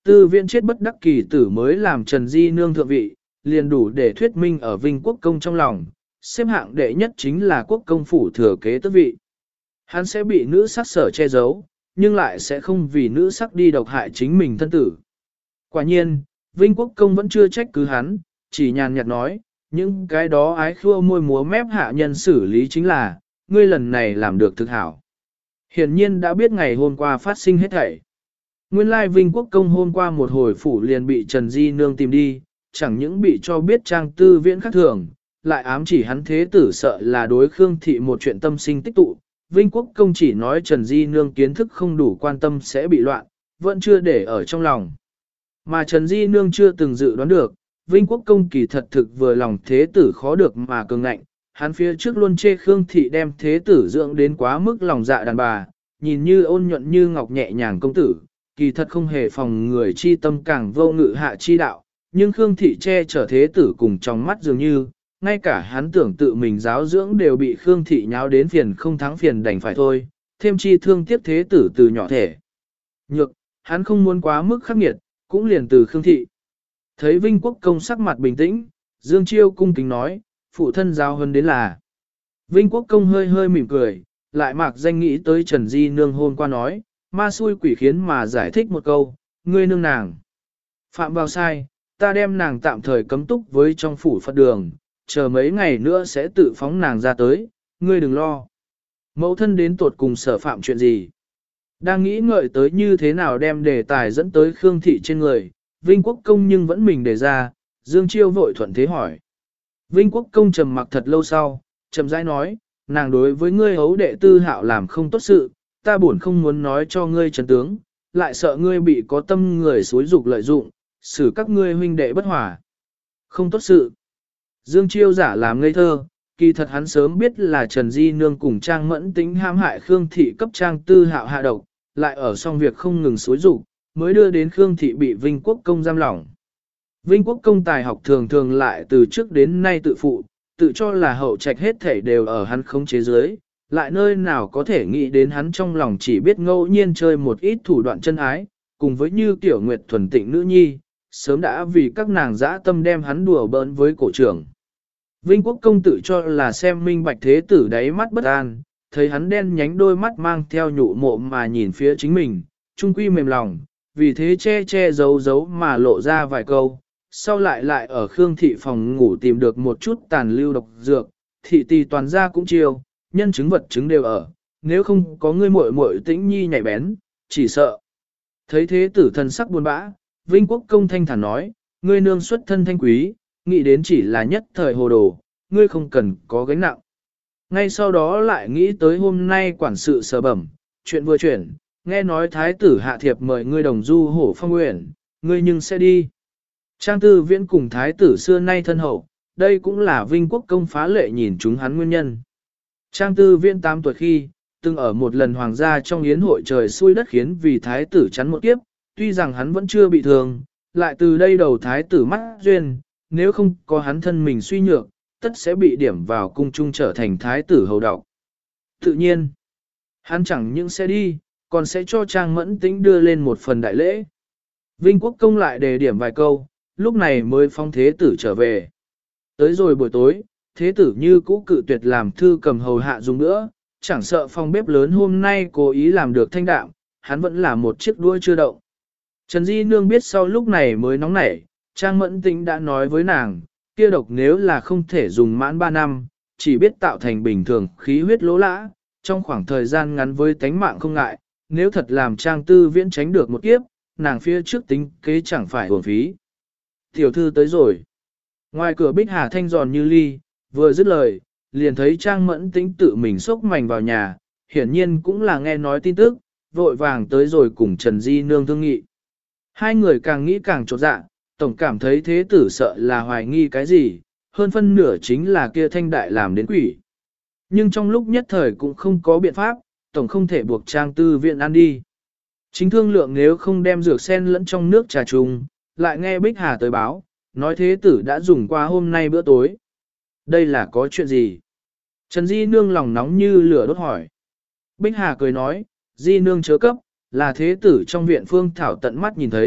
Tư Viễn chết bất đắc kỳ tử mới làm Trần Di Nương thượng vị, liền đủ để thuyết minh ở Vinh Quốc công trong lòng, xếp hạng đệ nhất chính là quốc công phủ thừa kế tước vị. Hắn sẽ bị nữ sắc sở che giấu, nhưng lại sẽ không vì nữ sắc đi độc hại chính mình thân tử. Quả nhiên, Vinh Quốc công vẫn chưa trách cứ hắn, chỉ nhàn nhạt nói, những cái đó ái khua môi múa mép hạ nhân xử lý chính là, ngươi lần này làm được thực hảo. Hiển nhiên đã biết ngày hôm qua phát sinh hết thảy. Nguyên lai Vinh Quốc công hôm qua một hồi phủ liền bị Trần Di Nương tìm đi, chẳng những bị cho biết Trang Tư Viễn khác thường, lại ám chỉ hắn thế tử sợ là đối Khương Thị một chuyện tâm sinh tích tụ. Vinh Quốc công chỉ nói Trần Di Nương kiến thức không đủ quan tâm sẽ bị loạn, vẫn chưa để ở trong lòng. Mà Trần Di Nương chưa từng dự đoán được, Vinh Quốc công kỳ thật thực vừa lòng thế tử khó được mà cường ngạnh, hắn phía trước luôn chê Khương Thị đem thế tử dưỡng đến quá mức lòng dạ đàn bà, nhìn như ôn nhuận như ngọc nhẹ nhàng công tử, kỳ thật không hề phòng người chi tâm càng vô ngự hạ chi đạo, nhưng Khương Thị che chở thế tử cùng trong mắt dường như, ngay cả hắn tưởng tự mình giáo dưỡng đều bị Khương Thị nháo đến phiền không thắng phiền đành phải thôi, thêm chi thương tiếc thế tử từ nhỏ thể. Nhược, hắn không muốn quá mức khắc nghiệt, cũng liền từ Khương Thị. Thấy Vinh Quốc công sắc mặt bình tĩnh, Dương Chiêu cung kính nói, phụ thân giao hơn đến là. Vinh Quốc công hơi hơi mỉm cười, lại mạc danh nghĩ tới Trần Di Nương hôm qua nói, ma xui quỷ khiến mà giải thích một câu, ngươi nương nàng. Phạm vào sai, ta đem nàng tạm thời cấm túc với trong phủ Phật đường, chờ mấy ngày nữa sẽ tự phóng nàng ra tới, ngươi đừng lo. Mẫu thân đến tột cùng sở phạm chuyện gì? Đang nghĩ ngợi tới như thế nào đem đề tài dẫn tới Khương Thị trên người, Vinh Quốc công nhưng vẫn mình đề ra, Dương Chiêu vội thuận thế hỏi. Vinh Quốc công trầm mặc thật lâu sau, chậm rãi nói, nàng đối với ngươi hấu đệ Tư Hạo làm không tốt sự, ta buồn không muốn nói cho ngươi trấn tướng, lại sợ ngươi bị có tâm người xúi dục lợi dụng, xử các ngươi huynh đệ bất hòa. Không tốt sự. Dương Chiêu giả làm ngây thơ, kỳ thật hắn sớm biết là Trần Di Nương cùng Trang Mẫn Tính ham hại Khương Thị cấp Trang Tư Hạo hạ độc, lại ở xong việc không ngừng xúi dục, mới đưa đến Khương Thị bị Vinh Quốc công giam lỏng. Vinh Quốc công tài học thường thường lại từ trước đến nay tự phụ, tự cho là hậu trạch hết thể đều ở hắn khống chế dưới, lại nơi nào có thể nghĩ đến hắn trong lòng chỉ biết ngẫu nhiên chơi một ít thủ đoạn chân ái, cùng với như tiểu nguyệt thuần tịnh nữ nhi, sớm đã vì các nàng dã tâm đem hắn đùa bỡn với cổ trưởng. Vinh Quốc công tự cho là xem minh bạch thế tử đáy mắt bất an, thấy hắn đen nhánh đôi mắt mang theo nhụ mộ mà nhìn phía chính mình, trung quy mềm lòng, vì thế che che giấu giấu mà lộ ra vài câu, sau lại ở Khương Thị phòng ngủ tìm được một chút tàn lưu độc dược, thị tỳ toàn ra cũng chiêu, nhân chứng vật chứng đều ở, nếu không có ngươi muội muội tĩnh nhi nhạy bén, chỉ sợ. Thấy thế tử thần sắc buồn bã, Vinh Quốc công thanh thản nói, ngươi nương xuất thân thanh quý, nghĩ đến chỉ là nhất thời hồ đồ, ngươi không cần có gánh nặng. Ngay sau đó lại nghĩ tới hôm nay quản sự sở bẩm, chuyện vừa chuyển, nghe nói thái tử hạ thiệp mời ngươi đồng du hổ phong nguyện, ngươi nhưng sẽ đi. Trang Tư Viễn cùng thái tử xưa nay thân hậu, đây cũng là Vinh Quốc công phá lệ nhìn chúng hắn nguyên nhân. Trang Tư Viễn 8 tuổi khi, từng ở một lần hoàng gia trong yến hội trời xui đất khiến vì thái tử chắn một kiếp, tuy rằng hắn vẫn chưa bị thương, lại từ đây đầu thái tử mắt duyên, nếu không có hắn thân mình suy nhược, tất sẽ bị điểm vào cung trung trở thành thái tử hầu độc. Tự nhiên, hắn chẳng những sẽ đi, còn sẽ cho Trang Mẫn Tĩnh đưa lên một phần đại lễ. Vinh Quốc công lại đề điểm vài câu, lúc này mới phong thế tử trở về. Tới rồi buổi tối, thế tử như cũ cự tuyệt làm thư cầm hầu hạ dùng nữa, chẳng sợ phòng bếp lớn hôm nay cố ý làm được thanh đạm, hắn vẫn là một chiếc đuôi chưa động. Trần Di Nương biết sau lúc này mới nóng nảy, Trang Mẫn Tĩnh đã nói với nàng, kia độc nếu là không thể dùng mãn 3 năm, chỉ biết tạo thành bình thường khí huyết lỗ lã, trong khoảng thời gian ngắn với tánh mạng không ngại, nếu thật làm Trang Tư Viễn tránh được một kiếp, nàng phía trước tính kế chẳng phải uổng phí. Tiểu thư tới rồi. Ngoài cửa Bích Hà thanh giòn như ly, vừa dứt lời, liền thấy Trang Mẫn Tĩnh tự mình xốc mảnh vào nhà, hiển nhiên cũng là nghe nói tin tức, vội vàng tới rồi cùng Trần Di Nương thương nghị. Hai người càng nghĩ càng chột dạ, tổng cảm thấy thế tử sợ là hoài nghi cái gì, hơn phân nửa chính là kia thanh đại làm đến quỷ. Nhưng trong lúc nhất thời cũng không có biện pháp, tổng không thể buộc Trang Tư Viện ăn đi. Chính thương lượng nếu không đem dược sen lẫn trong nước trà trùng, lại nghe Bích Hà tới báo, nói thế tử đã dùng qua hôm nay bữa tối. Đây là có chuyện gì? Trần Di Nương lòng nóng như lửa đốt hỏi. Bích Hà cười nói, Di Nương chớ cấp, là thế tử trong viện Phương Thảo tận mắt nhìn thấy,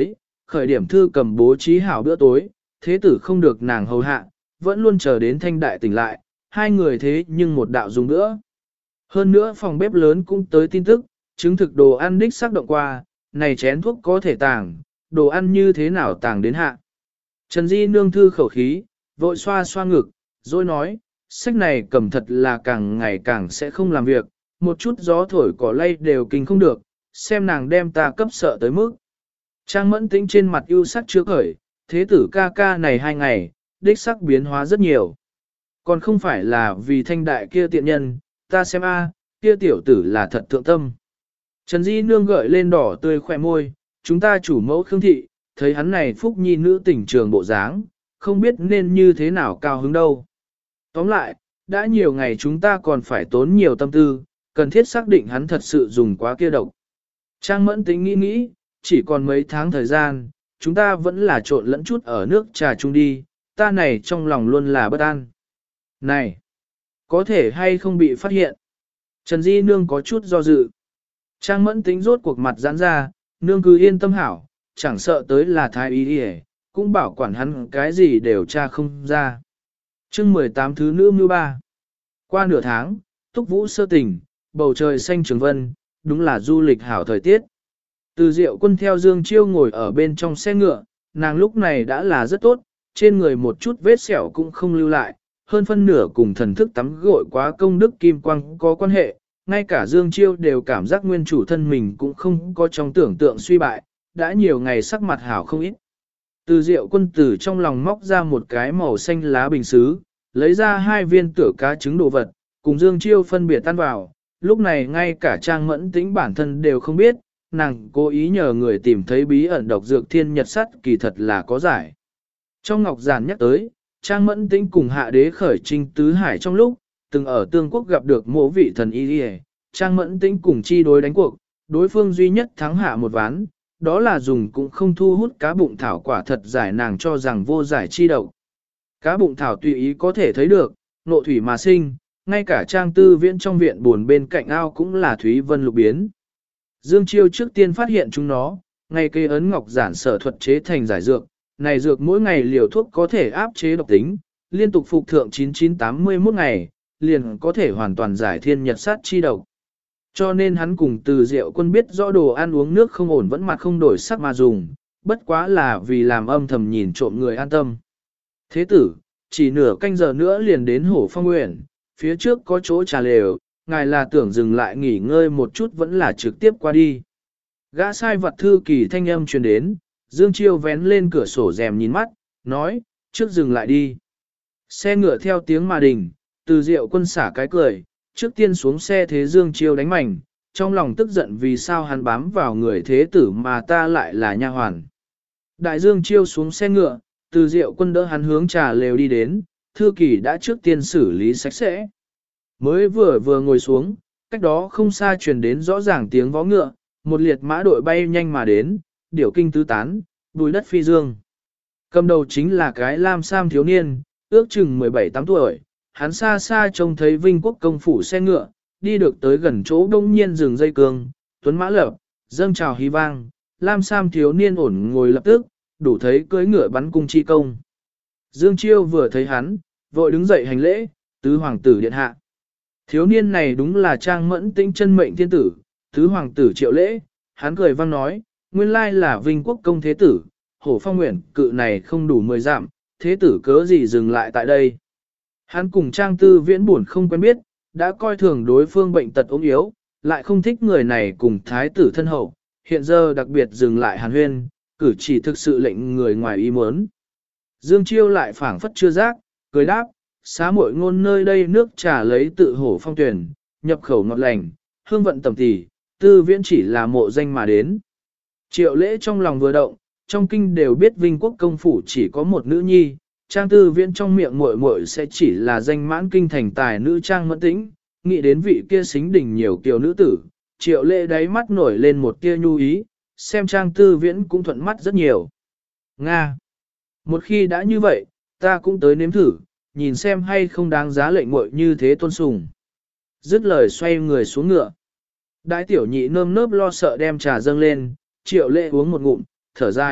khởi điểm thư cầm bố trí hảo bữa tối, thế tử không được nàng hầu hạ, vẫn luôn chờ đến thanh đại tỉnh lại, hai người thế nhưng một đạo dùng nữa. Hơn nữa phòng bếp lớn cũng tới tin tức, chứng thực đồ ăn đích xác động qua, này chén thuốc có thể tàng, đồ ăn như thế nào tàng đến hạ. Trần Di nương thư khẩu khí, vội xoa xoa ngực, rồi nói, sách này cầm thật là càng ngày càng sẽ không làm việc, một chút gió thổi cỏ lay đều kinh không được, xem nàng đem ta cấp sợ tới mức. Trang Mẫn Tĩnh trên mặt ưu sắc chưa khởi, thế tử ca ca này 2 ngày, đích sắc biến hóa rất nhiều. Còn không phải là vì thanh đại kia tiện nhân, ta xem kia tiểu tử là thật thượng tâm. Trần Di nương gợi lên đỏ tươi khỏe môi, chúng ta chủ mẫu Khương Thị, thấy hắn này phúc nhi nữ tỉnh trường bộ dáng, không biết nên như thế nào cao hứng đâu. Tóm lại, đã nhiều ngày chúng ta còn phải tốn nhiều tâm tư, cần thiết xác định hắn thật sự dùng quá kia độc. Trang Mẫn Tĩnh nghĩ nghĩ, chỉ còn mấy tháng thời gian, chúng ta vẫn là trộn lẫn chút ở nước trà chung đi, ta này trong lòng luôn là bất an. Này, có thể hay không bị phát hiện? Trần Di nương có chút do dự. Trang Mẫn Tĩnh rốt cuộc mặt giãn ra, nương cứ yên tâm hảo, chẳng sợ tới là thái y đi cũng bảo quản hắn cái gì đều tra không ra. Chương 18 thứ nữ mưu ba. Qua nửa tháng, Túc Vũ sơ tỉnh, bầu trời xanh trường vân, đúng là du lịch hảo thời tiết. Từ Diệu Quân theo Dương Chiêu ngồi ở bên trong xe ngựa, nàng lúc này đã là rất tốt, trên người một chút vết sẹo cũng không lưu lại, hơn phân nửa cùng thần thức tắm gội quá công đức kim quang có quan hệ, ngay cả Dương Chiêu đều cảm giác nguyên chủ thân mình cũng không có trong tưởng tượng suy bại, đã nhiều ngày sắc mặt hảo không ít. Từ Diệu Quân tử trong lòng móc ra một cái màu xanh lá bình sứ, lấy ra 2 viên tửa cá trứng đồ vật, cùng Dương Chiêu phân biệt tan vào, lúc này ngay cả Trang Mẫn Tĩnh bản thân đều không biết, nàng cố ý nhờ người tìm thấy bí ẩn độc dược thiên nhật sắt kỳ thật là có giải. Trong Ngọc Giản nhắc tới, Trang Mẫn Tĩnh cùng hạ đế khởi trinh tứ hải trong lúc, từng ở Tương Quốc gặp được mộ vị thần y đi. Trang Mẫn Tĩnh cùng chi đối đánh cuộc, đối phương duy nhất thắng hạ một ván, đó là dùng cũng không thu hút cá bụng thảo quả thật giải nàng cho rằng vô giải chi độc. Cá bụng thảo tùy ý có thể thấy được, nộ thủy mà sinh, ngay cả Trang Tư Viễn trong viện buồn bên cạnh ao cũng là thúy vân lục biến. Dương Chiêu trước tiên phát hiện chúng nó, ngay cây ấn Ngọc Giản sở thuật chế thành giải dược, này dược mỗi ngày liều thuốc có thể áp chế độc tính, liên tục phục thượng 9981 ngày, liền có thể hoàn toàn giải thiên nhật sát chi độc. Cho nên hắn cùng Từ Diệu Quân biết rõ đồ ăn uống nước không ổn vẫn mặt không đổi sắc mà dùng, bất quá là vì làm âm thầm nhìn trộm người an tâm. Thế tử, chỉ nửa canh giờ nữa liền đến Hổ Phong Nguyện, phía trước có chỗ trà lều, ngài là tưởng dừng lại nghỉ ngơi một chút vẫn là trực tiếp qua đi. Gã sai vật thư kỳ thanh âm truyền đến, Dương Chiêu vén lên cửa sổ rèm nhìn mắt, nói, trước dừng lại đi. Xe ngựa theo tiếng mà đình, Từ Diệu Quân xả cái cười, trước tiên xuống xe thế Dương Chiêu đánh mảnh, trong lòng tức giận vì sao hắn bám vào người thế tử mà ta lại là nha hoàn. Đại Dương Chiêu xuống xe ngựa, Từ Diệu Quân đỡ hắn hướng trà lều đi đến, thư kỳ đã trước tiên xử lý sạch sẽ. Mới vừa ngồi xuống, cách đó không xa truyền đến rõ ràng tiếng vó ngựa, một liệt mã đội bay nhanh mà đến, điểu kinh tứ tán, bùi đất phi dương. Cầm đầu chính là cái lam sam thiếu niên, ước chừng 17-8 tuổi, hắn xa xa trông thấy Vinh Quốc công phủ xe ngựa, đi được tới gần chỗ đông nhiên dừng dây cương, tuấn mã lập, dâng chào hí vang, lam sam thiếu niên ổn ngồi lập tức, đủ thấy cưỡi ngựa bắn cung chi công. Dương Chiêu vừa thấy hắn, vội đứng dậy hành lễ, tứ hoàng tử điện hạ. Thiếu niên này đúng là Trang Mẫn Tĩnh chân mệnh thiên tử, tứ hoàng tử Triệu Lễ, hắn cười vang nói, nguyên lai là Vinh Quốc công thế tử, Hổ Phong Nguyện cự này không đủ 10 dặm, thế tử cớ gì dừng lại tại đây. Hắn cùng Trang Tư Viễn buồn không quen biết, đã coi thường đối phương bệnh tật ốm yếu, lại không thích người này cùng thái tử thân hậu, hiện giờ đặc biệt dừng lại hàn huyên, cử chỉ thực sự lệnh người ngoài ý muốn. Dương Chiêu lại phảng phất chưa giác, cười đáp, xá muội ngôn nơi đây nước trà lấy tự Hổ Phong tuyển, nhập khẩu ngọt lành, hương vận tầm tỉ, Tư Viễn chỉ là mộ danh mà đến. Triệu Lễ trong lòng vừa động, trong kinh đều biết Vinh Quốc công phủ chỉ có một nữ nhi, Trang Tư Viễn trong miệng muội muội sẽ chỉ là danh mãn kinh thành tài nữ Trang Mẫn Tĩnh, nghĩ đến vị kia xính đỉnh nhiều kiều nữ tử, Triệu Lễ đáy mắt nổi lên một tia nhu ý, xem Trang Tư Viễn cũng thuận mắt rất nhiều. Nga! Một khi đã như vậy, ta cũng tới nếm thử, nhìn xem hay không đáng giá lệnh muội như thế tôn sùng. Dứt lời xoay người xuống ngựa. Đại tiểu nhị nơm nớp lo sợ đem trà dâng lên, Triệu Lễ uống một ngụm, thở dài,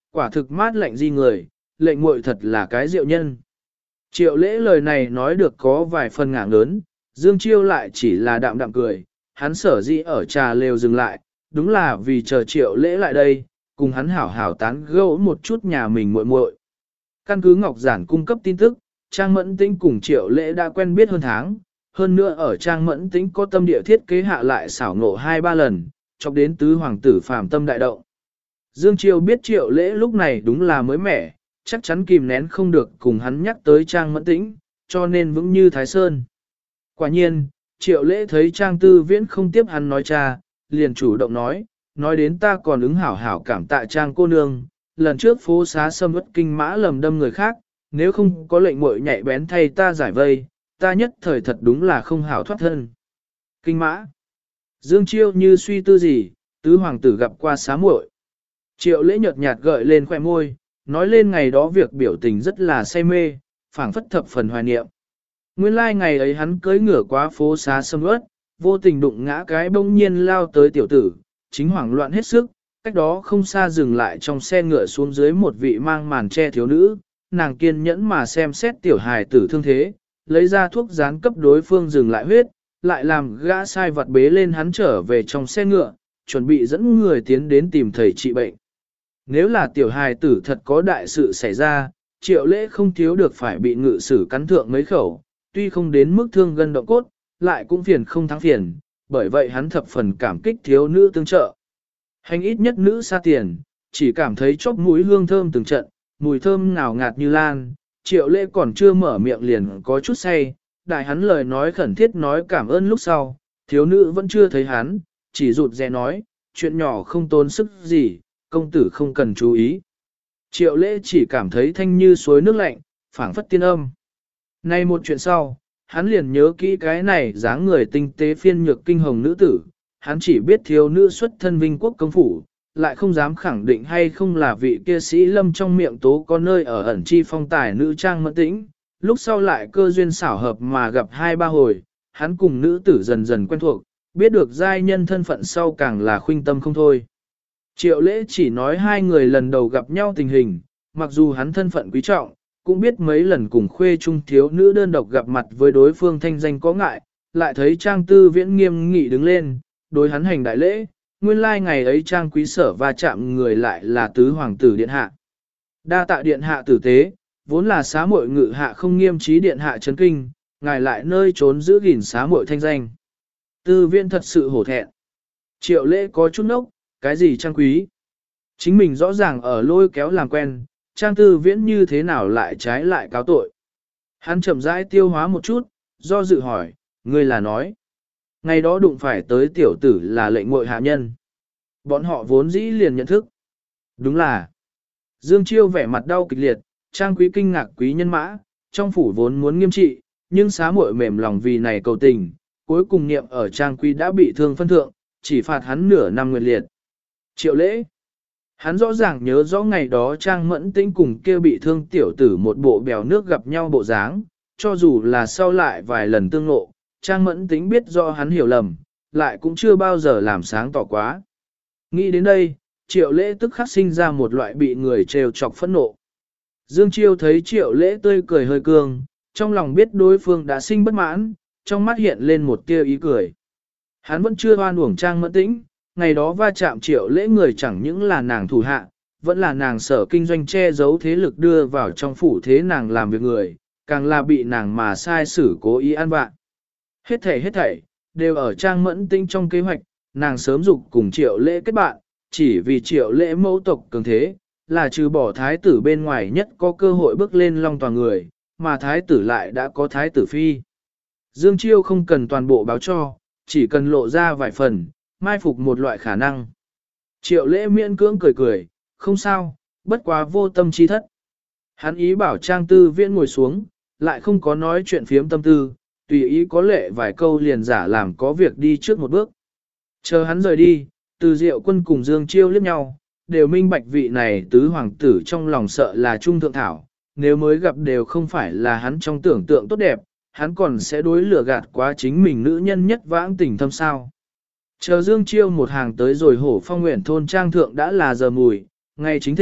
quả thực mát lạnh di người, lệnh muội thật là cái diệu nhân. Triệu lễ lời này nói được có vài phần ngả ngớn, Dương Chiêu lại chỉ là đạm đạm cười, hắn sở dĩ ở trà lều dừng lại, đúng là vì chờ triệu lễ lại đây, cùng hắn hảo hảo tán gẫu một chút nhà mình muội muội. Căn cứ Ngọc Giản cung cấp tin tức, Trang Mẫn Tĩnh cùng triệu lễ đã quen biết hơn tháng, hơn nữa ở Trang Mẫn Tĩnh có tâm địa thiết kế hạ lại xảo ngộ 2-3 lần, chọc đến tứ hoàng tử phàm tâm đại động. Dương Chiêu biết triệu lễ lúc này đúng là mới mẻ, chắc chắn kìm nén không được cùng hắn nhắc tới Trang Mẫn Tĩnh, cho nên vững như Thái Sơn. Quả nhiên, triệu lễ thấy Trang Tư Viễn không tiếp hắn nói cha, liền chủ động nói đến ta còn ứng hảo hảo cảm tạ Trang cô nương, lần trước phố xá xâm ướt kinh mã lầm đâm người khác, nếu không có lệnh muội nhạy bén thay ta giải vây, ta nhất thời thật đúng là không hảo thoát thân. Kinh mã. Dương Chiêu như suy tư gì, tứ hoàng tử gặp qua xá muội. Triệu lễ nhợt nhạt gợi lên khoẻ môi, nói lên ngày đó việc biểu tình rất là say mê, phảng phất thập phần hoài niệm. Nguyên lai ngày ấy hắn cưỡi ngựa qua phố xá sầm uất, vô tình đụng ngã cái bỗng nhiên lao tới tiểu tử, chính hoảng loạn hết sức, cách đó không xa dừng lại trong xe ngựa xuống dưới một vị mang màn che thiếu nữ, nàng kiên nhẫn mà xem xét tiểu hài tử thương thế, lấy ra thuốc dán cấp đối phương dừng lại huyết, lại làm gã sai vặt bế lên hắn trở về trong xe ngựa, chuẩn bị dẫn người tiến đến tìm thầy trị bệnh. Nếu là tiểu hài tử thật có đại sự xảy ra, triệu lễ không thiếu được phải bị ngự sử cắn thượng mấy khẩu, tuy không đến mức thương gân động cốt, lại cũng phiền không thắng phiền, bởi vậy hắn thập phần cảm kích thiếu nữ tương trợ. Hành ít nhất nữ xa tiền, chỉ cảm thấy chóp mũi hương thơm từng trận, mùi thơm ngào ngạt như lan, triệu lễ còn chưa mở miệng liền có chút say, đại hắn lời nói khẩn thiết nói cảm ơn lúc sau, thiếu nữ vẫn chưa thấy hắn, chỉ rụt rè nói, chuyện nhỏ không tốn sức gì, công tử không cần chú ý. Triệu lễ chỉ cảm thấy thanh như suối nước lạnh, phảng phất tiên âm. Nay một chuyện sau, hắn liền nhớ kỹ cái này dáng người tinh tế phiên nhược kinh hồng nữ tử, hắn chỉ biết thiếu nữ xuất thân Vinh quốc công phủ, lại không dám khẳng định hay không là vị kia sĩ lâm trong miệng tố có nơi ở ẩn chi phong tài nữ Trang Mẫn Tĩnh. Lúc sau lại cơ duyên xảo hợp mà gặp 2-3 hồi, hắn cùng nữ tử dần dần quen thuộc, biết được giai nhân thân phận sau càng là khuynh tâm không thôi. Triệu lễ chỉ nói hai người lần đầu gặp nhau tình hình, mặc dù hắn thân phận quý trọng, cũng biết mấy lần cùng khuê trung thiếu nữ đơn độc gặp mặt với đối phương thanh danh có ngại, lại thấy Trang Tư Viễn nghiêm nghị đứng lên, đối hắn hành đại lễ, nguyên lai ngày ấy Trang quý sở va chạm người lại là tứ hoàng tử điện hạ. Đa tạ điện hạ tử tế, vốn là xá muội ngự hạ không nghiêm trí điện hạ chấn kinh, ngài lại nơi trốn giữ gìn xá muội thanh danh. Tư Viễn thật sự hổ thẹn. Triệu lễ có chút nốc, cái gì Trang quý? Chính mình rõ ràng ở lôi kéo làm quen, Trang Tư Viễn như thế nào lại trái lại cáo tội. Hắn chậm rãi tiêu hóa một chút, do dự hỏi, ngươi là nói. Ngày đó đụng phải tới tiểu tử là lệnh muội hạ nhân. Bọn họ vốn dĩ liền nhận thức. Đúng là. Dương Chiêu vẻ mặt đau kịch liệt, Trang quý kinh ngạc quý nhân mã, trong phủ vốn muốn nghiêm trị, nhưng xá muội mềm lòng vì này cầu tình, cuối cùng niệm ở Trang quý đã bị thương phân thượng, chỉ phạt hắn nửa năm nguyệt liệt. Triệu lễ. Hắn rõ ràng nhớ rõ ngày đó Trang Mẫn Tĩnh cùng kia bị thương tiểu tử một bộ bèo nước gặp nhau bộ dáng, cho dù là sau lại vài lần tương ngộ, Trang Mẫn Tĩnh biết do hắn hiểu lầm, lại cũng chưa bao giờ làm sáng tỏ quá. Nghĩ đến đây, Triệu lễ tức khắc sinh ra một loại bị người trêu chọc phẫn nộ. Dương Chiêu thấy Triệu lễ tươi cười hơi cương, trong lòng biết đối phương đã sinh bất mãn, trong mắt hiện lên một tia ý cười. Hắn vẫn chưa oan uổng Trang Mẫn Tĩnh, ngày đó va chạm Triệu lễ người chẳng những là nàng thủ hạ, vẫn là nàng sở kinh doanh che giấu thế lực đưa vào trong phủ thế nàng làm việc người, càng là bị nàng mà sai xử cố ý ăn vạ. Hết thảy, đều ở Trang Mẫn Tĩnh trong kế hoạch, nàng sớm dục cùng Triệu lễ kết bạn, chỉ vì Triệu lễ mẫu tộc cường thế, là trừ bỏ thái tử bên ngoài nhất có cơ hội bước lên long tòa người, mà thái tử lại đã có thái tử phi. Dương Chiêu không cần toàn bộ báo cho, chỉ cần lộ ra vài phần, mai phục một loại khả năng. Triệu lễ miễn cưỡng cười, không sao, bất quá vô tâm chi thất. Hắn ý bảo Trang Tư Viễn ngồi xuống, lại không có nói chuyện phiếm tâm tư, tùy ý có lệ vài câu liền giả làm có việc đi trước một bước. Chờ hắn rời đi, Từ Diệu Quân cùng Dương Chiêu liếc nhau, đều minh bạch vị này tứ hoàng tử trong lòng sợ là trung thượng thảo, nếu mới gặp đều không phải là hắn trong tưởng tượng tốt đẹp, hắn còn sẽ đối lừa gạt quá chính mình nữ nhân nhất vãng tình thâm sao. Chờ Dương Chiêu một hàng tới rồi Hổ Phong Nguyện thôn trang thượng đã là giờ mùi, ngày chính thịnh,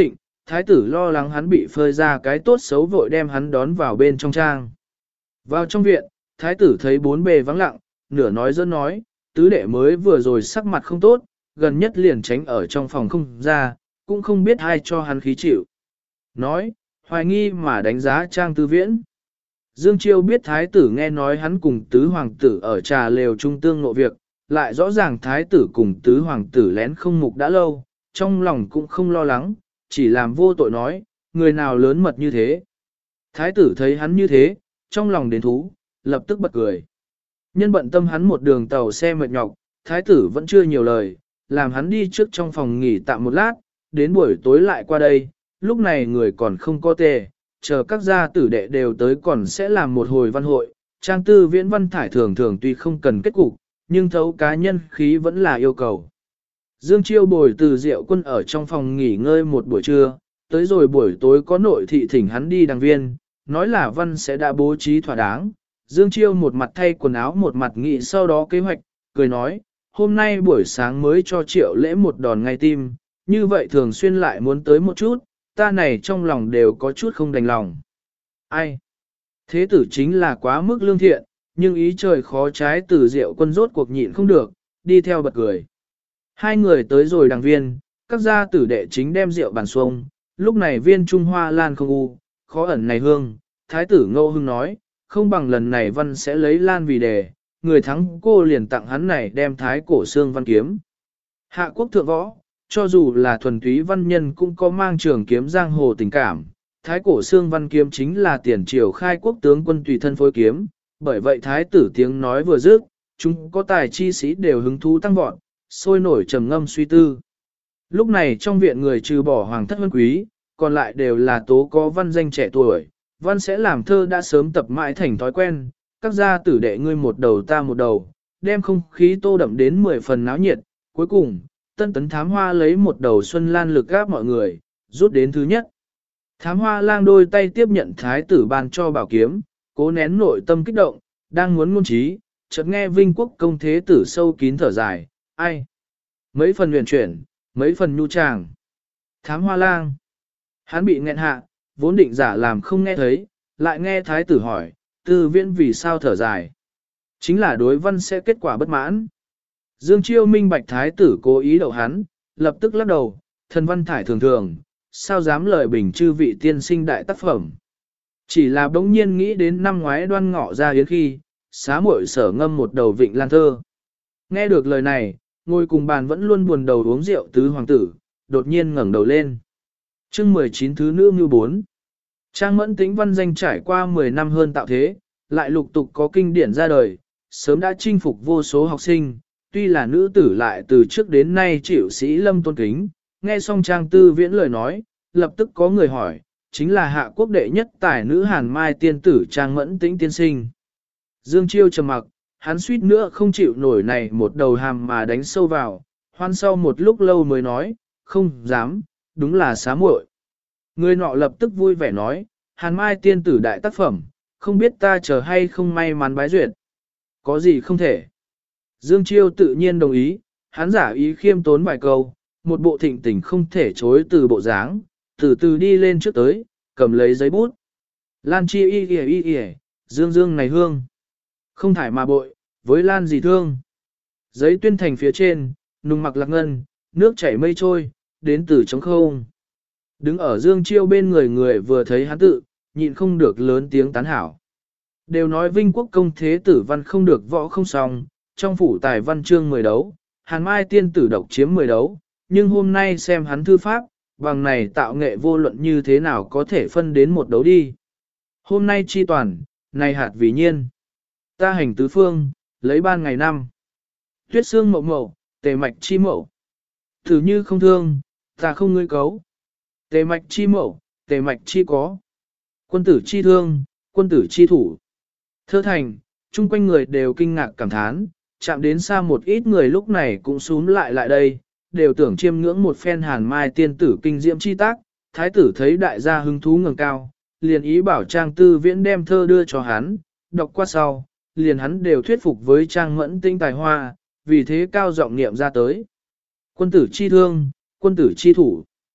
thái tử lo lắng hắn bị phơi ra cái tốt xấu vội đem hắn đón vào bên trong trang. Vào trong viện, thái tử thấy bốn bề vắng lặng, nửa nói dẫn nói, tứ đệ mới vừa rồi sắc mặt không tốt, gần nhất liền tránh ở trong phòng không ra, cũng không biết ai cho hắn khí chịu. Nói, hoài nghi mà đánh giá Trang Tư Viễn. Dương Chiêu biết thái tử nghe nói hắn cùng tứ hoàng tử ở trà lều trung tương ngộ việc, lại rõ ràng thái tử cùng tứ hoàng tử lén không mục đã lâu, trong lòng cũng không lo lắng, chỉ làm vô tội nói, người nào lớn mật như thế. Thái tử thấy hắn như thế, trong lòng đến thú, lập tức bật cười. Nhân bận tâm hắn một đường tàu xe mệt nhọc, thái tử vẫn chưa nhiều lời, làm hắn đi trước trong phòng nghỉ tạm một lát, đến buổi tối lại qua đây, lúc này người còn không có tề, chờ các gia tử đệ đều tới còn sẽ làm một hồi văn hội. Trang Tư Viễn văn thải thường thường tuy không cần kết cục, nhưng thấu cá nhân khí vẫn là yêu cầu. Dương Chiêu bồi từ Diệu Quân ở trong phòng nghỉ ngơi một buổi trưa, tới rồi buổi tối có nội thị thỉnh hắn đi đàng viên, nói là văn sẽ đã bố trí thỏa đáng. Dương Chiêu một mặt thay quần áo một mặt nghĩ sau đó kế hoạch, cười nói, hôm nay buổi sáng mới cho Triệu Lễ một đòn ngay tim, như vậy thường xuyên lại muốn tới một chút, ta này trong lòng đều có chút không đành lòng. Ai? Thế tử chính là quá mức lương thiện, nhưng ý trời khó trái từ Diệu Quân rốt cuộc nhịn không được, đi theo bật cười. Hai người tới rồi đàng viên, các gia tử đệ chính đem rượu bàn xuông, lúc này viên Trung Hoa lan không u, khó ẩn này hương, thái tử Ngô Hưng nói, không bằng lần này văn sẽ lấy lan vì đề, người thắng cô liền tặng hắn này đem thái cổ xương văn kiếm. Hạ quốc thượng võ, cho dù là thuần túy văn nhân cũng có mang trường kiếm giang hồ tình cảm, thái cổ xương văn kiếm chính là tiền triều khai quốc tướng quân tùy thân phối kiếm, bởi vậy thái tử tiếng nói vừa dứt, chúng có tài chi sĩ đều hứng thú tăng vọt, sôi nổi trầm ngâm suy tư. Lúc này trong viện người trừ bỏ hoàng thất vân quý, còn lại đều là tố có văn danh trẻ tuổi, văn sẽ làm thơ đã sớm tập mãi thành thói quen, các gia tử đệ ngươi một đầu ta một đầu, đem không khí tô đậm đến 10 phần náo nhiệt, cuối cùng, Tân Tấn Thám Hoa lấy một đầu xuân lan lực gáp mọi người, rút đến thứ nhất. Thám Hoa lang đôi tay tiếp nhận thái tử ban cho bảo kiếm, cố nén nội tâm kích động, đang muốn ngôn trí, chợt nghe Vinh Quốc công thế tử sâu kín thở dài, ai? Mấy phần huyền chuyển, mấy phần nhu tràng. Thám Hoa lang. Hắn bị nghẹn hạ, vốn định giả làm không nghe thấy, lại nghe thái tử hỏi, Tư Viễn vì sao thở dài? Chính là đối văn sẽ kết quả bất mãn. Dương Chiêu minh bạch thái tử cố ý đậu hắn, lập tức lắc đầu, thần văn thải thường thường, sao dám lời bình chư vị tiên sinh đại tác phẩm. Chỉ là bỗng nhiên nghĩ đến năm ngoái Đoan Ngọ ra yến khi, xá muội sở ngâm một đầu vịnh lan thơ. Nghe được lời này, ngồi cùng bàn vẫn luôn buồn đầu uống rượu tứ hoàng tử, đột nhiên ngẩng đầu lên. Chương 19 thứ nữ như 4. Trang Mẫn Tĩnh văn danh trải qua 10 năm hơn tạo thế, lại lục tục có kinh điển ra đời, sớm đã chinh phục vô số học sinh, tuy là nữ tử lại từ trước đến nay chịu sĩ lâm tôn kính, nghe xong Trang Tư Viễn lời nói, lập tức có người hỏi, chính là hạ quốc đệ nhất tài nữ Hàn Mai tiên tử Trang Mẫn Tĩnh tiên sinh. Dương Chiêu trầm mặc, hắn suýt nữa không chịu nổi này một đầu hàm mà đánh sâu vào, hoan sau một lúc lâu mới nói, không dám, đúng là xá muội. Người nọ lập tức vui vẻ nói, Hàn Mai tiên tử đại tác phẩm, không biết ta chờ hay không may mắn bái duyệt. Có gì không thể. Dương Chiêu tự nhiên đồng ý, hắn giả ý khiêm tốn vài câu, một bộ thịnh tình không thể chối từ bộ dáng, từ từ đi lên trước tới, cầm lấy giấy bút. Lan chi y kìa, dương dương này hương. Không thải mà bội, với lan gì thương. Giấy tuyên thành phía trên, nùng mặc lạc ngân, nước chảy mây trôi, đến từ trống không. Đứng ở Dương Chiêu bên người người vừa thấy hắn tự, nhịn không được lớn tiếng tán hảo. Đều nói Vinh Quốc công thế tử văn không được võ không xong, trong phủ tài văn chương 10 đấu, Hàn Mai tiên tử độc chiếm 10 đấu, nhưng hôm nay xem hắn thư pháp, bằng này tạo nghệ vô luận như thế nào có thể phân đến một đấu đi. Hôm nay chi toàn, này hạt vì nhiên. Ta hành tứ phương, lấy ban ngày năm. Tuyết xương mậu mậu, tề mạch chi mậu. Thử như không thương, ta không ngươi cấu. Tề mạch chi mậu, tề mạch chi có. Quân tử chi thương, quân tử chi thủ. Thơ thành, chung quanh người đều kinh ngạc cảm thán, chạm đến xa một ít người lúc này cũng xuống lại đây, đều tưởng chiêm ngưỡng một phen Hàn Mai tiên tử kinh diễm chi tác. Thái tử thấy đại gia hứng thú ngẩng cao, liền ý bảo Trang Tư Viễn đem thơ đưa cho hắn, đọc qua sau, liền hắn đều thuyết phục với Trang Mẫn Tĩnh tài hoa, vì thế cao giọng niệm ra tới. Quân tử chi thương, quân tử chi thủ.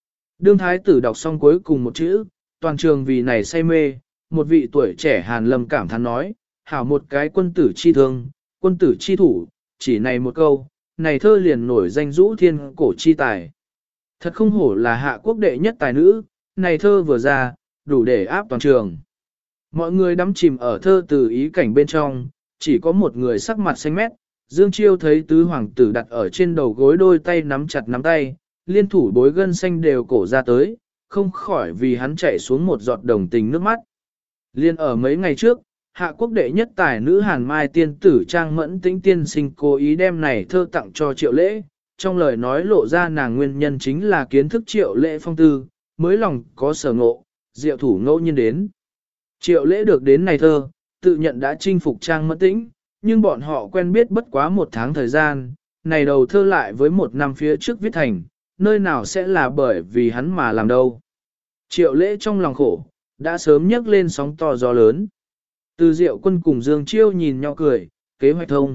Đương thái tử đọc xong cuối cùng một chữ, toàn trường vì này say mê, một vị tuổi trẻ Hàn Lâm cảm thán nói, hảo một cái quân tử chi thương, quân tử chi thủ, chỉ này một câu, này thơ liền nổi danh rũ thiên cổ chi tài. Thật không hổ là hạ quốc đệ nhất tài nữ, này thơ vừa ra, đủ để áp toàn trường. Mọi người đắm chìm ở thơ từ ý cảnh bên trong, chỉ có một người sắc mặt xanh mét, Dương Chiêu thấy tứ hoàng tử đặt ở trên đầu gối đôi tay nắm chặt nắm tay, liên thủ bối gân xanh đều cổ ra tới, không khỏi vì hắn chạy xuống một giọt đồng tình nước mắt. Liên ở mấy ngày trước, hạ quốc đệ nhất tài nữ Hàn Mai tiên tử Trang Mẫn Tĩnh tiên sinh cố ý đem này thơ tặng cho Triệu Lễ, trong lời nói lộ ra nàng nguyên nhân chính là kiến thức Triệu Lễ phong tư, mới lòng có sở ngộ, diệu thủ ngẫu nhiên đến. Triệu Lễ được đến này thơ, tự nhận đã chinh phục Trang Mẫn Tĩnh, nhưng bọn họ quen biết bất quá một tháng thời gian, này đầu thơ lại với một năm phía trước viết thành, nơi nào sẽ là bởi vì hắn mà làm đâu. Triệu Lễ trong lòng khổ, đã sớm nhấc lên sóng to gió lớn. Từ Diệu Quân cùng Dương Chiêu nhìn nhau cười, kế hoạch thông.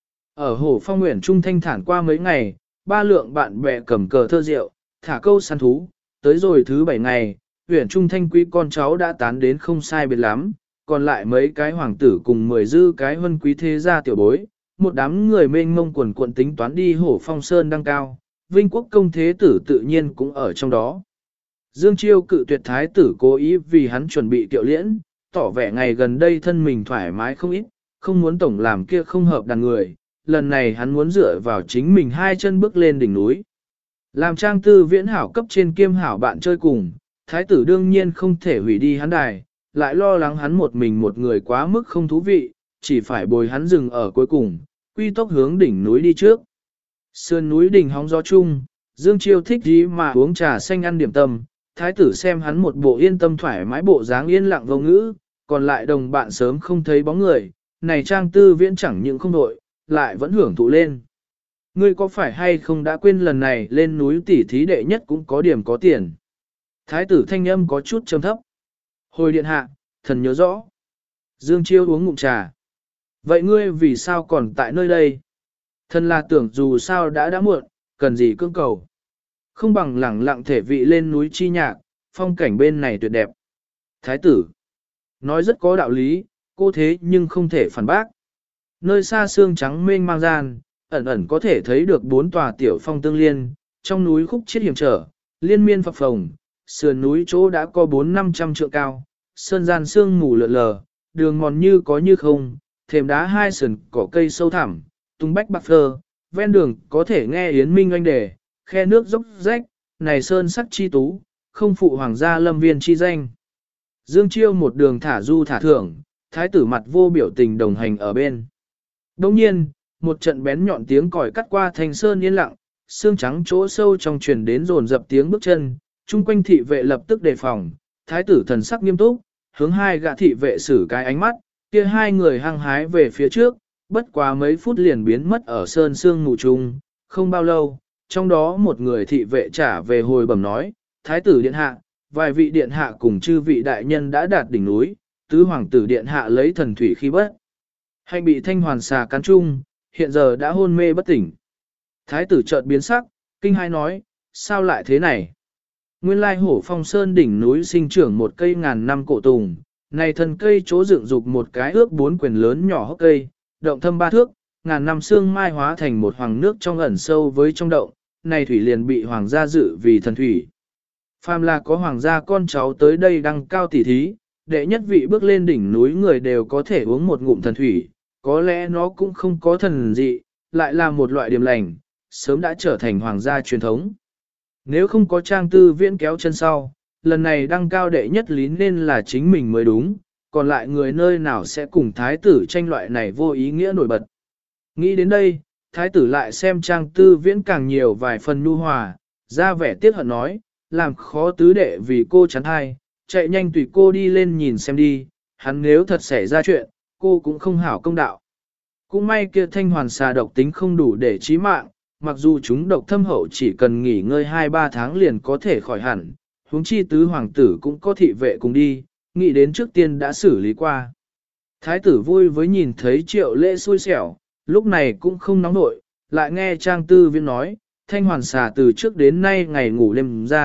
Ở Hồ Phong Nguyễn Trung thanh thản qua mấy ngày, ba lượng bạn bè cầm cờ thơ rượu, thả câu săn thú, tới rồi thứ 7 ngày, Nguyễn Trung thanh quý con cháu đã tán đến không sai biệt lắm, còn lại mấy cái hoàng tử cùng 10 dư cái huân quý thế gia tiểu bối, một đám người mênh mông quần cuộn tính toán đi Hổ Phong Sơn đăng cao, Vinh Quốc công thế tử tự nhiên cũng ở trong đó. Dương Chiêu cự tuyệt thái tử cố ý vì hắn chuẩn bị kiệu liễn, tỏ vẻ ngày gần đây thân mình thoải mái không ít, không muốn tổng làm kia không hợp đàn người, lần này hắn muốn dựa vào chính mình hai chân bước lên đỉnh núi. Làm Trang Tư Viễn hảo cấp trên kiêm hảo bạn chơi cùng, thái tử đương nhiên không thể hủy đi hắn đài, lại lo lắng hắn một mình một người quá mức không thú vị, chỉ phải bồi hắn dừng ở cuối cùng, quy tốc hướng đỉnh núi đi trước. Sườn núi đỉnh hóng gió chung, Dương Chiêu thích gì mà uống trà xanh ăn điểm tâm, thái tử xem hắn một bộ yên tâm thoải mái bộ dáng yên lặng vô ngữ, còn lại đồng bạn sớm không thấy bóng người, này Trang Tư Viễn chẳng những không đội, lại vẫn hưởng thụ lên. Ngươi có phải hay không đã quên lần này lên núi tỉ thí đệ nhất cũng có điểm có tiền. Thái tử thanh âm có chút trầm thấp. Hồi điện hạ, thần nhớ rõ. Dương Chiêu uống ngụm trà. Vậy ngươi vì sao còn tại nơi đây? Thần là tưởng dù sao đã muộn, cần gì cưỡng cầu. Không bằng lẳng lặng thể vị lên núi chi nhạc, phong cảnh bên này tuyệt đẹp. Thái tử. Nói rất có đạo lý, cô thế nhưng không thể phản bác. Nơi xa xương trắng mênh mang gian, ẩn ẩn có thể thấy được 4 tòa tiểu phong tương liên, trong núi khúc chiết hiểm trở, liên miên phập phồng, sườn núi chỗ đã có 400-500 trượng cao, sơn gian sương mù lượn lờ, đường mòn như có như không, thềm đá hai sườn cỏ cây sâu thẳm, tung bách bạc phơ, ven đường có thể nghe yến minh oanh đề, khe nước dốc rách, này sơn sắc chi tú, không phụ hoàng gia lâm viên chi danh. Dương Chiêu một đường thả du thả thưởng, thái tử mặt vô biểu tình đồng hành ở bên. Đồng nhiên, một trận bén nhọn tiếng còi cắt qua thành sơn yên lặng, xương trắng chỗ sâu trong truyền đến rồn dập tiếng bước chân, chung quanh thị vệ lập tức đề phòng, thái tử thần sắc nghiêm túc, hướng hai gã thị vệ xử cái ánh mắt, kia hai người hăng hái về phía trước, bất quá mấy phút liền biến mất ở sơn sương mù trùng, không bao lâu, trong đó một người thị vệ trả về hồi bẩm nói, thái tử điện hạ, vài vị điện hạ cùng chư vị đại nhân đã đạt đỉnh núi, tứ hoàng tử điện hạ lấy thần thủy khi bất. Hành bị thanh hoàn xà cắn chung, hiện giờ đã hôn mê bất tỉnh. Thái tử chợt biến sắc, kinh hai nói, sao lại thế này? Nguyên lai Hổ Phong Sơn đỉnh núi sinh trưởng một cây ngàn năm cổ tùng, này thân cây chỗ dựng dục một cái ước 4 quyền lớn nhỏ hốc cây, động thâm 3 thước, ngàn năm xương mai hóa thành một hoàng nước trong ẩn sâu với trong động, này thủy liền bị hoàng gia dự vì thần thủy. Phàm là có hoàng gia con cháu tới đây đăng cao tỉ thí, đệ nhất vị bước lên đỉnh núi người đều có thể uống một ngụm thần thủy, có lẽ nó cũng không có thần dị, lại là một loại điểm lành, sớm đã trở thành hoàng gia truyền thống. Nếu không có Trang Tư Viễn kéo chân sau, lần này đăng cao đệ nhất lý nên là chính mình mới đúng, còn lại người nơi nào sẽ cùng thái tử tranh loại này vô ý nghĩa nổi bật. Nghĩ đến đây, thái tử lại xem Trang Tư Viễn càng nhiều vài phần nhu hòa, ra vẻ tiếc hận nói, làm khó tứ đệ vì cô chắn hai, chạy nhanh tùy cô đi lên nhìn xem đi, hắn nếu thật xảy ra chuyện, cô cũng không hảo công đạo. Cũng may kia thanh hoàn xà độc tính không đủ để chí mạng, mặc dù chúng độc thâm hậu chỉ cần nghỉ ngơi 2-3 tháng liền có thể khỏi hẳn, huống chi tứ hoàng tử cũng có thị vệ cùng đi, nghĩ đến trước tiên đã xử lý qua. Thái tử vui với nhìn thấy Triệu Lễ xui xẻo, lúc này cũng không nóng nội, lại nghe Trang Tư Viễn nói, thanh hoàn xà từ trước đến nay ngày ngủ đêm ra,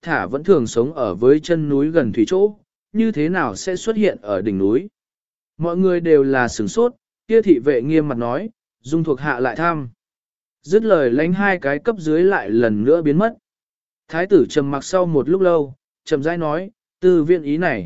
thả vẫn thường sống ở với chân núi gần thủy chỗ, như thế nào sẽ xuất hiện ở đỉnh núi. Mọi người đều là sửng sốt, kia thị vệ nghiêm mặt nói, Dung thuộc hạ lại thăm. Dứt lời lánh hai cái cấp dưới lại lần nữa biến mất. Thái tử trầm mặc sau một lúc lâu, trầm rãi nói, Tư viện ý này.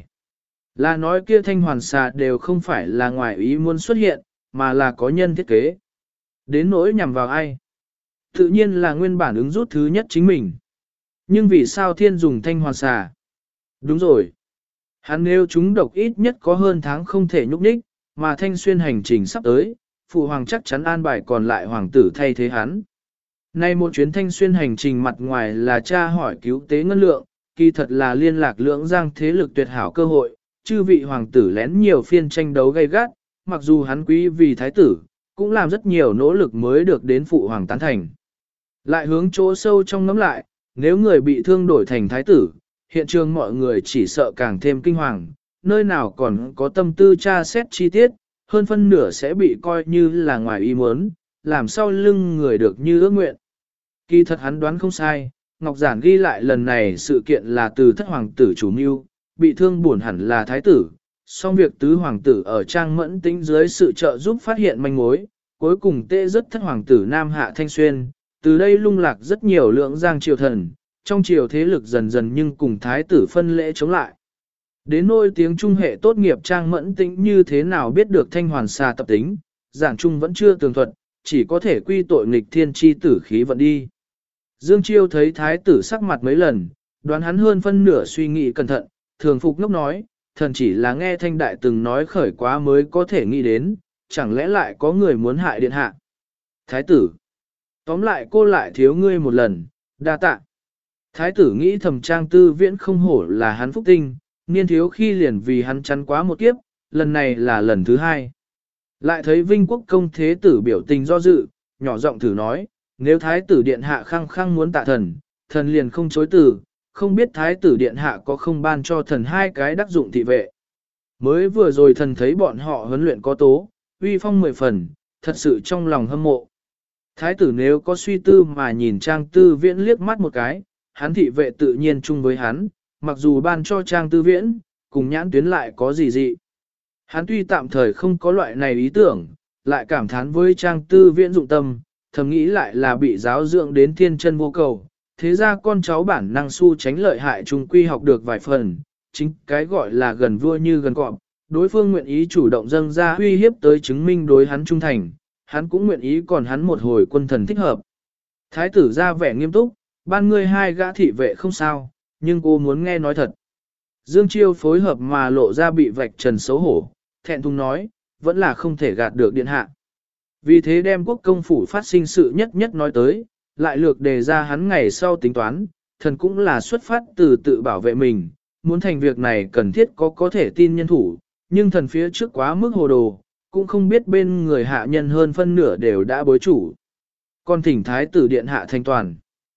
Là nói kia thanh hoàn xà đều không phải là ngoài ý muốn xuất hiện, mà là có nhân thiết kế. Đến nỗi nhằm vào ai? Tự nhiên là nguyên bản ứng rút thứ nhất chính mình. Nhưng vì sao thiên dùng thanh hoàn xà? Đúng rồi. Hắn nêu chúng độc ít nhất có hơn tháng không thể nhúc nhích, mà thanh xuyên hành trình sắp tới, phụ hoàng chắc chắn an bài còn lại hoàng tử thay thế hắn. Nay một chuyến thanh xuyên hành trình mặt ngoài là tra hỏi cứu tế ngân lượng, kỳ thật là liên lạc lưỡng giang thế lực tuyệt hảo cơ hội, chư vị hoàng tử lén nhiều phiên tranh đấu gay gắt, mặc dù hắn quý vì thái tử, cũng làm rất nhiều nỗ lực mới được đến phụ hoàng tán thành. Lại hướng chỗ sâu trong ngắm lại, nếu người bị thương đổi thành thái tử, hiện trường mọi người chỉ sợ càng thêm kinh hoàng, nơi nào còn có tâm tư tra xét chi tiết, hơn phân nửa sẽ bị coi như là ngoài ý muốn, làm sao lưng người được như ước nguyện. Kỳ thật hắn đoán không sai, Ngọc Giản ghi lại lần này sự kiện là từ thất hoàng tử chủ mưu, bị thương buồn hẳn là thái tử, song việc tứ hoàng tử ở trang mẫn tính dưới sự trợ giúp phát hiện manh mối, cuối cùng tê rất thất hoàng tử Nam Hạ Thanh Xuyên, từ đây lung lạc rất nhiều lượng giang triều thần, trong triều thế lực dần dần nhưng cùng thái tử phân lễ chống lại. Đến nôi tiếng trung hệ tốt nghiệp trang mẫn tính như thế nào biết được thanh hoàn xà tập tính, giảng trung vẫn chưa tường thuật, chỉ có thể quy tội nghịch thiên chi tử khí vận đi. Dương Chiêu thấy thái tử sắc mặt mấy lần, đoán hắn hơn phân nửa suy nghĩ cẩn thận, thường phục ngốc nói, thần chỉ là nghe thanh đại từng nói khởi quá mới có thể nghĩ đến, chẳng lẽ lại có người muốn hại điện hạ. Thái tử, tóm lại cô lại thiếu ngươi một lần, đa tạ. Thái tử nghĩ thầm Trang Tư Viễn không hổ là hắn phúc tinh, niên thiếu khi liền vì hắn chắn quá một kiếp, lần này là lần thứ hai. Lại thấy Vinh Quốc công thế tử biểu tình do dự, nhỏ giọng thử nói, nếu thái tử điện hạ khăng khăng muốn tạ thần, thần liền không chối từ, không biết thái tử điện hạ có không ban cho thần hai cái đắc dụng thị vệ. Mới vừa rồi thần thấy bọn họ huấn luyện có tố, uy phong 10 phần, thật sự trong lòng hâm mộ. Thái tử nếu có suy tư mà nhìn Trang Tư Viễn liếc mắt một cái, hắn thị vệ tự nhiên chung với hắn, mặc dù ban cho Trang Tư Viễn, cùng nhãn tuyến lại có gì dị. Hắn tuy tạm thời không có loại này ý tưởng, lại cảm thán với Trang Tư Viễn dụng tâm, thầm nghĩ lại là bị giáo dưỡng đến thiên chân vô cầu. Thế ra con cháu bản năng su tránh lợi hại chung quy học được vài phần, chính cái gọi là gần vua như gần cọp, đối phương nguyện ý chủ động dâng ra uy hiếp tới chứng minh đối hắn trung thành, hắn cũng nguyện ý còn hắn một hồi quân thần thích hợp. Thái tử ra vẻ nghiêm túc, ban ngươi hai gã thị vệ không sao, nhưng cô muốn nghe nói thật. Dương Chiêu phối hợp mà lộ ra bị vạch trần xấu hổ, thẹn thùng nói, vẫn là không thể gạt được điện hạ. Vì thế đem quốc công phủ phát sinh sự nhất nhất nói tới, lại lược đề ra hắn ngày sau tính toán, thần cũng là xuất phát từ tự bảo vệ mình, muốn thành việc này cần thiết có thể tin nhân thủ, nhưng thần phía trước quá mức hồ đồ, cũng không biết bên người hạ nhân hơn phân nửa đều đã bối chủ. Còn thỉnh thái tử điện hạ thanh toàn.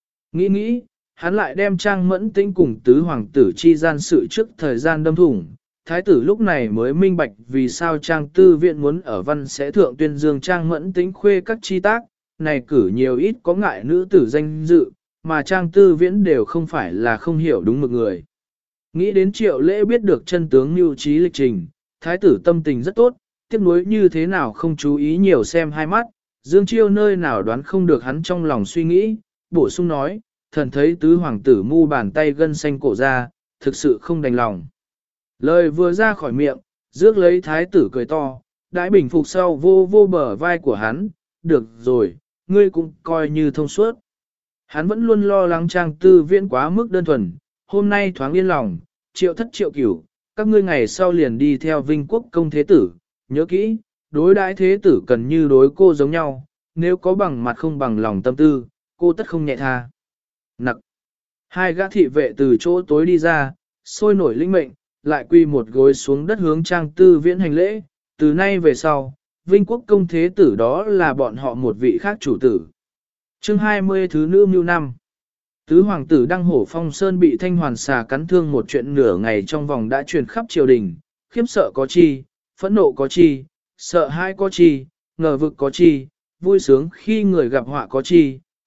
Nghĩ, hắn lại đem Trang Mẫn Tĩnh cùng tứ hoàng tử chi gian sự trước thời gian đâm thủng. Thái tử lúc này mới minh bạch vì sao Trang Tư Viện muốn ở văn sẽ thượng tuyên dương Trang Mẫn Tĩnh khuê các chi tác, này cử nhiều ít có ngại nữ tử danh dự, mà Trang Tư Viễn đều không phải là không hiểu đúng một người. Nghĩ đến Triệu Lễ biết được chân tướng mưu trí lịch trình, thái tử tâm tình rất tốt, tiếc nuối như thế nào không chú ý nhiều xem hai mắt, Dương Chiêu nơi nào đoán không được hắn trong lòng suy nghĩ, bổ sung nói, thần thấy tứ hoàng tử mu bàn tay gân xanh cổ ra, thực sự không đành lòng. Lời vừa ra khỏi miệng, rước lấy thái tử cười to, đãi bình phục sau vô vô bờ vai của hắn, được rồi, ngươi cũng coi như thông suốt. Hắn vẫn luôn lo lắng Trang Tư Viễn quá mức đơn thuần, hôm nay thoáng yên lòng, triệu thất triệu cửu, các ngươi ngày sau liền đi theo Vinh Quốc công thế tử, nhớ kỹ, đối đãi thế tử cần như đối cô giống nhau, nếu có bằng mặt không bằng lòng tâm tư, cô tất không nhẹ tha. Nặc. Hai gã thị vệ từ chỗ tối đi ra, sôi nổi linh mệnh, lại quy một gối xuống đất hướng Trang Tư Viễn hành lễ, từ nay về sau, Vinh Quốc công thế tử đó là bọn họ một vị khác chủ tử. Chương 20 thứ nữ mưu năm. Tứ hoàng tử Đăng Hổ Phong Sơn bị thanh hoàn xà cắn thương một chuyện nửa ngày trong vòng đã truyền khắp triều đình, khiếp sợ có chi, phẫn nộ có chi, sợ hãi có chi, ngờ vực có chi, vui sướng khi người gặp họa có chi,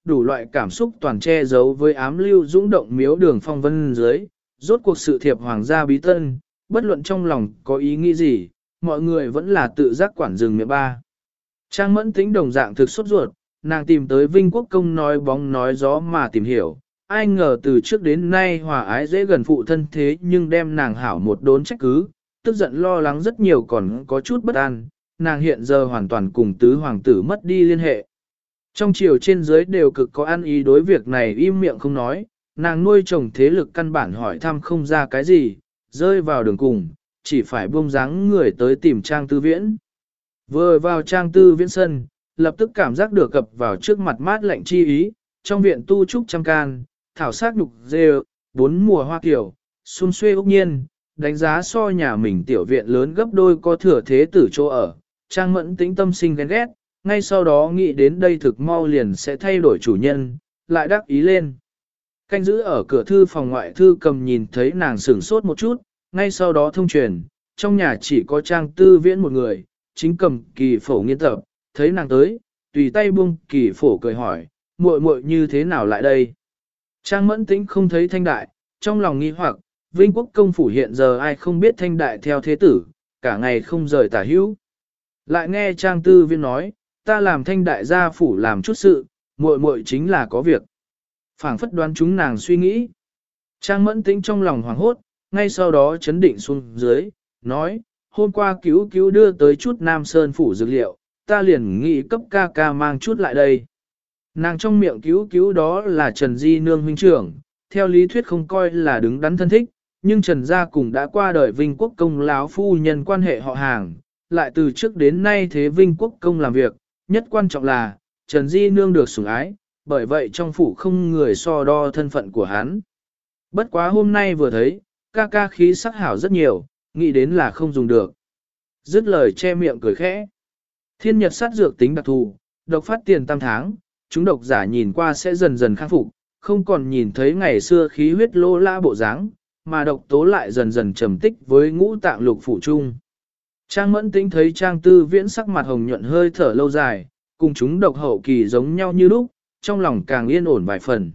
đủ loại cảm xúc toàn che giấu với ám lưu dũng động miếu đường phong vân dưới, rốt cuộc sự thiệp hoàng gia bí tân, bất luận trong lòng có ý nghĩ gì, mọi người vẫn là tự giác quản rừng miệng ba. Trang Mẫn Tĩnh đồng dạng thực sốt ruột, nàng tìm tới Vinh Quốc Công nói bóng nói gió mà tìm hiểu, ai ngờ từ trước đến nay hòa ái dễ gần phụ thân thế nhưng đem nàng hảo một đốn trách cứ, tức giận lo lắng rất nhiều còn có chút bất an, nàng hiện giờ hoàn toàn cùng tứ hoàng tử mất đi liên hệ. Trong triều trên dưới đều cực có ăn ý đối việc này im miệng không nói, nàng nuôi chồng thế lực căn bản hỏi thăm không ra cái gì, rơi vào đường cùng, chỉ phải buông dáng người tới tìm Trang Tư Viễn. Vừa vào Trang Tư Viễn sân, lập tức cảm giác được cập vào trước mặt mát lạnh chi ý, trong viện tu trúc trăm can, thảo sát nhục dê, bốn mùa hoa kiểu, xuân xuê ốc nhiên, đánh giá so nhà mình tiểu viện lớn gấp đôi có thừa thế tử chỗ ở, Trang Mẫn Tĩnh tâm sinh ghen ghét, ngay sau đó nghĩ đến đây thực mau liền sẽ thay đổi chủ nhân, lại đắc ý lên. Canh giữ ở cửa thư phòng ngoại thư cầm nhìn thấy nàng sửng sốt một chút, ngay sau đó thông truyền, trong nhà chỉ có Trang Tư Viễn một người, chính cầm kỳ phổ nghiên tập, thấy nàng tới, tùy tay buông kỳ phổ cười hỏi, muội muội như thế nào lại đây? Trang Mẫn Tĩnh không thấy Thanh Đại, trong lòng nghi hoặc, Vinh Quốc công phủ hiện giờ ai không biết Thanh Đại theo thế tử, cả ngày không rời tả hữu. Lại nghe Trang Tư Viễn nói, ta làm Thanh Đại gia phủ làm chút sự, muội muội chính là có việc. Phảng phất đoán chúng nàng suy nghĩ. Trang Mẫn Tĩnh trong lòng hoảng hốt, ngay sau đó chấn định xuống dưới, nói, hôm qua cứu cứu đưa tới chút Nam Sơn phủ dược liệu, ta liền nghĩ cấp ca ca mang chút lại đây. Nàng trong miệng cứu cứu đó là Trần Di Nương huynh trưởng, theo lý thuyết không coi là đứng đắn thân thích, nhưng Trần Gia cùng đã qua đời Vinh Quốc công láo phu nhân quan hệ họ hàng, lại từ trước đến nay thế Vinh Quốc công làm việc, nhất quan trọng là, Trần Di Nương được sủng ái, bởi vậy trong phủ không người so đo thân phận của hắn. Bất quá hôm nay vừa thấy, ca ca khí sắc hảo rất nhiều, nghĩ đến là không dùng được. Dứt lời che miệng cười khẽ. Thiên nhật sát dược tính đặc thù, độc phát tiền tam tháng, chúng độc giả nhìn qua sẽ dần dần khắc phục, không còn nhìn thấy ngày xưa khí huyết lô la bộ dáng, mà độc tố lại dần dần trầm tích với ngũ tạng lục phủ chung. Trang Mẫn Tĩnh thấy Trang Tư Viễn sắc mặt hồng nhuận hơi thở lâu dài, cùng chúng độc hậu kỳ giống nhau như lúc, trong lòng càng yên ổn vài phần.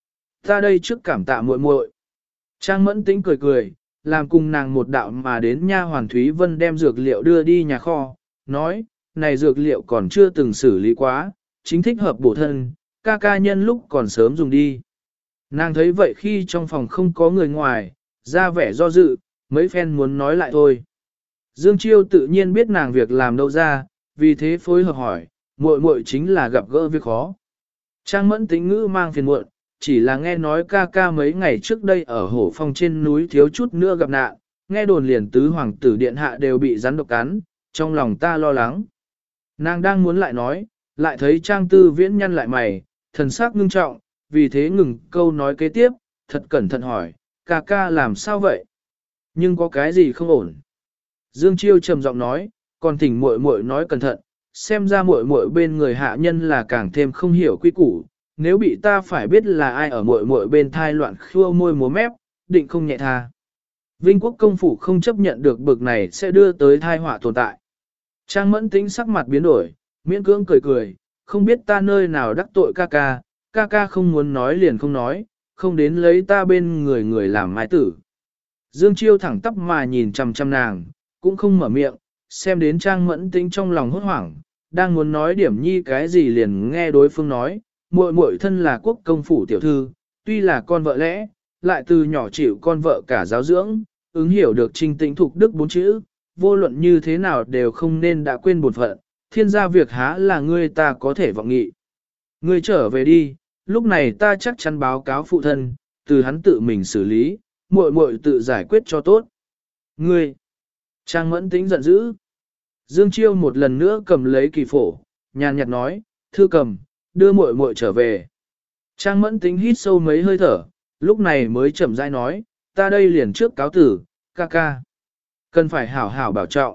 Ta đây trước cảm tạ muội muội. Trang Mẫn Tĩnh cười cười, làm cùng nàng một đạo mà đến nha hoàn Thúy Vân đem dược liệu đưa đi nhà kho, nói, này dược liệu còn chưa từng xử lý quá, chính thích hợp bổ thân, ca ca nhân lúc còn sớm dùng đi. Nàng thấy vậy khi trong phòng không có người ngoài, ra vẻ do dự, mấy phen muốn nói lại thôi. Dương Chiêu tự nhiên biết nàng việc làm đâu ra, vì thế phối hợp hỏi, muội muội chính là gặp gỡ việc khó. Trang Mẫn Tĩnh ngữ mang phiền muộn, chỉ là nghe nói ca ca mấy ngày trước đây ở hổ phong trên núi thiếu chút nữa gặp nạn, nghe đồn liền tứ hoàng tử điện hạ đều bị rắn độc cắn, trong lòng ta lo lắng. Nàng đang muốn lại nói, lại thấy Trang Tư Viễn nhăn lại mày, thần sắc ngưng trọng, vì thế ngừng câu nói kế tiếp, thật cẩn thận hỏi, ca ca làm sao vậy? Nhưng có cái gì không ổn? Dương Chiêu trầm giọng nói, còn thỉnh muội muội nói cẩn thận, xem ra muội muội bên người hạ nhân là càng thêm không hiểu quy củ, nếu bị ta phải biết là ai ở muội muội bên thai loạn khua môi múa mép, định không nhẹ tha. Vinh Quốc công phủ không chấp nhận được bực này sẽ đưa tới thai họa tồn tại. Trang Mẫn Tĩnh sắc mặt biến đổi, miễn cưỡng cười cười, không biết ta nơi nào đắc tội ca ca không muốn nói liền không nói, không đến lấy ta bên người người làm mái tử. Dương Chiêu thẳng tắp mà nhìn chằm chằm nàng, cũng không mở miệng, xem đến Trang Mẫn Tĩnh trong lòng hốt hoảng, đang muốn nói điểm nhi cái gì liền nghe đối phương nói, muội muội thân là quốc công phủ tiểu thư, tuy là con vợ lẽ, lại từ nhỏ chịu con vợ cả giáo dưỡng, ứng hiểu được trinh tĩnh thục đức bốn chữ, vô luận như thế nào đều không nên đã quên bổn phận, thiên gia việc há là ngươi ta có thể vọng nghị. Ngươi trở về đi, lúc này ta chắc chắn báo cáo phụ thân, từ hắn tự mình xử lý, muội muội tự giải quyết cho tốt. Ngươi! Trang Mẫn Tĩnh giận dữ. Dương Chiêu một lần nữa cầm lấy kỳ phổ, nhàn nhạt nói, thư cầm, đưa muội muội trở về. Trang Mẫn Tĩnh hít sâu mấy hơi thở, lúc này mới chậm rãi nói, ta đây liền trước cáo tử, ca ca. Cần phải hảo hảo bảo trọng.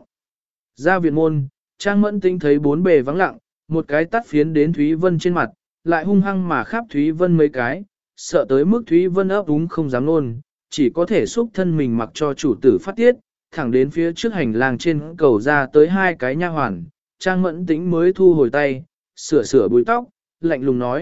Ra viện môn, Trang Mẫn Tĩnh thấy bốn bề vắng lặng, một cái tắt phiến đến Thúy Vân trên mặt, lại hung hăng mà khắp Thúy Vân mấy cái, sợ tới mức Thúy Vân ấp úng không dám nôn, chỉ có thể xúc thân mình mặc cho chủ tử phát tiết, thẳng đến phía trước hành lang trên cầu ra tới hai cái nha hoàn, Trang Mẫn Tĩnh mới thu hồi tay, sửa búi tóc, lạnh lùng nói,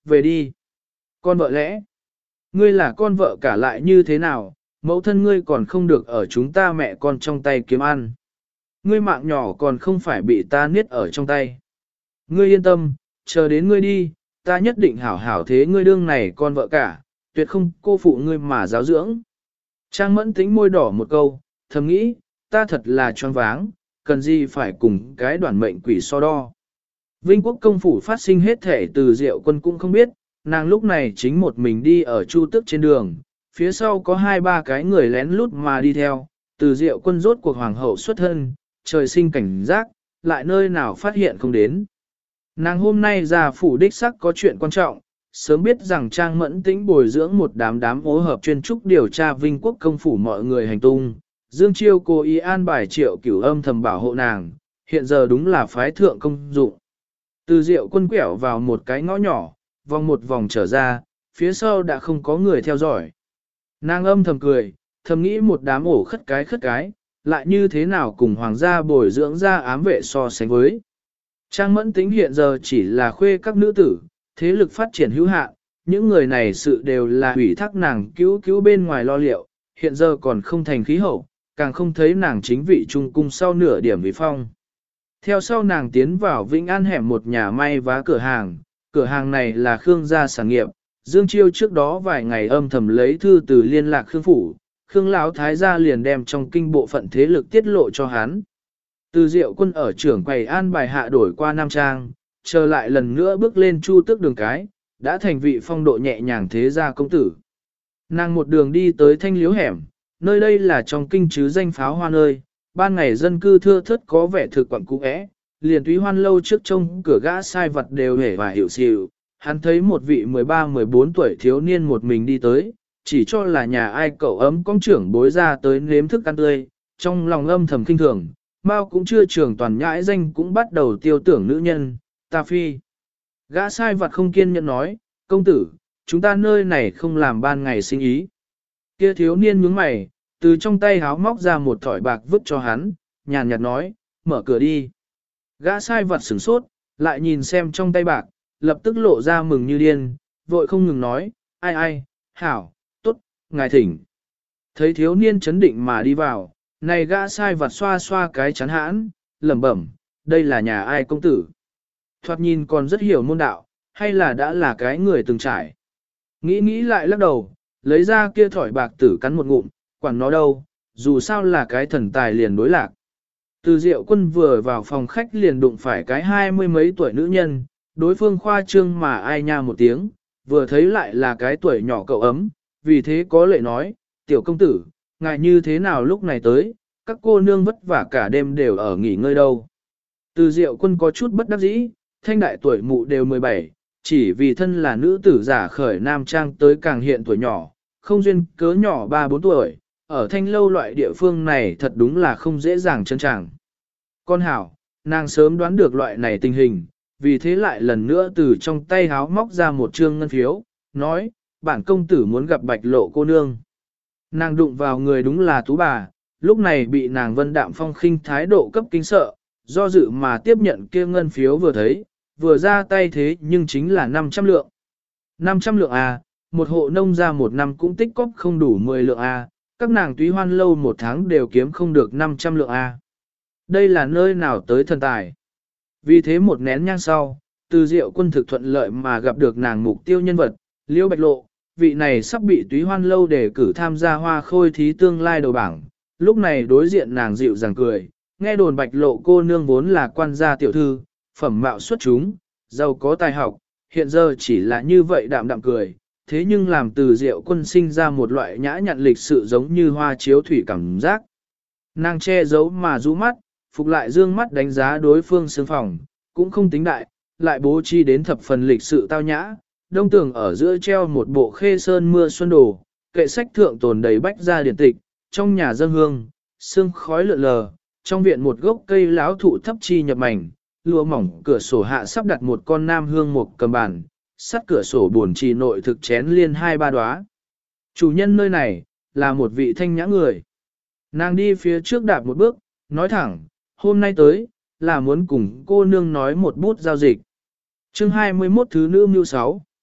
về đi. Con vợ lẽ, ngươi là con vợ cả lại như thế nào, mẫu thân ngươi còn không được ở chúng ta mẹ con trong tay kiếm ăn. Ngươi mạng nhỏ còn không phải bị ta niết ở trong tay. Ngươi yên tâm, chờ đến ngươi đi, ta nhất định hảo hảo thế ngươi đương này con vợ cả, tuyệt không cô phụ ngươi mà giáo dưỡng. Trang Mẫn tính môi đỏ một câu, thầm nghĩ, ta thật là choáng váng, cần gì phải cùng cái đoàn mệnh quỷ so đo. Vinh Quốc công phủ phát sinh hết thể từ Diệu Quân cũng không biết, nàng lúc này chính một mình đi ở Chu Tước trên đường, phía sau có 2-3 cái người lén lút mà đi theo, từ Diệu Quân rốt cuộc hoàng hậu xuất thân, trời sinh cảnh giác, lại nơi nào phát hiện không đến. Nàng hôm nay ra phủ đích sắc có chuyện quan trọng, sớm biết rằng Trang Mẫn Tĩnh bồi dưỡng một đám ố hợp chuyên trúc điều tra Vinh Quốc công phủ mọi người hành tung. Dương Chiêu cố ý an bài Triệu Cửu âm thầm bảo hộ nàng, hiện giờ đúng là phái thượng công dụng. Từ Diệu Quân quẹo vào một cái ngõ nhỏ, vòng một vòng trở ra, phía sau đã không có người theo dõi. Nàng âm thầm cười, thầm nghĩ một đám ổ khất cái, lại như thế nào cùng hoàng gia bồi dưỡng ra ám vệ so sánh với. Trang Mẫn Tĩnh hiện giờ chỉ là khuê các nữ tử, thế lực phát triển hữu hạn, những người này sự đều là ủy thác nàng cứu bên ngoài lo liệu, hiện giờ còn không thành khí hậu, càng không thấy nàng chính vị trung cung sau nửa điểm vị phong. Theo sau nàng tiến vào Vĩnh An hẻm một nhà may vá cửa hàng này là Khương gia sản nghiệp, Dương Chiêu trước đó vài ngày âm thầm lấy thư từ liên lạc Khương phủ, Khương lão thái gia liền đem trong kinh bộ phận thế lực tiết lộ cho hắn. Từ Diệu Quân ở trưởng quầy an bài hạ đổi qua Nam Trang, trở lại lần nữa bước lên Chu Tước đường cái, đã thành vị phong độ nhẹ nhàng thế gia công tử. Nàng một đường đi tới Thanh Liếu hẻm, nơi đây là trong kinh chứ danh pháo hoa nơi, ban ngày dân cư thưa thớt có vẻ thực quẩn cũ ẽ, liền túy hoan lâu trước trông cửa gã sai vật đều hề và hiểu xìu. Hắn thấy một vị 13-14 tuổi thiếu niên một mình đi tới, chỉ cho là nhà ai cậu ấm con trưởng bối ra tới nếm thức ăn tươi, trong lòng âm thầm kinh thường, Mao cũng chưa trưởng toàn nhãi danh cũng bắt đầu tiêu tưởng nữ nhân, ta phi. Gã sai vật không kiên nhẫn nói, công tử, chúng ta nơi này không làm ban ngày sinh ý. Kia thiếu niên nhướng mày, từ trong tay háo móc ra một thỏi bạc vứt cho hắn, nhàn nhạt nói, mở cửa đi. Gã sai vật sửng sốt, lại nhìn xem trong tay bạc, lập tức lộ ra mừng như điên, vội không ngừng nói, ai, hảo, tốt, ngài thỉnh. Thấy thiếu niên chấn định mà đi vào, này gã sai vặt xoa xoa cái chán hãn, lẩm bẩm, đây là nhà ai công tử. Thoạt nhìn còn rất hiểu môn đạo, hay là đã là cái người từng trải. Nghĩ lại lắc đầu, lấy ra kia thỏi bạc tử cắn một ngụm, quản nó đâu, dù sao là cái thần tài liền đối lạc. Từ Diệu Quân vừa vào phòng khách liền đụng phải cái 20 mấy tuổi nữ nhân, đối phương khoa trương mà ai nha một tiếng, vừa thấy lại là cái tuổi nhỏ cậu ấm, vì thế có lệ nói, tiểu công tử, ngài như thế nào lúc này tới, các cô nương vất vả cả đêm đều ở nghỉ ngơi đâu. Từ Diệu Quân có chút bất đắc dĩ, thanh đại tuổi mụ đều 17, chỉ vì thân là nữ tử giả khởi nam trang tới càng hiện tuổi nhỏ, không duyên cớ nhỏ 3-4 tuổi, ở thanh lâu loại địa phương này thật đúng là không dễ dàng chân tràng. Con hảo, nàng sớm đoán được loại này tình hình, vì thế lại lần nữa từ trong tay háo móc ra một trương ngân phiếu, nói, bản công tử muốn gặp bạch lộ cô nương. Nàng đụng vào người đúng là tú bà, lúc này bị nàng vân đạm phong khinh thái độ cấp kinh sợ, do dự mà tiếp nhận kia ngân phiếu vừa thấy, vừa ra tay thế nhưng chính là 500 lượng. 500 lượng à, một hộ nông ra một năm cũng tích cóp không đủ 10 lượng à, các nàng túy hoan lâu một tháng đều kiếm không được 500 lượng à. Đây là nơi nào tới thần tài. Vì thế một nén nhang sau, Từ Diệu Quân thực thuận lợi mà gặp được nàng mục tiêu nhân vật, Liễu Bạch Lộ, vị này sắp bị túy hoan lâu để cử tham gia hoa khôi thí tương lai đầu bảng. Lúc này đối diện nàng dịu dàng cười, nghe đồn Bạch Lộ cô nương vốn là quan gia tiểu thư, phẩm mạo xuất chúng, giàu có tài học, hiện giờ chỉ là như vậy đạm đạm cười, thế nhưng làm Từ Diệu Quân sinh ra một loại nhã nhặn lịch sự giống như hoa chiếu thủy cảm giác. Nàng che giấu mà rũ mắt, phục lại dương mắt đánh giá đối phương sương phòng, cũng không tính đại, lại bố trí đến thập phần lịch sự tao nhã, đông tường ở giữa treo một bộ khê sơn mưa xuân đồ, kệ sách thượng tồn đầy bách gia điển tịch, trong nhà dâng hương, sương khói lượn lờ, trong viện một gốc cây láo thụ thấp chi nhập mảnh, lụa mỏng cửa sổ hạ sắp đặt một con nam hương mục cầm bàn, sắt cửa sổ buồn trì nội thực chén liên 2-3 đóa. Chủ nhân nơi này, là một vị thanh nhã người. Nàng đi phía trước đạp một bước, nói thẳng, hôm nay tới, là muốn cùng cô nương nói một bút giao dịch. Chương 21 thứ nữ mưu 6.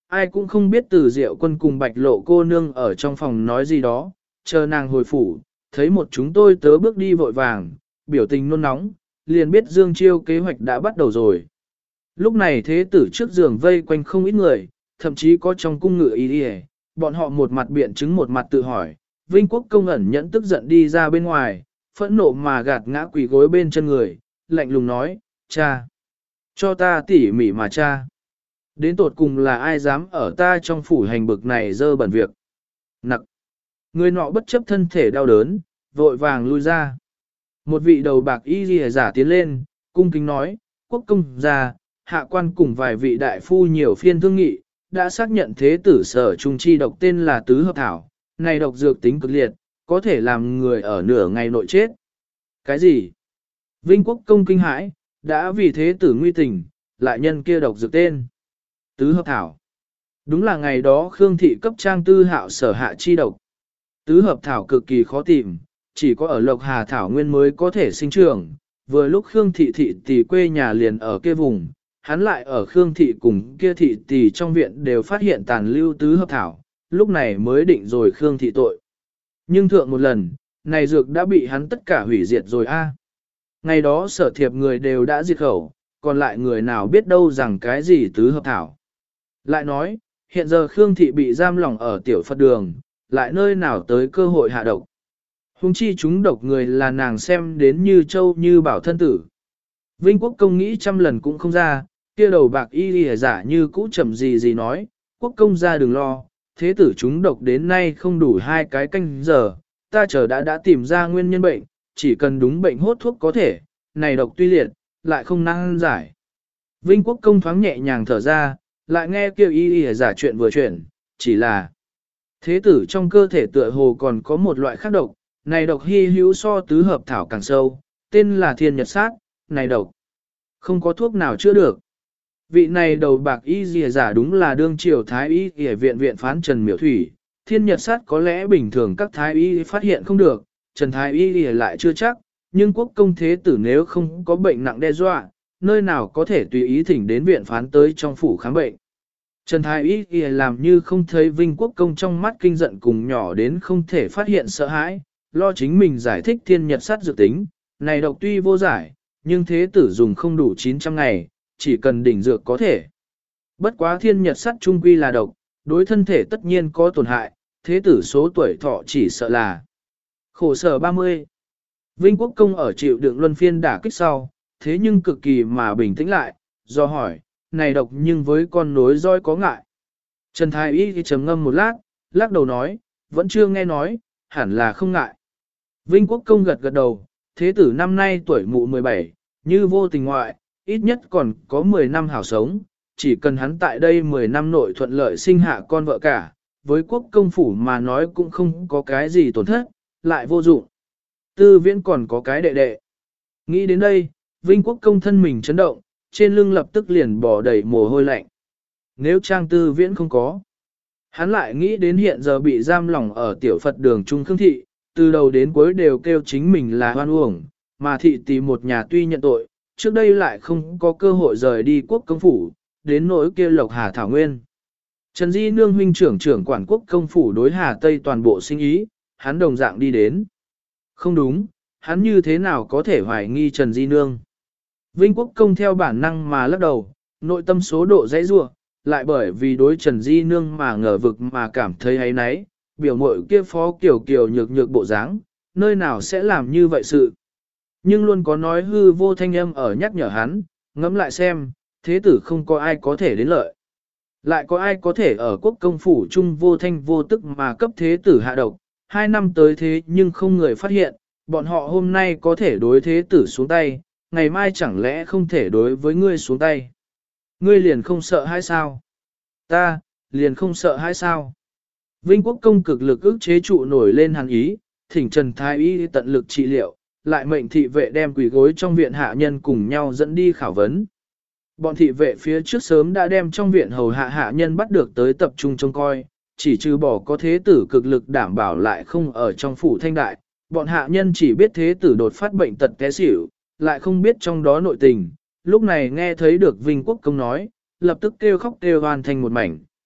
ai cũng không biết Từ Diệu Quân cùng Bạch Lộ cô nương ở trong phòng nói gì đó, chờ nàng hồi phủ, thấy một chúng tôi tớ bước đi vội vàng, biểu tình nôn nóng, liền biết Dương Chiêu kế hoạch đã bắt đầu rồi. Lúc này thế tử trước giường vây quanh không ít người, thậm chí có trong cung ngự y đi, bọn họ một mặt biện chứng một mặt tự hỏi, Vinh Quốc công ẩn nhẫn tức giận đi ra bên ngoài, phẫn nộ mà gạt ngã quỳ gối bên chân người, lạnh lùng nói, cha, cho ta tỉ mỉ mà cha. Đến tột cùng là ai dám ở ta trong phủ hành bực này dơ bẩn việc. Nặc. Người nọ bất chấp thân thể đau đớn, vội vàng lui ra. Một vị đầu bạc y lìa giả tiến lên, cung kính nói, quốc công gia, hạ quan cùng vài vị đại phu nhiều phiên thương nghị, đã xác nhận thế tử sở trung chi độc tên là tứ hợp thảo, này độc dược tính cực liệt, có thể làm người ở nửa ngày nội chết. Cái gì? Vinh quốc công kinh hãi, đã vì thế tử nguy tình, lại nhân kia độc dược tên. Tứ hợp thảo. Đúng là ngày đó Khương thị cấp trang tư hạo sở hạ chi độc. Tứ hợp thảo cực kỳ khó tìm, chỉ có ở Lộc Hà thảo nguyên mới có thể sinh trưởng. Vừa lúc Khương thị thị tỷ quê nhà liền ở kia vùng, hắn lại ở Khương thị cùng kia thị tỷ trong viện đều phát hiện tàn lưu tứ hợp thảo, lúc này mới định rồi Khương thị tội. Nhưng thượng một lần, này dược đã bị hắn tất cả hủy diệt rồi a. Ngày đó sở thiệp người đều đã diệt khẩu, còn lại người nào biết đâu rằng cái gì tứ hợp thảo. Lại nói, hiện giờ Khương thị bị giam lỏng ở tiểu Phật đường, lại nơi nào tới cơ hội hạ độc. Hùng chi chúng độc người là nàng xem đến như châu như bảo thân tử. Vinh quốc công nghĩ trăm lần cũng không ra, kia đầu bạc y lìa giả như cũ chậm gì nói, quốc công ra đừng lo, thế tử chúng độc đến nay không đủ 2 cái canh giờ, ta chờ đã tìm ra nguyên nhân bệnh, chỉ cần đúng bệnh hốt thuốc có thể, này độc tuy liệt, lại không năng giải. Vinh quốc công thoáng nhẹ nhàng thở ra, lại nghe kêu y lìa giả chuyện vừa chuyển, chỉ là thế tử trong cơ thể tựa hồ còn có một loại khác độc, này độc hy hữu so tứ hợp thảo càng sâu, tên là thiên nhật sát, này độc không có thuốc nào chữa được. Vị này đầu bạc y lìa giả đúng là đương triều thái y y viện viện phán Trần Miểu Thủy, thiên nhật sát có lẽ bình thường các thái y phát hiện không được, Trần thái y y lại chưa chắc, nhưng quốc công thế tử nếu không có bệnh nặng đe dọa, nơi nào có thể tùy ý thỉnh đến viện phán tới trong phủ khám bệnh. Trần thái y y làm như không thấy Vinh quốc công trong mắt kinh giận cùng nhỏ đến không thể phát hiện sợ hãi, lo chính mình giải thích thiên nhật sát dự tính, này độc tuy vô giải, nhưng thế tử dùng không đủ 900 ngày, chỉ cần đỉnh dược có thể. Bất quá thiên nhật sắt trung quy là độc, đối thân thể tất nhiên có tổn hại, thế tử số tuổi thọ chỉ sợ là khổ sở 30. Vinh quốc công ở chịu đựng luân phiên đả kích sau, thế nhưng cực kỳ mà bình tĩnh lại, do hỏi, này độc nhưng với con nối roi có ngại. Trần Thái Y trầm ngâm một lát, lắc đầu nói, vẫn chưa nghe nói, hẳn là không ngại. Vinh quốc công gật đầu, thế tử năm nay tuổi mụ 17, như vô tình ngoại, ít nhất còn có 10 năm hảo sống, chỉ cần hắn tại đây 10 năm nội thuận lợi sinh hạ con vợ cả, với quốc công phủ mà nói cũng không có cái gì tổn thất, lại vô dụng. Tư viễn còn có cái đệ đệ. Nghĩ đến đây, Vinh quốc công thân mình chấn động, trên lưng lập tức liền bỏ đầy mồ hôi lạnh. Nếu trang tư viễn không có, hắn lại nghĩ đến hiện giờ bị giam lỏng ở tiểu Phật đường Trung Khương Thị, từ đầu đến cuối đều kêu chính mình là hoan uổng, mà thị tỷ một nhà tuy nhận tội, trước đây lại không có cơ hội rời đi quốc công phủ, đến nỗi kia Lộc Hà Thảo Nguyên. Trần Di Nương huynh trưởng quản quốc công phủ đối Hà Tây toàn bộ sinh ý, hắn đồng dạng đi đến. Không đúng, hắn như thế nào có thể hoài nghi Trần Di Nương. Vinh quốc công theo bản năng mà lắc đầu, nội tâm số độ dãy rua, lại bởi vì đối Trần Di Nương mà ngờ vực mà cảm thấy ấy nấy, biểu mội kia phó kiểu nhược nhược bộ dáng, nơi nào sẽ làm như vậy sự. Nhưng luôn có nói hư vô thanh âm ở nhắc nhở hắn, ngẫm lại xem, thế tử không có ai có thể đến lợi. Lại có ai có thể ở quốc công phủ chung vô thanh vô tức mà cấp thế tử hạ độc, 2 năm tới thế nhưng không người phát hiện, bọn họ hôm nay có thể đối thế tử xuống tay, ngày mai chẳng lẽ không thể đối với ngươi xuống tay. Ngươi liền không sợ hay sao? Ta, liền không sợ hay sao? Vinh quốc công cực lực ức chế trụ nổi lên hàn ý, thỉnh Trần Thái Y tận lực trị liệu, lại mệnh thị vệ đem quỷ gối trong viện hạ nhân cùng nhau dẫn đi khảo vấn. Bọn thị vệ phía trước sớm đã đem trong viện hầu hạ nhân bắt được tới tập trung trông coi, chỉ trừ bỏ có thế tử cực lực đảm bảo lại không ở trong phủ thanh đại, bọn hạ nhân chỉ biết thế tử đột phát bệnh tật té xỉu, lại không biết trong đó nội tình, lúc này nghe thấy được Vinh quốc công nói, lập tức kêu khóc kêu oan thành một mảnh.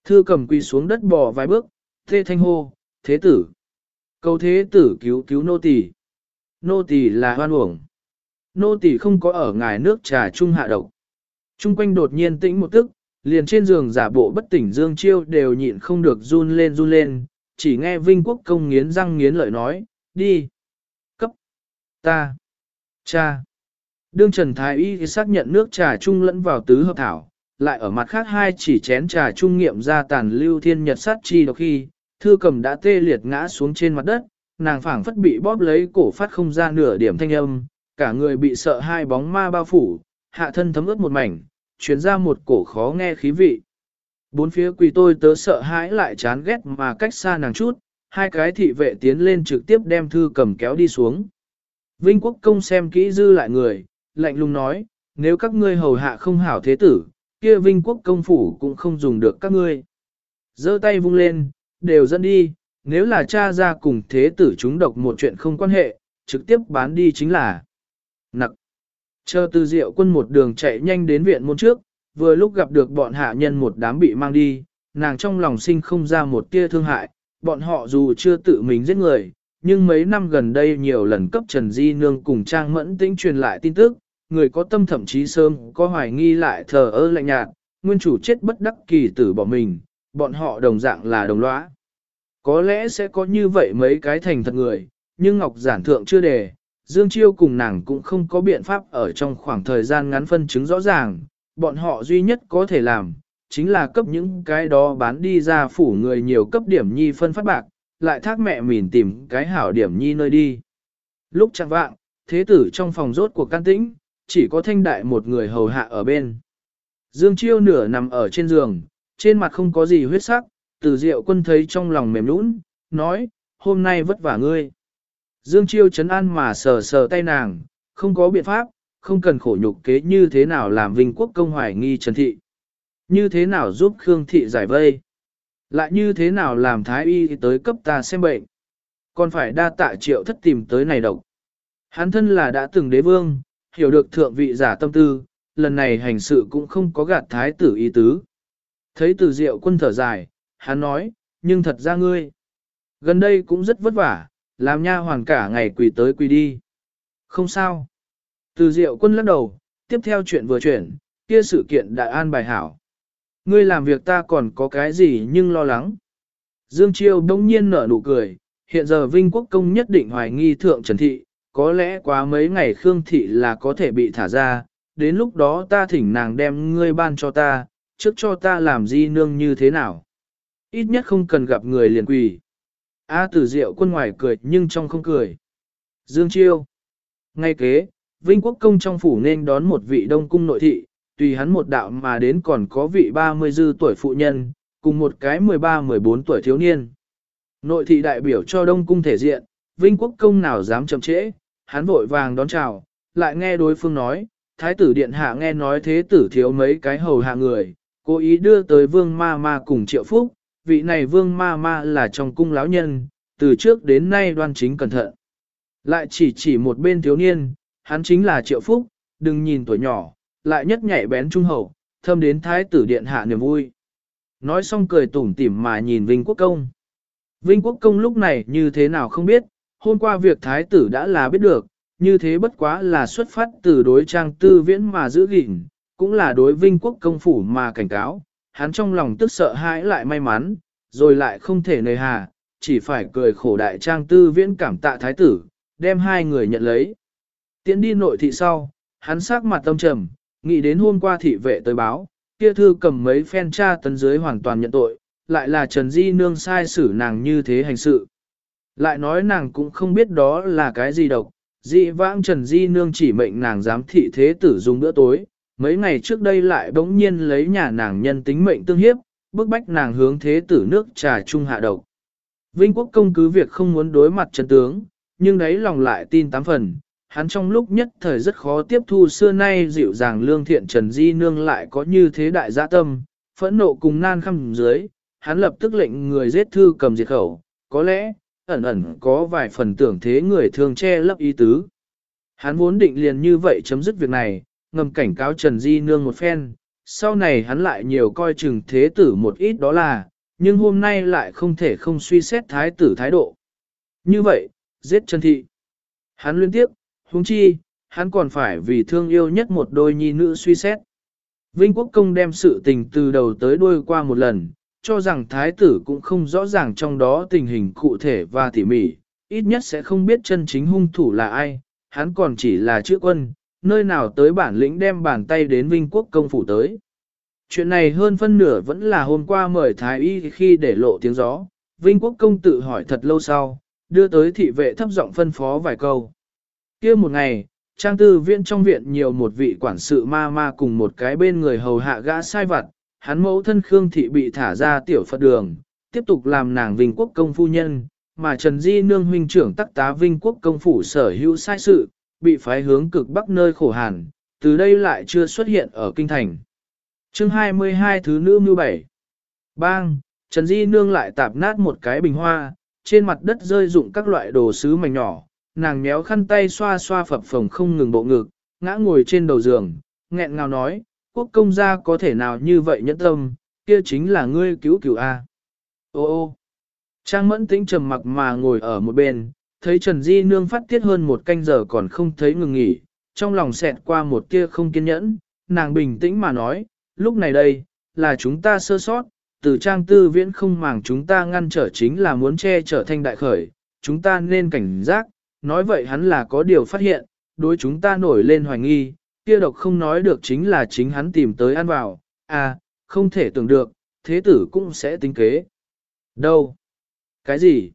Thư cầm quỳ xuống đất bò vài bước, thê thanh hô, thế tử. Cầu thế tử cứu cứu nô tỳ. Nô tỳ là hoan uổng. Nô tỳ không có ở ngài nước trà trung hạ độc. Trung quanh đột nhiên tĩnh một tức, liền trên giường giả bộ bất tỉnh Dương Chiêu đều nhịn không được run lên, chỉ nghe Vinh Quốc công nghiến răng nghiến lợi nói, đi. Cấp. Ta. Cha. Đương Trần Thái Y xác nhận nước trà trung lẫn vào tứ hợp thảo, lại ở mặt khác hai chỉ chén trà trung nghiệm ra tàn lưu thiên nhật sát chi độc khi, thư cầm đã tê liệt ngã xuống trên mặt đất, nàng phảng phất bị bóp lấy cổ phát không ra nửa điểm thanh âm, cả người bị sợ hai bóng ma bao phủ, hạ thân thấm ướt một mảnh, truyền ra một cổ khó nghe khí vị. Bốn phía quỳ tôi tớ sợ hãi lại chán ghét mà cách xa nàng chút, hai cái thị vệ tiến lên trực tiếp đem thư cầm kéo đi xuống. Vinh Quốc công xem kỹ dư lại người, lạnh lùng nói, nếu các ngươi hầu hạ không hảo thế tử, kia Vinh Quốc công phủ cũng không dùng được các ngươi. Giơ tay vung lên, đều dẫn đi, nếu là cha ra cùng thế tử chúng độc một chuyện không quan hệ, trực tiếp bán đi chính là nặc. Chờ Từ Diệu Quân một đường chạy nhanh đến viện môn trước, vừa lúc gặp được bọn hạ nhân một đám bị mang đi, nàng trong lòng sinh không ra một tia thương hại, bọn họ dù chưa tự mình giết người, nhưng mấy năm gần đây nhiều lần cấp Trần Di Nương cùng Trang Mẫn Tĩnh truyền lại tin tức, người có tâm thậm chí sớm có hoài nghi lại thờ ơ lạnh nhạt, nguyên chủ chết bất đắc kỳ tử bỏ mình, bọn họ đồng dạng là đồng lõa. Có lẽ sẽ có như vậy mấy cái thành thật người, nhưng Ngọc Giản Thượng chưa đề, Dương Chiêu cùng nàng cũng không có biện pháp ở trong khoảng thời gian ngắn phân chứng rõ ràng, bọn họ duy nhất có thể làm, chính là cấp những cái đó bán đi ra phủ người nhiều cấp điểm nhi phân phát bạc, lại thác mẹ mình tìm cái hảo điểm nhi nơi đi. Lúc chẳng vạng, thế tử trong phòng rốt cuộc can tĩnh, chỉ có Thanh Đại một người hầu hạ ở bên. Dương Chiêu nửa nằm ở trên giường, trên mặt không có gì huyết sắc, Từ Diệu Quân thấy trong lòng mềm nũng, nói, hôm nay vất vả ngươi. Dương Chiêu trấn an mà sờ sờ tay nàng, không có biện pháp, không cần khổ nhục kế như thế nào làm Vinh Quốc công hoài nghi Trần Thị. Như thế nào giúp Khương Thị giải vây. Lại như thế nào làm Thái Y tới cấp ta xem bệnh. Còn phải đa tạ Triệu Thất tìm tới này độc. Hắn thân là đã từng đế vương, hiểu được thượng vị giả tâm tư, lần này hành sự cũng không có gạt thái tử ý tứ. Thấy Từ Diệu Quân thở dài, hắn nói, nhưng thật ra ngươi. Gần đây cũng rất vất vả, làm nha hoàn cả ngày quỳ tới quỳ đi. Không sao. Từ Diệu Quân lắc đầu, tiếp theo chuyện vừa chuyển, kia sự kiện đại an bài hảo. Ngươi làm việc ta còn có cái gì nhưng lo lắng. Dương Chiêu đông nhiên nở nụ cười, hiện giờ Vinh Quốc công nhất định hoài nghi thượng Trần Thị, có lẽ quá mấy ngày Khương Thị là có thể bị thả ra, đến lúc đó ta thỉnh nàng đem ngươi ban cho ta, trước cho ta làm di nương như thế nào. Ít nhất không cần gặp người liền quỳ. Từ Diệu Quân ngoài cười nhưng trong không cười. Dương Chiêu. Ngay kế, Vinh Quốc công trong phủ nên đón một vị đông cung nội thị, tùy hắn một đạo mà đến còn có vị 30 dư tuổi phụ nhân, cùng một cái 13-14 tuổi thiếu niên. Nội thị đại biểu cho đông cung thể diện, Vinh Quốc công nào dám chậm trễ, hắn vội vàng đón chào, lại nghe đối phương nói, thái tử điện hạ nghe nói thế tử thiếu mấy cái hầu hạ người, cố ý đưa tới vương ma ma cùng Triệu Phúc, vị này vương ma ma là trong cung lão nhân, từ trước đến nay đoan chính cẩn thận. Lại chỉ một bên thiếu niên, hắn chính là Triệu Phúc, đừng nhìn tuổi nhỏ, lại nhất nhạy bén trung hậu, thâm đến thái tử điện hạ niềm vui. Nói xong cười tủm tỉm mà nhìn Vinh Quốc công. Vinh Quốc công lúc này như thế nào không biết, hôm qua việc thái tử đã là biết được, như thế bất quá là xuất phát từ đối Trang Tư Viễn mà giữ gìn, cũng là đối Vinh Quốc công phủ mà cảnh cáo, hắn trong lòng tức sợ hãi lại may mắn, rồi lại không thể nề hà, chỉ phải cười khổ đại Trang Tư Viễn cảm tạ thái tử, đem hai người nhận lấy. Tiến đi nội thị sau, hắn sắc mặt tâm trầm, nghĩ đến hôm qua thị vệ tới báo, kia thư cầm mấy phen tra tấn dưới hoàn toàn nhận tội, lại là Trần Di Nương sai xử nàng như thế hành sự. Lại nói nàng cũng không biết đó là cái gì độc, dị vãng Trần Di Nương chỉ mệnh nàng giám thị thế tử dùng bữa tối, mấy ngày trước đây lại bỗng nhiên lấy nhà nàng nhân tính mệnh tương hiếp, bức bách nàng hướng thế tử nước trà trung hạ độc. Vinh Quốc công cứ việc không muốn đối mặt chân tướng, nhưng đấy lòng lại tin tám phần, hắn trong lúc nhất thời rất khó tiếp thu xưa nay dịu dàng lương thiện Trần Di Nương lại có như thế đại dạ tâm, phẫn nộ cùng nan khăm dưới, hắn lập tức lệnh người giết thư cầm diệt khẩu, có lẽ, ẩn ẩn có vài phần tưởng thế người thường che lấp ý tứ. Hắn vốn định liền như vậy chấm dứt việc này, ngầm cảnh cáo Trần Di Nương một phen, sau này hắn lại nhiều coi chừng thế tử một ít đó là, nhưng hôm nay lại không thể không suy xét thái tử thái độ. Như vậy, giết Trần Thị. Hắn liên tiếp, huống chi, hắn còn phải vì thương yêu nhất một đôi nhi nữ suy xét. Vinh Quốc Công đem sự tình từ đầu tới đuôi qua một lần, cho rằng thái tử cũng không rõ ràng trong đó tình hình cụ thể và tỉ mỉ, ít nhất sẽ không biết chân chính hung thủ là ai, hắn còn chỉ là chữ quân, nơi nào tới bản lĩnh đem bàn tay đến Vinh Quốc Công phủ tới. Chuyện này hơn phân nửa vẫn là hôm qua mời thái y khi để lộ tiếng gió, Vinh Quốc Công tự hỏi thật lâu sau, đưa tới thị vệ thấp giọng phân phó vài câu. Kia một ngày, Trang Tư Viễn trong viện nhiều một vị quản sự ma ma cùng một cái bên người hầu hạ gã sai vặt, hắn mẫu thân Khương Thị bị thả ra tiểu Phật đường, tiếp tục làm nàng Vinh Quốc Công phu nhân, mà Trần Di Nương huynh trưởng tắc tá Vinh Quốc Công phủ sở hữu sai sự, bị phái hướng cực bắc nơi khổ hàn, từ đây lại chưa xuất hiện ở kinh thành. Chương 22 thứ nữ mưu 7 Bang, Trần Di Nương lại tạp nát một cái bình hoa, trên mặt đất rơi dụng các loại đồ sứ mảnh nhỏ, nàng méo khăn tay xoa xoa phập phồng không ngừng bộ ngực, ngã ngồi trên đầu giường, nghẹn ngào nói, Quốc công gia có thể nào như vậy nhẫn tâm, kia chính là ngươi cứu cứu A. Ô ô, Trang Mẫn Tĩnh trầm mặc mà ngồi ở một bên, thấy Trần Di Nương phát tiết hơn một canh giờ còn không thấy ngừng nghỉ, trong lòng xẹt qua một tia không kiên nhẫn, nàng bình tĩnh mà nói, lúc này đây, là chúng ta sơ sót, từ Trang Tư Viễn không màng chúng ta ngăn trở chính là muốn che chở thanh đại khởi, chúng ta nên cảnh giác, nói vậy hắn là có điều phát hiện, đối chúng ta nổi lên hoài nghi, kia độc không nói được chính là chính hắn tìm tới ăn vào, à, không thể tưởng được, thế tử cũng sẽ tính kế. Đâu? Cái gì?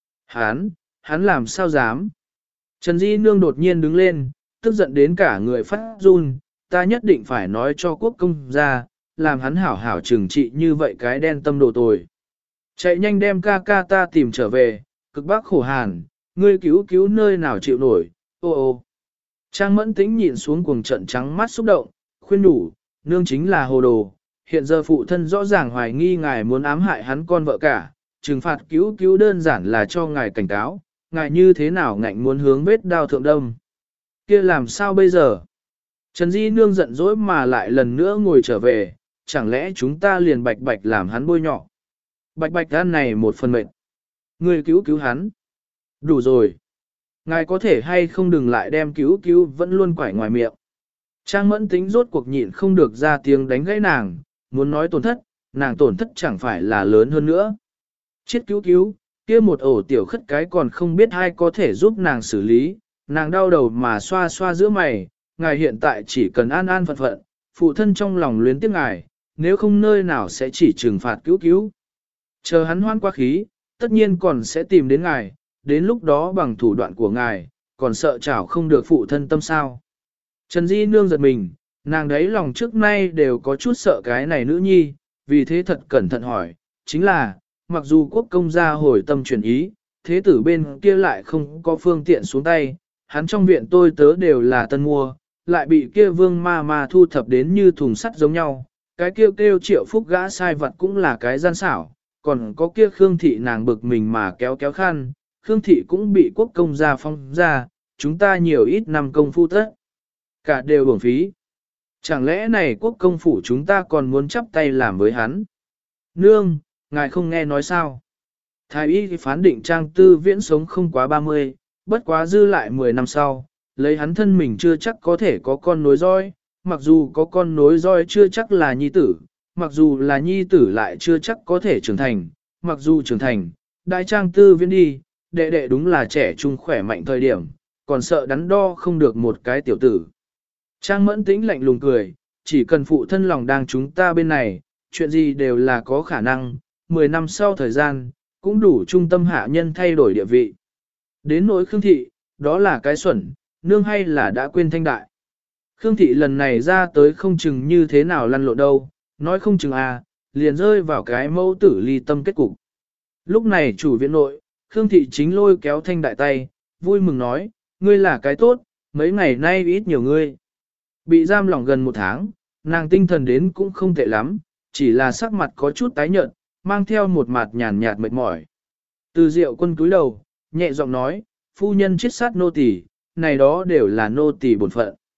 Hắn làm sao dám? Trần Di Nương đột nhiên đứng lên, tức giận đến cả người phát run, ta nhất định phải nói cho quốc công ra, làm hắn hảo hảo trừng trị như vậy cái đen tâm đồ tồi. Chạy nhanh đem ca ca ta tìm trở về, cực bắc khổ hàn, ngươi cứu cứu nơi nào chịu nổi, ô ô. Trang Mẫn Tĩnh nhìn xuống cuồng trận trắng mắt xúc động, khuyên đủ, nương chính là hồ đồ, hiện giờ phụ thân rõ ràng hoài nghi ngài muốn ám hại hắn con vợ cả, trừng phạt cứu cứu đơn giản là cho ngài cảnh cáo, ngài như thế nào ngạnh muốn hướng vết đao thượng đâm. Kia làm sao bây giờ? Trần Di Nương giận dỗi mà lại lần nữa ngồi trở về, chẳng lẽ chúng ta liền bạch bạch làm hắn bôi nhọ. Bạch bạch gan này một phần mệnh. Người cứu cứu hắn. Đủ rồi. Ngài có thể hay không đừng lại đem cứu cứu vẫn luôn quải ngoài miệng. Trang Mẫn Tính rốt cuộc nhịn không được ra tiếng đánh gãy nàng, muốn nói tổn thất, nàng tổn thất chẳng phải là lớn hơn nữa. Chết cứu cứu, kia một ổ tiểu khất cái còn không biết ai có thể giúp nàng xử lý, nàng đau đầu mà xoa xoa giữa mày, ngài hiện tại chỉ cần an an phận phận, phụ thân trong lòng luyến tiếc ngài, nếu không nơi nào sẽ chỉ trừng phạt cứu cứu. Chờ hắn hoan qua khí, tất nhiên còn sẽ tìm đến ngài, đến lúc đó bằng thủ đoạn của ngài, còn sợ chảo không được phụ thân tâm sao. Trần Di Nương giật mình, nàng đấy lòng trước nay đều có chút sợ cái này nữ nhi, vì thế thật cẩn thận hỏi, chính là, mặc dù quốc công gia hồi tâm chuyển ý, thế tử bên kia lại không có phương tiện xuống tay, hắn trong viện tôi tớ đều là tân mua, lại bị kia vương ma ma thu thập đến như thùng sắt giống nhau, cái kêu kêu Triệu Phúc gã sai vật cũng là cái gian xảo, còn có kia Khương Thị nàng bực mình mà kéo kéo khăn, Khương Thị cũng bị quốc công gia phong ra, chúng ta nhiều ít năm công phu tất. Cả đều uổng phí. Chẳng lẽ này quốc công phủ chúng ta còn muốn chắp tay làm với hắn? Nương, ngài không nghe nói sao? Thái y phán định Trang Tư Viễn sống không quá 30, bất quá dư lại 10 năm sau, lấy hắn thân mình chưa chắc có thể có con nối roi, mặc dù có con nối roi chưa chắc là nhi tử, mặc dù là nhi tử lại chưa chắc có thể trưởng thành, mặc dù trưởng thành, đại Trang Tư Viễn đi, đệ đệ đúng là trẻ trung khỏe mạnh thời điểm, còn sợ đắn đo không được một cái tiểu tử. Trang Mẫn Tĩnh lạnh lùng cười, chỉ cần phụ thân lòng đang chúng ta bên này, chuyện gì đều là có khả năng, 10 năm sau thời gian, cũng đủ trung tâm hạ nhân thay đổi địa vị. Đến nỗi Khương Thị, đó là cái xuẩn, nương hay là đã quên thanh đại. Khương Thị lần này ra tới không chừng như thế nào lăn lộn đâu, nói không chừng liền rơi vào cái mẫu tử ly tâm kết cục. Lúc này chủ viện nội, Khương Thị chính lôi kéo thanh đại tay, vui mừng nói, ngươi là cái tốt, mấy ngày nay ít nhiều ngươi. Bị giam lỏng gần 1 tháng, nàng tinh thần đến cũng không tệ lắm, chỉ là sắc mặt có chút tái nhợt, mang theo một mặt nhàn nhạt mệt mỏi. Từ Diệu Quân cúi đầu, nhẹ giọng nói, phu nhân chết sát nô tỳ, này đó đều là nô tỳ bổn phận.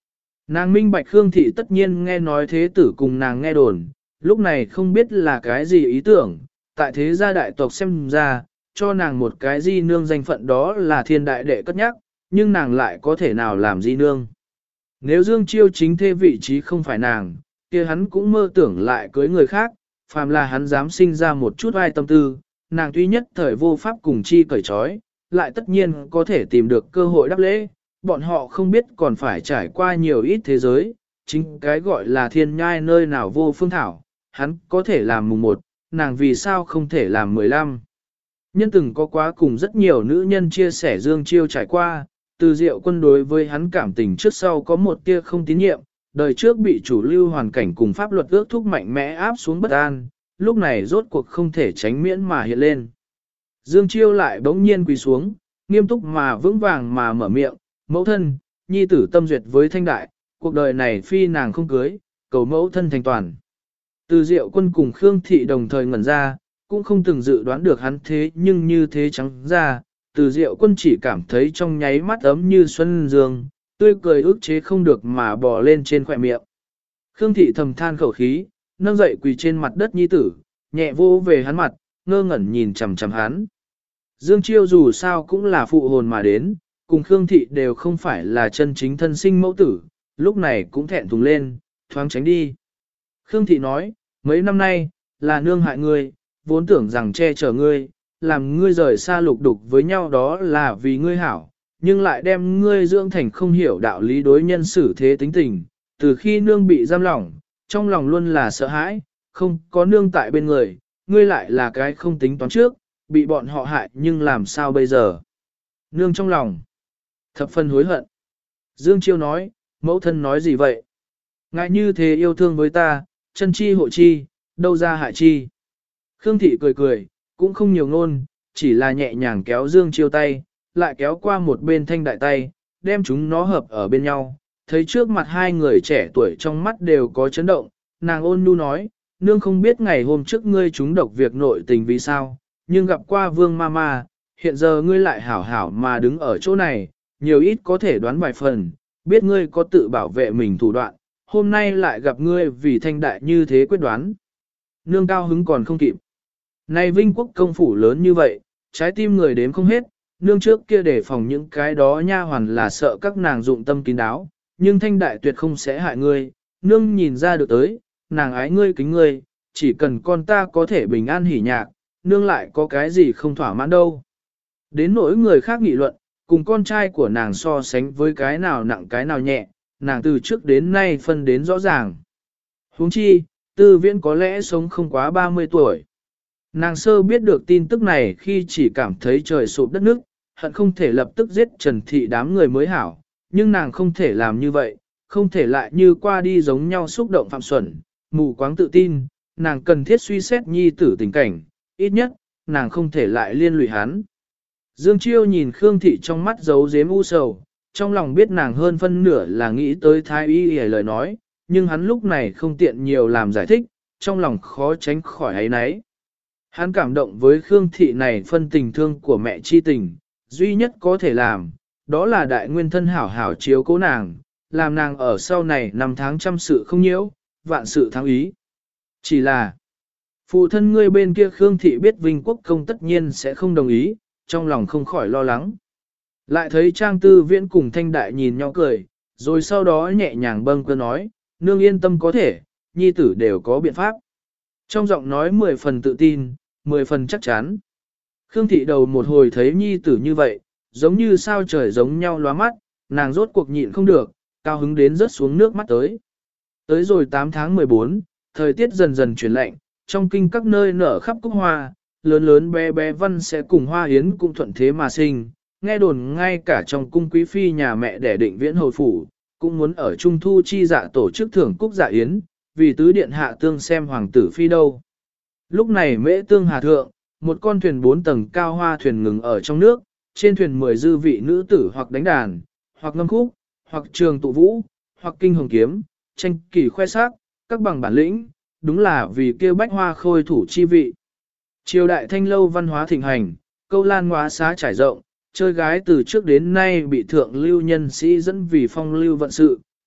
Nàng minh bạch Khương Thị tất nhiên nghe nói thế tử cùng nàng nghe đồn, lúc này không biết là cái gì ý tưởng, tại thế gia đại tộc xem ra, cho nàng một cái di nương danh phận đó là thiên đại đệ cất nhắc, nhưng nàng lại có thể nào làm di nương. Nếu Dương Chiêu chính thê vị trí không phải nàng, kia hắn cũng mơ tưởng lại cưới người khác, phàm là hắn dám sinh ra một chút ai tâm tư, nàng tuy nhất thời vô pháp cùng chi cởi trói, lại tất nhiên có thể tìm được cơ hội đáp lễ, bọn họ không biết còn phải trải qua nhiều ít thế giới, chính cái gọi là thiên nhai nơi nào vô phương thảo, hắn có thể làm mùng 1, nàng vì sao không thể làm 15. Nhân từng có quá cùng rất nhiều nữ nhân chia sẻ Dương Chiêu trải qua, từ Diệu Quân đối với hắn cảm tình trước sau có một tia không tín nhiệm, đời trước bị chủ lưu hoàn cảnh cùng pháp luật ước thúc mạnh mẽ áp xuống bất an, lúc này rốt cuộc không thể tránh miễn mà hiện lên. Dương Chiêu lại bỗng nhiên quỳ xuống, nghiêm túc mà vững vàng mà mở miệng, mẫu thân, nhi tử tâm duyệt với thanh đại, cuộc đời này phi nàng không cưới, cầu mẫu thân thành toàn. Từ Diệu Quân cùng Khương Thị đồng thời ngẩn ra, cũng không từng dự đoán được hắn thế nhưng như thế trắng ra, Từ Diệu Quân chỉ cảm thấy trong nháy mắt ấm như xuân dương, tươi cười ức chế không được mà bò lên trên khỏe miệng. Khương Thị thầm than khẩu khí, nâng dậy quỳ trên mặt đất nhi tử, nhẹ vô về hắn mặt, ngơ ngẩn nhìn chằm chằm hắn. Dương Chiêu dù sao cũng là phụ hồn mà đến, cùng Khương Thị đều không phải là chân chính thân sinh mẫu tử, lúc này cũng thẹn thùng lên, thoáng tránh đi. Khương Thị nói, mấy năm nay, là nương hại ngươi, vốn tưởng rằng che chở ngươi, làm ngươi rời xa lục đục với nhau đó là vì ngươi hảo, nhưng lại đem ngươi dưỡng thành không hiểu đạo lý đối nhân xử thế tính tình. Từ khi nương bị giam lỏng, trong lòng luôn là sợ hãi, không có nương tại bên người, ngươi lại là cái không tính toán trước, bị bọn họ hại nhưng làm sao bây giờ. Nương trong lòng, thập phần hối hận. Dương Chiêu nói, mẫu thân nói gì vậy? Ngại như thế yêu thương với ta, chân chi hộ chi, đâu ra hại chi. Khương Thị cười cười, cũng không nhiều ngôn, chỉ là nhẹ nhàng kéo Dương Chiêu tay, lại kéo qua một bên thanh đại tay, đem chúng nó hợp ở bên nhau. Thấy trước mặt hai người trẻ tuổi trong mắt đều có chấn động, nàng ôn nhu nói, nương không biết ngày hôm trước ngươi chúng độc việc nội tình vì sao, nhưng gặp qua Vương Mama, hiện giờ ngươi lại hảo hảo mà đứng ở chỗ này, nhiều ít có thể đoán vài phần, biết ngươi có tự bảo vệ mình thủ đoạn, hôm nay lại gặp ngươi vì thanh đại như thế quyết đoán. Nương cao hứng còn không kịp. Này Vinh Quốc công phủ lớn như vậy, trái tim người đếm không hết, nương trước kia để phòng những cái đó nha hoàn là sợ các nàng dụng tâm kín đáo, nhưng thanh đại tuyệt không sẽ hại ngươi, nương nhìn ra được tới, nàng ái ngươi kính ngươi, chỉ cần con ta có thể bình an hỉ nhạc, nương lại có cái gì không thỏa mãn đâu. Đến nỗi người khác nghị luận, cùng con trai của nàng so sánh với cái nào nặng cái nào nhẹ, nàng từ trước đến nay phân đến rõ ràng. Huống chi, Tư Viễn có lẽ sống không quá 30 tuổi. Nàng sơ biết được tin tức này khi chỉ cảm thấy trời sụp đất nước, hận không thể lập tức giết Trần Thị đám người mới hảo, nhưng nàng không thể làm như vậy, không thể lại như qua đi giống nhau xúc động phạm xuẩn, mù quáng tự tin, nàng cần thiết suy xét nhi tử tình cảnh, ít nhất, nàng không thể lại liên lụy hắn. Dương Chiêu nhìn Khương Thị trong mắt giấu giếm u sầu, trong lòng biết nàng hơn phân nửa là nghĩ tới thái y hề lời nói, nhưng hắn lúc này không tiện nhiều làm giải thích, trong lòng khó tránh khỏi ấy nấy. Hắn cảm động với Khương Thị này phân tình thương của mẹ chi tình, duy nhất có thể làm, đó là đại nguyên thân hảo hảo chiếu cố nàng, làm nàng ở sau này năm tháng trăm sự không nhiễu, vạn sự thắng ý. Chỉ là, phụ thân ngươi bên kia Khương Thị biết Vinh Quốc công tất nhiên sẽ không đồng ý, trong lòng không khỏi lo lắng. Lại thấy Trang Tư Viễn cùng Thanh Đại nhìn nhau cười, rồi sau đó nhẹ nhàng bâng cơ nói, nương yên tâm có thể, nhi tử đều có biện pháp. Trong giọng nói 10 phần tự tin, 10 phần chắc chắn. Khương Thị đầu một hồi thấy nhi tử như vậy, giống như sao trời giống nhau lóa mắt, nàng rốt cuộc nhịn không được, cao hứng đến rớt xuống nước mắt tới. Tới rồi 8 tháng 14, thời tiết dần dần chuyển lạnh, trong kinh các nơi nở khắp cúc hoa, lớn lớn bé bé văn sẽ cùng hoa hiến cũng thuận thế mà sinh. Nghe đồn ngay cả trong cung quý phi nhà mẹ đẻ Định Viễn hồi phủ, cũng muốn ở Trung Thu chi dạ tổ chức thưởng cúc dạ yến, vì tứ điện hạ tương xem hoàng tử phi đâu. Lúc này mễ tương hà thượng, một con thuyền 4 tầng cao hoa thuyền ngừng ở trong nước, trên thuyền 10 dư vị nữ tử hoặc đánh đàn, hoặc ngâm khúc, hoặc trường tụ vũ, hoặc kinh hồng kiếm, tranh kỳ khoe sắc, các bằng bản lĩnh, đúng là vì kêu bách hoa khôi thủ chi vị. Triều đại thanh lâu văn hóa thịnh hành, câu lan hóa xá trải rộng, chơi gái từ trước đến nay bị thượng lưu nhân sĩ dẫn vì phong lưu vận sự,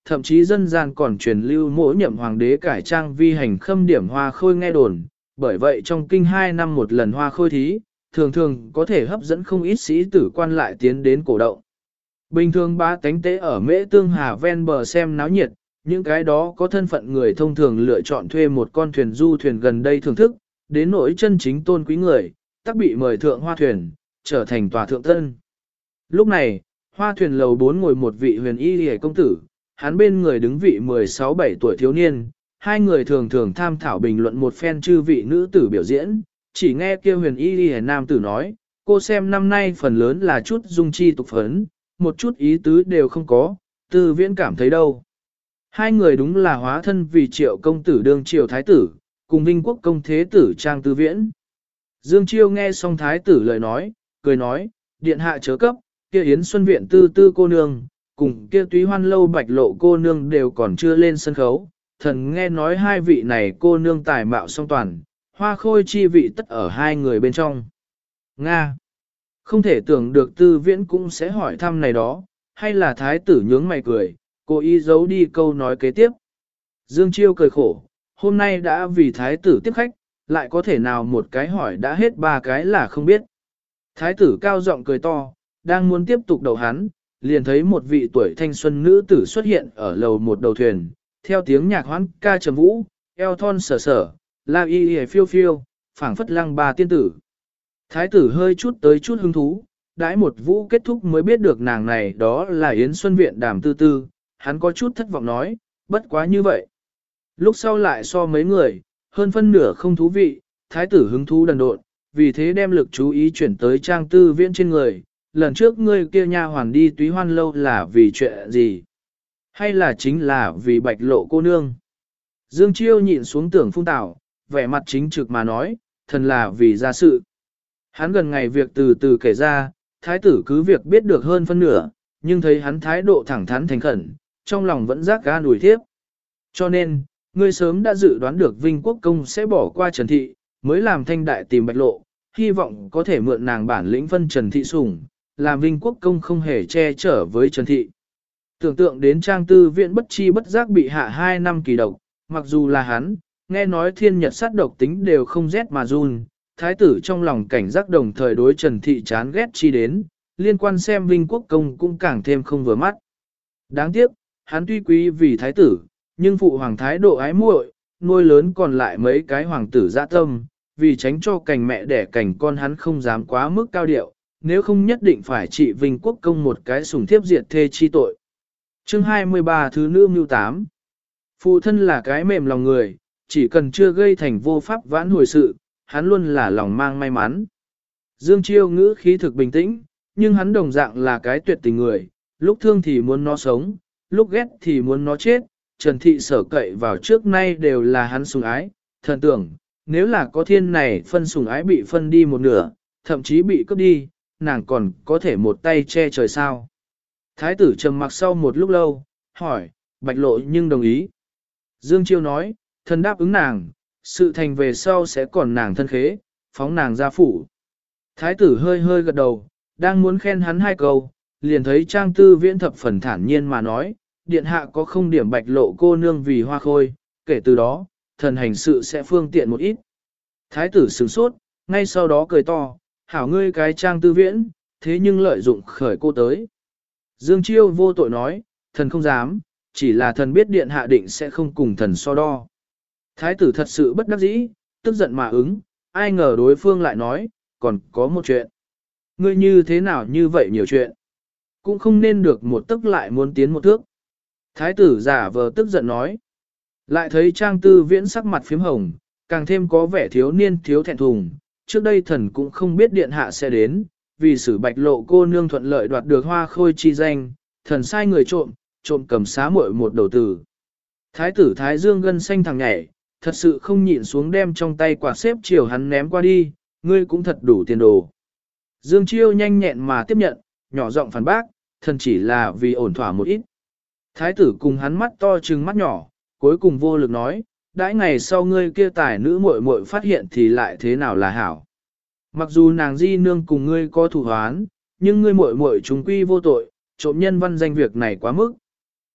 thậm chí dân gian còn truyền lưu mỗi nhậm hoàng đế cải trang vi hành khâm điểm hoa khôi nghe đồn, bởi vậy trong kinh 2 năm một lần hoa khôi thí, thường thường có thể hấp dẫn không ít sĩ tử quan lại tiến đến cổ động. Bình thường bá tánh tế ở Mễ Tương Hà ven bờ xem náo nhiệt, những cái đó có thân phận người thông thường lựa chọn thuê một con thuyền du thuyền gần đây thưởng thức, đến nỗi chân chính tôn quý người, tắc bị mời thượng hoa thuyền, trở thành tòa thượng tân. Lúc này, hoa thuyền lầu 4 ngồi một vị huyền y hề công tử, hắn bên người đứng vị 16-17 tuổi thiếu niên, hai người thường thường tham thảo bình luận một phen chư vị nữ tử biểu diễn, chỉ nghe kia huyền y hề nam tử nói, cô xem năm nay phần lớn là chút dung chi tục phấn, một chút ý tứ đều không có, Tư Viễn cảm thấy đâu. Hai người đúng là hóa thân vì Triệu công tử đương Triệu thái tử, cùng Vinh quốc công thế tử Trang Tư Viễn. Dương Chiêu nghe xong thái tử lời nói, cười nói, điện hạ chớ cấp, kia Yến Xuân Viện tư tư cô nương, cùng kia Túy Hoan lâu Bạch Lộ cô nương đều còn chưa lên sân khấu. Thần nghe nói hai vị này cô nương tài mạo song toàn, hoa khôi chi vị tất ở hai người bên trong. Nga! Không thể tưởng được Tư Viễn cũng sẽ hỏi thăm này đó, hay là thái tử nhướng mày cười, cố ý giấu đi câu nói kế tiếp. Dương Chiêu cười khổ, hôm nay đã vì thái tử tiếp khách, lại có thể nào một cái hỏi đã hết ba cái là không biết. Thái tử cao giọng cười to, đang muốn tiếp tục đầu hắn, liền thấy một vị tuổi thanh xuân nữ tử xuất hiện ở lầu một đầu thuyền, theo tiếng nhạc hoán ca trầm vũ, eo thon sở sở, la y y phiêu phiêu, phảng phất lăng ba tiên tử. Thái tử hơi chút tới chút hứng thú, đãi một vũ kết thúc mới biết được nàng này đó là Yến Xuân Viện Đàm Tư Tư, hắn có chút thất vọng nói, bất quá như vậy. Lúc sau lại so mấy người, hơn phân nửa không thú vị, thái tử hứng thú đần độn, vì thế đem lực chú ý chuyển tới Trang Tư Viễn trên người, lần trước ngươi kia nha hoàn đi Túy Hoan lâu là vì chuyện gì? Hay là chính là vì Bạch Lộ cô nương? Dương Chiêu nhịn xuống tưởng phung tảo, vẻ mặt chính trực mà nói, thần là vì gia sự. Hắn gần ngày việc từ từ kể ra, thái tử cứ việc biết được hơn phân nửa, nhưng thấy hắn thái độ thẳng thắn thành khẩn, trong lòng vẫn giác ga nủi thiếp. Cho nên, ngươi sớm đã dự đoán được Vinh Quốc Công sẽ bỏ qua Trần Thị, mới làm thanh đại tìm Bạch Lộ, hy vọng có thể mượn nàng bản lĩnh phân Trần Thị sủng, làm Vinh Quốc Công không hề che chở với Trần Thị. Tưởng tượng đến Trang Tư Viễn bất chi bất giác bị hạ 2 năm kỳ độc, mặc dù là hắn, nghe nói thiên nhật sát độc tính đều không rét mà run, thái tử trong lòng cảnh giác đồng thời đối Trần Thị chán ghét chi đến, liên quan xem Vinh Quốc Công cũng càng thêm không vừa mắt. Đáng tiếc, hắn tuy quý vì thái tử, nhưng phụ hoàng thái độ ái muội, nuôi lớn còn lại mấy cái hoàng tử dạ tâm, vì tránh cho cành mẹ đẻ cành con hắn không dám quá mức cao điệu, nếu không nhất định phải trị Vinh Quốc Công một cái sủng thiếp diệt thê chi tội. Chương 23 Thứ nữ mưu 8. Phụ thân là cái mềm lòng người, chỉ cần chưa gây thành vô pháp vãn hồi sự, hắn luôn là lòng mang may mắn. Dương Chiêu ngữ khí thực bình tĩnh, nhưng hắn đồng dạng là cái tuyệt tình người, lúc thương thì muốn nó sống, lúc ghét thì muốn nó chết, Trần Thị sở cậy vào trước nay đều là hắn sủng ái, thần tưởng, nếu là có thiên này phân sủng ái bị phân đi một nửa, thậm chí bị cướp đi, nàng còn có thể một tay che trời sao. Thái tử trầm mặc sau một lúc lâu, hỏi, Bạch Lộ nhưng đồng ý. Dương Chiêu nói, thần đáp ứng nàng, sự thành về sau sẽ còn nàng thân khế, phóng nàng ra phủ. Thái tử hơi hơi gật đầu, đang muốn khen hắn 2 câu, liền thấy Trang Tư Viễn thập phần thản nhiên mà nói, điện hạ có không điểm Bạch Lộ cô nương vì hoa khôi, kể từ đó, thần hành sự sẽ phương tiện một ít. Thái tử sửng sốt, ngay sau đó cười to, hảo ngươi cái Trang Tư Viễn, thế nhưng lợi dụng khởi cô tới. Dương Chiêu vô tội nói, thần không dám, chỉ là thần biết điện hạ định sẽ không cùng thần so đo. Thái tử thật sự bất đắc dĩ, tức giận mà ứng, ai ngờ đối phương lại nói, còn có một chuyện. Ngươi như thế nào như vậy nhiều chuyện. Cũng không nên được một tức lại muốn tiến một thước. Thái tử giả vờ tức giận nói. Lại thấy Trang Tư Viễn sắc mặt phím hồng, càng thêm có vẻ thiếu niên thiếu thẹn thùng. Trước đây thần cũng không biết điện hạ sẽ đến, vì sử Bạch Lộ cô nương thuận lợi đoạt được hoa khôi chi danh, thần sai người trộm, trộm cầm xá muội một đầu tử. Thái tử Thái Dương gân xanh thằng nhảy, thật sự không nhịn xuống đem trong tay quạt xếp chiều hắn ném qua đi, ngươi cũng thật đủ tiền đồ. Dương Chiêu nhanh nhẹn mà tiếp nhận, nhỏ giọng phản bác, thần chỉ là vì ổn thỏa một ít. Thái tử cùng hắn mắt to trừng mắt nhỏ, cuối cùng vô lực nói, đãi ngày sau ngươi kia tài nữ muội muội phát hiện thì lại thế nào là hảo. Mặc dù nàng di nương cùng ngươi có thù hoán, nhưng ngươi muội muội chúng quy vô tội, trộm nhân văn danh việc này quá mức.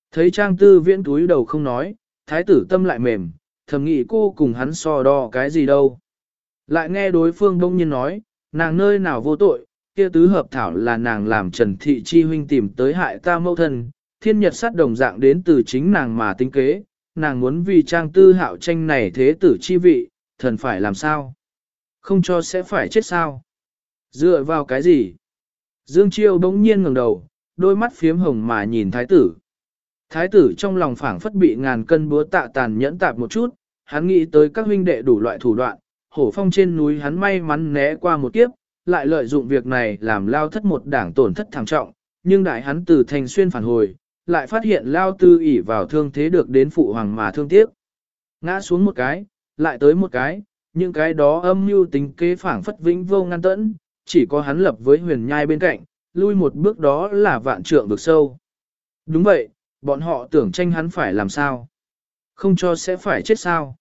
Thấy Trang Tư Viễn túi đầu không nói, thái tử tâm lại mềm, thầm nghĩ cô cùng hắn so đo cái gì đâu. Lại nghe đối phương đông nhiên nói, nàng nơi nào vô tội, kia tứ hợp thảo là nàng làm Trần Thị Chi huynh tìm tới hại ta mẫu thân, thiên nhật sát đồng dạng đến từ chính nàng mà tính kế, nàng muốn vì Trang Tư Hạo tranh này thế tử chi vị, thần phải làm sao? Không cho sẽ phải chết sao? Dựa vào cái gì? Dương Chiêu bỗng nhiên ngẩng đầu, đôi mắt phiếm hồng mà nhìn thái tử. Thái tử trong lòng phảng phất bị ngàn cân búa tạ tàn nhẫn tạp một chút, hắn nghĩ tới các huynh đệ đủ loại thủ đoạn, hổ phong trên núi hắn may mắn né qua một kiếp, lại lợi dụng việc này làm lao thất một đảng tổn thất thảm trọng, nhưng đại hắn từ thành xuyên phản hồi, lại phát hiện lao tư ỷ vào thương thế được đến phụ hoàng mà thương tiếc. Ngã xuống một cái, lại tới một cái, những cái đó âm mưu tính kế phảng phất vĩnh vô ngăn tẫn, chỉ có hắn lập với huyền nhai bên cạnh, lui một bước đó là vạn trượng vực sâu. Đúng vậy, bọn họ tưởng tranh hắn phải làm sao? Không cho sẽ phải chết sao?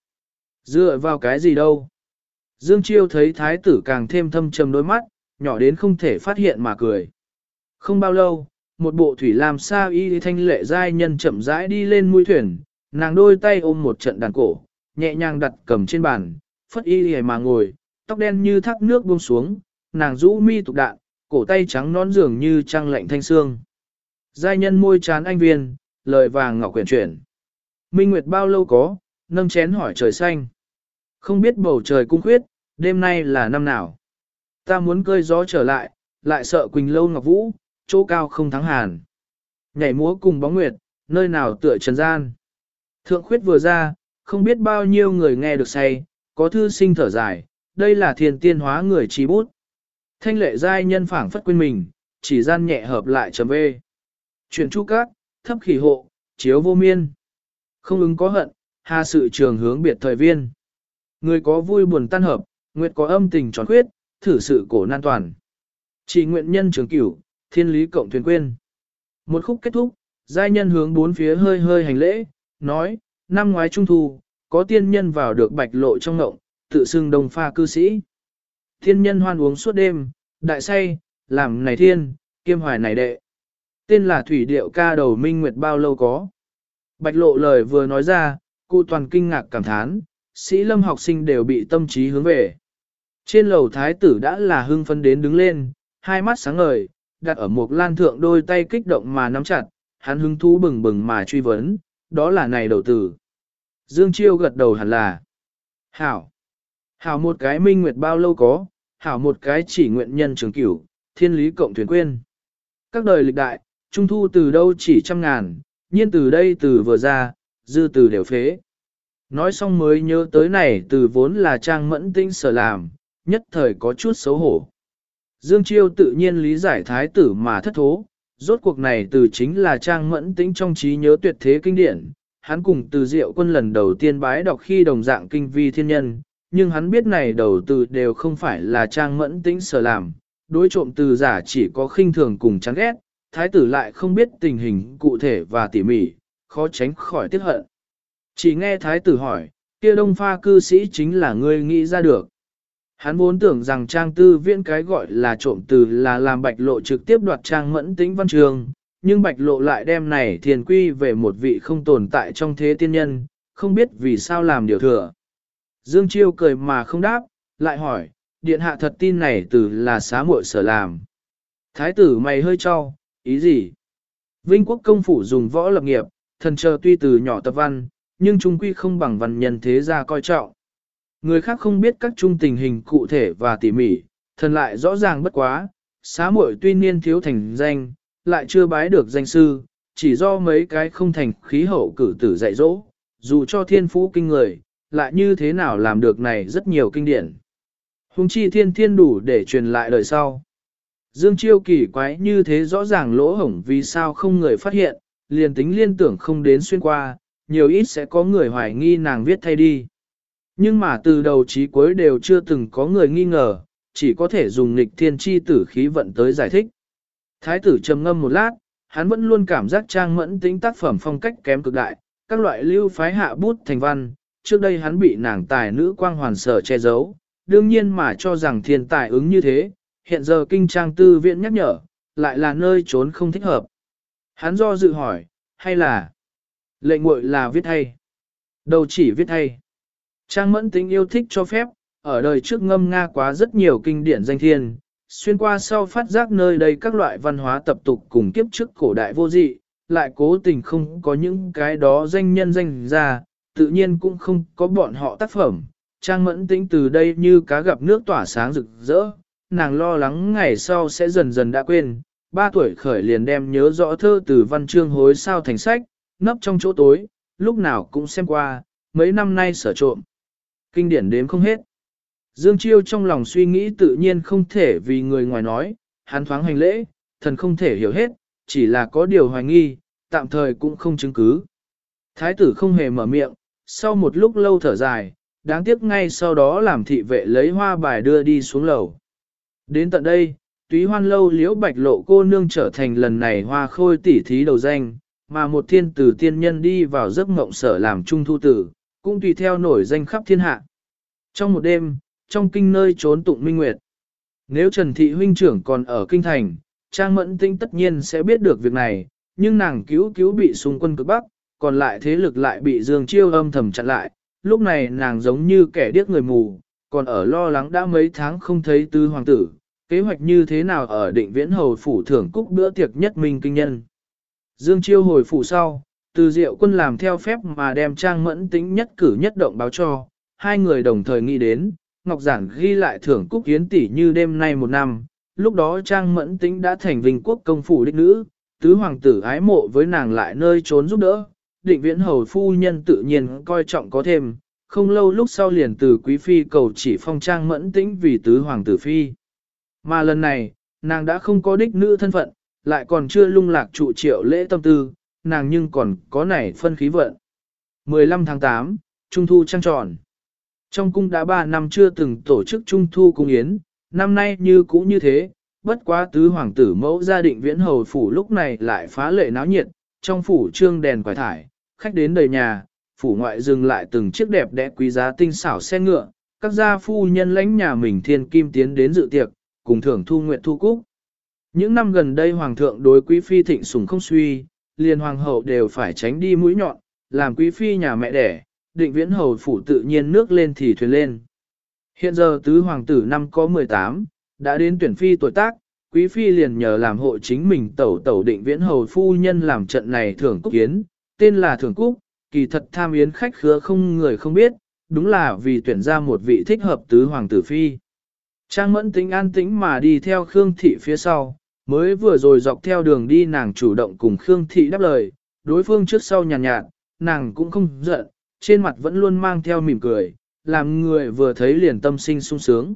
Dựa vào cái gì đâu? Dương Chiêu thấy thái tử càng thêm thâm trầm đôi mắt, nhỏ đến không thể phát hiện mà cười. Không bao lâu, một bộ thủy làm sa y thanh lệ giai nhân chậm rãi đi lên mũi thuyền, nàng đôi tay ôm một trận đàn cổ, nhẹ nhàng đặt cầm trên bàn, phất y hề mà ngồi, tóc đen như thác nước buông xuống, nàng rũ mi tục đạn, cổ tay trắng nón dường như trăng lạnh thanh xương. Giai nhân môi trán anh viên, lời vàng ngọc quyển chuyển. Minh Nguyệt bao lâu có, nâng chén hỏi trời xanh. Không biết bầu trời cung khuyết, đêm nay là năm nào. Ta muốn cơi gió trở lại, lại sợ Quỳnh Lâu Ngọc Vũ, chỗ cao không thắng hàn. Nhảy múa cùng bóng nguyệt, nơi nào tựa trần gian. Thượng khuyết vừa ra, không biết bao nhiêu người nghe được say, có thư sinh thở dài, đây là thiền tiên hóa người trí bút. Thanh lệ giai nhân phảng phất quên mình, chỉ gian nhẹ hợp lại chấm bê. Chuyển chu cát, thấp khỉ hộ, chiếu vô miên. Không ứng có hận, hà sự trường hướng biệt thời viên. Người có vui buồn tan hợp, nguyệt có âm tình tròn khuyết, thử sự cổ nan toàn. Chỉ nguyện nhân trường cửu, thiên lý cộng thuyền quên. Một khúc kết thúc, giai nhân hướng bốn phía hơi hơi hành lễ, nói, năm ngoái trung thu, có tiên nhân vào được bạch lộ trong ngộng, tự xưng đồng pha cư sĩ. Thiên nhân hoan uống suốt đêm, đại say, làm này thiên, kiêm hoài này đệ. Tên là thủy điệu ca đầu minh nguyệt bao lâu có. Bạch lộ lời vừa nói ra, cụ toàn kinh ngạc cảm thán, sĩ lâm học sinh đều bị tâm trí hướng về. Trên lầu thái tử đã là hưng phấn đến đứng lên, hai mắt sáng ngời, đặt ở một lan thượng đôi tay kích động mà nắm chặt, hắn hứng thú bừng bừng mà truy vấn, đó là này đầu tử. Dương Chiêu gật đầu hẳn là. Hảo. Hảo một cái minh nguyệt bao lâu có, hảo một cái chỉ nguyện nhân trường cửu, thiên lý cộng thuyền quên. Các đời lịch đại, trung thu từ đâu chỉ trăm ngàn, nhiên từ đây từ vừa ra, dư từ đều phế. Nói xong mới nhớ tới này từ vốn là Trang Mẫn Tĩnh sở làm, nhất thời có chút xấu hổ. Dương Chiêu tự nhiên lý giải thái tử mà thất thố, rốt cuộc này từ chính là Trang Mẫn Tĩnh trong trí nhớ tuyệt thế kinh điển. Hắn cùng từ Diệu Quân lần đầu tiên bái đọc khi đồng dạng kinh vi thiên nhân, nhưng hắn biết này đầu từ đều không phải là Trang Mẫn Tĩnh sở làm, đối trộm từ giả chỉ có khinh thường cùng chán ghét, thái tử lại không biết tình hình cụ thể và tỉ mỉ, khó tránh khỏi tiếc hận. Chỉ nghe thái tử hỏi, kia đông pha cư sĩ chính là ngươi nghĩ ra được. Hắn vốn tưởng rằng Trang Tư Viễn cái gọi là trộm từ là làm Bạch Lộ trực tiếp đoạt Trang Mẫn Tĩnh văn trường, nhưng Bạch Lộ lại đem này thiền quy về một vị không tồn tại trong thế tiên nhân, không biết vì sao làm điều thừa. Dương Chiêu cười mà không đáp, lại hỏi, điện hạ thật tin này từ là xá muội sở làm. Thái tử mày hơi cho, ý gì? Vinh quốc công phủ dùng võ lập nghiệp, thần chờ tuy từ nhỏ tập văn, nhưng trung quy không bằng văn nhân thế gia coi trọng. Người khác không biết các trung tình hình cụ thể và tỉ mỉ, thần lại rõ ràng bất quá, xá muội tuy niên thiếu thành danh, lại chưa bái được danh sư, chỉ do mấy cái không thành khí hậu cử tử dạy dỗ, dù cho thiên phú kinh người, lại như thế nào làm được này rất nhiều kinh điển. Hùng chi thiên thiên đủ để truyền lại đời sau. Dương Chiêu kỳ quái như thế rõ ràng lỗ hổng vì sao không người phát hiện, liền tính liên tưởng không đến xuyên qua, nhiều ít sẽ có người hoài nghi nàng viết thay đi. Nhưng mà từ đầu chí cuối đều chưa từng có người nghi ngờ, chỉ có thể dùng nghịch thiên chi tử khí vận tới giải thích. Thái tử trầm ngâm một lát, hắn vẫn luôn cảm giác Trang Mẫn Tĩnh tác phẩm phong cách kém cực đại, các loại lưu phái hạ bút thành văn, trước đây hắn bị nàng tài nữ quang hoàn sở che giấu, đương nhiên mà cho rằng thiên tài ứng như thế, hiện giờ kinh Trang Tư Viễn nhắc nhở, lại là nơi trốn không thích hợp. Hắn do dự hỏi, hay là Lệnh muội là viết hay. Đâu chỉ viết hay. Trang Mẫn Tĩnh yêu thích cho phép, ở đời trước ngâm nga quá rất nhiều kinh điển danh thiên, xuyên qua sau phát giác nơi đây các loại văn hóa tập tục cùng kiếp trước cổ đại vô dị, lại cố tình không có những cái đó danh nhân danh ra, tự nhiên cũng không có bọn họ tác phẩm. Trang Mẫn Tĩnh từ đây như cá gặp nước tỏa sáng rực rỡ, nàng lo lắng ngày sau sẽ dần dần đã quên, 3 tuổi khởi liền đem nhớ rõ thơ từ văn chương hối sao thành sách, nấp trong chỗ tối, lúc nào cũng xem qua, mấy năm nay sở trộm. Kinh điển đếm không hết. Dương Chiêu trong lòng suy nghĩ tự nhiên không thể vì người ngoài nói, hắn thoáng hành lễ, thần không thể hiểu hết, chỉ là có điều hoài nghi, tạm thời cũng không chứng cứ. Thái tử không hề mở miệng, sau một lúc lâu thở dài, đáng tiếc ngay sau đó làm thị vệ lấy hoa bài đưa đi xuống lầu. Đến tận đây, túy hoan lâu liễu bạch lộ cô nương trở thành lần này hoa khôi tỷ thí đầu danh, mà một thiên tử tiên nhân đi vào giấc mộng sở làm trung thu tử, cũng tùy theo nổi danh khắp thiên hạ. Trong một đêm, trong kinh nơi trốn tụng minh nguyệt. Nếu Trần Thị huynh trưởng còn ở kinh thành, Trang Mẫn Tĩnh tất nhiên sẽ biết được việc này, nhưng nàng cứu bị xung quân cực Bắc, còn lại thế lực lại bị Dương Chiêu âm thầm chặn lại, lúc này nàng giống như kẻ điếc người mù, còn ở lo lắng đã mấy tháng không thấy tứ hoàng tử, kế hoạch như thế nào ở Định Viễn hầu phủ thưởng cúc bữa tiệc nhất minh kinh nhân. Dương Chiêu hồi phủ sau, Từ Diệu Quân làm theo phép mà đem Trang Mẫn Tĩnh nhất cử nhất động báo cho, hai người đồng thời nghĩ đến, Ngọc Giản ghi lại thưởng cúc hiến tỷ như đêm nay 1 năm, lúc đó Trang Mẫn Tĩnh đã thành Vinh quốc công phủ đích nữ, tứ hoàng tử ái mộ với nàng lại nơi trốn giúp đỡ, Định Viễn hầu phu nhân tự nhiên coi trọng có thêm, không lâu lúc sau liền từ quý phi cầu chỉ phong Trang Mẫn Tĩnh vì tứ hoàng tử phi. Mà lần này, nàng đã không có đích nữ thân phận, lại còn chưa lung lạc trụ triệu lễ tâm tư, nàng nhưng còn có nảy phân khí vận. 15 tháng 8, Trung thu trăng tròn. Trong cung đã 3 năm chưa từng tổ chức Trung thu cung yến, năm nay như cũ như thế, bất quá tứ hoàng tử mẫu gia Định Viễn hầu phủ lúc này lại phá lệ náo nhiệt, trong phủ trương đèn quải thải, khách đến đầy nhà, phủ ngoại dừng lại từng chiếc đẹp đẽ quý giá tinh xảo xe ngựa, các gia phu nhân lãnh nhà mình thiên kim tiến đến dự tiệc, cùng thưởng thu nguyện thu cúc. Những năm gần đây hoàng thượng đối quý phi thịnh sủng không suy, liền hoàng hậu đều phải tránh đi mũi nhọn, làm quý phi nhà mẹ đẻ, Định Viễn hầu phủ tự nhiên nước lên thì thuyền lên. Hiện giờ tứ hoàng tử năm có 18, đã đến tuyển phi tuổi tác, quý phi liền nhờ làm hộ chính mình tẩu Định Viễn hầu phu nhân làm trận này thưởng cúc yến, tên là thưởng cúc, kỳ thật tham yến khách khứa không người không biết, đúng là vì tuyển ra một vị thích hợp tứ hoàng tử phi. Trang Mẫn Tĩnh an tĩnh mà đi theo Khương Thị phía sau, mới vừa rồi dọc theo đường đi nàng chủ động cùng Khương Thị đáp lời, đối phương trước sau nhàn nhạt, nàng cũng không giận, trên mặt vẫn luôn mang theo mỉm cười, làm người vừa thấy liền tâm sinh sung sướng.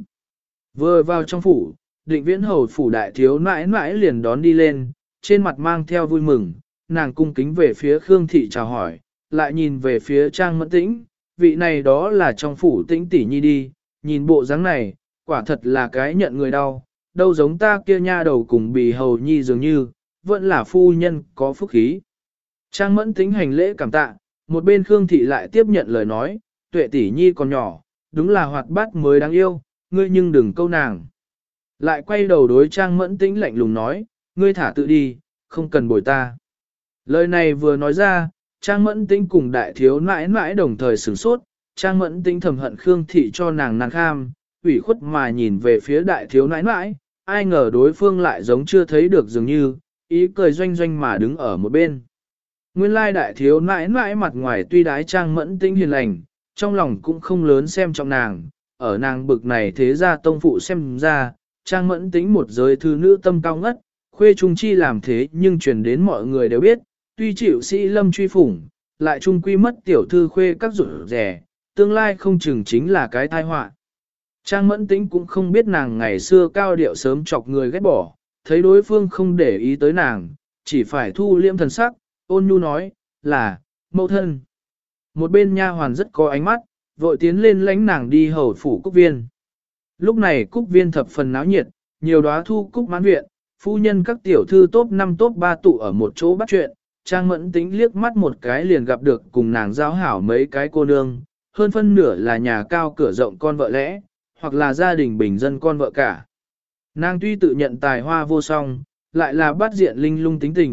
Vừa vào trong phủ, Định Viễn hầu phủ đại thiếu nãi nãi liền đón đi lên, trên mặt mang theo vui mừng, nàng cung kính về phía Khương Thị chào hỏi, lại nhìn về phía Trang Mẫn Tĩnh, vị này đó là trong phủ Tĩnh tỷ nhi đi, nhìn bộ dáng này, quả thật là cái nhận người đau, đâu giống ta kia nha đầu cùng bì hầu nhi dường như, vẫn là phu nhân có phúc khí. Trang Mẫn Tĩnh hành lễ cảm tạ, một bên Khương Thị lại tiếp nhận lời nói, Tuệ tỷ nhi còn nhỏ, đúng là hoạt bát mới đáng yêu, ngươi nhưng đừng câu nàng. Lại quay đầu đối Trang Mẫn Tĩnh lạnh lùng nói, ngươi thả tự đi, không cần bồi ta. Lời này vừa nói ra, Trang Mẫn Tĩnh cùng đại thiếu nãi nãi đồng thời sửng sốt, Trang Mẫn Tĩnh thầm hận Khương Thị cho nàng nàng kham, ủy khuất mà nhìn về phía đại thiếu nãi nãi, ai ngờ đối phương lại giống chưa thấy được dường như, ý cười doanh doanh mà đứng ở một bên. Nguyên lai đại thiếu nãi nãi mặt ngoài tuy đái Trang Mẫn Tĩnh hiền lành, trong lòng cũng không lớn xem trọng nàng, ở nàng bực này thế ra tông phụ xem ra, Trang Mẫn Tĩnh một giới thư nữ tâm cao ngất, khuê trung chi làm thế nhưng truyền đến mọi người đều biết, tuy chịu sĩ lâm truy phủng, lại trung quy mất tiểu thư khuê các rủi rẻ, tương lai không chừng chính là cái tai họa. Trang Mẫn Tĩnh cũng không biết nàng ngày xưa cao điệu sớm chọc người ghét bỏ, thấy đối phương không để ý tới nàng, chỉ phải thu liêm thần sắc, ôn nhu nói, là, mẫu thân. Một bên nha hoàn rất có ánh mắt, vội tiến lên lãnh nàng đi hầu phủ cúc viên. Lúc này cúc viên thập phần náo nhiệt, nhiều đóa thu cúc mãn viện, phu nhân các tiểu thư top 5 top 3 tụ ở một chỗ bắt chuyện, Trang Mẫn Tĩnh liếc mắt một cái liền gặp được cùng nàng giao hảo mấy cái cô nương, hơn phân nửa là nhà cao cửa rộng con vợ lẽ, hoặc là gia đình bình dân con vợ cả. Nàng tuy tự nhận tài hoa vô song, lại là bát diện linh lung tính tình,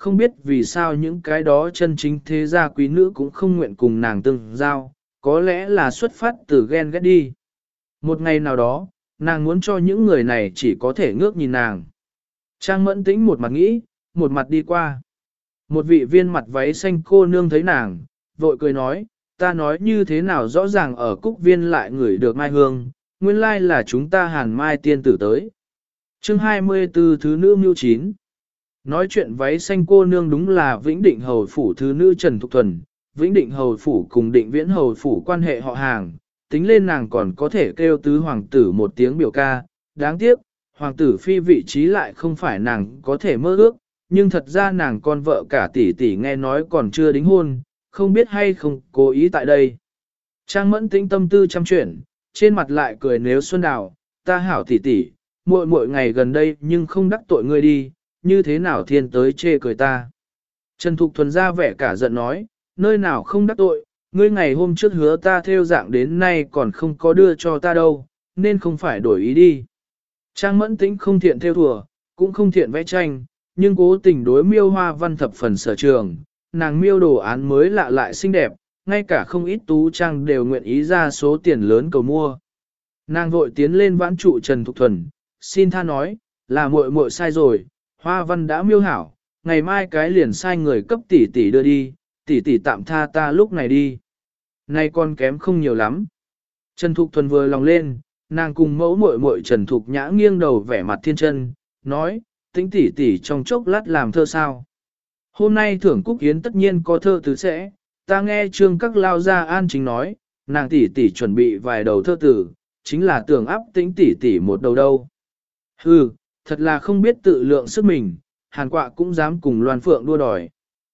không biết vì sao những cái đó chân chính thế gia quý nữ cũng không nguyện cùng nàng tương giao, có lẽ là xuất phát từ ghen ghét đi. Một ngày nào đó, nàng muốn cho những người này chỉ có thể ngước nhìn nàng. Trang Mẫn Tĩnh một mặt nghĩ, một mặt đi qua. Một vị viên mặt váy xanh cô nương thấy nàng, vội cười nói, ta nói như thế nào rõ ràng ở cúc viên lại ngửi được mai hương, nguyên lai là chúng ta Hàn Mai tiên tử tới. Chương 24 Thứ nữ mưu 9. Nói chuyện váy xanh cô nương đúng là Vĩnh Định Hầu Phủ thứ nữ Trần Thục Thuần, Vĩnh Định Hầu Phủ cùng Định Viễn Hầu Phủ quan hệ họ hàng, tính lên nàng còn có thể kêu tứ hoàng tử một tiếng biểu ca, đáng tiếc, hoàng tử phi vị trí lại không phải nàng có thể mơ ước, nhưng thật ra nàng con vợ cả tỷ tỷ nghe nói còn chưa đính hôn, không biết hay không cố ý tại đây. Trang Mẫn Tĩnh tâm tư chăm chuyển, trên mặt lại cười nếu xuân đào, ta hảo tỷ tỷ, muội muội ngày gần đây nhưng không đắc tội ngươi đi, như thế nào thiên tới chê cười ta. Trần Thục Thuần ra vẻ cả giận nói, nơi nào không đắc tội, ngươi ngày hôm trước hứa ta theo dạng đến nay còn không có đưa cho ta đâu, nên không phải đổi ý đi. Trang Mẫn Tĩnh không thiện theo thùa, cũng không thiện vẽ tranh, nhưng cố tình đối miêu hoa văn thập phần sở trường, nàng miêu đồ án mới lạ lại xinh đẹp, ngay cả không ít tú trang đều nguyện ý ra số tiền lớn cầu mua. Nàng vội tiến lên vãn trụ Trần Thục Thuần, xin tha nói, là muội muội sai rồi, hoa văn đã miêu hảo, ngày mai cái liền sai người cấp tỷ tỷ đưa đi, tỷ tỷ tạm tha ta lúc này đi. Nay con kém không nhiều lắm. Trần Thục Thuần vừa lòng lên, nàng cùng mẫu muội muội Trần Thục Nhã nghiêng đầu vẻ mặt thiên chân, nói, Tĩnh tỷ tỷ trong chốc lát làm thơ sao. Hôm nay thưởng Cúc Yến tất nhiên có thơ tứ sẽ, ta nghe trương các lao gia an chính nói, nàng tỷ tỷ chuẩn bị vài đầu thơ tử, chính là tưởng áp Tĩnh tỷ tỷ một đầu đâu. Hừ, thật là không biết tự lượng sức mình, Hàn Quạ cũng dám cùng Loan Phượng đua đòi.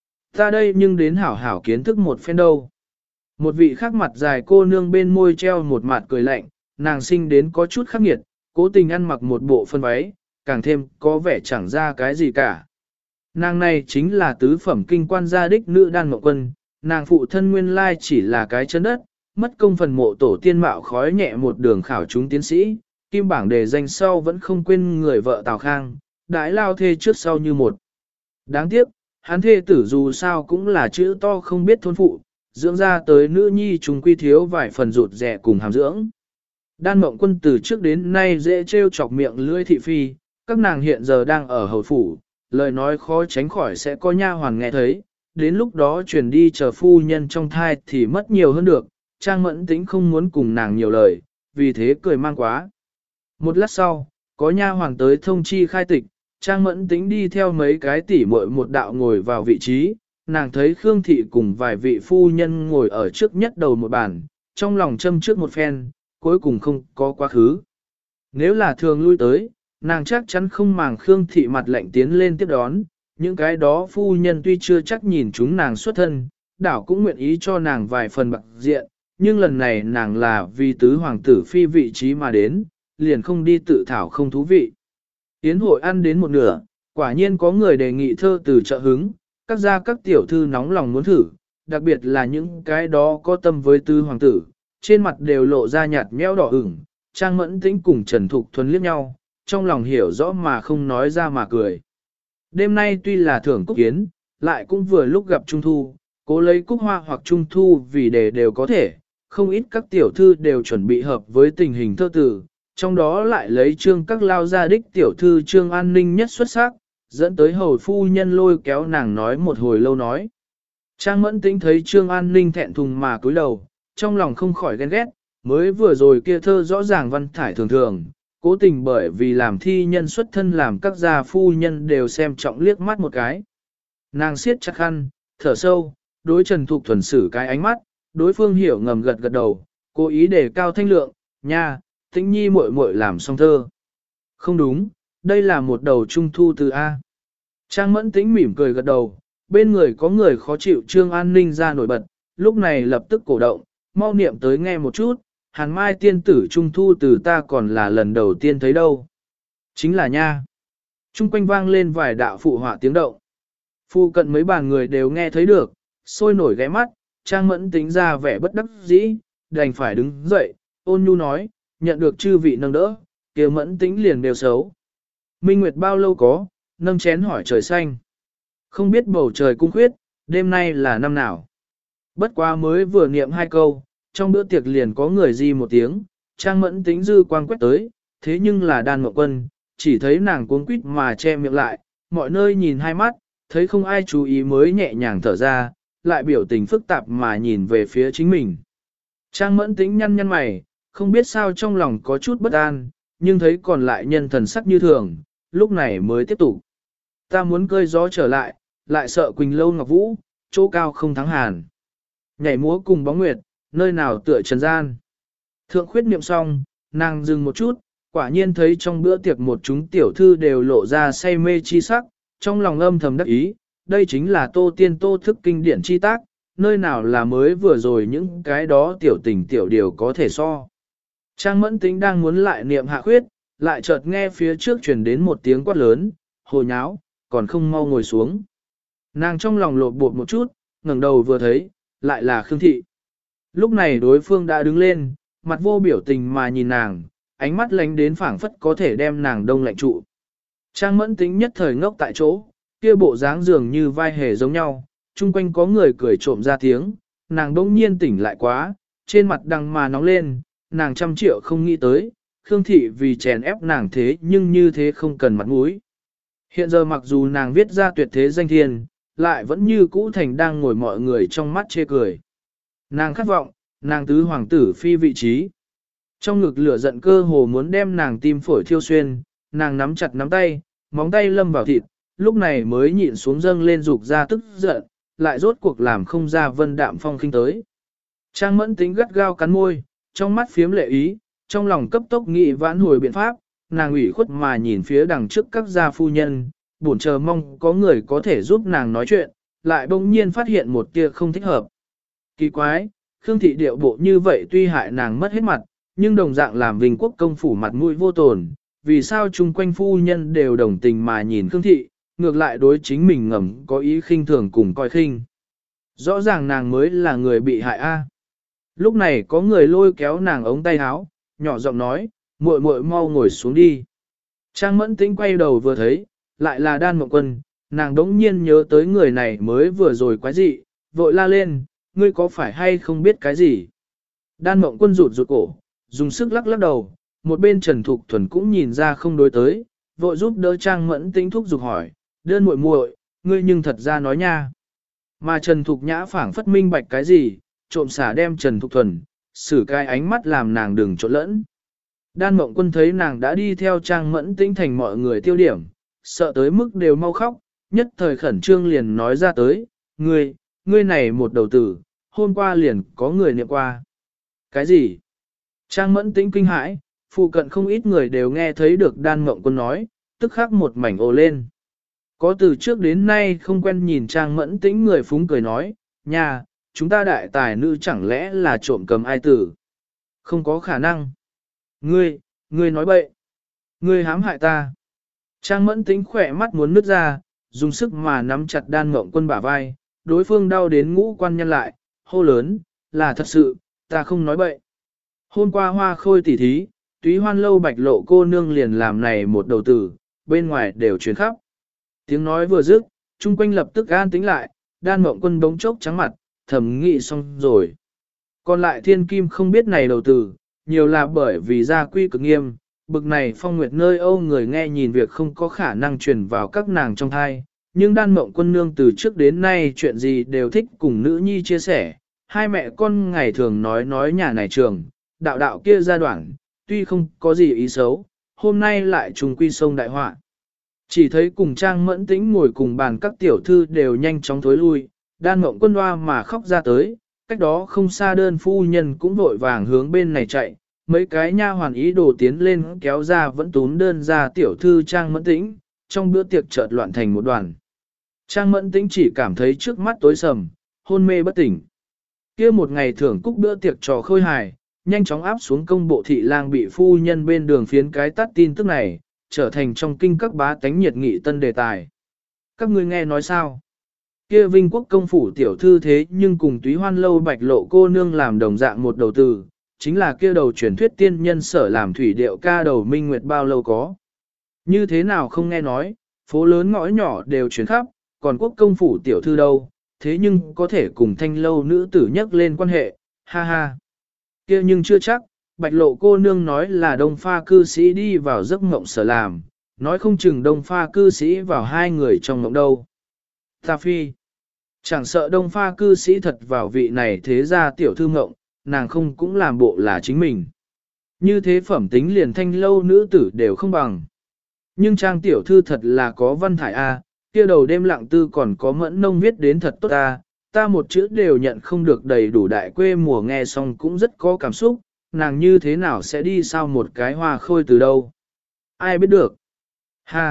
Ta đây nhưng đến hảo hảo kiến thức một phen đâu. Một vị khác mặt dài cô nương bên môi treo một mặt cười lạnh, nàng sinh đến có chút khắc nghiệt, cố tình ăn mặc một bộ phân váy, càng thêm có vẻ chẳng ra cái gì cả. Nàng này chính là tứ phẩm kinh quan gia đích nữ Đan Mộng Quân, nàng phụ thân nguyên lai chỉ là cái chân đất, mất công phần mộ tổ tiên mạo khói nhẹ một đường khảo chúng tiến sĩ, kim bảng đề danh sau vẫn không quên người vợ Tào Khang, đãi lao thê trước sau như một. Đáng tiếc, hắn thê tử dù sao cũng là chữ to không biết thôn phụ, dưỡng ra tới nữ nhi chúng quy thiếu vài phần rụt rẻ cùng hàm dưỡng. Đan Mộng Quân từ trước đến nay dễ trêu chọc miệng lưỡi thị phi, các nàng hiện giờ đang ở hầu phủ, lời nói khó tránh khỏi sẽ có nha hoàn nghe thấy, đến lúc đó truyền đi chờ phu nhân trong thai thì mất nhiều hơn được, Trang Mẫn Tĩnh không muốn cùng nàng nhiều lời, vì thế cười mang quá. Một lát sau, có nha hoàn tới thông chi khai tịch, Trang Mẫn Tĩnh đi theo mấy cái tỉ muội một đạo ngồi vào vị trí, nàng thấy Khương Thị cùng vài vị phu nhân ngồi ở trước nhất đầu một bàn, trong lòng châm trước một phen, cuối cùng không có quá khứ. Nếu là thường lui tới, nàng chắc chắn không màng Khương Thị mặt lạnh tiến lên tiếp đón, những cái đó phu nhân tuy chưa chắc nhìn chúng nàng xuất thân, đảo cũng nguyện ý cho nàng vài phần bạc diện, nhưng lần này nàng là vì tứ hoàng tử phi vị trí mà đến, liền không đi tự thảo không thú vị. Yến hội ăn đến một nửa, quả nhiên có người đề nghị thơ từ trợ hứng, các gia các tiểu thư nóng lòng muốn thử, đặc biệt là những cái đó có tâm với tứ hoàng tử, trên mặt đều lộ ra nhạt nhẽo đỏ ửng, Trang Mẫn Tĩnh cùng Trần Thục Thuần liếc nhau, trong lòng hiểu rõ mà không nói ra mà cười. Đêm nay tuy là thưởng cúc yến, lại cũng vừa lúc gặp Trung Thu, cố lấy cúc hoa hoặc Trung Thu vì đề đều có thể, không ít các tiểu thư đều chuẩn bị hợp với tình hình thơ tử, trong đó lại lấy trương các lao gia đích tiểu thư trương an ninh nhất xuất sắc, dẫn tới hầu phu nhân lôi kéo nàng nói một hồi lâu nói. Trang Mẫn Tĩnh thấy trương an ninh thẹn thùng mà cúi đầu, trong lòng không khỏi ghen ghét, mới vừa rồi kia thơ rõ ràng văn thải thường thường, cố tình bởi vì làm thi nhân xuất thân làm các gia phu nhân đều xem trọng liếc mắt một cái. Nàng siết chặt khăn, thở sâu, đối Trần Thục Thuần xử cái ánh mắt, đối phương hiểu ngầm gật gật đầu, cố ý đề cao thanh lượng, nha, Tĩnh nhi muội muội làm xong thơ. Không đúng, đây là một đầu trung thu từ A. Trang Mẫn Tĩnh mỉm cười gật đầu, bên người có người khó chịu Trương An Ninh ra nổi bật, lúc này lập tức cổ động, mau niệm tới nghe một chút, Hàn Mai tiên tử trung thu từ ta còn là lần đầu tiên thấy đâu. Chính là nha. Trung quanh vang lên vài đạo phụ họa tiếng động. Phu cận mấy bàn người đều nghe thấy được, sôi nổi ghé mắt, Trang Mẫn Tĩnh ra vẻ bất đắc dĩ, đành phải đứng dậy, ôn nhu nói, nhận được chư vị nâng đỡ, kia Mẫn Tĩnh liền đều xấu. Minh Nguyệt bao lâu có, nâng chén hỏi trời xanh. Không biết bầu trời cung khuyết, đêm nay là năm nào. Bất quá mới vừa niệm 2 câu, trong bữa tiệc liền có người di một tiếng, Trang Mẫn Tĩnh dư quang quét tới, thế nhưng là Đan Mộng Quân, chỉ thấy nàng cuống quýt mà che miệng lại, mọi nơi nhìn hai mắt, thấy không ai chú ý mới nhẹ nhàng thở ra, lại biểu tình phức tạp mà nhìn về phía chính mình. Trang Mẫn Tĩnh nhăn nhăn mày, không biết sao trong lòng có chút bất an, nhưng thấy còn lại nhân thần sắc như thường, lúc này mới tiếp tục. Ta muốn cơi gió trở lại sợ Quỳnh Lâu Ngọc Vũ, chỗ cao không thắng hàn. Nhảy múa cùng bóng nguyệt, nơi nào tựa trần gian. Thượng khuyết niệm xong, nàng dừng một chút, quả nhiên thấy trong bữa tiệc một chúng tiểu thư đều lộ ra say mê chi sắc, trong lòng âm thầm đắc ý, đây chính là Tô Tiên Tô thức kinh điển chi tác, nơi nào là mới vừa rồi những cái đó tiểu tình tiểu điều có thể so. Trang Mẫn Tĩnh đang muốn lại niệm hạ khuyết, lại chợt nghe phía trước truyền đến một tiếng quát lớn, hồ nháo, còn không mau ngồi xuống. Nàng trong lòng lột bột một chút, ngẩng đầu vừa thấy, lại là Khương Thị. Lúc này đối phương đã đứng lên, mặt vô biểu tình mà nhìn nàng, ánh mắt lánh đến phảng phất có thể đem nàng đông lạnh trụ. Trang Mẫn Tĩnh nhất thời ngốc tại chỗ, kia bộ dáng dường như vai hề giống nhau, chung quanh có người cười trộm ra tiếng, nàng đông nhiên tỉnh lại quá, trên mặt đằng mà nóng lên, nàng trăm triệu không nghĩ tới, Khương Thị vì chèn ép nàng thế nhưng như thế không cần mặt mũi. Hiện giờ mặc dù nàng viết ra tuyệt thế danh thiên, lại vẫn như cũ thành đang ngồi mọi người trong mắt chê cười. Nàng khát vọng, nàng tứ hoàng tử phi vị trí. Trong ngực lửa giận cơ hồ muốn đem nàng tim phổi thiêu xuyên, nàng nắm chặt nắm tay, móng tay lâm vào thịt, lúc này mới nhịn xuống dâng lên dục ra tức giận, lại rốt cuộc làm không ra vân đạm phong khinh tới. Trang Mẫn Tĩnh gắt gao cắn môi, trong mắt phiếm lệ ý, trong lòng cấp tốc nghị vãn hồi biện pháp, nàng ủy khuất mà nhìn phía đằng trước các gia phu nhân, buồn chờ mong có người có thể giúp nàng nói chuyện, lại bỗng nhiên phát hiện một tia không thích hợp. Kỳ quái, Khương Thị điệu bộ như vậy tuy hại nàng mất hết mặt, nhưng đồng dạng làm Vinh Quốc công phủ mặt mũi vô tồn, vì sao chung quanh phu nhân đều đồng tình mà nhìn Khương Thị, ngược lại đối chính mình ngầm có ý khinh thường cùng coi khinh. Rõ ràng nàng mới là người bị hại a. Lúc này có người lôi kéo nàng ống tay áo, nhỏ giọng nói, muội muội mau ngồi xuống đi. Trang Mẫn Tĩnh quay đầu vừa thấy, lại là Đan Mộng Quân, nàng đống nhiên nhớ tới người này mới vừa rồi quái dị, vội la lên, ngươi có phải hay không biết cái gì? Đan Mộng Quân rụt rụt cổ, dùng sức lắc lắc đầu, một bên Trần Thục Thuần cũng nhìn ra không đối tới, vội giúp đỡ Trang Mẫn Tĩnh thúc giục hỏi, đơn muội muội, ngươi nhưng thật ra nói nha. Mà Trần Thục Nhã phảng phất minh bạch cái gì, trộm xả đem Trần Thục Thuần, xử cái ánh mắt làm nàng đừng trộn lẫn. Đan Mộng Quân thấy nàng đã đi theo Trang Mẫn Tĩnh thành mọi người tiêu điểm, sợ tới mức đều mau khóc, nhất thời khẩn trương liền nói ra tới, ngươi này một đầu tử, hôm qua liền có người niệm qua. Cái gì? Trang Mẫn Tĩnh kinh hãi, phụ cận không ít người đều nghe thấy được Đan Mộng Quân nói, tức khắc một mảnh ồ lên. Có từ trước đến nay không quen nhìn Trang Mẫn Tĩnh người phúng cười nói, nhà, chúng ta đại tài nữ chẳng lẽ là trộm cầm ai tử? Không có khả năng. Ngươi nói bậy. Ngươi hãm hại ta. Trang Mẫn Tĩnh khỏe mắt muốn nứt ra, dùng sức mà nắm chặt Đan Mộng Quân bả vai, đối phương đau đến ngũ quan nhân lại, hô lớn, là thật sự, ta không nói bậy. Hôm qua hoa khôi tỉ thí, túy hoan lâu bạch lộ cô nương liền làm này một đầu tử, bên ngoài đều truyền khắp. Tiếng nói vừa dứt, chung quanh lập tức an tĩnh lại, Đan Mộng Quân bỗng chốc trắng mặt, thẩm nghị xong rồi. Còn lại thiên kim không biết này đầu tử, nhiều là bởi vì gia quy cực nghiêm, bực này phong nguyệt nơi Âu người nghe nhìn việc không có khả năng truyền vào các nàng trong thai, nhưng Đan Mộng Quân nương từ trước đến nay chuyện gì đều thích cùng nữ nhi chia sẻ, hai mẹ con ngày thường nói nhà này trường, đạo đạo kia gia đoạn, tuy không có gì ý xấu, hôm nay lại trùng quy sông đại họa. Chỉ thấy cùng Trang Mẫn Tĩnh ngồi cùng bàn các tiểu thư đều nhanh chóng thối lui, Đan Mộng Quân hoa mà khóc ra tới, cách đó không xa đơn phu nhân cũng vội vàng hướng bên này chạy, mấy cái nha hoàn ý đồ tiến lên kéo ra vẫn túm đơn ra tiểu thư Trang Mẫn Tĩnh, trong bữa tiệc chợt loạn thành một đoàn. Trang Mẫn Tĩnh chỉ cảm thấy trước mắt tối sầm, hôn mê bất tỉnh. Kia một ngày thưởng cúc bữa tiệc trò khôi hài, nhanh chóng áp xuống công bộ thị lang bị phu nhân bên đường phiến cái tắt tin tức này, trở thành trong kinh các bá tánh nhiệt nghị tân đề tài. Các ngươi nghe nói sao? Kia Vinh Quốc công phủ tiểu thư thế nhưng cùng túy hoan lâu bạch lộ cô nương làm đồng dạng một đầu từ, chính là kia đầu truyền thuyết tiên nhân sở làm thủy điệu ca đầu minh nguyệt bao lâu có. Như thế nào không nghe nói, phố lớn ngõ nhỏ đều truyền khắp, còn quốc công phủ tiểu thư đâu, thế nhưng có thể cùng thanh lâu nữ tử nhắc lên quan hệ, ha ha. Kia nhưng chưa chắc, bạch lộ cô nương nói là đông pha cư sĩ đi vào giấc mộng sở làm, nói không chừng đông pha cư sĩ vào hai người trong mộng đâu. Ta phi, chẳng sợ đông pha cư sĩ thật vào vị này thế ra tiểu thư mộng, nàng không cũng làm bộ là chính mình. Như thế phẩm tính liền thanh lâu nữ tử đều không bằng. Nhưng trang tiểu thư thật là có văn thải A, kia đầu đêm lặng tư còn có mẫn nông viết đến thật tốt A, ta một chữ đều nhận không được đầy đủ đại quê mùa nghe xong cũng rất có cảm xúc, nàng như thế nào sẽ đi sao một cái hoa khôi từ đâu. Ai biết được. Ha!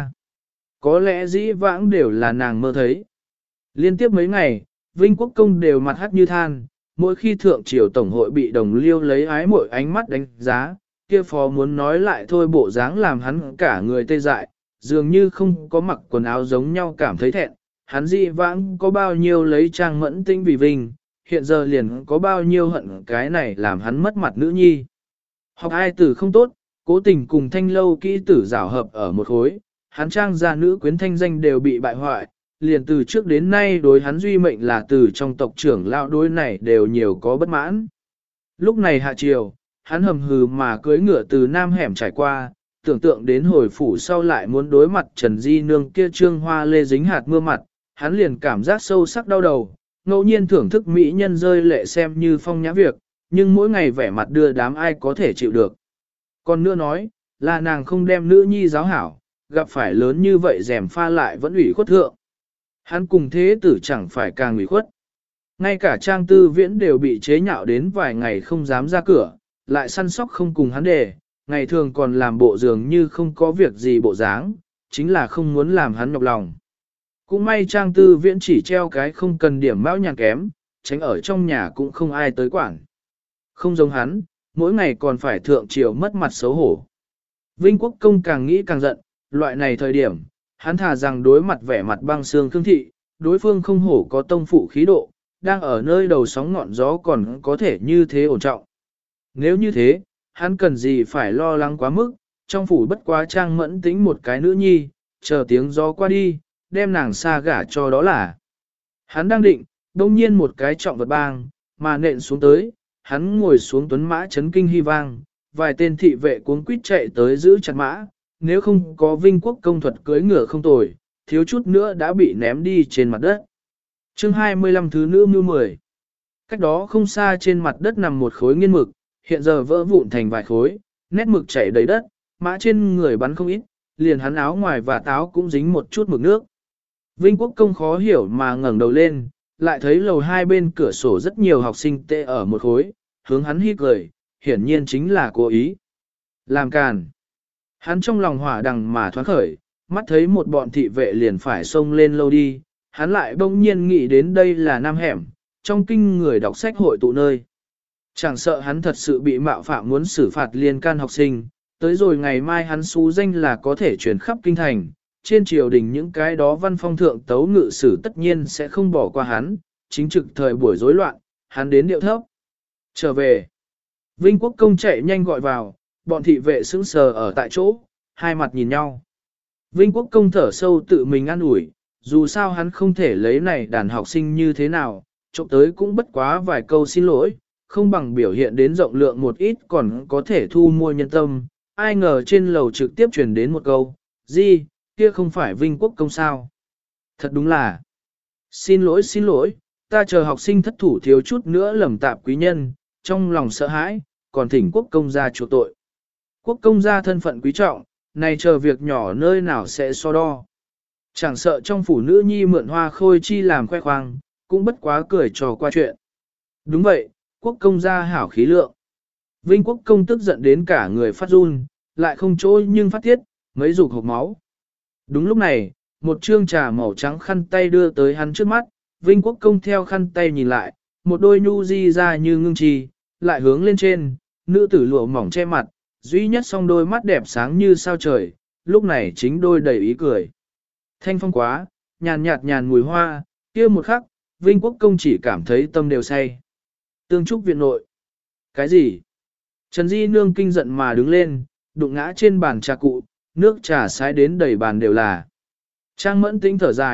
Có lẽ dĩ vãng đều là nàng mơ thấy. Liên tiếp mấy ngày, Vinh Quốc Công đều mặt hắt như than, mỗi khi thượng triều tổng hội bị đồng liêu lấy ái mỗi ánh mắt đánh giá, kia phó muốn nói lại thôi bộ dáng làm hắn cả người tê dại, dường như không có mặc quần áo giống nhau cảm thấy thẹn, hắn dị vãng có bao nhiêu lấy trang mẫn tinh vì vinh, hiện giờ liền có bao nhiêu hận cái này làm hắn mất mặt nữ nhi. Học ai tử không tốt, cố tình cùng thanh lâu kỹ tử rảo hợp ở một khối, hắn trang gia nữ quyến thanh danh đều bị bại hoại, liền từ trước đến nay đối hắn duy mệnh là từ trong tộc trưởng lão đối này đều nhiều có bất mãn. Lúc này hạ triều, hắn hầm hừ mà cưỡi ngựa từ nam hẻm trải qua, tưởng tượng đến hồi phủ sau lại muốn đối mặt Trần Di Nương kia trương hoa lê dính hạt mưa mặt, hắn liền cảm giác sâu sắc đau đầu, ngẫu nhiên thưởng thức mỹ nhân rơi lệ xem như phong nhã việc, nhưng mỗi ngày vẻ mặt đưa đám ai có thể chịu được. Còn nữa nói, là nàng không đem nữ nhi giáo hảo, gặp phải lớn như vậy rèm pha lại vẫn ủy khuất thượng. Hắn cùng thế tử chẳng phải càng ủy khuất. Ngay cả trang tư viễn đều bị chế nhạo đến vài ngày không dám ra cửa, lại săn sóc không cùng hắn đề, ngày thường còn làm bộ dường như không có việc gì bộ dáng, chính là không muốn làm hắn nhọc lòng. Cũng may trang tư viễn chỉ treo cái không cần điểm mão nhàn kém, tránh ở trong nhà cũng không ai tới quản. Không giống hắn, mỗi ngày còn phải thượng triều mất mặt xấu hổ. Vinh Quốc Công càng nghĩ càng giận, loại này thời điểm, hắn thà rằng đối mặt vẻ mặt băng xương Khương Thị, đối phương không hổ có tông phụ khí độ, đang ở nơi đầu sóng ngọn gió còn có thể như thế ổn trọng. Nếu như thế, hắn cần gì phải lo lắng quá mức, trong phủ bất quá trang mẫn tính một cái nữ nhi, chờ tiếng gió qua đi, đem nàng xa gả cho đó là. Hắn đang định, đông nhiên một cái trọng vật bang, mà nện xuống tới, hắn ngồi xuống tuấn mã chấn kinh hy vang, vài tên thị vệ cuống quýt chạy tới giữ chặt mã, nếu không có Vinh Quốc Công thuật cưỡi ngựa không tồi, thiếu chút nữa đã bị ném đi trên mặt đất. Chương 25 thứ nữ mưu 10. Cách đó không xa trên mặt đất nằm một khối nghiên mực, hiện giờ vỡ vụn thành vài khối, nét mực chảy đầy đất, mã trên người bắn không ít, liền hắn áo ngoài và táo cũng dính một chút mực nước. Vinh Quốc Công khó hiểu mà ngẩng đầu lên, lại thấy lầu hai bên cửa sổ rất nhiều học sinh tê ở một khối, hướng hắn hít cười, hiển nhiên chính là cố ý. Làm càn. Hắn trong lòng hỏa đằng mà thoáng khởi, mắt thấy một bọn thị vệ liền phải xông lên lâu đi, hắn lại bỗng nhiên nghĩ đến đây là nam hẻm, trong kinh người đọc sách hội tụ nơi. Chẳng sợ hắn thật sự bị mạo phạm muốn xử phạt liên can học sinh, tới rồi ngày mai hắn xú danh là có thể chuyển khắp kinh thành, trên triều đình những cái đó văn phong thượng tấu ngự sử tất nhiên sẽ không bỏ qua hắn, chính trực thời buổi rối loạn, hắn đến điệu thấp. Trở về, Vinh Quốc Công chạy nhanh gọi vào, bọn thị vệ sững sờ ở tại chỗ, hai mặt nhìn nhau. Vinh Quốc Công thở sâu tự mình an ủi, dù sao hắn không thể lấy này đàn học sinh như thế nào, trộm tới cũng bất quá vài câu xin lỗi, không bằng biểu hiện đến rộng lượng một ít còn có thể thu mua nhân tâm. Ai ngờ trên lầu trực tiếp truyền đến một câu, gì, kia không phải Vinh Quốc Công sao? Thật đúng là, xin lỗi, ta chờ học sinh thất thủ thiếu chút nữa lầm tạp quý nhân, trong lòng sợ hãi, còn thỉnh Quốc Công ra chuộc tội. Quốc Công ra thân phận quý trọng, này chờ việc nhỏ nơi nào sẽ so đo. Chẳng sợ trong phủ nữ nhi mượn hoa khôi chi làm khoe khoang, cũng bất quá cười trò qua chuyện. Đúng vậy, Quốc Công ra hảo khí lượng. Vinh Quốc Công tức giận đến cả người phát run, lại không chỗ nhưng phát tiết, mấy dục hộc máu. Đúng lúc này, một trương trà màu trắng khăn tay đưa tới hắn trước mắt, Vinh Quốc Công theo khăn tay nhìn lại, một đôi nhu di ra như ngưng trì, lại hướng lên trên, nữ tử lụa mỏng che mặt, duy nhất song đôi mắt đẹp sáng như sao trời, lúc này chính đôi đầy ý cười. Thanh phong quá, nhàn nhạt nhàn mùi hoa, kia một khắc, Vinh Quốc Công chỉ cảm thấy tâm đều say. Tương trúc viện nội. Cái gì? Trần Di Nương kinh giận mà đứng lên, đụng ngã trên bàn trà cụ, nước trà sái đến đầy bàn đều là. Trang Mẫn Tĩnh thở dài,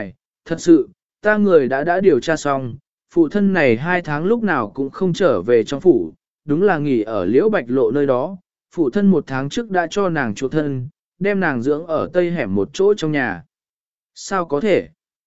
Thật sự, ta người đã điều tra xong, phụ thân này 2 tháng lúc nào cũng không trở về trong phủ, đúng là nghỉ ở Liễu Bạch Lộ nơi đó. Phụ thân 1 tháng trước đã cho nàng chuộc thân, đem nàng dưỡng ở tây hẻm một chỗ trong nhà. Sao có thể?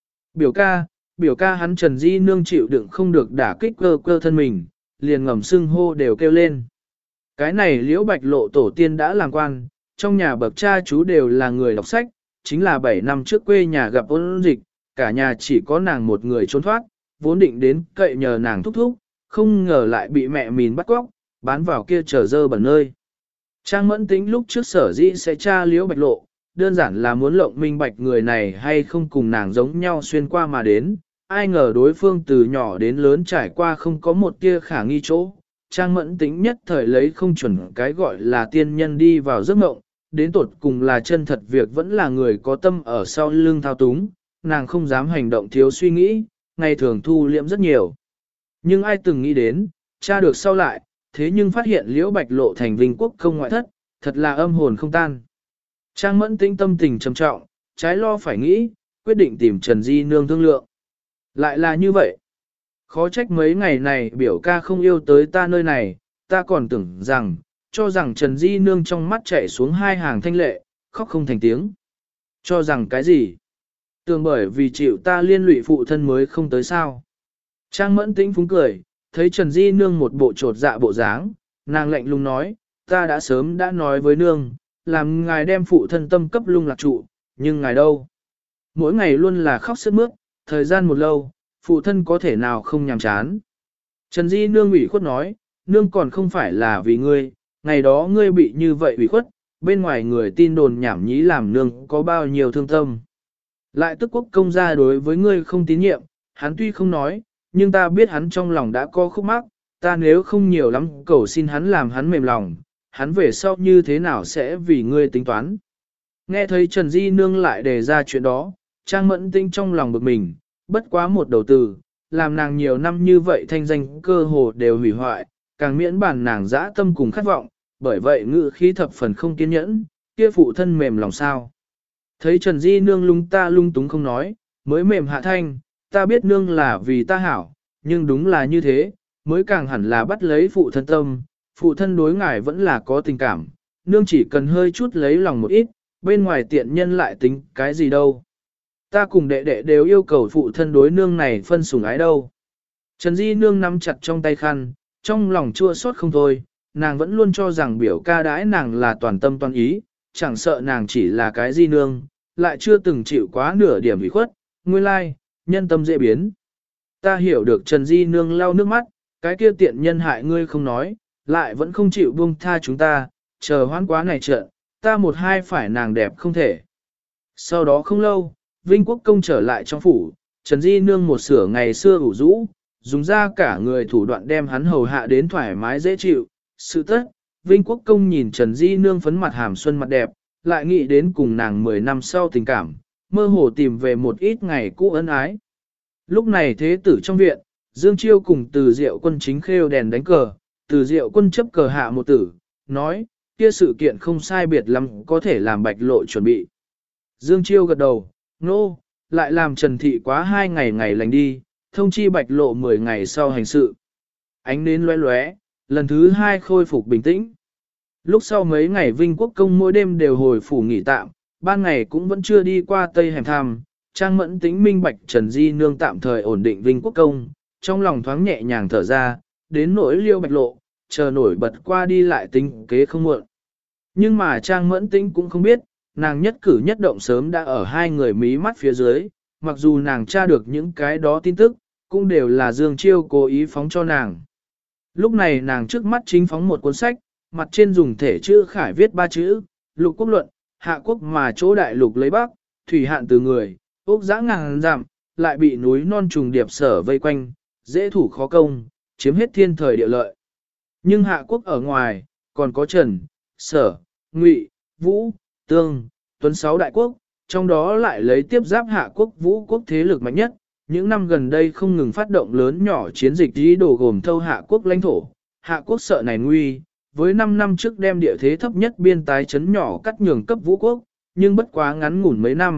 Biểu ca hắn Trần Di Nương chịu đựng không được đả kích cơ thân mình, liền ngầm xưng hô đều kêu lên. Cái này Liễu Bạch Lộ tổ tiên đã làm quan, trong nhà bậc cha chú đều là người đọc sách, chính là 7 năm trước quê nhà gặp ôn dịch, cả nhà chỉ có nàng một người trốn thoát, vốn định đến cậy nhờ nàng thúc thúc, không ngờ lại bị mẹ mìn bắt cóc, bán vào kia trở dơ bẩn nơi. Trang Mẫn Tĩnh lúc trước sở dĩ sẽ tra Liễu Bạch Lộ, đơn giản là muốn lộng minh bạch người này hay không cùng nàng giống nhau xuyên qua mà đến, ai ngờ đối phương từ nhỏ đến lớn trải qua không có một tia khả nghi chỗ. Trang Mẫn Tĩnh nhất thời lấy không chuẩn cái gọi là tiên nhân đi vào giấc mộng, đến tột cùng là chân thật việc vẫn là người có tâm ở sau lưng thao túng, nàng không dám hành động thiếu suy nghĩ, ngày thường thu liễm rất nhiều. Nhưng ai từng nghĩ đến, tra được sau lại, thế nhưng phát hiện Liễu Bạch Lộ thành Vinh Quốc công ngoại thất, thật là âm hồn không tan. Trang Mẫn Tĩnh tâm tình trầm trọng, trái lo phải nghĩ, quyết định tìm Trần Di Nương thương lượng. Lại là như vậy. Khó trách mấy ngày này biểu ca không yêu tới ta nơi này, ta còn tưởng rằng, cho rằng Trần Di Nương trong mắt chảy xuống 2 hàng thanh lệ, khóc không thành tiếng. Cho rằng cái gì? Tưởng bởi vì chịu ta liên lụy phụ thân mới không tới sao. Trang Mẫn Tĩnh phúng cười, thấy Trần Di Nương một bộ trột dạ bộ dáng, nàng lạnh lùng nói, ta đã sớm đã nói với nương, làm ngài đem phụ thân tâm cấp lung lạc trụ, nhưng ngài đâu? Mỗi ngày luôn là khóc sướt mướt, thời gian một lâu, phụ thân có thể nào không nhàm chán. Trần Di Nương ủy khuất nói, nương còn không phải là vì ngươi, ngày đó ngươi bị như vậy ủy khuất, bên ngoài người tin đồn nhảm nhí làm nương có bao nhiêu thương tâm. Lại tức quốc công gia đối với ngươi không tín nhiệm, hắn tuy không nói, nhưng ta biết hắn trong lòng đã có khúc mắc, ta nếu không nhiều lắm cầu xin hắn làm hắn mềm lòng, hắn về sau như thế nào sẽ vì ngươi tính toán. Nghe thấy Trần Di Nương lại đề ra chuyện đó, Trang Mẫn Tĩnh trong lòng bực mình, bất quá một đầu từ, làm nàng nhiều năm như vậy thanh danh cơ hồ đều hủy hoại, càng miễn bản nàng dã tâm cùng khát vọng, bởi vậy ngữ khí thập phần không kiên nhẫn, kia phụ thân mềm lòng sao. Thấy Trần Di Nương lung túng không nói, mới mềm hạ thanh, ta biết nương là vì ta hảo, nhưng đúng là như thế, mới càng hẳn là bắt lấy phụ thân tâm, phụ thân đối ngài vẫn là có tình cảm, nương chỉ cần hơi chút lấy lòng một ít, bên ngoài tiện nhân lại tính cái gì đâu. Ta cùng đệ đệ đều yêu cầu phụ thân đối nương này phân sủng ái đâu. Trần Di Nương nắm chặt trong tay khăn, trong lòng chua xót không thôi, nàng vẫn luôn cho rằng biểu ca đãi nàng là toàn tâm toàn ý, chẳng sợ nàng chỉ là cái Di Nương, lại chưa từng chịu quá nửa điểm ủy khuất, nguyên lai, nhân tâm dễ biến. Ta hiểu được Trần Di Nương lau nước mắt, cái kia tiện nhân hại ngươi không nói, lại vẫn không chịu buông tha chúng ta, chờ hoãn quá này trận, ta một hai phải nàng đẹp không thể. Sau đó không lâu, Vinh Quốc công trở lại trong phủ, Trần Di Nương một sửa ngày xưa ủ rũ, dùng ra cả người thủ đoạn đem hắn hầu hạ đến thoải mái dễ chịu. Sự tất, Vinh Quốc công nhìn Trần Di Nương phấn mặt hàm xuân mặt đẹp, lại nghĩ đến cùng nàng 10 năm sau tình cảm, mơ hồ tìm về một ít ngày cũ ân ái. Lúc này thế tử trong viện, Dương Chiêu cùng Từ Diệu Quân chính khêu đèn đánh cờ, Từ Diệu Quân chấp cờ hạ một tử, nói, kia sự kiện không sai biệt lắm có thể làm Bạch Lộ chuẩn bị. Dương Chiêu gật đầu, nô, lại làm Trần Thị quá 2 ngày lành đi, thông chi Bạch Lộ 10 ngày sau hành sự. Ánh nến lóe lóe, lần thứ 2 khôi phục bình tĩnh. Lúc sau mấy ngày Vinh Quốc công mỗi đêm đều hồi phủ nghỉ tạm, ban ngày cũng vẫn chưa đi qua Tây Hẻm thăm, Trang Mẫn Tĩnh minh bạch Trần Di Nương tạm thời ổn định Vinh Quốc công, trong lòng thoáng nhẹ nhàng thở ra, đến nỗi Liêu Bạch Lộ, chờ nổi bật qua đi lại tính kế không muộn. Nhưng mà Trang Mẫn Tĩnh cũng không biết, nàng nhất cử nhất động sớm đã ở 2 người mí mắt phía dưới, mặc dù nàng tra được những cái đó tin tức, cũng đều là Dương Chiêu cố ý phóng cho nàng. Lúc này nàng trước mắt chính phóng một cuốn sách, mặt trên dùng thể chữ khải viết 3 chữ, Lục Quốc Luận, Hạ Quốc mà chỗ đại lục lấy Bắc, thủy hạn từ người, ốc dã ngàn dặm, lại bị núi non trùng điệp sở vây quanh, dễ thủ khó công, chiếm hết thiên thời địa lợi. Nhưng Hạ Quốc ở ngoài, còn có Trần, Sở, Ngụy, Vũ, Tương, Tuấn 6 đại quốc, trong đó lại lấy tiếp giáp Hạ Quốc Vũ quốc thế lực mạnh nhất. Những năm gần đây không ngừng phát động lớn nhỏ chiến dịch ý đồ gồm thâu Hạ Quốc lãnh thổ. Hạ Quốc sợ này nguy, với 5 năm trước đem địa thế thấp nhất biên tái chấn nhỏ cắt nhường cấp Vũ quốc, nhưng bất quá ngắn ngủn mấy năm,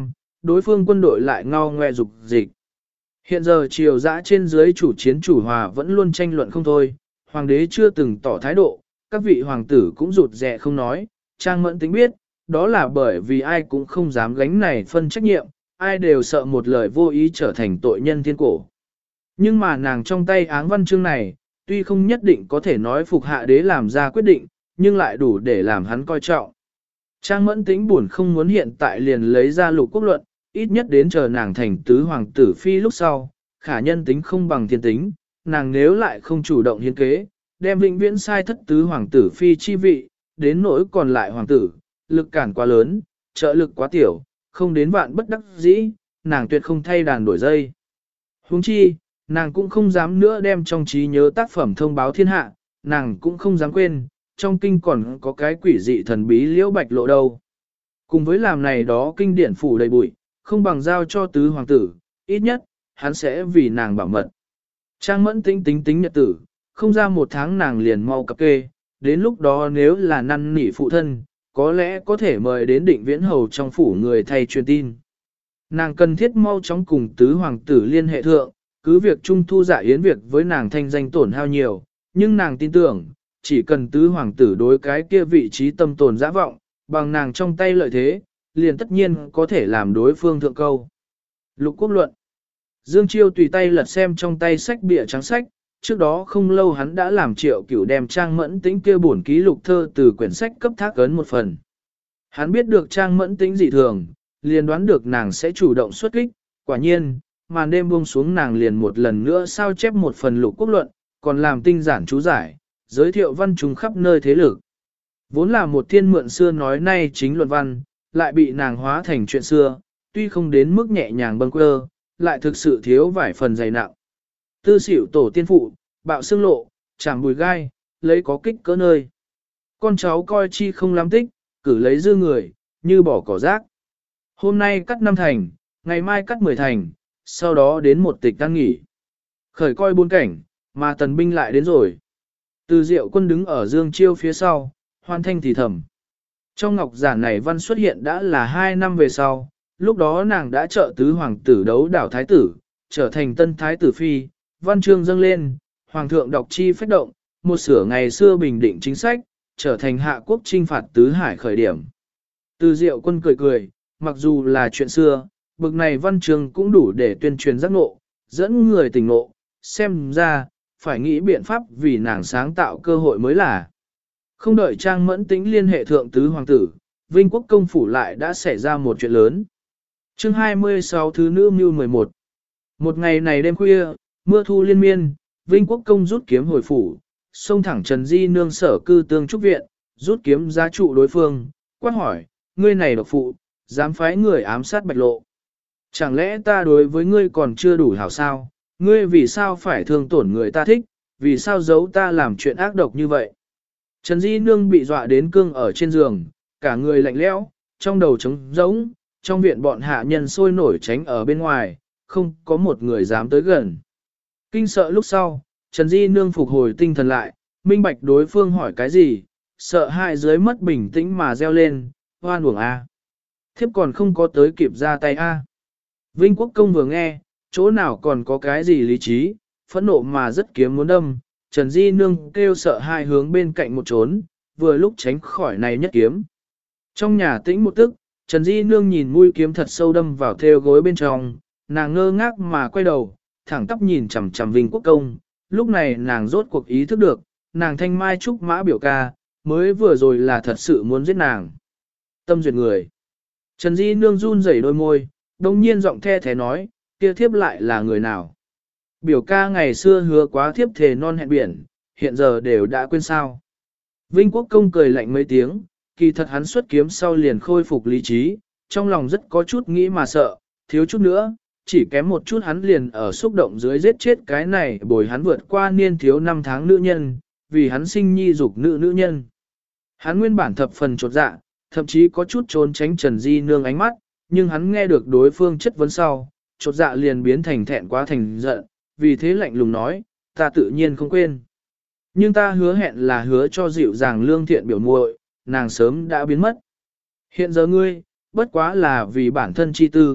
đối phương quân đội lại ngao ngoe dục dịch. Hiện giờ triều dã trên dưới chủ chiến chủ hòa vẫn luôn tranh luận không thôi, hoàng đế chưa từng tỏ thái độ, các vị hoàng tử cũng rụt rè không nói, Trang Mẫn Tĩnh biết, đó là bởi vì ai cũng không dám gánh này phân trách nhiệm, ai đều sợ một lời vô ý trở thành tội nhân thiên cổ. Nhưng mà nàng trong tay áng văn chương này, tuy không nhất định có thể nói phục hạ đế làm ra quyết định, nhưng lại đủ để làm hắn coi trọng. Trang Mẫn Tĩnh buồn không muốn hiện tại liền lấy ra Lục Quốc luận, ít nhất đến chờ nàng thành tứ hoàng tử phi lúc sau, khả nhân tính không bằng thiên tính, nàng nếu lại không chủ động hiến kế, đem vĩnh viễn sai thất tứ hoàng tử phi chi vị, đến nỗi còn lại hoàng tử, lực cản quá lớn, trợ lực quá tiểu, không đến vạn bất đắc dĩ, nàng tuyệt không thay đàn đổi dây. Huống chi, nàng cũng không dám nữa đem trong trí nhớ tác phẩm thông báo thiên hạ, nàng cũng không dám quên, trong kinh còn có cái quỷ dị thần bí liễu bạch lộ đâu. Cùng với làm này đó kinh điển phủ đầy bụi, không bằng giao cho tứ hoàng tử, ít nhất, hắn sẽ vì nàng bảo mật. Trang Mẫn Tĩnh tính nhật tử, không ra một tháng nàng liền mau cập kê, đến lúc đó nếu là năn nỉ phụ thân, có lẽ có thể mời đến Định Viễn Hầu trong phủ người thay truyền tin. Nàng cần thiết mau chóng cùng tứ hoàng tử liên hệ thượng, cứ việc trung thu dạ yến việc với nàng thanh danh tổn hao nhiều, nhưng nàng tin tưởng, chỉ cần tứ hoàng tử đối cái kia vị trí tâm tồn dã vọng, bằng nàng trong tay lợi thế, liền tất nhiên có thể làm đối phương thượng câu. Lục Quốc luận. Dương Chiêu tùy tay lật xem trong tay sách bìa trắng sách, trước đó không lâu hắn đã làm Triệu Cửu đem Trang Mẫn Tĩnh kia bổn ký lục thơ từ quyển sách cấp thác ấn một phần. Hắn biết được Trang Mẫn Tĩnh dị thường, liền đoán được nàng sẽ chủ động xuất kích, quả nhiên, màn đêm buông xuống nàng liền một lần nữa sao chép một phần Lục Quốc luận, còn làm tinh giản chú giải, giới thiệu văn trùng khắp nơi thế lực. Vốn là một thiên mượn xưa nói nay chính luận văn, lại bị nàng hóa thành chuyện xưa, tuy không đến mức nhẹ nhàng bâng quơ, lại thực sự thiếu vài phần dày nặng. Tư xỉu tổ tiên phụ, bạo xương lộ, chảm bùi gai, lấy có kích cỡ nơi. Con cháu coi chi không lắm tích, cử lấy dư người, như bỏ cỏ rác. Hôm nay cắt 5 thành, ngày mai cắt 10 thành, sau đó đến một tịch tan nghỉ. Khởi coi 4 cảnh, mà tần binh lại đến rồi. Từ Diệu Quân đứng ở Dương Chiêu phía sau, hoan thanh thì thầm. Trong ngọc giản này văn xuất hiện đã là 2 năm về sau, lúc đó nàng đã trợ tứ hoàng tử đấu đảo thái tử, trở thành tân thái tử phi, văn chương dâng lên, hoàng thượng đọc chi phách động, một sửa ngày xưa bình định chính sách, trở thành hạ quốc trinh phạt tứ hải khởi điểm. Từ Diệu Quân cười cười, mặc dù là chuyện xưa, bực này văn chương cũng đủ để tuyên truyền giác ngộ, dẫn người tỉnh ngộ, xem ra, phải nghĩ biện pháp vì nàng sáng tạo cơ hội mới là. Không đợi Trang Mẫn Tĩnh liên hệ thượng tứ hoàng tử, Vinh Quốc công phủ lại đã xảy ra một chuyện lớn. Chương 26 thứ nữ mưu 11. Một ngày này đêm khuya, mưa thu liên miên, Vinh Quốc công rút kiếm hồi phủ, xông thẳng Trần Di nương sở cư tương trúc viện, rút kiếm giá trụ đối phương, quát hỏi, ngươi này độc phụ, dám phái người ám sát Bạch Lộ. Chẳng lẽ ta đối với ngươi còn chưa đủ hảo sao, ngươi vì sao phải thương tổn người ta thích, vì sao giấu ta làm chuyện ác độc như vậy. Trần Di nương bị dọa đến cương ở trên giường, cả người lạnh lẽo, trong đầu trống rỗng, trong viện bọn hạ nhân sôi nổi tránh ở bên ngoài, không có một người dám tới gần. Kinh sợ lúc sau, Trần Di nương phục hồi tinh thần lại, minh bạch đối phương hỏi cái gì, sợ hãi dưới mất bình tĩnh mà reo lên, hoan uổng a. Thiếp còn không có tới kịp ra tay a. Vinh Quốc công vừa nghe, chỗ nào còn có cái gì lý trí, phẫn nộ mà rất kiếm muốn đâm, Trần Di nương kêu sợ hai hướng bên cạnh một trốn, vừa lúc tránh khỏi này nhất kiếm. Trong nhà tĩnh một tức, Trần Di nương nhìn mũi kiếm thật sâu đâm vào theo gối bên trong, nàng ngơ ngác mà quay đầu, thẳng tắp nhìn chằm chằm Vinh Quốc công, lúc này nàng rốt cuộc ý thức được, nàng thanh mai trúc mã biểu ca, mới vừa rồi là thật sự muốn giết nàng. Tâm duyệt người. Trần Di nương run rẩy đôi môi, đồng nhiên giọng the thế nói, kia thiếp lại là người nào? Biểu ca ngày xưa hứa quá thiếp thề non hẹn biển, hiện giờ đều đã quên sao. Vinh Quốc công cười lạnh mấy tiếng, kỳ thật hắn xuất kiếm sau liền khôi phục lý trí, trong lòng rất có chút nghĩ mà sợ, thiếu chút nữa, chỉ kém một chút hắn liền ở xúc động dưới giết chết cái này bồi hắn vượt qua niên thiếu 5 tháng nữ nhân, vì hắn sinh nhi dục nữ nhân. Hắn nguyên bản thập phần chột dạ, thậm chí có chút trốn tránh Trần Di nương ánh mắt, nhưng hắn nghe được đối phương chất vấn sau, chột dạ liền biến thành thẹn quá thành giận, vì thế lạnh lùng nói, ta tự nhiên không quên. Nhưng ta hứa hẹn là hứa cho dịu dàng lương thiện biểu muội, nàng sớm đã biến mất. Hiện giờ ngươi, bất quá là vì bản thân chi tư,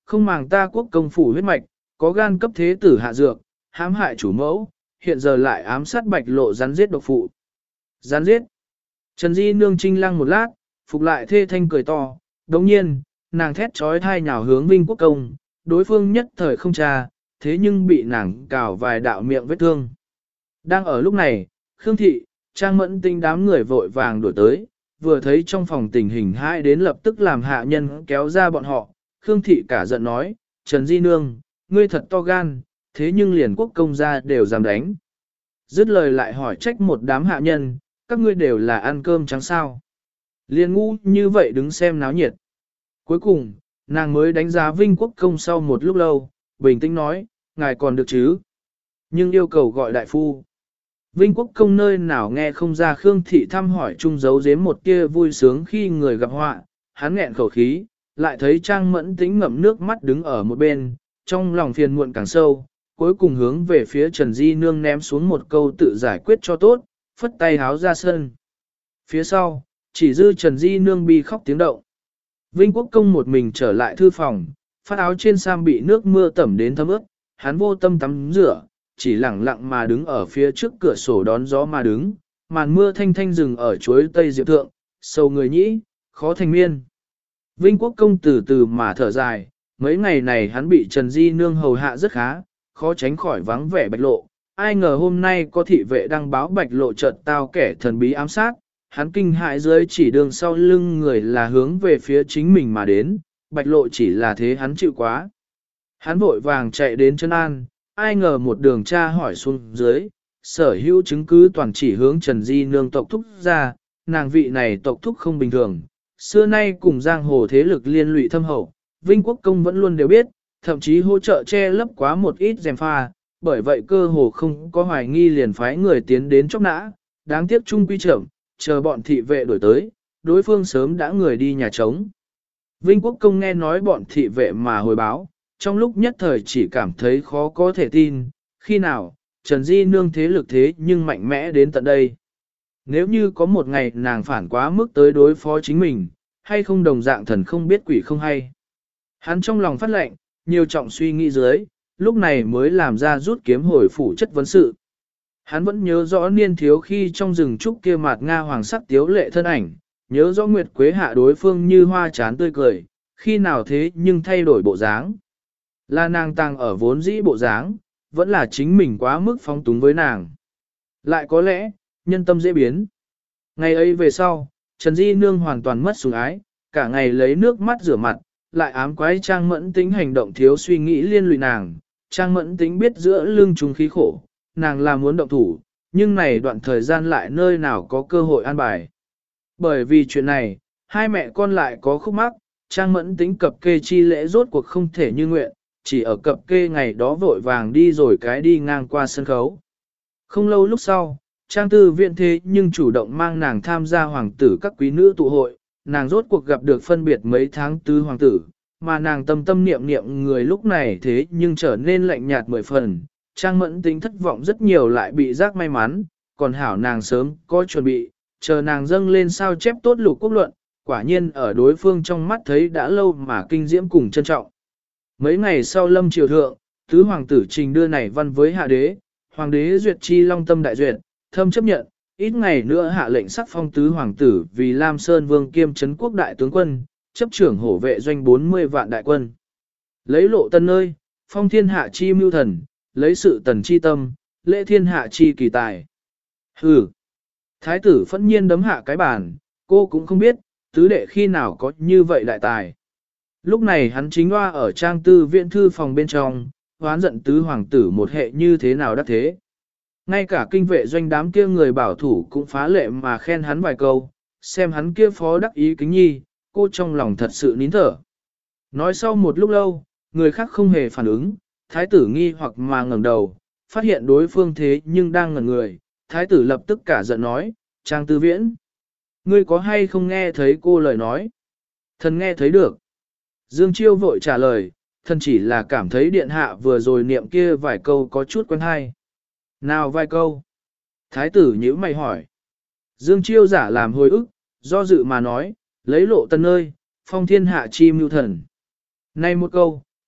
không màng ta quốc công phủ huyết mạch, có gan cấp thế tử hạ dược, hãm hại chủ mẫu, hiện giờ lại ám sát Bạch Lộ rắn giết độc phụ. Rắn giết. Trần Di nương trinh lăng một lát, phục lại thê thanh cười to, đồng nhiên, nàng thét trói thai nhào hướng Vinh Quốc công, đối phương nhất thời không tra, thế nhưng bị nàng cào vài đạo miệng vết thương. Đang ở lúc này, Khương Thị, Trang Mẫn Tinh đám người vội vàng đuổi tới, vừa thấy trong phòng tình hình hai đến lập tức làm hạ nhân kéo ra bọn họ. Khương Thị cả giận nói, Trần Di nương, ngươi thật to gan, thế nhưng liền quốc công gia đều dám đánh. Dứt lời lại hỏi trách một đám hạ nhân, các ngươi đều là ăn cơm trắng sao. Liền ngu như vậy đứng xem náo nhiệt. Cuối cùng, nàng mới đánh giá Vinh Quốc công sau một lúc lâu, bình tĩnh nói, ngài còn được chứ. Nhưng yêu cầu gọi đại phu. Vinh Quốc công nơi nào nghe không ra Khương Thị thăm hỏi chung giấu giếm một tia vui sướng khi người gặp họa, hắn nghẹn khẩu khí, lại thấy Trang Mẫn Tĩnh ngậm nước mắt đứng ở một bên, trong lòng phiền muộn càng sâu, cuối cùng hướng về phía Trần Di nương ném xuống một câu tự giải quyết cho tốt, phất tay háo ra sân. Phía sau, chỉ dư Trần Di nương bi khóc tiếng động. Vinh Quốc công một mình trở lại thư phòng, phát áo trên sam bị nước mưa tẩm đến thấm ướt, hắn vô tâm tắm rửa, chỉ lẳng lặng mà đứng ở phía trước cửa sổ đón gió mà đứng, màn mưa thanh thanh rừng ở chuối tây diệp thượng, sầu người nhĩ, khó thành miên. Vinh Quốc công từ từ mà thở dài, mấy ngày này hắn bị Trần Di nương hầu hạ rất khá, khó tránh khỏi vắng vẻ Bạch Lộ. Ai ngờ hôm nay có thị vệ đăng báo Bạch Lộ chợt tao kẻ thần bí ám sát, hắn kinh hại dưới chỉ đường sau lưng người là hướng về phía chính mình mà đến, Bạch Lộ chỉ là thế hắn chịu quá. Hắn vội vàng chạy đến chân an, ai ngờ một đường tra hỏi xuống dưới, sở hữu chứng cứ toàn chỉ hướng Trần Di nương tộc thúc ra, nàng vị này tộc thúc không bình thường, xưa nay cùng giang hồ thế lực liên lụy thâm hậu, Vinh Quốc công vẫn luôn đều biết, thậm chí hỗ trợ che lấp quá một ít dèm pha, bởi vậy cơ hồ không có hoài nghi liền phái người tiến đến chóc nã, đáng tiếc trung quy trưởng, chờ bọn thị vệ đổi tới, đối phương sớm đã người đi nhà trống. Vinh Quốc công nghe nói bọn thị vệ mà hồi báo, trong lúc nhất thời chỉ cảm thấy khó có thể tin, khi nào, Trần Di nương thế lực thế nhưng mạnh mẽ đến tận đây. Nếu như có một ngày nàng phản quá mức tới đối phó chính mình, hay không đồng dạng thần không biết quỷ không hay. Hắn trong lòng phát lệnh, nhiều trọng suy nghĩ dưới, lúc này mới làm ra rút kiếm hồi phủ chất vấn sự. Hắn vẫn nhớ rõ niên thiếu khi trong rừng trúc kia mạt Nga hoàng sắc tiếu lệ thân ảnh, nhớ rõ Nguyệt Quế hạ đối phương như hoa chán tươi cười, khi nào thế nhưng thay đổi bộ dáng. Là nàng tàng ở vốn dĩ bộ dáng, vẫn là chính mình quá mức phóng túng với nàng. Lại có lẽ, nhân tâm dễ biến. Ngày ấy về sau, Trần Di nương hoàn toàn mất sủng ái, cả ngày lấy nước mắt rửa mặt, lại ám quái Trang Mẫn Tính hành động thiếu suy nghĩ liên lụy nàng. Trang Mẫn Tính biết giữa lưng trùng khí khổ, nàng là muốn động thủ, nhưng này đoạn thời gian lại nơi nào có cơ hội an bài. Bởi vì chuyện này, hai mẹ con lại có khúc mắc, Trang Mẫn Tính cập kê chi lễ rốt cuộc không thể như nguyện, chỉ ở cập kê ngày đó vội vàng đi rồi cái đi ngang qua sân khấu. Không lâu lúc sau, Trang Tư Viện thế nhưng chủ động mang nàng tham gia hoàng tử các quý nữ tụ hội, nàng rốt cuộc gặp được phân biệt mấy tháng tứ hoàng tử, mà nàng tâm tâm niệm niệm người lúc này thế nhưng trở nên lạnh nhạt 10 phần. Trang Mẫn Tính thất vọng rất nhiều lại bị giác may mắn, còn hảo nàng sớm có chuẩn bị, chờ nàng dâng lên sao chép tốt lục quốc luận, quả nhiên ở đối phương trong mắt thấy đã lâu mà kinh diễm cùng trân trọng. Mấy ngày sau lâm triều thượng, tứ hoàng tử trình đưa này văn với hạ đế, hoàng đế duyệt chi long tâm đại duyệt, thâm chấp nhận, ít ngày nữa hạ lệnh sắc phong tứ hoàng tử vì Lam Sơn Vương kiêm trấn quốc đại tướng quân, chấp trưởng hổ vệ doanh 40 vạn đại quân. Lấy lộ tân nơi, phong thiên hạ chi mưu thần, lấy sự tần chi tâm, lễ thiên hạ chi kỳ tài. Hừ! Thái tử phẫn nhiên đấm hạ cái bàn, cô cũng không biết, tứ đệ khi nào có như vậy đại tài. Lúc này hắn chính loa ở Trang Tư Viện thư phòng bên trong, hoán giận tứ hoàng tử một hệ như thế nào đắc thế. Ngay cả kinh vệ doanh đám kia người bảo thủ cũng phá lệ mà khen hắn vài câu, xem hắn kia phó đắc ý kính nhi, cô trong lòng thật sự nín thở. Nói sau một lúc lâu, người khác không hề phản ứng, thái tử nghi hoặc mà ngẩng đầu, phát hiện đối phương thế nhưng đang ngẩn người, thái tử lập tức cả giận nói, Trang Tư Viễn, ngươi có hay không nghe thấy cô lời nói? Thần nghe thấy được. Dương Chiêu vội trả lời, thần chỉ là cảm thấy điện hạ vừa rồi niệm kia vài câu có chút quen hay. Nào vài câu? Thái tử nhíu mày hỏi. Dương Chiêu giả làm hồi ức, do dự mà nói, lấy lộ tân ơi, phong thiên hạ chi mưu thần. Này một câu,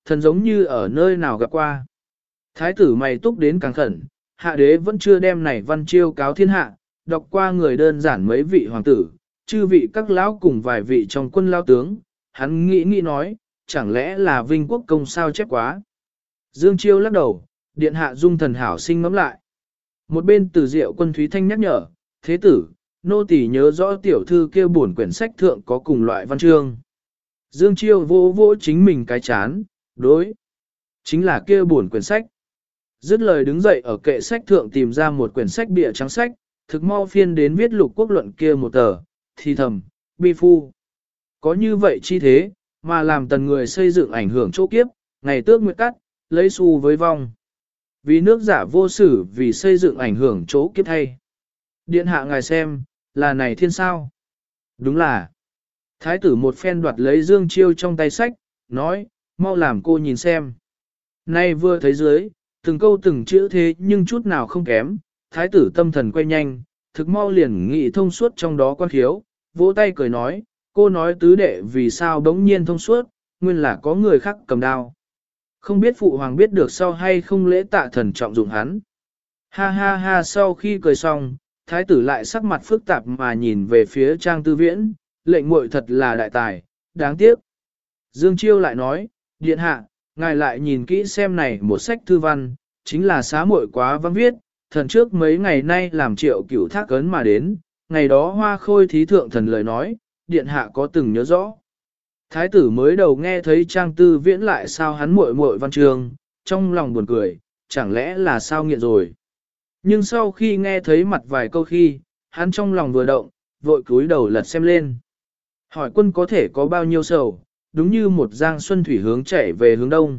thần giống như ở nơi nào gặp qua. Thái tử mày túc đến càng khẩn, hạ đế vẫn chưa đem này văn chiêu cáo thiên hạ, đọc qua người đơn giản mấy vị hoàng tử, chư vị các lão cùng vài vị trong quân lao tướng, hắn nghĩ nói, chẳng lẽ là Vinh Quốc công sao chép quá. Dương Chiêu lắc đầu, điện hạ dung thần hảo sinh ngẫm lại. Một bên Từ Diệu Quân Thúy Thanh nhắc nhở, thế tử, nô tỳ nhớ rõ tiểu thư kia buồn quyển sách thượng có cùng loại văn chương. Dương Chiêu vô vô chính mình cái chán, đối, chính là kia buồn quyển sách. Dứt lời đứng dậy ở kệ sách thượng tìm ra một quyển sách bìa trắng sách, thực mau phiên đến viết lục quốc luận kia một tờ, thì thầm, bi phu. Có như vậy chi thế, mà làm tần người xây dựng ảnh hưởng chỗ kiếp, ngày tước nguyệt cắt, lấy xu với vong. Vì nước giả vô sử vì xây dựng ảnh hưởng chỗ kiếp thay. Điện hạ ngài xem, là này thiên sao? Đúng là. Thái tử một phen đoạt lấy Dương Chiêu trong tay sách, nói, mau làm cô nhìn xem. Nay vừa thấy dưới, từng câu từng chữ thế nhưng chút nào không kém, thái tử tâm thần quay nhanh, thực mau liền nghĩ thông suốt trong đó quan khiếu, vỗ tay cười nói, cô nói tứ đệ vì sao bỗng nhiên thông suốt, nguyên là có người khác cầm đao. Không biết phụ hoàng biết được sau hay không lễ tạ thần trọng dụng hắn. Ha ha ha sau khi cười xong, thái tử lại sắc mặt phức tạp mà nhìn về phía Trang Tư Viễn, lệnh muội thật là đại tài, đáng tiếc. Dương Chiêu lại nói, điện hạ, ngài lại nhìn kỹ xem này một sách thư văn, chính là xá muội quá vắng viết, thần trước mấy ngày nay làm Triệu Cửu thác ấn mà đến, ngày đó hoa khôi thí thượng thần lời nói, điện hạ có từng nhớ rõ. Thái tử mới đầu nghe thấy Trang Tư Viễn lại sao hắn muội muội văn trường, trong lòng buồn cười, chẳng lẽ là sao nghiện rồi. Nhưng sau khi nghe thấy mặt vài câu khi, hắn trong lòng vừa động, vội cúi đầu lật xem lên. Hỏi quân có thể có bao nhiêu sầu, đúng như một giang xuân thủy hướng chảy về hướng đông.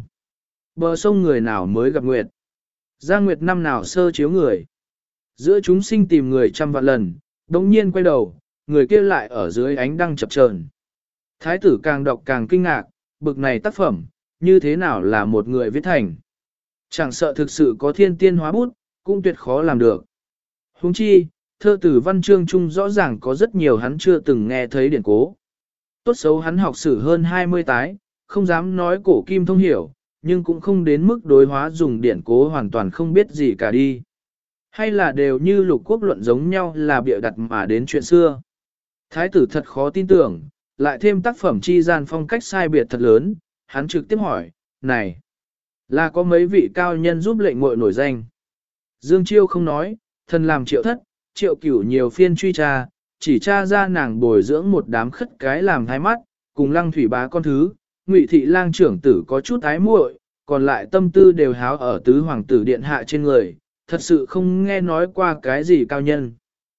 Bờ sông người nào mới gặp nguyệt. Giang nguyệt năm nào sơ chiếu người. Giữa chúng sinh tìm người trăm vạn lần, đống nhiên quay đầu, người kia lại ở dưới ánh đăng chập chờn. Thái tử càng đọc càng kinh ngạc, bực này tác phẩm, như thế nào là một người viết thành. Chẳng sợ thực sự có thiên tiên hóa bút, cũng tuyệt khó làm được. Huống chi, thơ tử văn chương chung rõ ràng có rất nhiều hắn chưa từng nghe thấy điển cố. Tốt xấu hắn học sử hơn 20 tái, không dám nói cổ kim thông hiểu, nhưng cũng không đến mức đối hóa dùng điển cố hoàn toàn không biết gì cả đi. Hay là đều như lục quốc luận giống nhau là bịa đặt mà đến chuyện xưa. Thái tử thật khó tin tưởng, lại thêm tác phẩm chi gian phong cách sai biệt thật lớn, hắn trực tiếp hỏi, này, là có mấy vị cao nhân giúp lệnh muội nổi danh. Dương Chiêu không nói, thần làm Triệu Thất, Triệu Cửu nhiều phiên truy tra, chỉ tra ra nàng bồi dưỡng một đám khất cái làm thái mắt, cùng Lăng Thủy Bá con thứ, Ngụy thị lang trưởng tử có chút ái muội, còn lại tâm tư đều háo ở tứ hoàng tử điện hạ trên người, thật sự không nghe nói qua cái gì cao nhân.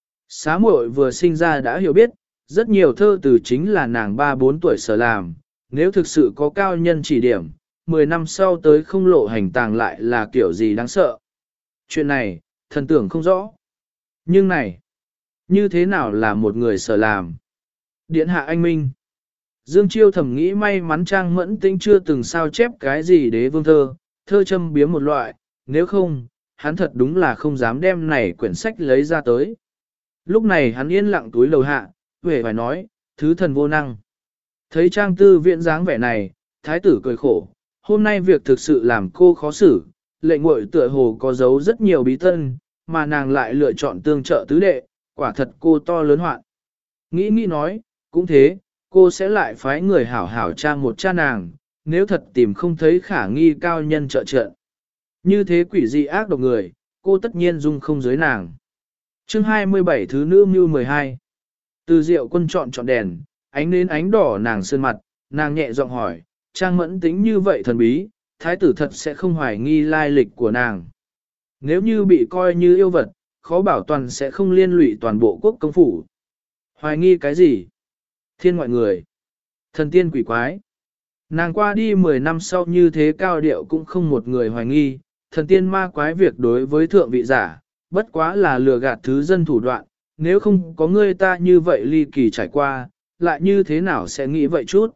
Xá muội vừa sinh ra đã hiểu biết, rất nhiều thơ từ chính là nàng 3-4 tuổi sở làm, nếu thực sự có cao nhân chỉ điểm, 10 năm sau tới không lộ hành tàng lại là kiểu gì đáng sợ. Chuyện này, thần tưởng không rõ. Nhưng này, như thế nào là một người sở làm? Điện hạ anh minh. Dương Chiêu thầm nghĩ may mắn Trang Mẫn Tĩnh chưa từng sao chép cái gì đế vương thơ, thơ châm biếm một loại, nếu không, hắn thật đúng là không dám đem này quyển sách lấy ra tới. Lúc này hắn yên lặng túi lầu hạ, huệ phải nói, thứ thần vô năng. Thấy Trang Tư Viễn dáng vẻ này, thái tử cười khổ, hôm nay việc thực sự làm cô khó xử, lệnh muội tựa hồ có giấu rất nhiều bí tân, mà nàng lại lựa chọn tương trợ tứ đệ, quả thật cô to lớn hoạn. Nghĩ nói, cũng thế, cô sẽ lại phái người hảo hảo tra một cha nàng, nếu thật tìm không thấy khả nghi cao nhân trợ trận. Như thế quỷ dị ác độc người, cô tất nhiên dung không giới nàng. Chương 27 thứ nữ mưu 12. Từ Diệu Quân chọn đèn, ánh đến ánh đỏ nàng sơn mặt, nàng nhẹ giọng hỏi, Trang Mẫn Tĩnh như vậy thần bí, thái tử thật sẽ không hoài nghi lai lịch của nàng. Nếu như bị coi như yêu vật, khó bảo toàn sẽ không liên lụy toàn bộ quốc công phủ. Hoài nghi cái gì? Thiên ngoại người. Thần tiên quỷ quái. Nàng qua đi 10 năm sau như thế cao điệu cũng không một người hoài nghi, thần tiên ma quái việc đối với thượng vị giả, bất quá là lừa gạt thứ dân thủ đoạn, nếu không có người ta như vậy ly kỳ trải qua, lại như thế nào sẽ nghĩ vậy chút.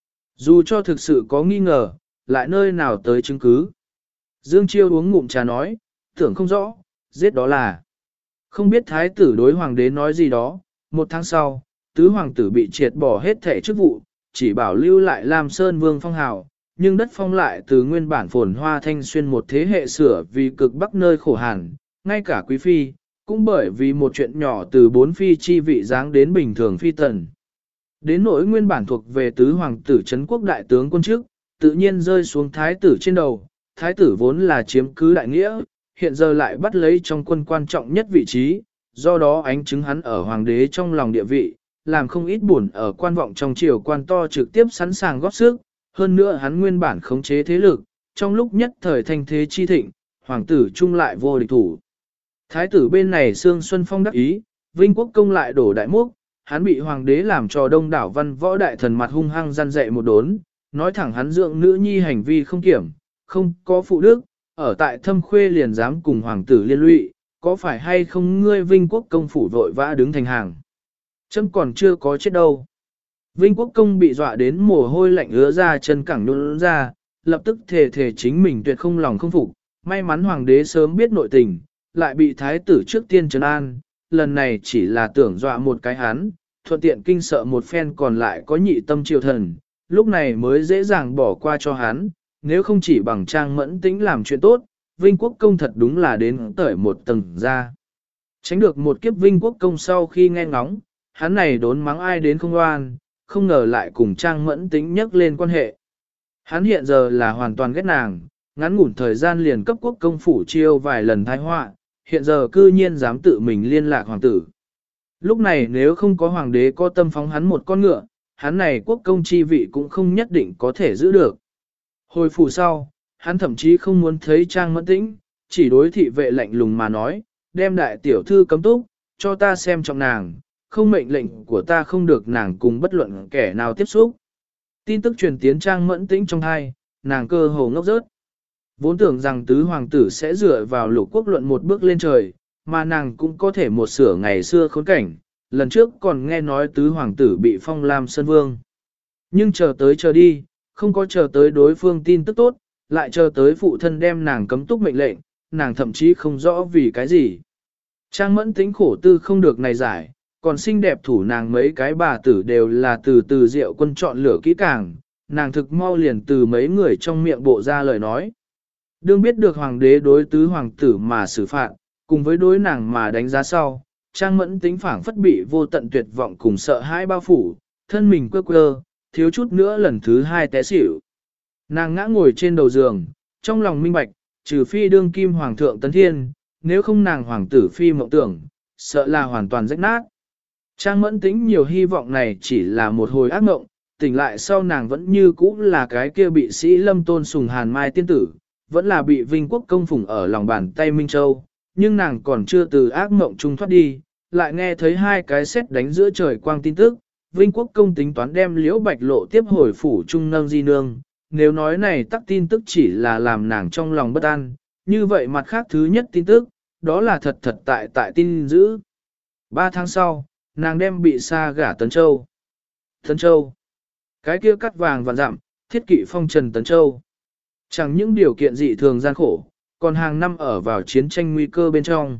Dù cho thực sự có nghi ngờ, lại nơi nào tới chứng cứ. Dương Chiêu uống ngụm trà nói, tưởng không rõ, giết đó là. Không biết thái tử đối hoàng đế nói gì đó, một tháng sau, tứ hoàng tử bị triệt bỏ hết thể chức vụ, chỉ bảo lưu lại Lam Sơn Vương phong hào, nhưng đất phong lại từ nguyên bản phồn hoa thanh xuyên một thế hệ sửa vì cực bắc nơi khổ hàn, ngay cả quý phi, cũng bởi vì một chuyện nhỏ từ bốn phi chi vị dáng đến bình thường phi tần. Đến nỗi nguyên bản thuộc về tứ hoàng tử Trấn quốc đại tướng quân chức, tự nhiên rơi xuống thái tử trên đầu, thái tử vốn là chiếm cứ đại nghĩa, hiện giờ lại bắt lấy trong quân quan trọng nhất vị trí, do đó ánh chứng hắn ở hoàng đế trong lòng địa vị, làm không ít buồn ở quan vọng trong triều quan to trực tiếp sẵn sàng góp sức, hơn nữa hắn nguyên bản khống chế thế lực, trong lúc nhất thời thanh thế chi thịnh, hoàng tử trung lại vô địch thủ. Thái tử bên này Sương Xuân Phong đắc ý, Vinh Quốc công lại đổ đại múc, hắn bị hoàng đế làm cho đông đảo văn võ đại thần mặt hung hăng gian dạy một đốn, nói thẳng hắn dưỡng nữ nhi hành vi không kiểm, không có phụ đức, ở tại thâm khuê liền dám cùng hoàng tử liên lụy, có phải hay không ngươi Vinh Quốc công phủ vội vã đứng thành hàng. Chấm còn chưa có chết đâu. Vinh Quốc công bị dọa đến mồ hôi lạnh ứa ra chân cẳng nhún ra, lập tức thề chính mình tuyệt không lòng không phục, may mắn hoàng đế sớm biết nội tình, lại bị thái tử trước tiên trấn an, lần này chỉ là tưởng dọa một cái hắn, thuận tiện kinh sợ một phen còn lại có nhị tâm triều thần, lúc này mới dễ dàng bỏ qua cho hắn, nếu không chỉ bằng trang mẫn tĩnh làm chuyện tốt, Vinh Quốc công thật đúng là đến tởi một tầng ra. Tránh được một kiếp Vinh Quốc công sau khi nghe ngóng, hắn này đốn mắng ai đến không oan, không ngờ lại cùng trang mẫn tĩnh nhắc lên quan hệ. Hắn hiện giờ là hoàn toàn ghét nàng, ngắn ngủn thời gian liền cấp quốc công phủ chiêu vài lần tai họa, hiện giờ cư nhiên dám tự mình liên lạc hoàng tử. Lúc này nếu không có hoàng đế có tâm phóng hắn một con ngựa, hắn này quốc công chi vị cũng không nhất định có thể giữ được. Hồi phủ sau, hắn thậm chí không muốn thấy Trang Mẫn Tĩnh, chỉ đối thị vệ lạnh lùng mà nói, đem đại tiểu thư cấm túc, cho ta xem trọng nàng, không mệnh lệnh của ta không được nàng cùng bất luận kẻ nào tiếp xúc. Tin tức truyền tiến Trang Mẫn Tĩnh trong hai, nàng cơ hồ ngốc rớt. Vốn tưởng rằng tứ hoàng tử sẽ dựa vào lục quốc luận một bước lên trời, mà nàng cũng có thể một sửa ngày xưa khốn cảnh, lần trước còn nghe nói tứ hoàng tử bị phong làm sơn vương. Nhưng chờ tới chờ đi, không có chờ tới đối phương tin tức tốt, lại chờ tới phụ thân đem nàng cấm túc mệnh lệnh, nàng thậm chí không rõ vì cái gì. Trang Mẫn Tĩnh khổ tư không được này giải, còn xinh đẹp thủ nàng mấy cái bà tử đều là từ Diệu Quân chọn lựa kỹ càng, nàng thực mau liền từ mấy người trong miệng bộ ra lời nói. Đương biết được hoàng đế đối tứ hoàng tử mà xử phạt, cùng với đối nàng mà đánh giá sau, Trang Mẫn Tĩnh phảng phất bị vô tận tuyệt vọng cùng sợ hãi bao phủ, thân mình quơ quơ, thiếu chút nữa lần thứ hai té xỉu. Nàng ngã ngồi trên đầu giường, trong lòng minh bạch, trừ phi đương kim hoàng thượng tấn thiên, nếu không nàng hoàng tử phi mộng tưởng, sợ là hoàn toàn rách nát. Trang Mẫn Tĩnh nhiều hy vọng này chỉ là một hồi ác mộng, tỉnh lại sau nàng vẫn như cũ là cái kia bị sĩ lâm tôn sùng hàn mai tiên tử, vẫn là bị Vinh Quốc công phủng ở lòng bàn tay Minh Châu, nhưng nàng còn chưa từ ác mộng trung thoát đi, lại nghe thấy hai cái sét đánh giữa trời quang tin tức, Vinh Quốc công tính toán đem Liễu Bạch Lộ tiếp hồi phủ trung nâng di nương, nếu nói này tắc tin tức chỉ là làm nàng trong lòng bất an, như vậy mặt khác thứ nhất tin tức, đó là thật tại tin dữ. 3 tháng sau, nàng đem bị sa gả Tấn Châu. Tấn Châu, cái kia cắt vàng vạn dặm, thiết kỵ phong trần Tấn Châu. Chẳng những điều kiện dị thường gian khổ, còn hàng năm ở vào chiến tranh nguy cơ bên trong.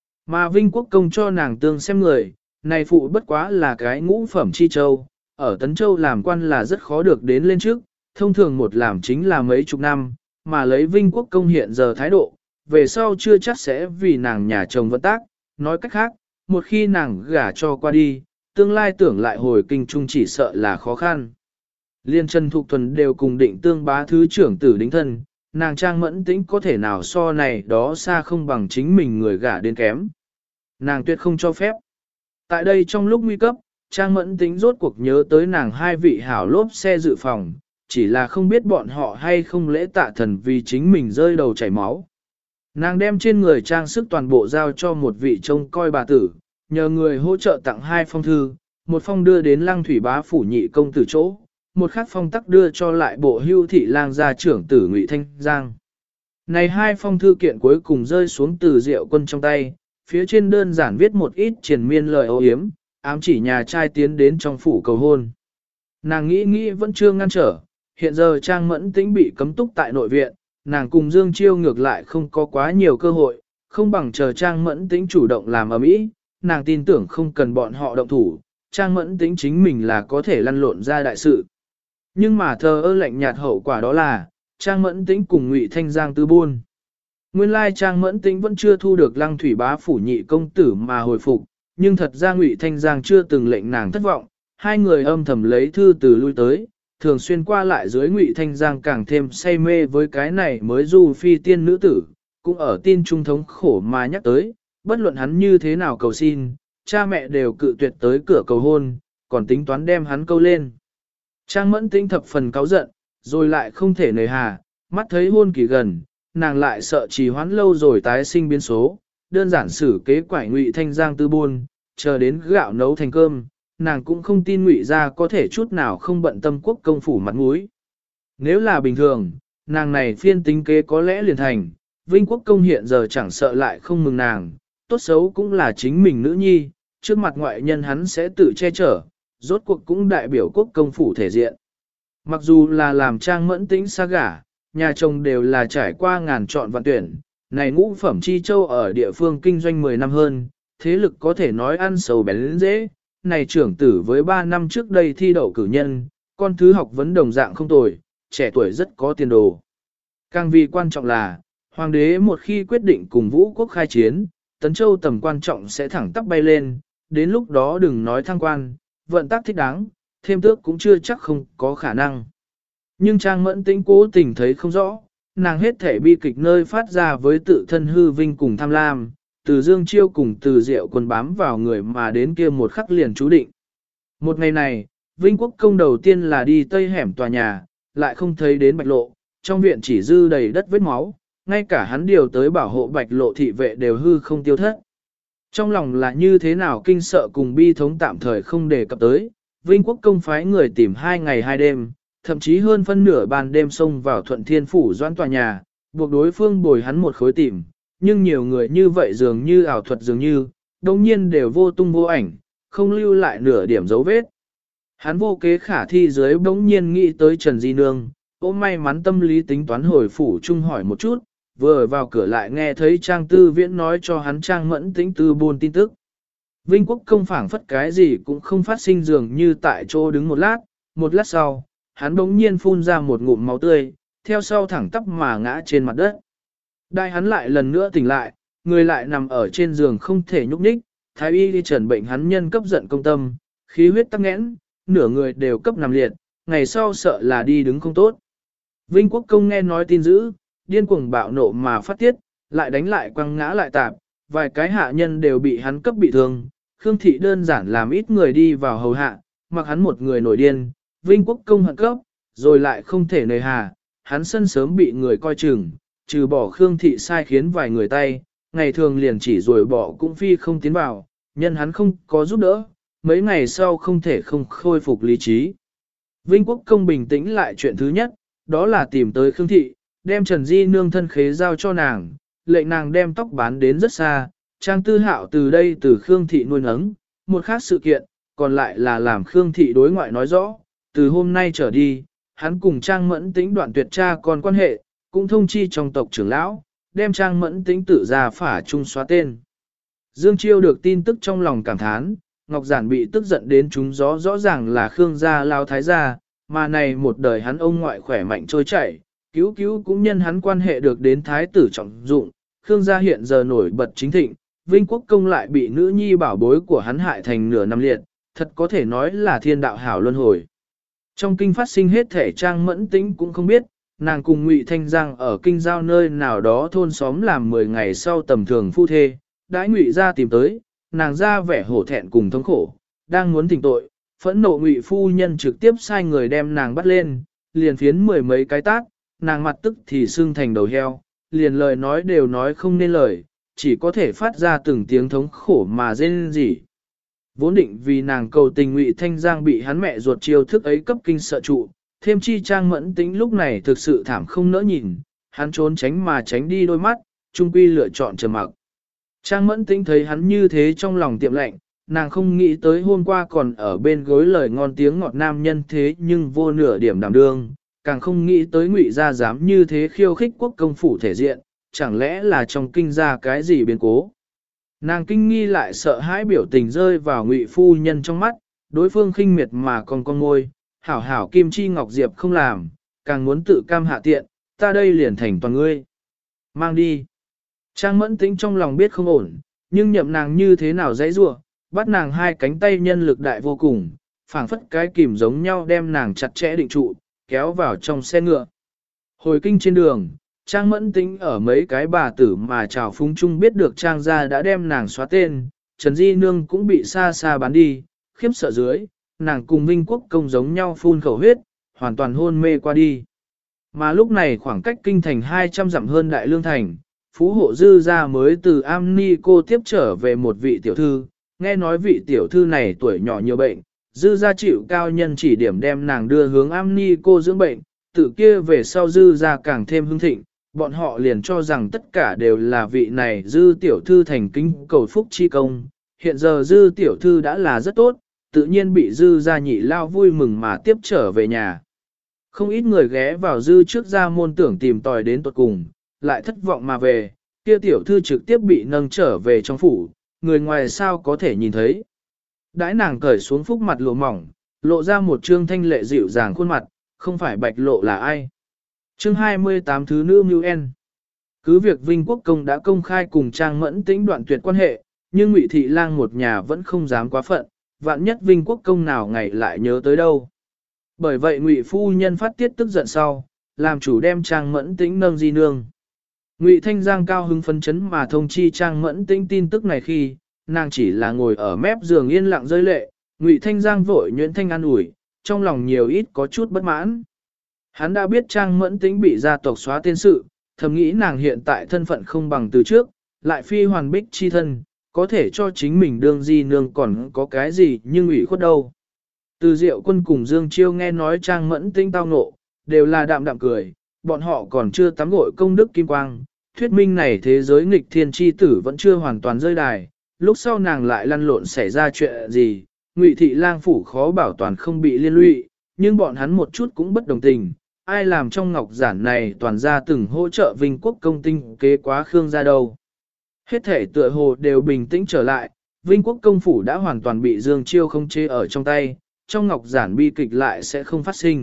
Mà Vinh Quốc công cho nàng tương xem người, này phụ bất quá là cái ngũ phẩm chi châu, ở Tấn Châu làm quan là rất khó được đến lên trước, thông thường một làm chính là mấy chục năm, mà lấy Vinh Quốc công hiện giờ thái độ, về sau chưa chắc sẽ vì nàng nhà chồng vận tác, nói cách khác, một khi nàng gả cho qua đi, tương lai tưởng lại hồi kinh trung chỉ sợ là khó khăn. Liên Trần Thục Thuần đều cùng định tương bá thứ trưởng tử đính thân, nàng Trang Mẫn Tĩnh có thể nào so này đó xa không bằng chính mình người gả đến kém. Nàng tuyệt không cho phép. Tại đây trong lúc nguy cấp, Trang Mẫn Tĩnh rốt cuộc nhớ tới nàng hai vị hảo lốp xe dự phòng, chỉ là không biết bọn họ hay không lễ tạ thần vì chính mình rơi đầu chảy máu. Nàng đem trên người trang sức toàn bộ giao cho một vị trông coi bà tử, nhờ người hỗ trợ tặng 2 phong thư, một phong đưa đến Lăng Thủy Bá phủ nhị công tử chỗ, một khác phong tắc đưa cho lại bộ Hưu thị lang gia trưởng tử Ngụy Thanh Giang. Này 2 phong thư kiện cuối cùng rơi xuống từ Diệu Quân trong tay, phía trên đơn giản viết một ít triền miên lời ô yếm, ám chỉ nhà trai tiến đến trong phủ cầu hôn. Nàng nghĩ vẫn chưa ngăn trở, hiện giờ Trang Mẫn Tĩnh bị cấm túc tại nội viện, nàng cùng Dương Chiêu ngược lại không có quá nhiều cơ hội, không bằng chờ Trang Mẫn Tĩnh chủ động làm ầm ĩ, nàng tin tưởng không cần bọn họ động thủ, Trang Mẫn Tĩnh chính mình là có thể lăn lộn ra đại sự. Nhưng mà thờ ơ lạnh nhạt hậu quả đó là, Trang Mẫn Tĩnh cùng Ngụy Thanh Giang tư buôn. Nguyên lai Trang Mẫn Tĩnh vẫn chưa thu được Lăng Thủy Bá phủ nhị công tử mà hồi phục, nhưng thật ra Ngụy Thanh Giang chưa từng lệnh nàng thất vọng, hai người âm thầm lấy thư từ lui tới, thường xuyên qua lại dưới Ngụy Thanh Giang càng thêm say mê với cái này mới du phi tiên nữ tử, cũng ở tin trung thống khổ mà nhắc tới, bất luận hắn như thế nào cầu xin, cha mẹ đều cự tuyệt tới cửa cầu hôn, còn tính toán đem hắn câu lên. Trang Mẫn Tĩnh thập phần cáu giận, rồi lại không thể nề hà, mắt thấy hôn kỳ gần, nàng lại sợ trì hoãn lâu rồi tái sinh biến số, đơn giản xử kế quải Ngụy Thanh Giang tư buôn, chờ đến gạo nấu thành cơm, nàng cũng không tin Ngụy gia có thể chút nào không bận tâm quốc công phủ mặt mũi. Nếu là bình thường, nàng này phiên tính kế có lẽ liền thành, Vinh quốc công hiện giờ chẳng sợ lại không mừng nàng, tốt xấu cũng là chính mình nữ nhi, trước mặt ngoại nhân hắn sẽ tự che chở, rốt cuộc cũng đại biểu quốc công phủ thể diện. Mặc dù là làm Trang Mẫn Tĩnh xa gả, nhà chồng đều là trải qua ngàn chọn vạn tuyển, này ngũ phẩm chi châu ở địa phương kinh doanh 10 năm hơn, thế lực có thể nói ăn sầu bén dễ, này trưởng tử với 3 năm trước đây thi đậu cử nhân, con thứ học vấn đồng dạng không tồi, trẻ tuổi rất có tiền đồ. Càng vì quan trọng là, hoàng đế một khi quyết định cùng vũ quốc khai chiến, Tấn Châu tầm quan trọng sẽ thẳng tắp bay lên, đến lúc đó đừng nói thăng quan, vận tác thích đáng, thêm tước cũng chưa chắc không có khả năng. Nhưng Trang Mẫn Tĩnh cố tình thấy không rõ, nàng hết thể bi kịch nơi phát ra với tự thân hư vinh cùng tham lam, từ Dương Chiêu cùng từ Diệu Quân bám vào người mà đến kia một khắc liền chú định. Một ngày này, Vinh Quốc công đầu tiên là đi tây hẻm tòa nhà, lại không thấy đến Bạch Lộ, trong viện chỉ dư đầy đất vết máu, ngay cả hắn điều tới bảo hộ Bạch Lộ thị vệ đều hư không tiêu thất. Trong lòng là như thế nào kinh sợ cùng bi thống tạm thời không đề cập tới, Vinh Quốc công phái người tìm 2 ngày 2 đêm, thậm chí hơn phân nửa ban đêm xông vào Thuận Thiên phủ doãn tòa nhà, buộc đối phương bồi hắn một khối tìm, nhưng nhiều người như vậy dường như ảo thuật dường như, đồng nhiên đều vô tung vô ảnh, không lưu lại nửa điểm dấu vết. Hắn vô kế khả thi dưới bỗng nhiên nghĩ tới Trần Di Nương, ôm may mắn tâm lý tính toán hồi phủ chung hỏi một chút, vừa vào cửa lại nghe thấy Trang Tư Viễn nói cho hắn Trang Mẫn Tĩnh tư buôn tin tức. Vinh Quốc công phảng phất cái gì cũng không phát sinh dường như tại chỗ đứng một lát sau, hắn bỗng nhiên phun ra một ngụm máu tươi, theo sau thẳng tắp mà ngã trên mặt đất. Đại hắn lại lần nữa tỉnh lại, người lại nằm ở trên giường không thể nhúc nhích, thái y đi trần bệnh hắn nhân cấp giận công tâm, khí huyết tắc nghẽn, nửa người đều cấp nằm liệt, ngày sau sợ là đi đứng không tốt. Vinh Quốc công nghe nói tin dữ, điên cuồng bạo nộ mà phát tiết, lại đánh lại quăng ngã lại tạp, vài cái hạ nhân đều bị hắn cấp bị thương, Khương thị đơn giản làm ít người đi vào hầu hạ, mặc hắn một người nổi điên, Vinh Quốc công hận cấp, rồi lại không thể nề hà, hắn sân sớm bị người coi chừng, trừ bỏ Khương thị sai khiến vài người tay, ngày thường liền chỉ rồi bỏ cũng phi không tiến vào, nhân hắn không có giúp đỡ, mấy ngày sau không thể không khôi phục lý trí. Vinh Quốc công bình tĩnh lại chuyện thứ nhất, đó là tìm tới Khương thị, đem Trần Di Nương thân khế giao cho nàng, lệnh nàng đem tóc bán đến rất xa, Trang Tư Hạo từ đây từ Khương thị nuôi nấng, một khác sự kiện, còn lại là làm Khương thị đối ngoại nói rõ, từ hôm nay trở đi, hắn cùng Trang Mẫn Tĩnh đoạn tuyệt cha con quan hệ, cũng thông chi trong tộc trưởng lão, đem Trang Mẫn Tĩnh tự ra phả chung xóa tên. Dương Chiêu được tin tức trong lòng cảm thán, Ngọc Giản bị tức giận đến chúng rõ ràng là Khương gia lao thái gia, mà này một đời hắn ông ngoại khỏe mạnh trôi chảy, cứu cũng nhân hắn quan hệ được đến thái tử trọng dụng, Khương gia hiện giờ nổi bật chính thịnh, Vinh Quốc công lại bị nữ nhi bảo bối của hắn hại thành nửa năm liệt, thật có thể nói là thiên đạo hảo luân hồi. Trong kinh phát sinh hết thể Trang Mẫn Tĩnh cũng không biết, nàng cùng Ngụy Thanh Giang ở kinh giao nơi nào đó thôn xóm làm 10 ngày sau tầm thường phu thê, đãi Ngụy ra tìm tới, nàng ra vẻ hổ thẹn cùng thống khổ, đang muốn thỉnh tội, phẫn nộ Ngụy phu nhân trực tiếp sai người đem nàng bắt lên, liền phiến 10 mấy cái tát, nàng mặt tức thì sưng thành đầu heo, liền lời nói đều nói không nên lời, chỉ có thể phát ra từng tiếng thống khổ mà rên rỉ. Vốn định vì nàng cầu tình Ngụy Thanh Giang bị hắn mẹ ruột chiêu thức ấy cấp kinh sợ trụ, thêm chi Trang Mẫn Tĩnh lúc này thực sự thảm không nỡ nhìn, hắn trốn tránh mà tránh đi đôi mắt, trung quy lựa chọn trầm mặc. Trang Mẫn Tĩnh thấy hắn như thế trong lòng tiệm lạnh, nàng không nghĩ tới hôm qua còn ở bên gối lời ngon tiếng ngọt nam nhân thế nhưng vô nửa điểm đảm đương, càng không nghĩ tới Ngụy gia dám như thế khiêu khích quốc công phủ thể diện, chẳng lẽ là trong kinh gia cái gì biến cố. Nàng kinh nghi lại sợ hãi biểu tình rơi vào Ngụy phu nhân trong mắt, đối phương khinh miệt mà còn con môi, hảo hảo kim chi ngọc diệp không làm, càng muốn tự cam hạ tiện, ta đây liền thành toàn ngươi. Mang đi. Trang Mẫn Tĩnh trong lòng biết không ổn, nhưng nhậm nàng như thế nào dãy rủa, bắt nàng hai cánh tay nhân lực đại vô cùng, phảng phất cái kìm giống nhau đem nàng chặt chẽ định trụ, kéo vào trong xe ngựa. Hồi kinh trên đường, Trang Mẫn Tĩnh ở mấy cái bà tử mà chào phúng chung biết được Trang gia đã đem nàng xóa tên, Trần Di Nương cũng bị xa xa bán đi, khiếp sợ dưới, nàng cùng Vinh Quốc công giống nhau phun khẩu huyết, hoàn toàn hôn mê qua đi. Mà lúc này khoảng cách kinh thành 200 dặm hơn Đại Lương Thành, Phú Hộ Dư gia mới từ Am Ni cô tiếp trở về một vị tiểu thư, nghe nói vị tiểu thư này tuổi nhỏ nhiều bệnh, Dư gia chịu cao nhân chỉ điểm đem nàng đưa hướng Am Ni cô dưỡng bệnh, tự kia về sau Dư gia càng thêm hưng thịnh, bọn họ liền cho rằng tất cả đều là vị này Dư tiểu thư thành kính cầu phúc chi công, hiện giờ Dư tiểu thư đã là rất tốt, tự nhiên bị Dư gia nhị lao vui mừng mà tiếp trở về nhà. Không ít người ghé vào Dư trước gia môn tưởng tìm tòi đến tuột cùng, lại thất vọng mà về, kia tiểu thư trực tiếp bị nâng trở về trong phủ, người ngoài sao có thể nhìn thấy. Đãi nàng cởi xuống phúc mặt lụa mỏng, lộ ra một trương thanh lệ dịu dàng khuôn mặt, không phải bạch lộ là ai. Chương 28 thứ nữ Mưu En. Cứ việc Vinh Quốc công đã công khai cùng Trang Mẫn Tĩnh đoạn tuyệt quan hệ, nhưng Ngụy Thị Lang một nhà vẫn không dám quá phận, vạn nhất Vinh Quốc công nào ngày lại nhớ tới đâu. Bởi vậy Ngụy phu nhân phát tiết tức giận sau, làm chủ đem Trang Mẫn Tĩnh nâng Di Nương. Ngụy Thanh Giang cao hứng phấn chấn mà thông chi Trang Mẫn Tĩnh tin tức này khi, nàng chỉ là ngồi ở mép giường yên lặng rơi lệ, Ngụy Thanh Giang vội nhuyễn thanh an ủi, trong lòng nhiều ít có chút bất mãn. Hắn đã biết Trang Mẫn Tĩnh bị gia tộc xóa tên sự, thầm nghĩ nàng hiện tại thân phận không bằng từ trước, lại phi hoàn bích chi thân, có thể cho chính mình đương Di Nương còn có cái gì nhưng ủy khuất đâu. Từ Diệu Quân cùng Dương Chiêu nghe nói Trang Mẫn Tĩnh tao ngộ, đều là đạm đạm cười, bọn họ còn chưa tắm gội công đức kim quang, thuyết minh này thế giới nghịch thiên chi tử vẫn chưa hoàn toàn rơi đài, lúc sau nàng lại lăn lộn xảy ra chuyện gì, Ngụy Thị Lang phủ khó bảo toàn không bị liên lụy, nhưng bọn hắn một chút cũng bất đồng tình, ai làm trong ngọc giản này toàn ra từng hỗ trợ Vinh Quốc công tinh kế quá Khương gia đâu. Hết thể tựa hồ đều bình tĩnh trở lại, Vinh Quốc công phủ đã hoàn toàn bị Dương Chiêu không chế ở trong tay, trong ngọc giản bi kịch lại sẽ không phát sinh.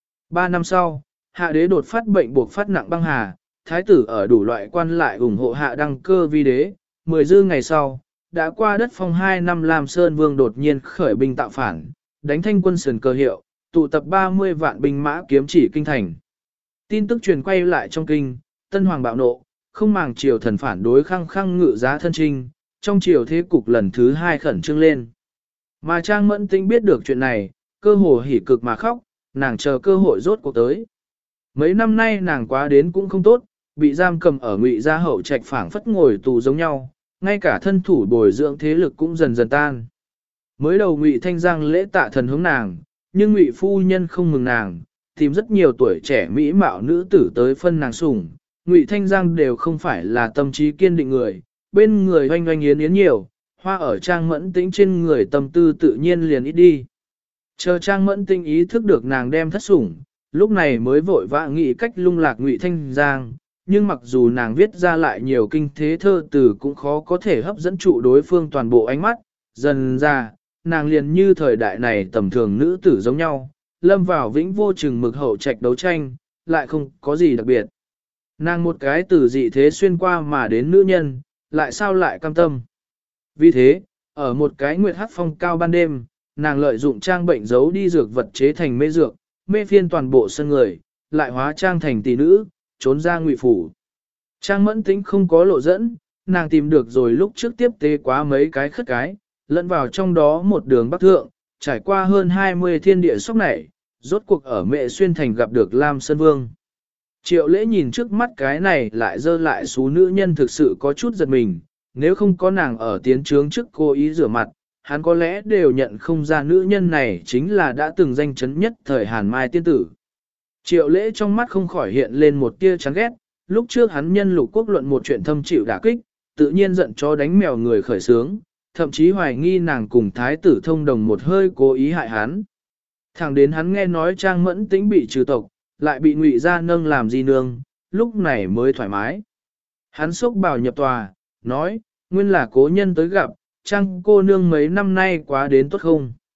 3 năm sau, hạ đế đột phát bệnh buộc phát nặng băng hà, thái tử ở đủ loại quan lại ủng hộ hạ đăng cơ vi đế, 10 dư ngày sau, đã qua đất phong 2 năm Lam Sơn Vương đột nhiên khởi binh tạo phản, đánh thanh quân sườn cơ hiệu, tụ tập 30 vạn binh mã kiếm chỉ kinh thành. Tin tức truyền quay lại trong kinh, Tân Hoàng bạo nộ, không màng triều thần phản đối khăng khăng ngự giá thân trinh, trong triều thế cục lần thứ 2 khẩn trương lên. Mà Trang Mẫn Tĩnh biết được chuyện này, cơ hồ hỉ cực mà khóc, nàng chờ cơ hội rốt cuộc tới. Mấy năm nay nàng quá đến cũng không tốt, bị giam cầm ở Ngụy gia hậu trạch phảng phất ngồi tù giống nhau, ngay cả thân thủ bồi dưỡng thế lực cũng dần dần tan. Mới đầu Ngụy Thanh Giang lễ tạ thần hướng nàng, nhưng Ngụy phu nhân không mừng nàng, tìm rất nhiều tuổi trẻ mỹ mạo nữ tử tới phân nàng sủng. Ngụy Thanh Giang đều không phải là tâm trí kiên định người, bên người oanh oanh yến yến nhiều, hoa ở Trang Mẫn Tĩnh trên người tâm tư tự nhiên liền ít đi. Chờ Trang Mẫn Tĩnh ý thức được nàng đem thất sủng, lúc này mới vội vã nghĩ cách lung lạc Ngụy Thanh Giang, nhưng mặc dù nàng viết ra lại nhiều kinh thế thơ từ cũng khó có thể hấp dẫn trụ đối phương toàn bộ ánh mắt, dần ra, nàng liền như thời đại này tầm thường nữ tử giống nhau, lâm vào vĩnh vô chừng mực hậu trạch đấu tranh, lại không có gì đặc biệt. Nàng một cái từ dị thế xuyên qua mà đến nữ nhân, lại sao lại cam tâm. Vì thế, ở một cái nguyệt hắc phong cao ban đêm, nàng lợi dụng trang bệnh giấu đi dược vật chế thành mê dược, mê phiên toàn bộ sân người, lại hóa trang thành tỷ nữ, trốn ra Ngụy phủ. Trang Mẫn Tĩnh không có lộ dẫn, nàng tìm được rồi lúc trước tiếp tế quá mấy cái khất cái, lẫn vào trong đó một đường bắc thượng, trải qua hơn 20 thiên địa sóc nảy, rốt cuộc ở Mệ Xuyên thành gặp được Lam Sơn Vương. Triệu Lễ nhìn trước mắt cái này lại dơ lại xú nữ nhân thực sự có chút giật mình, nếu không có nàng ở tiến trướng trước cố ý rửa mặt, hắn có lẽ đều nhận không ra nữ nhân này chính là đã từng danh chấn nhất thời Hàn Mai tiên tử. Triệu Lễ trong mắt không khỏi hiện lên một tia chán ghét, lúc trước hắn nhân Lục Quốc luận một chuyện thâm chịu đả kích, tự nhiên giận cho đánh mèo người khởi sướng, thậm chí hoài nghi nàng cùng thái tử thông đồng một hơi cố ý hại hắn. Thẳng đến hắn nghe nói Trang Mẫn Tĩnh bị trừ tộc, lại bị Ngụy gia nâng làm di nương, lúc này mới thoải mái. Hắn xốc bào nhập tòa, nói, nguyên là cố nhân tới gặp, Trang cô nương mấy năm nay quá đến tốt không?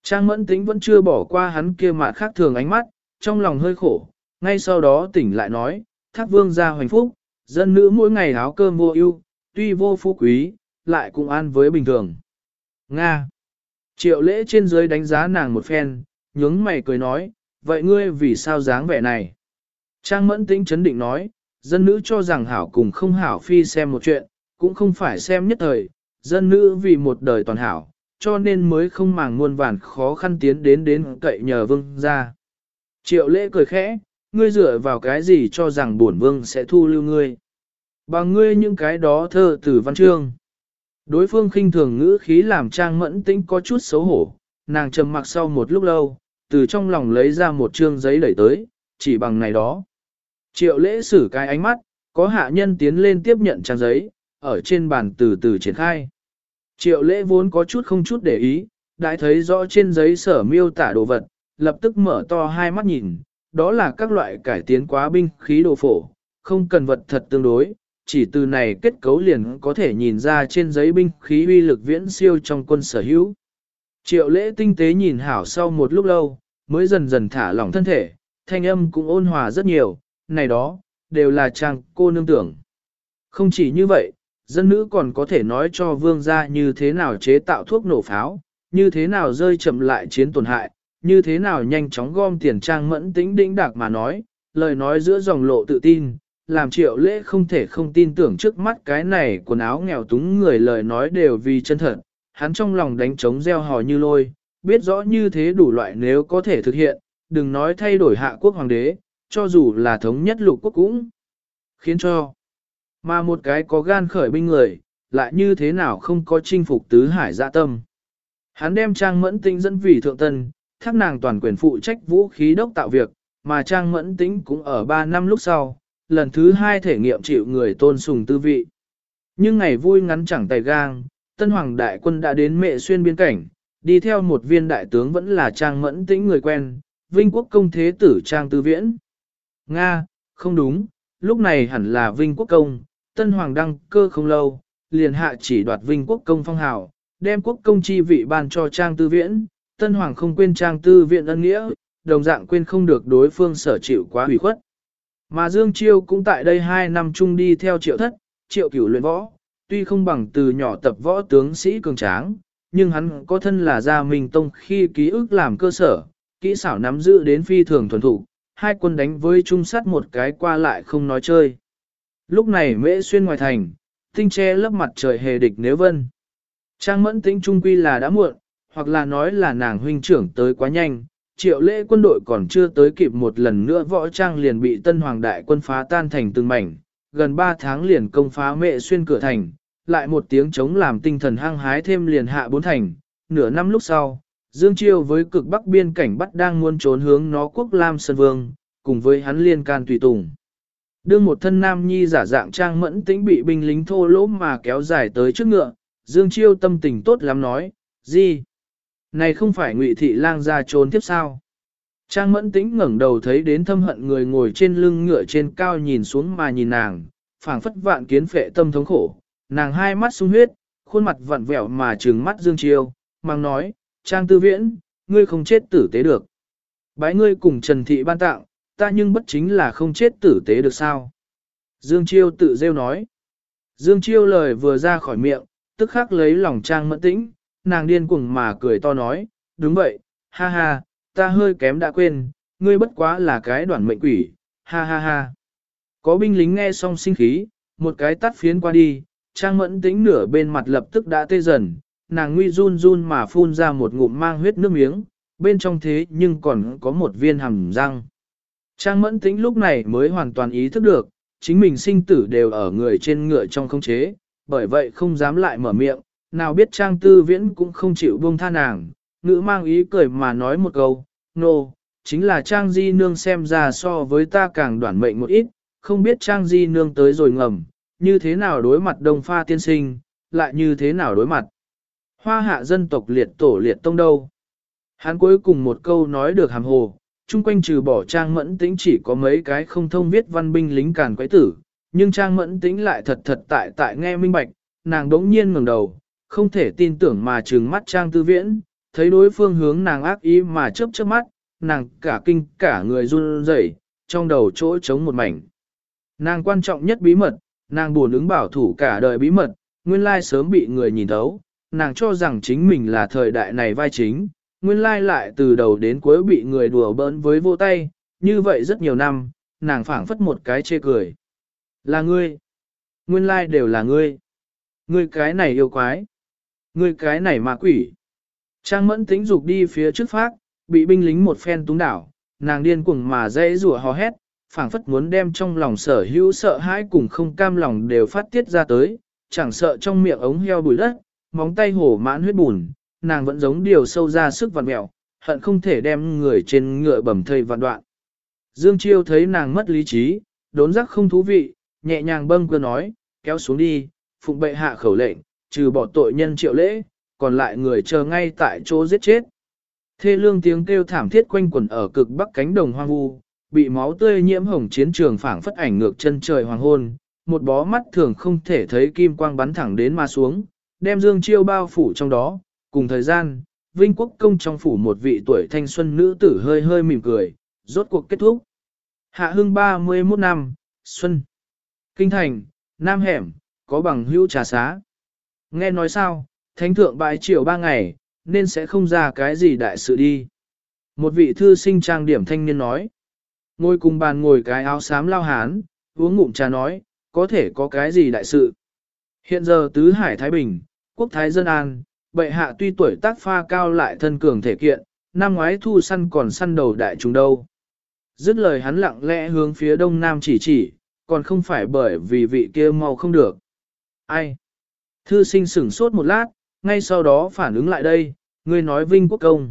Trang Mẫn Tĩnh vẫn chưa bỏ qua hắn kia mà khác thường ánh mắt, trong lòng hơi khổ, ngay sau đó tỉnh lại nói, Thác Vương gia hoành phúc, dân nữ mỗi ngày áo cơm vô ưu, tuy vô phú quý, lại cũng an với bình thường. Nga. Triệu Lễ trên dưới đánh giá nàng một phen, nhướng mày cười nói, vậy ngươi vì sao dáng vẻ này? Trang Mẫn Tĩnh chấn định nói, dân nữ cho rằng hảo cùng không hảo phi xem một chuyện, cũng không phải xem nhất thời, dân nữ vì một đời toàn hảo, cho nên mới không màng muôn vàn khó khăn tiến đến cậy nhờ vương gia. Triệu Lễ cười khẽ, ngươi dựa vào cái gì cho rằng bổn vương sẽ thu lưu ngươi? Bằng ngươi những cái đó thơ từ văn chương. Đối phương khinh thường ngữ khí làm Trang Mẫn Tĩnh có chút xấu hổ, nàng trầm mặc sau một lúc lâu, từ trong lòng lấy ra một trương giấy đẩy tới, chỉ bằng này đó. Triệu Lễ xử cái ánh mắt, có hạ nhân tiến lên tiếp nhận trang giấy, ở trên bàn từ từ triển khai. Triệu Lễ vốn có chút không chút để ý, đã thấy rõ trên giấy sở miêu tả đồ vật, lập tức mở to hai mắt nhìn, đó là các loại cải tiến quá binh khí đồ phổ, không cần vật thật tương đối, chỉ từ này kết cấu liền có thể nhìn ra trên giấy binh khí uy lực viễn siêu trong quân sở hữu. Triệu Lễ tinh tế nhìn hảo sau một lúc lâu, mới dần dần thả lỏng thân thể, thanh âm cũng ôn hòa rất nhiều, này đó, đều là Trang cô nương tưởng. Không chỉ như vậy, dân nữ còn có thể nói cho vương gia như thế nào chế tạo thuốc nổ pháo, như thế nào rơi chậm lại chiến tổn hại, như thế nào nhanh chóng gom tiền. Trang Mẫn Tĩnh đĩnh đạc mà nói, lời nói giữa dòng lộ tự tin, làm Triệu Lễ không thể không tin tưởng trước mắt cái này quần áo nghèo túng người lời nói đều vì chân thật, hắn trong lòng đánh trống gieo hò như lôi, biết rõ như thế đủ loại nếu có thể thực hiện, đừng nói thay đổi hạ quốc hoàng đế, cho dù là thống nhất lục quốc cũng khiến cho. Mà một cái có gan khởi binh người, lại như thế nào không có chinh phục tứ hải dạ tâm. Hắn đem Trang Mẫn Tĩnh dẫn vì thượng tân, thác nàng toàn quyền phụ trách vũ khí đốc tạo việc, mà Trang Mẫn Tĩnh cũng ở 3 năm lúc sau, lần thứ 2 thể nghiệm chịu người tôn sùng tư vị. Nhưng ngày vui ngắn chẳng tay gang, Tân Hoàng đại quân đã đến Mệ Xuyên biên cảnh, đi theo một viên đại tướng vẫn là Trang Mẫn Tĩnh người quen, Vinh Quốc công thế tử Trang Tư Viễn. Nga, không đúng, lúc này hẳn là Vinh Quốc công, Tân Hoàng đăng cơ không lâu, liền hạ chỉ đoạt Vinh Quốc công phong hào, đem quốc công chi vị ban cho Trang Tư Viễn, Tân Hoàng không quên Trang Tư Viễn ân nghĩa, đồng dạng quên không được đối phương sở chịu quá hủy khuất. Mà Dương Chiêu cũng tại đây 2 năm chung đi theo Triệu Thất, Triệu Cửu luyện võ, tuy không bằng từ nhỏ tập võ tướng sĩ cường tráng, nhưng hắn có thân là Gia Minh Tông khi ký ức làm cơ sở, kỹ xảo nắm giữ đến phi thường thuần thủ, hai quân đánh với trung sát một cái qua lại không nói chơi. Lúc này Mễ Xuyên ngoài thành, tinh che lấp mặt trời hề địch nếu vân. Trang Mẫn Tĩnh trung quy là đã muộn, hoặc là nói là nàng huynh trưởng tới quá nhanh, Triệu Lễ quân đội còn chưa tới kịp một lần nữa võ trang liền bị Tân Hoàng đại quân phá tan thành từng mảnh, gần 3 tháng liền công phá Mễ Xuyên cửa thành, lại một tiếng chống làm tinh thần hăng hái thêm liền hạ 4 thành, nửa năm lúc sau, Dương Chiêu với cực bắc biên cảnh bắt đang muốn trốn hướng nó quốc Lam Sơn Vương, cùng với hắn liên can tùy tùng. Đương một thân nam nhi giả dạng Trang Mẫn Tĩnh bị binh lính thô lỗ mà kéo dài tới trước ngựa, Dương Chiêu tâm tình tốt lắm nói, gì? Này không phải Ngụy Thị Lang ra trốn tiếp sao? Trang Mẫn Tĩnh ngẩng đầu thấy đến thâm hận người ngồi trên lưng ngựa trên cao nhìn xuống mà nhìn nàng, phảng phất vạn kiến phệ tâm thống khổ, nàng hai mắt sung huyết, khuôn mặt vặn vẹo mà trừng mắt Dương Chiêu, mang nói, Trang Tư Viễn, ngươi không chết tử tế được. Bái ngươi cùng Trần Thị ban tặng, ta nhưng bất chính là không chết tử tế được sao? Dương Chiêu tự rêu nói. Dương Chiêu lời vừa ra khỏi miệng, tức khắc lấy lòng Trang Mẫn Tĩnh, nàng điên cuồng mà cười to nói, đúng vậy, ha ha, ta hơi kém đã quên, ngươi bất quá là cái đoản mệnh quỷ, ha ha ha. Có binh lính nghe xong sinh khí, một cái tắt phiến qua đi, Trang Mẫn Tĩnh nửa bên mặt lập tức đã tê dần, nàng nguy run run mà phun ra một ngụm mang huyết nước miếng, bên trong thế nhưng còn có một viên hàm răng. Trang Mẫn Tĩnh lúc này mới hoàn toàn ý thức được, chính mình sinh tử đều ở người trên ngựa trong khống chế, bởi vậy không dám lại mở miệng, nào biết Trang Tư Viễn cũng không chịu buông tha nàng, ngữ mang ý cười mà nói một câu, nô, chính là Trang Di Nương xem ra so với ta càng đoản mệnh một ít, không biết Trang Di Nương tới rồi ngầm, như thế nào đối mặt Đông Pha tiên sinh, lại như thế nào đối mặt Hoa hạ dân tộc liệt tổ liệt tông đâu. Hắn cuối cùng một câu nói được hàm hồ, chung quanh trừ bỏ Trang Mẫn Tĩnh chỉ có mấy cái không thông viết văn binh lính càn quái tử, nhưng Trang Mẫn Tĩnh lại thật thật tại nghe minh bạch, nàng đống nhiên ngẩng đầu, không thể tin tưởng mà trừng mắt Trang Tư Viễn, thấy đối phương hướng nàng ác ý mà chớp chớp mắt, nàng cả kinh cả người run rẩy, trong đầu chỗ trống một mảnh. Nàng quan trọng nhất bí mật, nàng buồn ứng bảo thủ cả đời bí mật, nguyên lai sớm bị người nhìn thấu, nàng cho rằng chính mình là thời đại này vai chính, nguyên lai lại từ đầu đến cuối bị người đùa bỡn với vô tay, như vậy rất nhiều năm, nàng phảng phất một cái chê cười. Là ngươi, nguyên lai đều là ngươi, ngươi cái này yêu quái, ngươi cái này ma quỷ. Trang Mẫn tính dục đi phía trước phát, bị binh lính một phen túng đảo, nàng điên cuồng mà dãy rủa hò hét, phảng phất muốn đem trong lòng sở hữu sợ hãi cùng không cam lòng đều phát tiết ra tới, chẳng sợ trong miệng ống heo bụi đất, móng tay hổ mãn huyết bùn, nàng vẫn giống điều sâu ra sức vặn mẹo, hận không thể đem người trên ngựa bầm thây vạn đoạn. Dương Chiêu thấy nàng mất lý trí, đốn giác không thú vị, nhẹ nhàng bâng quơ nói, kéo xuống đi, phụng bệ hạ khẩu lệnh, trừ bỏ tội nhân Triệu Lễ, còn lại người chờ ngay tại chỗ giết chết. Thê lương tiếng kêu thảm thiết quanh quẩn ở cực bắc cánh đồng hoang vu, bị máu tươi nhiễm hồng chiến trường phảng phất ảnh ngược chân trời hoàng hôn, một bó mắt thường không thể thấy kim quang bắn thẳng đến mà xuống, đem Dương Chiêu bao phủ trong đó, cùng thời gian, Vinh Quốc công trong phủ một vị tuổi thanh xuân nữ tử hơi hơi mỉm cười, rốt cuộc kết thúc. Hạ hưng 31 năm, Xuân. Kinh thành, Nam Hẻm, có bằng hữu trà xá. Nghe nói sao, thánh thượng bãi triều 3 ngày, nên sẽ không ra cái gì đại sự đi. Một vị thư sinh trang điểm thanh niên nói. Ngồi cùng bàn ngồi cái áo xám lao hán, uống ngụm trà nói, có thể có cái gì đại sự. Hiện giờ tứ hải Thái Bình, quốc thái dân an, bệ hạ tuy tuổi tác pha cao lại thân cường thể kiện, năm ngoái thu săn còn săn đầu đại chúng đâu. Dứt lời hắn lặng lẽ hướng phía đông nam chỉ, còn không phải bởi vì vị kia mau không được. Ai? Thư sinh sửng sốt một lát, ngay sau đó phản ứng lại đây, ngươi nói Vinh Quốc công.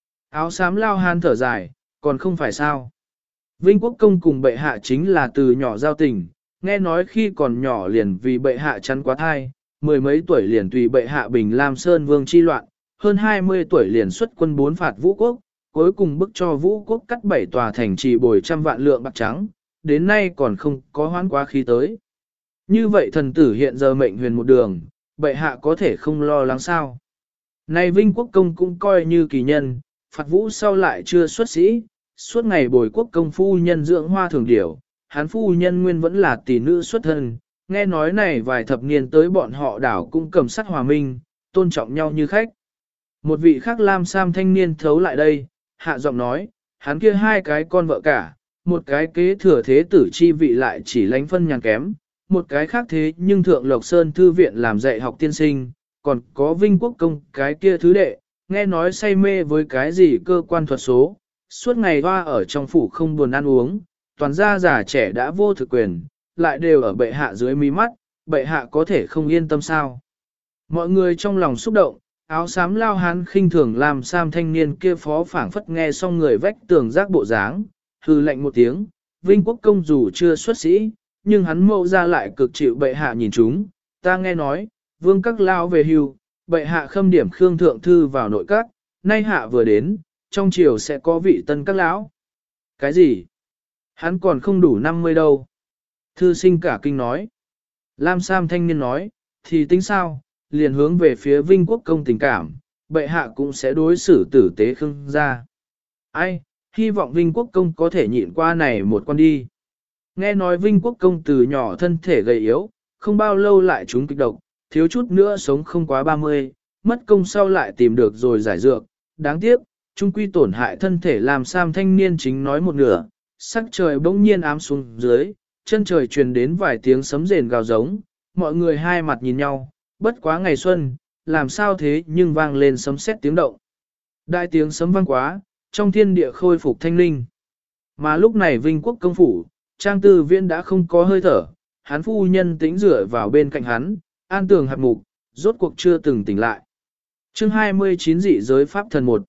Áo xám lao hán thở dài, còn không phải sao. Vinh Quốc công cùng bệ hạ chính là từ nhỏ giao tình, nghe nói khi còn nhỏ liền vì bệ hạ chắn quá thai, mười mấy tuổi liền tùy bệ hạ Bình Lam Sơn Vương chi loạn, hơn 20 tuổi liền xuất quân 4 phạt Vũ Quốc, cuối cùng bức cho Vũ Quốc cắt 7 tòa thành trì bồi 100 vạn lượng bạc trắng, đến nay còn không có hoãn quá khí tới. Như vậy thần tử hiện giờ mệnh huyền một đường, bệ hạ có thể không lo lắng sao. Này Vinh Quốc công cũng coi như kỳ nhân, phạt Vũ sau lại chưa xuất sĩ, suốt ngày bồi quốc công phu nhân dưỡng hoa thường điểu, hắn phu nhân nguyên vẫn là tỷ nữ xuất thân, nghe nói này vài thập niên tới bọn họ đảo cũng cầm sắt hòa minh, tôn trọng nhau như khách. Một vị khác lam sam thanh niên thấu lại đây, hạ giọng nói, hắn kia 2 cái con vợ cả, một cái kế thừa thế tử chi vị lại chỉ lánh phân nhàn kém, một cái khác thế nhưng thượng Lộc Sơn Thư viện làm dạy học tiên sinh, còn có Vinh Quốc công cái kia thứ đệ, nghe nói say mê với cái gì cơ quan thuật số, suốt ngày hoa ở trong phủ không buồn ăn uống, toàn gia già trẻ đã vô thực quyền, lại đều ở bệ hạ dưới mí mắt, bệ hạ có thể không yên tâm sao. Mọi người trong lòng xúc động, áo xám lao hán khinh thường làm sam thanh niên kia phó phảng phất nghe xong người vách tường giác bộ dáng, hư lệnh một tiếng, Vinh Quốc công dù chưa xuất sĩ, nhưng hắn mẫu ra lại cực chịu bệ hạ nhìn chúng, ta nghe nói, vương các lao về hưu, bệ hạ khâm điểm khương thượng thư vào nội các, nay hạ vừa đến, trong triều sẽ có vị tân các lão. Cái gì? Hắn còn không đủ 50 đâu. Thư sinh cả kinh nói. Lam Sam thanh niên nói, thì tính sao, liền hướng về phía Vinh Quốc công tình cảm, bệ hạ cũng sẽ đối xử tử tế khương gia. Ai, hy vọng Vinh Quốc công có thể nhịn qua này một con đi. Nghe nói Vinh Quốc công từ nhỏ thân thể gầy yếu, không bao lâu lại trúng kịch độc, thiếu chút nữa sống không quá 30, mất công sau lại tìm được rồi giải dược, đáng tiếc, trung quy tổn hại thân thể làm Sam thanh niên chính nói một nửa, sắc trời bỗng nhiên ám xuống dưới, chân trời truyền đến vài tiếng sấm rền gào giống, mọi người hai mặt nhìn nhau, bất quá ngày xuân, làm sao thế nhưng vang lên sấm sét tiếng động. Đại tiếng sấm vang quá, trong thiên địa khôi phục thanh linh. Mà lúc này Vinh Quốc công phủ, Trang Tư Viễn đã không có hơi thở, hắn phu nhân tĩnh rửa vào bên cạnh hắn, an tường hạt mục, rốt cuộc chưa từng tỉnh lại. Chương 29 dị giới pháp thần 1.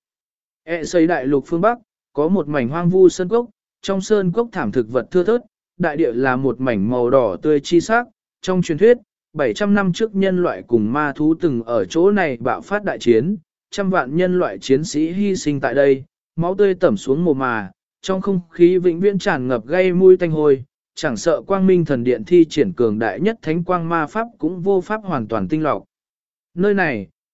Xây đại lục phương Bắc, có một mảnh hoang vu sơn cốc, trong sơn cốc thảm thực vật thưa thớt, đại địa là một mảnh màu đỏ tươi chi sắc. Trong truyền thuyết, 700 năm trước nhân loại cùng ma thú từng ở chỗ này bạo phát đại chiến, trăm vạn nhân loại chiến sĩ hy sinh tại đây, máu tươi tẩm xuống mồ mà, trong không khí vĩnh viễn tràn ngập gây mùi tanh hôi, chẳng sợ quang minh thần điện thi triển cường đại nhất thánh quang ma pháp cũng vô pháp hoàn toàn tinh lọc. Nơi này,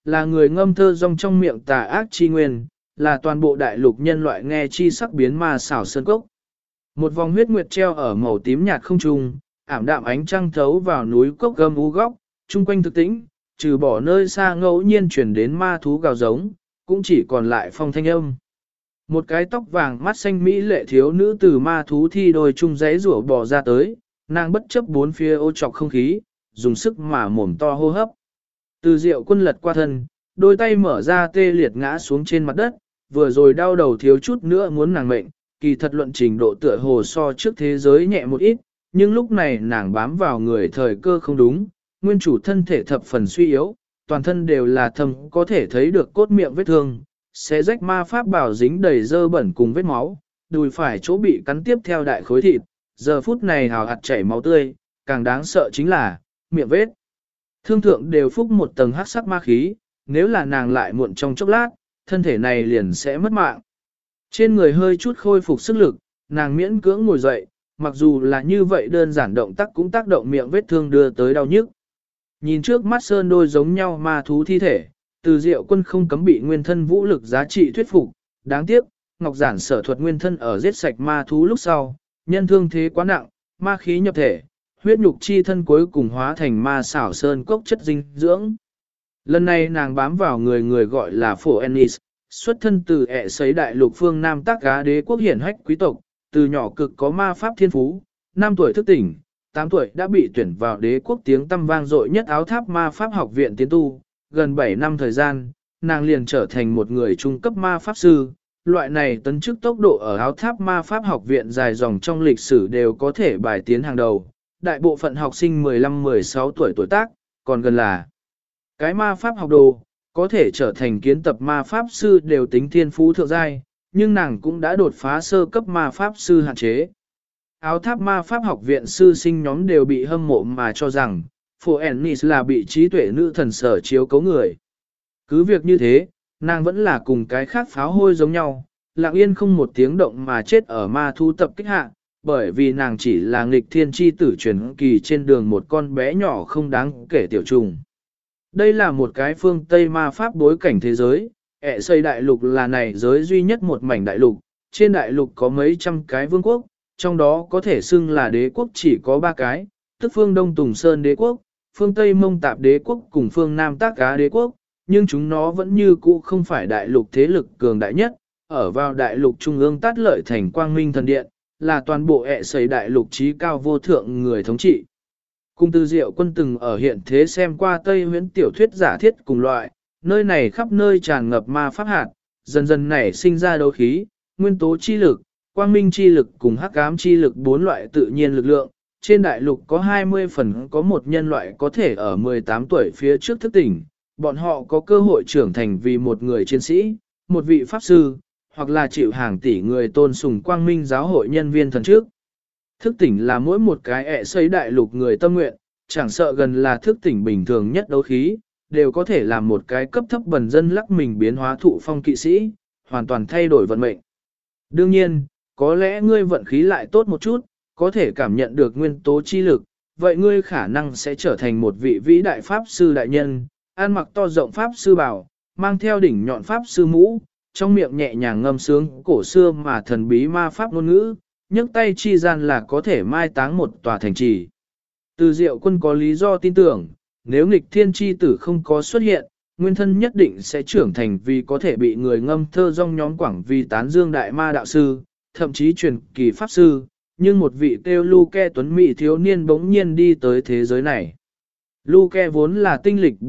là người ngâm thơ rong trong miệng tà ác chi nguyên, là toàn bộ đại lục nhân loại nghe chi sắc biến ma xảo sơn cốc. Một vòng huyết nguyệt treo ở màu tím nhạt không trung, ảm đạm ánh trăng thấu vào núi cốc gâm u góc, chung quanh thực tĩnh, trừ bỏ nơi xa ngẫu nhiên chuyển đến ma thú gào giống, cũng chỉ còn lại phong thanh âm. Một cái tóc vàng mắt xanh mỹ lệ thiếu nữ từ ma thú thi đôi chung giấy rủa bò ra tới, nàng bất chấp bốn phía ô trọc không khí, dùng sức mà mồm to hô hấp. Từ Diệu Quân lật qua thân, đôi tay mở ra tê liệt ngã xuống trên mặt đất, vừa rồi đau đầu thiếu chút nữa muốn nàng mệnh, kỳ thật luận trình độ tựa hồ so trước thế giới nhẹ một ít, nhưng lúc này nàng bám vào người thời cơ không đúng, nguyên chủ thân thể thập phần suy yếu, toàn thân đều là thầm có thể thấy được cốt miệng vết thương, xé rách ma pháp bảo dính đầy dơ bẩn cùng vết máu, đùi phải chỗ bị cắn tiếp theo đại khối thịt, giờ phút này hào hạt chảy máu tươi, càng đáng sợ chính là miệng vết. Thương thượng đều phúc một tầng hắc sắc ma khí, nếu là nàng lại muộn trong chốc lát, thân thể này liền sẽ mất mạng. Trên người hơi chút khôi phục sức lực, nàng miễn cưỡng ngồi dậy, mặc dù là như vậy đơn giản động tác cũng tác động miệng vết thương đưa tới đau nhức. Nhìn trước mắt sơn đôi giống nhau ma thú thi thể, Từ Diệu Quân không cấm bị nguyên thân vũ lực giá trị thuyết phục, đáng tiếc, Ngọc Giản sở thuật nguyên thân ở giết sạch ma thú lúc sau, nhân thương thế quá nặng, ma khí nhập thể, huyết nhục chi thân cuối cùng hóa thành ma xảo sơn cốc chất dinh dưỡng. Lần này nàng bám vào người gọi là Phổ Ennis, xuất thân từ ẹ sấy đại lục phương Nam Tác Á đế quốc hiển hách quý tộc, từ nhỏ cực có ma pháp thiên phú, 5 tuổi thức tỉnh, 8 tuổi đã bị tuyển vào đế quốc tiếng tăm vang dội nhất áo tháp ma pháp học viện tiến tu, gần 7 năm thời gian, nàng liền trở thành một người trung cấp ma pháp sư. Loại này tấn chức tốc độ ở áo tháp ma pháp học viện dài dòng trong lịch sử đều có thể bài tiến hàng đầu. Đại bộ phận học sinh 15-16 tuổi tuổi tác, còn gần là cái ma pháp học đồ, có thể trở thành kiến tập ma pháp sư đều tính thiên phú thượng giai, nhưng nàng cũng đã đột phá sơ cấp ma pháp sư hạn chế. Áo tháp ma pháp học viện sư sinh nhóm đều bị hâm mộ mà cho rằng, Phổ Ennis là bị trí tuệ nữ thần sở chiếu cấu người. Cứ việc như thế, nàng vẫn là cùng cái khác pháo hôi giống nhau, lặng yên không một tiếng động mà chết ở ma thu tập kích hạ, bởi vì nàng chỉ là nghịch thiên chi tử truyền kỳ trên đường một con bé nhỏ không đáng kể tiểu trùng. Đây là một cái phương Tây ma pháp bối cảnh thế giới, ẹ xây đại lục là này giới duy nhất một mảnh đại lục, trên đại lục có mấy trăm cái vương quốc, trong đó có thể xưng là đế quốc chỉ có 3 cái, tức phương Đông Tùng Sơn đế quốc, phương Tây Mông Tạp đế quốc cùng phương Nam Tác Á đế quốc, nhưng chúng nó vẫn như cũ không phải đại lục thế lực cường đại nhất, ở vào đại lục trung ương tát lợi thành Quang Minh Thần Điện, là toàn bộ ẹ xây đại lục trí cao vô thượng người thống trị. Cung Từ Diệu Quân từng ở hiện thế xem qua Tây Huyễn tiểu thuyết giả thiết cùng loại, nơi này khắp nơi tràn ngập ma pháp hạt, dần dần nảy sinh ra đấu khí, nguyên tố chi lực, quang minh chi lực cùng hắc ám chi lực 4 loại tự nhiên lực lượng. Trên đại lục có 20 phần có một nhân loại có thể ở 18 tuổi phía trước thức tỉnh, bọn họ có cơ hội trưởng thành vì một người chiến sĩ, một vị pháp sư, hoặc là chịu hàng tỷ người tôn sùng quang minh giáo hội nhân viên thần trước. Thức tỉnh là mỗi một cái ẹ xây đại lục người tâm nguyện, chẳng sợ gần là thức tỉnh bình thường nhất đấu khí, đều có thể làm một cái cấp thấp bần dân lắc mình biến hóa thụ phong kỵ sĩ, hoàn toàn thay đổi vận mệnh. Đương nhiên, có lẽ ngươi vận khí lại tốt một chút, có thể cảm nhận được nguyên tố chi lực, vậy ngươi khả năng sẽ trở thành một vị vĩ đại pháp sư đại nhân, ăn mặc to rộng pháp sư bào, mang theo đỉnh nhọn pháp sư mũ, trong miệng nhẹ nhàng ngâm sướng cổ xưa mà thần bí ma pháp ngôn ngữ, nhấc tay chi gian là có thể mai táng một tòa thành trì. Từ Diệu Quân có lý do tin tưởng, nếu nghịch thiên chi tử không có xuất hiện, nguyên thân nhất định sẽ trưởng thành vì có thể bị người ngâm thơ rong nhóm quảng vì tán dương đại ma đạo sư, thậm chí truyền kỳ pháp sư, nhưng một vị kêu Luke tuấn mỹ thiếu niên bỗng nhiên đi tới thế giới này. Luke vốn là tinh lịch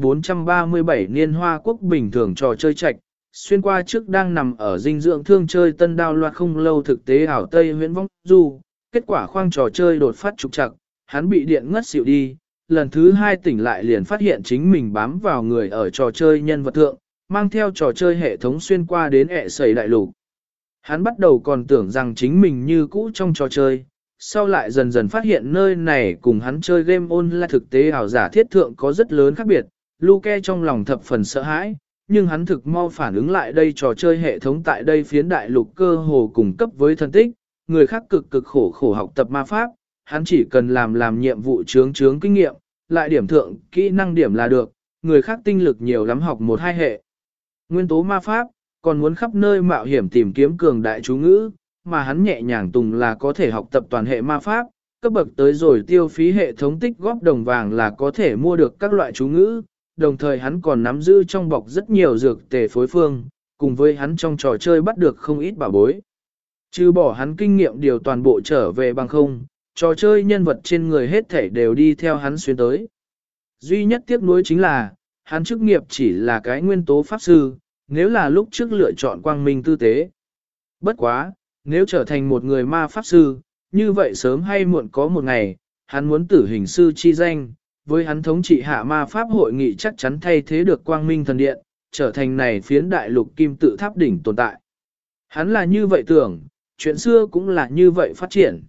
437 niên hoa quốc bình thường trò chơi trạch, xuyên qua trước đang nằm ở dinh dưỡng thương chơi tân đao loạt không lâu thực tế ảo Tây huyễn vong du, kết quả khoang trò chơi đột phát trục trặc, hắn bị điện ngất xỉu đi, lần thứ 2 tỉnh lại liền phát hiện chính mình bám vào người ở trò chơi nhân vật thượng, mang theo trò chơi hệ thống xuyên qua đến ẹ sẩy đại lục. Hắn bắt đầu còn tưởng rằng chính mình như cũ trong trò chơi, sau lại dần dần phát hiện nơi này cùng hắn chơi game online thực tế ảo giả thiết thượng có rất lớn khác biệt, Luke trong lòng thập phần sợ hãi, nhưng hắn thực mau phản ứng lại đây trò chơi hệ thống tại đây phiến đại lục cơ hồ cùng cấp với thân tích, người khác cực khổ học tập ma pháp, hắn chỉ cần làm nhiệm vụ chướng kinh nghiệm, lại điểm thượng kỹ năng điểm là được, người khác tinh lực nhiều lắm học một hai hệ. Nguyên tố ma pháp, còn muốn khắp nơi mạo hiểm tìm kiếm cường đại chú ngữ, mà hắn nhẹ nhàng tùng là có thể học tập toàn hệ ma pháp, cấp bậc tới rồi tiêu phí hệ thống tích góp đồng vàng là có thể mua được các loại chú ngữ, đồng thời hắn còn nắm giữ trong bọc rất nhiều dược tề phối phương, cùng với hắn trong trò chơi bắt được không ít bảo bối. Trừ bỏ hắn kinh nghiệm điều toàn bộ trở về bằng không, trò chơi nhân vật trên người hết thảy đều đi theo hắn xuyên tới. Duy nhất tiếc nuối chính là, hắn chức nghiệp chỉ là cái nguyên tố pháp sư, nếu là lúc trước lựa chọn quang minh tư tế. Bất quá, nếu trở thành một người ma pháp sư, như vậy sớm hay muộn có một ngày, hắn muốn tử hình sư chi danh, với hắn thống trị hạ ma pháp hội nghị chắc chắn thay thế được quang minh thần điện, trở thành này phiến đại lục kim tự tháp đỉnh tồn tại. Hắn là như vậy tưởng, chuyện xưa cũng là như vậy phát triển.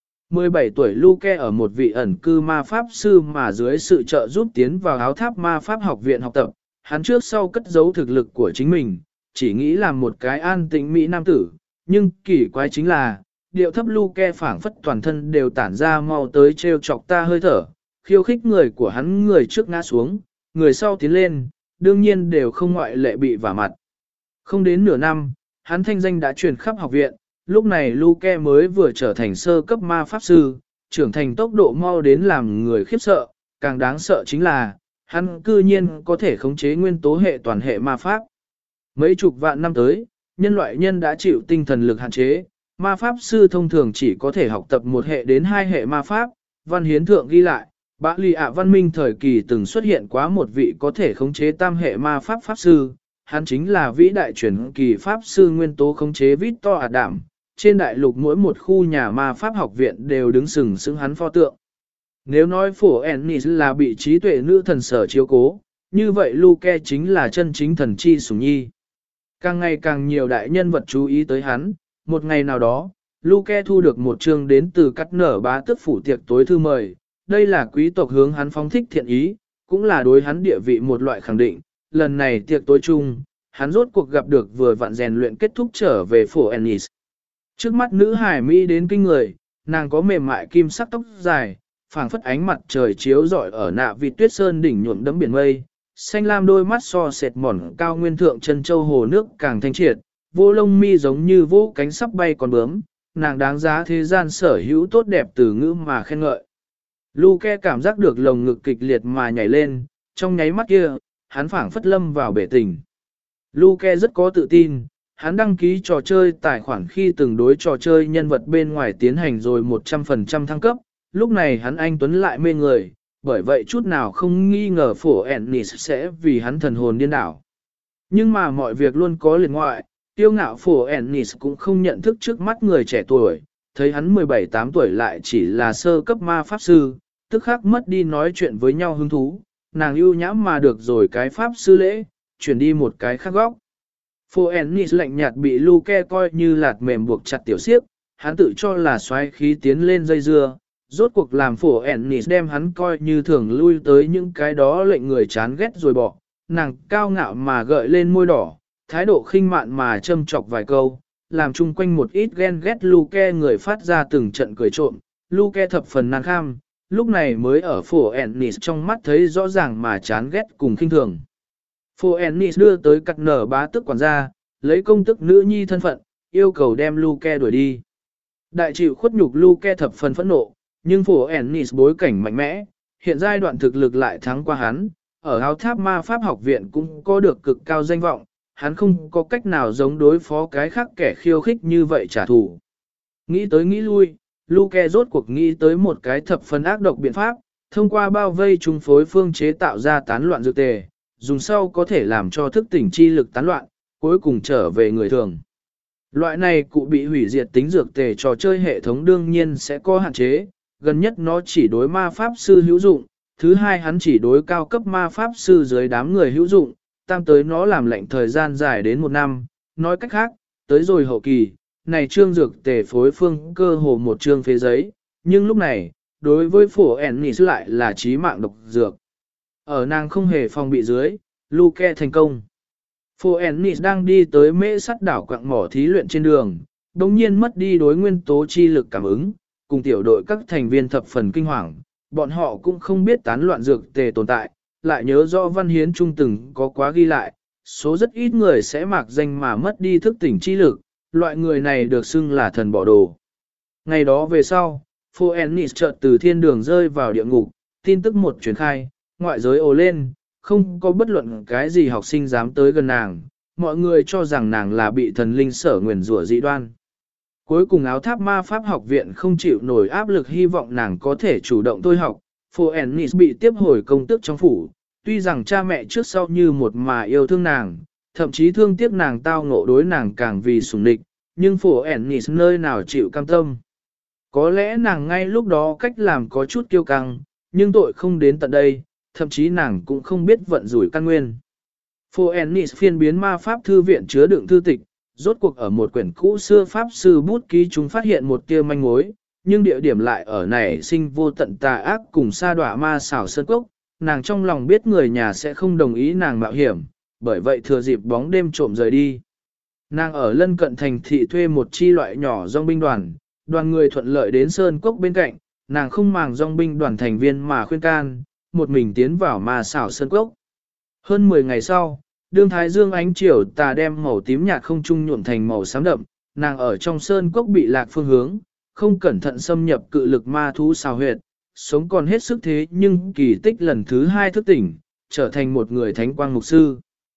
17 tuổi Luke ở một vị ẩn cư ma pháp sư mà dưới sự trợ giúp tiến vào áo tháp ma pháp học viện học tập, hắn trước sau cất giấu thực lực của chính mình, chỉ nghĩ làm một cái an tĩnh mỹ nam tử, nhưng kỳ quái chính là, điệu thấp Luke phảng phất toàn thân đều tản ra mau tới treo chọc ta hơi thở, khiêu khích người của hắn người trước ngã xuống, người sau tiến lên, đương nhiên đều không ngoại lệ bị vả mặt. Không đến nửa năm, hắn thanh danh đã truyền khắp học viện, lúc này Luke mới vừa trở thành sơ cấp ma pháp sư, trưởng thành tốc độ mau đến làm người khiếp sợ, càng đáng sợ chính là, hắn cư nhiên có thể khống chế nguyên tố hệ toàn hệ ma pháp. Mấy chục vạn năm tới, nhân loại nhân đã chịu tinh thần lực hạn chế, ma pháp sư thông thường chỉ có thể học tập một hệ đến hai hệ ma pháp, văn hiến thượng ghi lại, Bã Lì ạ văn minh thời kỳ từng xuất hiện quá một vị có thể khống chế tam hệ ma pháp pháp sư, hắn chính là vĩ đại truyền kỳ pháp sư nguyên tố khống chế Victor Adam. Trên đại lục mỗi một khu nhà ma pháp học viện đều đứng sừng sững hắn pho tượng. Nếu nói phổ Ennis là bị trí tuệ nữ thần sở chiếu cố, như vậy Luke chính là chân chính thần chi sủng nhi. Càng ngày càng nhiều đại nhân vật chú ý tới hắn, một ngày nào đó, Luke thu được một chương đến từ cắt nở bá tước phủ tiệc tối thư mời, đây là quý tộc hướng hắn phóng thích thiện ý, cũng là đối hắn địa vị một loại khẳng định, lần này tiệc tối chung, hắn rốt cuộc gặp được vừa vặn rèn luyện kết thúc trở về phổ Ennis. Trước mắt nữ hải Mỹ đến kinh người, nàng có mềm mại kim sắc tóc dài, phảng phất ánh mặt trời chiếu rọi ở nạ vịt tuyết sơn đỉnh nhuộm đẫm biển mây, xanh lam đôi mắt so sệt mỏn cao nguyên thượng chân châu hồ nước càng thanh triệt, vô lông mi giống như vô cánh sắp bay còn bướm, nàng đáng giá thế gian sở hữu tốt đẹp từ ngữ mà khen ngợi. Luke cảm giác được lồng ngực kịch liệt mà nhảy lên, trong nháy mắt kia, hắn phảng phất lâm vào bể tình. Luke rất có tự tin. Hắn đăng ký trò chơi tài khoản khi từng đối trò chơi nhân vật bên ngoài tiến hành rồi 100% thăng cấp, lúc này hắn anh tuấn lại mê người, bởi vậy chút nào không nghi ngờ phổ Ennis sẽ vì hắn thần hồn điên đảo. Nhưng mà mọi việc luôn có liệt ngoại, tiêu ngạo phổ Ennis cũng không nhận thức trước mắt người trẻ tuổi, thấy hắn 17-8 tuổi lại chỉ là sơ cấp ma pháp sư, tức khắc mất đi nói chuyện với nhau hứng thú, nàng ưu nhãm mà được rồi cái pháp sư lễ, chuyển đi một cái khác góc. Phổ Ennis lạnh nhạt bị Luke coi như lạt mềm buộc chặt tiểu xiếc, hắn tự cho là xoáy khí tiến lên dây dưa, rốt cuộc làm Phổ Ennis đem hắn coi như thường lui tới những cái đó lệnh người chán ghét rồi bỏ, nàng cao ngạo mà gợi lên môi đỏ, thái độ khinh mạn mà châm chọc vài câu, làm chung quanh một ít ghen ghét Luke người phát ra từng trận cười trộm, Luke thập phần nan kham, lúc này mới ở Phổ Ennis trong mắt thấy rõ ràng mà chán ghét cùng khinh thường. Phổ Ennis đưa tới cắt nở bá tước quản gia, lấy công tức nữ nhi thân phận, yêu cầu đem Luke đuổi đi. Đại chịu khuất nhục Luke thập phần phẫn nộ, nhưng Phổ Ennis bối cảnh mạnh mẽ, hiện giai đoạn thực lực lại thắng qua hắn, ở áo tháp ma pháp học viện cũng có được cực cao danh vọng, hắn không có cách nào giống đối phó cái khác kẻ khiêu khích như vậy trả thù. Nghĩ tới nghĩ lui, Luke rốt cuộc nghĩ tới một cái thập phần ác độc biện pháp, thông qua bao vây trung phối phương chế tạo ra tán loạn dược tề, dùng sau có thể làm cho thức tỉnh chi lực tán loạn, cuối cùng trở về người thường. Loại này cụ bị hủy diệt tính dược tề trò chơi hệ thống đương nhiên sẽ có hạn chế, gần nhất nó chỉ đối ma pháp sư hữu dụng, thứ hai hắn chỉ đối cao cấp ma pháp sư dưới đám người hữu dụng, tam tới nó làm lệnh thời gian dài đến 1 năm, nói cách khác, tới rồi hậu kỳ, này trương dược tề phối phương cơ hồ một trương phế giấy, nhưng lúc này, đối với Phổ Ennis lại là chí mạng độc dược. Ở nàng không hề phòng bị dưới, Luke thành công. Phổ Ennis đang đi tới mễ sắt đảo quạng mỏ thí luyện trên đường, đồng nhiên mất đi đối nguyên tố chi lực cảm ứng, cùng tiểu đội các thành viên thập phần kinh hoàng, bọn họ cũng không biết tán loạn dược tề tồn tại, lại nhớ rõ văn hiến trung từng có quá ghi lại, số rất ít người sẽ mạc danh mà mất đi thức tỉnh chi lực, loại người này được xưng là thần bỏ đồ. Ngày đó về sau, Phoenix chợt từ thiên đường rơi vào địa ngục, tin tức một truyền khai, ngoại giới ồ lên, không có bất luận cái gì học sinh dám tới gần nàng, mọi người cho rằng nàng là bị thần linh sở nguyền rủa dị đoan. Cuối cùng áo tháp ma pháp học viện không chịu nổi áp lực hy vọng nàng có thể chủ động thôi học, Phoenix bị tiếp hồi công tước trong phủ, tuy rằng cha mẹ trước sau như một mà yêu thương nàng, thậm chí thương tiếc nàng tao ngộ đối nàng càng vì sủng địch, nhưng Phoenix nơi nào chịu cam tâm. Có lẽ nàng ngay lúc đó cách làm có chút kiêu căng, nhưng tội không đến tận đây, thậm chí nàng cũng không biết vận rủi căn nguyên. Phoenix phiên biến ma pháp thư viện chứa đựng thư tịch, rốt cuộc ở một quyển cũ xưa pháp sư bút ký chúng phát hiện một tia manh mối, nhưng địa điểm lại ở nảy sinh vô tận tà ác cùng sa đọa ma xảo sơn cốc, nàng trong lòng biết người nhà sẽ không đồng ý nàng mạo hiểm, bởi vậy thừa dịp bóng đêm trộm rời đi. Nàng ở lân cận thành thị thuê một chi loại nhỏ dòng binh đoàn, đoàn người thuận lợi đến sơn cốc bên cạnh, nàng không màng dòng binh đoàn thành viên mà khuyên can, một mình tiến vào ma xảo sơn cốc. Hơn 10 ngày sau, đương thái dương ánh chiều tà đem màu tím nhạt không trung nhuộm thành màu xám đậm, nàng ở trong sơn cốc bị lạc phương hướng, không cẩn thận xâm nhập cự lực ma thú xào huyệt, sống còn hết sức thế nhưng kỳ tích lần thứ 2 thức tỉnh, trở thành một người thánh quang mục sư.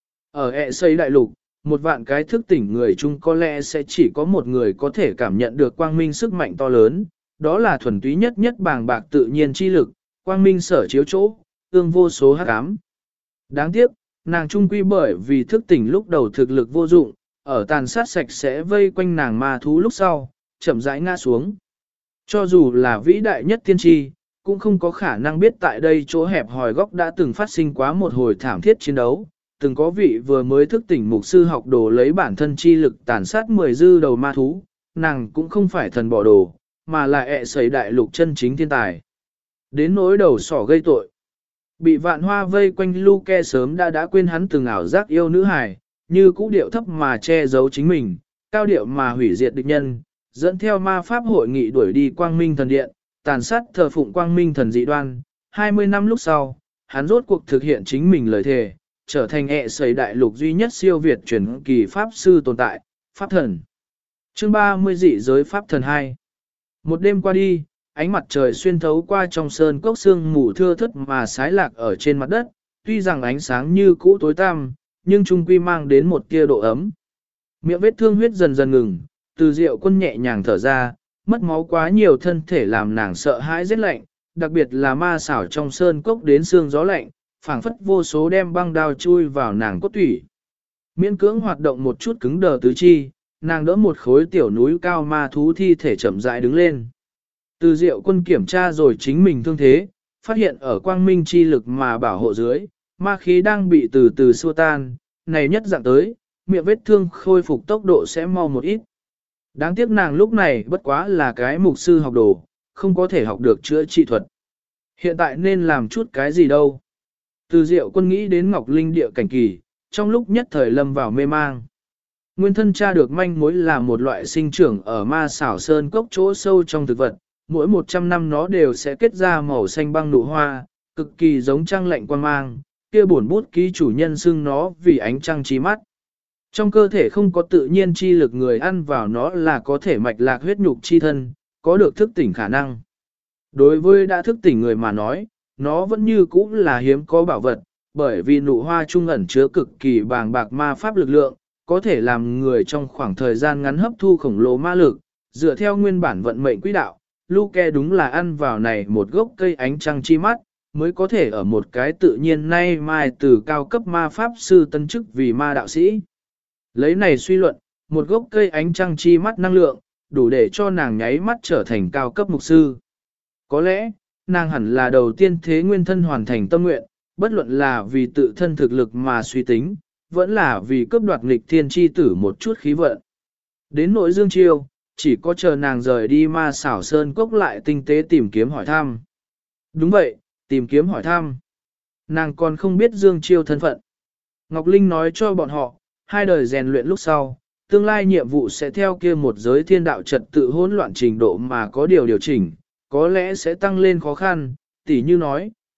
Ở ẹ xây đại lục, một vạn cái thức tỉnh người chung có lẽ sẽ chỉ có một người có thể cảm nhận được quang minh sức mạnh to lớn, đó là thuần túy nhất nhất bàng bạc tự nhiên chi lực, quang minh sở chiếu chỗ, tương vô số hắc ám. Đáng tiếc, nàng trung quy bởi vì thức tỉnh lúc đầu thực lực vô dụng, ở tàn sát sạch sẽ vây quanh nàng ma thú lúc sau, chậm rãi ngã xuống. Cho dù là vĩ đại nhất tiên tri, cũng không có khả năng biết tại đây chỗ hẹp hòi góc đã từng phát sinh quá một hồi thảm thiết chiến đấu, từng có vị vừa mới thức tỉnh mục sư học đồ lấy bản thân chi lực tàn sát 10 dư đầu ma thú, nàng cũng không phải thần bỏ đồ, mà là ẹ sấy đại lục chân chính thiên tài. Đến nỗi đầu sỏ gây tội. Bị vạn hoa vây quanh Luke sớm đã quên hắn từng ảo giác yêu nữ hài, như cũ điệu thấp mà che giấu chính mình, cao điệu mà hủy diệt địch nhân, dẫn theo ma pháp hội nghị đuổi đi quang minh thần điện, tàn sát thờ phụng quang minh thần dị đoan. 20 năm lúc sau, hắn rốt cuộc thực hiện chính mình lời thề, trở thành ẹ sấy đại lục duy nhất siêu việt truyền kỳ pháp sư tồn tại, pháp thần. Chương 30 dị giới pháp thần 2. Một đêm qua đi, ánh mặt trời xuyên thấu qua trong sơn cốc sương mù thưa thớt mà sái lạc ở trên mặt đất, tuy rằng ánh sáng như cũ tối tăm, nhưng trung quy mang đến một tia độ ấm. Miệng vết thương huyết dần dần ngừng, Từ Diệu Quân nhẹ nhàng thở ra, mất máu quá nhiều thân thể làm nàng sợ hãi rét lạnh, đặc biệt là ma xảo trong sơn cốc đến xương gió lạnh, phảng phất vô số đem băng đao chui vào nàng cốt tủy. Miễn cưỡng hoạt động một chút cứng đờ tứ chi, nàng đỡ một khối tiểu núi cao ma thú thi thể chậm rãi đứng lên. Từ Diệu Quân kiểm tra rồi chính mình thương thế, phát hiện ở quang minh chi lực mà bảo hộ dưới, ma khí đang bị từ từ xua tan, này nhất dạng tới, miệng vết thương khôi phục tốc độ sẽ mau một ít. Đáng tiếc nàng lúc này bất quá là cái mục sư học đồ, không có thể học được chữa trị thuật. Hiện tại nên làm chút cái gì đâu. Từ Diệu Quân nghĩ đến Ngọc Linh địa cảnh kỳ, trong lúc nhất thời lâm vào mê mang. Nguyên thân tra được manh mối là một loại sinh trưởng ở ma xảo sơn cốc chỗ sâu trong thực vật, mỗi 100 năm nó đều sẽ kết ra màu xanh băng nụ hoa, cực kỳ giống trăng lạnh quang mang, kia buồn bút ký chủ nhân xưng nó vì ánh trăng trí mắt. Trong cơ thể không có tự nhiên chi lực người ăn vào nó là có thể mạch lạc huyết nhục chi thân, có được thức tỉnh khả năng. Đối với đã thức tỉnh người mà nói, nó vẫn như cũ là hiếm có bảo vật, bởi vì nụ hoa trung ẩn chứa cực kỳ bàng bạc ma pháp lực lượng, có thể làm người trong khoảng thời gian ngắn hấp thu khổng lồ ma lực, dựa theo nguyên bản vận mệnh quỹ đạo. Luke đúng là ăn vào này một gốc cây ánh trăng chi mắt, mới có thể ở một cái tự nhiên nay mai từ cao cấp ma pháp sư tân chức vì ma đạo sĩ. Lấy này suy luận, một gốc cây ánh trăng chi mắt năng lượng, đủ để cho nàng nháy mắt trở thành cao cấp mục sư. Có lẽ, nàng hẳn là đầu tiên thế nguyên thân hoàn thành tâm nguyện, bất luận là vì tự thân thực lực mà suy tính, vẫn là vì cướp đoạt nghịch thiên chi tử một chút khí vận. Đến nỗi Dương Chiêu, chỉ có chờ nàng rời đi ma xảo sơn cốc lại tinh tế tìm kiếm hỏi thăm. Đúng vậy, tìm kiếm hỏi thăm. Nàng còn không biết Dương Chiêu thân phận. Ngọc Linh nói cho bọn họ, 2 đời rèn luyện lúc sau, tương lai nhiệm vụ sẽ theo kia một giới thiên đạo trật tự hỗn loạn trình độ mà có điều chỉnh, có lẽ sẽ tăng lên khó khăn, tỉ như nói,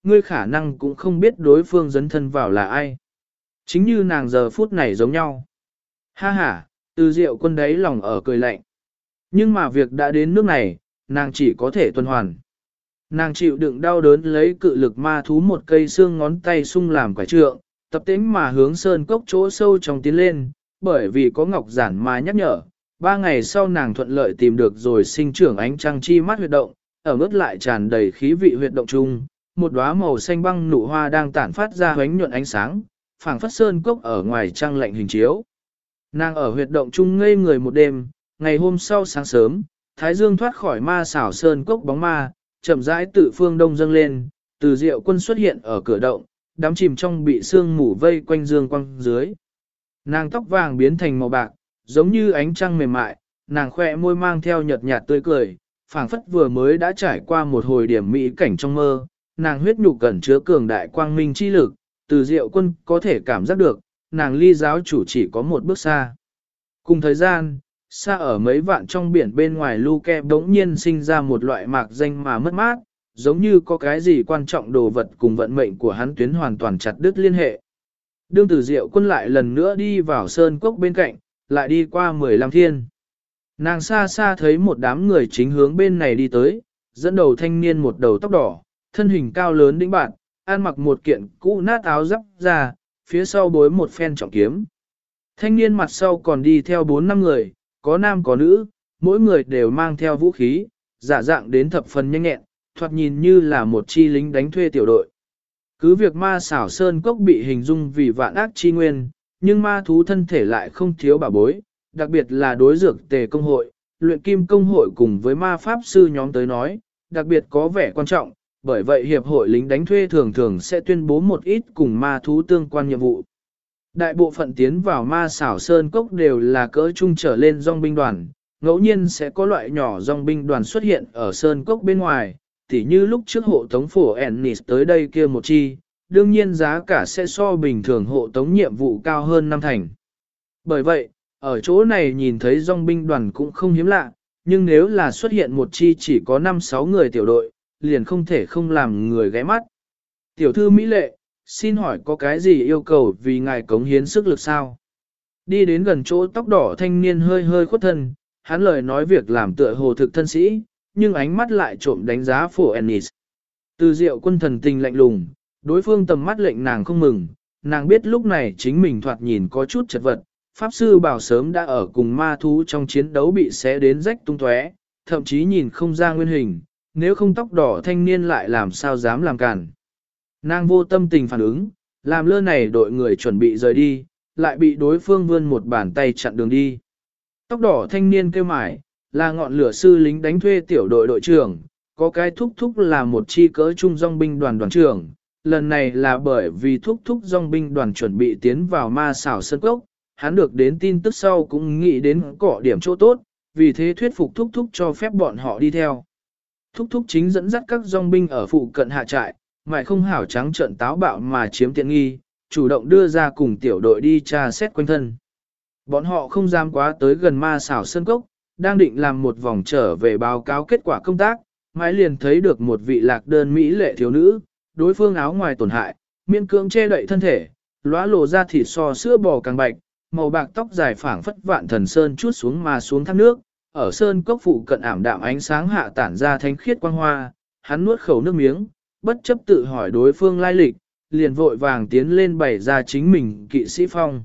ngươi khả năng cũng không biết đối phương dấn thân vào là ai. Chính như nàng giờ phút này giống nhau. Ha ha, Từ Diệu Quân đấy lòng ở cười lạnh. Nhưng mà việc đã đến nước này, nàng chỉ có thể tuần hoàn. Nàng chịu đựng đau đớn lấy cự lực ma thú một cây xương ngón tay sung làm quải trượng, tập tính mà hướng sơn cốc chỗ sâu trong tiến lên, bởi vì có ngọc giản mà nhắc nhở. 3 ngày sau nàng thuận lợi tìm được rồi sinh trưởng ánh trăng chi mắt huyệt động, ở mức lại tràn đầy khí vị huyệt động chung, một đóa màu xanh băng nụ hoa đang tản phát ra ánh nhuận ánh sáng, phảng phất sơn cốc ở ngoài trăng lạnh hình chiếu. Nàng ở huyệt động chung ngây người một đêm, ngày hôm sau sáng sớm, Thái Dương thoát khỏi ma xảo sơn cốc bóng ma, chậm rãi tự phương đông dâng lên, Từ Diệu Quân xuất hiện ở cửa động, đắm chìm trong bị sương mù vây quanh dương quang dưới. Nàng tóc vàng biến thành màu bạc, giống như ánh trăng mềm mại, nàng khoe môi mang theo nhợt nhạt tươi cười, phảng phất vừa mới đã trải qua một hồi điểm mỹ cảnh trong mơ, nàng huyết nhục cẩn chứa cường đại quang minh chi lực, Từ Diệu Quân có thể cảm giác được, nàng ly giáo chủ chỉ có một bước xa. Cùng thời gian, xa ở mấy vạn trong biển bên ngoài Luke bỗng nhiên sinh ra một loại mạc danh mà mất mát, giống như có cái gì quan trọng đồ vật cùng vận mệnh của hắn tuyến hoàn toàn chặt đứt liên hệ. Đương Từ Diệu Quân lại lần nữa đi vào sơn cốc bên cạnh, lại đi qua 15 thiên. Nàng xa xa thấy một đám người chính hướng bên này đi tới, dẫn đầu thanh niên một đầu tóc đỏ, thân hình cao lớn đĩnh bạn, ăn mặc một kiện cũ nát áo giáp ra, phía sau bối một phen trọng kiếm. Thanh niên mặt sau còn đi theo 4-5 người, có nam có nữ, mỗi người đều mang theo vũ khí, giả dạng đến thập phần nhanh nhẹn, thoạt nhìn như là một chi lính đánh thuê tiểu đội. Cứ việc ma xảo sơn cốc bị hình dung vì vạn ác chi nguyên, nhưng ma thú thân thể lại không thiếu bảo bối, đặc biệt là đối dược tề công hội, luyện kim công hội cùng với ma pháp sư nhóm tới nói, đặc biệt có vẻ quan trọng, bởi vậy hiệp hội lính đánh thuê thường thường sẽ tuyên bố một ít cùng ma thú tương quan nhiệm vụ. Đại bộ phận tiến vào ma xảo sơn cốc đều là cỡ trung trở lên dòng binh đoàn, ngẫu nhiên sẽ có loại nhỏ dòng binh đoàn xuất hiện ở sơn cốc bên ngoài, tỉ như lúc trước hộ tống phổ Ennis tới đây kia một chi, đương nhiên giá cả sẽ so bình thường hộ tống nhiệm vụ cao hơn 5 thành. Bởi vậy, ở chỗ này nhìn thấy dòng binh đoàn cũng không hiếm lạ, nhưng nếu là xuất hiện một chi chỉ có 5-6 người tiểu đội, liền không thể không làm người ghé mắt. Tiểu thư Mỹ Lệ, xin hỏi có cái gì yêu cầu vì ngài cống hiến sức lực sao? Đi đến gần chỗ tóc đỏ thanh niên hơi hơi khuất thân, hắn lời nói việc làm tựa hồ thực thân sĩ, nhưng ánh mắt lại trộm đánh giá phổ Ennis. Từ Diệu Quân thần tình lạnh lùng, đối phương tầm mắt lệnh nàng không mừng, nàng biết lúc này chính mình thoạt nhìn có chút chật vật, Pháp sư bảo sớm đã ở cùng ma thú trong chiến đấu bị xé đến rách tung tóe, thậm chí nhìn không ra nguyên hình, nếu không tóc đỏ thanh niên lại làm sao dám làm cản. Nàng vô tâm tình phản ứng, làm lơ này đội người chuẩn bị rời đi, lại bị đối phương vươn một bàn tay chặn đường đi. Tóc đỏ thanh niên kêu mải, là ngọn lửa sư lính đánh thuê tiểu đội đội trưởng, có cái thúc thúc là một chi cỡ trung dòng binh đoàn đoàn trưởng. Lần này là bởi vì thúc thúc dòng binh đoàn chuẩn bị tiến vào ma xảo sơn cốc, hắn được đến tin tức sau cũng nghĩ đến cọ điểm chỗ tốt, vì thế thuyết phục thúc thúc cho phép bọn họ đi theo. Thúc thúc chính dẫn dắt các dòng binh ở phụ cận hạ trại, mãi không hảo trắng trợn táo bạo mà chiếm tiện nghi, chủ động đưa ra cùng tiểu đội đi tra xét quanh thân. Bọn họ không dám quá tới gần ma xảo sơn cốc, đang định làm một vòng trở về báo cáo kết quả công tác, mãi liền thấy được một vị lạc đơn mỹ lệ thiếu nữ, đối phương áo ngoài tổn hại, miễn cưỡng che đậy thân thể, lóa lộ ra thịt so sữa bò càng bạch, màu bạc tóc dài phảng phất vạn thần sơn chút xuống mà xuống thác nước, ở sơn cốc phụ cận ảm đạm ánh sáng hạ tản ra thánh khiết quang hoa, hắn nuốt khẩu nước miếng, bất chấp tự hỏi đối phương lai lịch, liền vội vàng tiến lên bày ra chính mình kỵ sĩ phong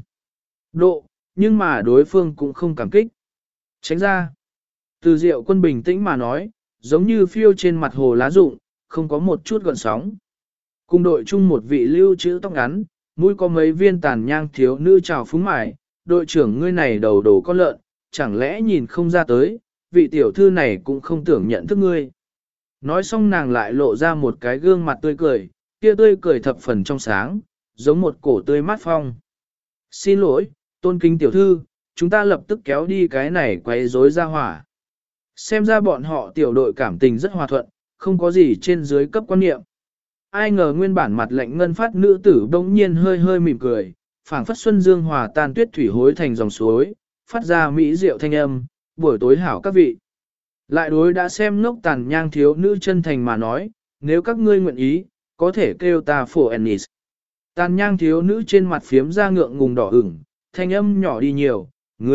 độ, nhưng mà đối phương cũng không cảm kích. Tránh ra. Từ Diệu Quân bình tĩnh mà nói, giống như phiêu trên mặt hồ lá rụng, không có một chút gợn sóng. Cùng đội chung một vị lưu trữ tóc ngắn, mũi có mấy viên tàn nhang thiếu nữ trào phúng mải, đội trưởng ngươi này đầu đồ con lợn, chẳng lẽ nhìn không ra tới, vị tiểu thư này cũng không tưởng nhận thức ngươi. Nói xong nàng lại lộ ra một cái gương mặt tươi cười, kia tươi cười thập phần trong sáng, giống một cổ tươi mát phong. Xin lỗi, tôn kính tiểu thư, chúng ta lập tức kéo đi cái này quấy rối ra hỏa. Xem ra bọn họ tiểu đội cảm tình rất hòa thuận, không có gì trên dưới cấp quan niệm. Ai ngờ nguyên bản mặt lạnh ngân phát nữ tử bỗng nhiên hơi hơi mỉm cười, phảng phất xuân dương hòa tan tuyết thủy hối thành dòng suối, phát ra mỹ diệu thanh âm, buổi tối hảo các vị. Lại đối đã xem ngốc tàn nhang thiếu nữ chân thành mà nói, nếu các ngươi nguyện ý, có thể kêu ta phổ Ennis. Tàn nhang thiếu nữ trên mặt phiếm ra ngượng ngùng đỏ ửng, thanh âm nhỏ đi nhiều,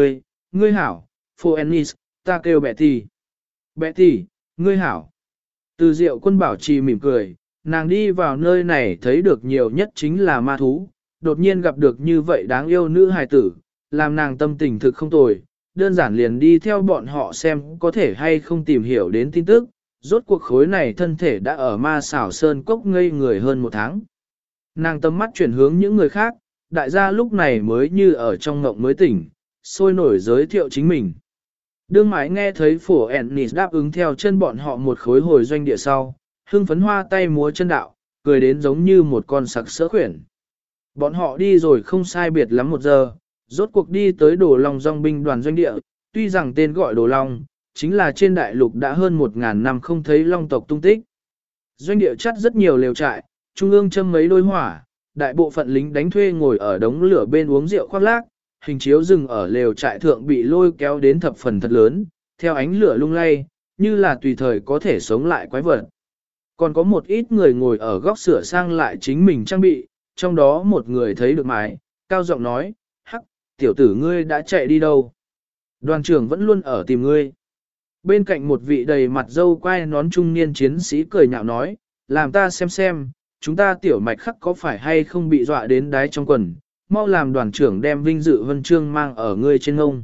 ngươi hảo, phổ Ennis, ta kêu Betty. Betty, ngươi hảo. Từ Diệu Quân bảo trì mỉm cười, nàng đi vào nơi này thấy được nhiều nhất chính là ma thú, đột nhiên gặp được như vậy đáng yêu nữ hài tử, làm nàng tâm tình thực không tồi, đơn giản liền đi theo bọn họ xem có thể hay không tìm hiểu đến tin tức, rốt cuộc khối này thân thể đã ở ma xảo sơn cốc ngây người hơn 1 tháng. Nàng tầm mắt chuyển hướng những người khác, đại gia lúc này mới như ở trong ngộng mới tỉnh, sôi nổi giới thiệu chính mình. Đương mãi nghe thấy phổ Ennis đáp ứng theo chân bọn họ một khối hồi doanh địa sau, hưng phấn hoa tay múa chân đạo, cười đến giống như một con sặc sỡ khuyển. Bọn họ đi rồi không sai biệt lắm 1 giờ, rốt cuộc đi tới Đồ Long Dòng binh đoàn doanh địa, tuy rằng tên gọi Đồ Long, chính là trên đại lục đã hơn 1000 năm không thấy Long tộc tung tích. Doanh địa chắt rất nhiều lều trại, trung ương châm mấy đôi hỏa, đại bộ phận lính đánh thuê ngồi ở đống lửa bên uống rượu khoác lác, hình chiếu rừng ở lều trại thượng bị lôi kéo đến thập phần thật lớn, theo ánh lửa lung lay, như là tùy thời có thể sống lại quái vật. Còn có một ít người ngồi ở góc sửa sang lại chính mình trang bị, trong đó một người thấy được mái, cao giọng nói, hắc, tiểu tử ngươi đã chạy đi đâu? Đoàn trưởng vẫn luôn ở tìm ngươi. Bên cạnh một vị đầy mặt dâu quai nón trung niên chiến sĩ cười nhạo nói, làm ta xem, chúng ta tiểu mạch khắc có phải hay không bị dọa đến đáy trong quần, mau làm đoàn trưởng đem vinh dự huân chương mang ở ngươi trên ngông.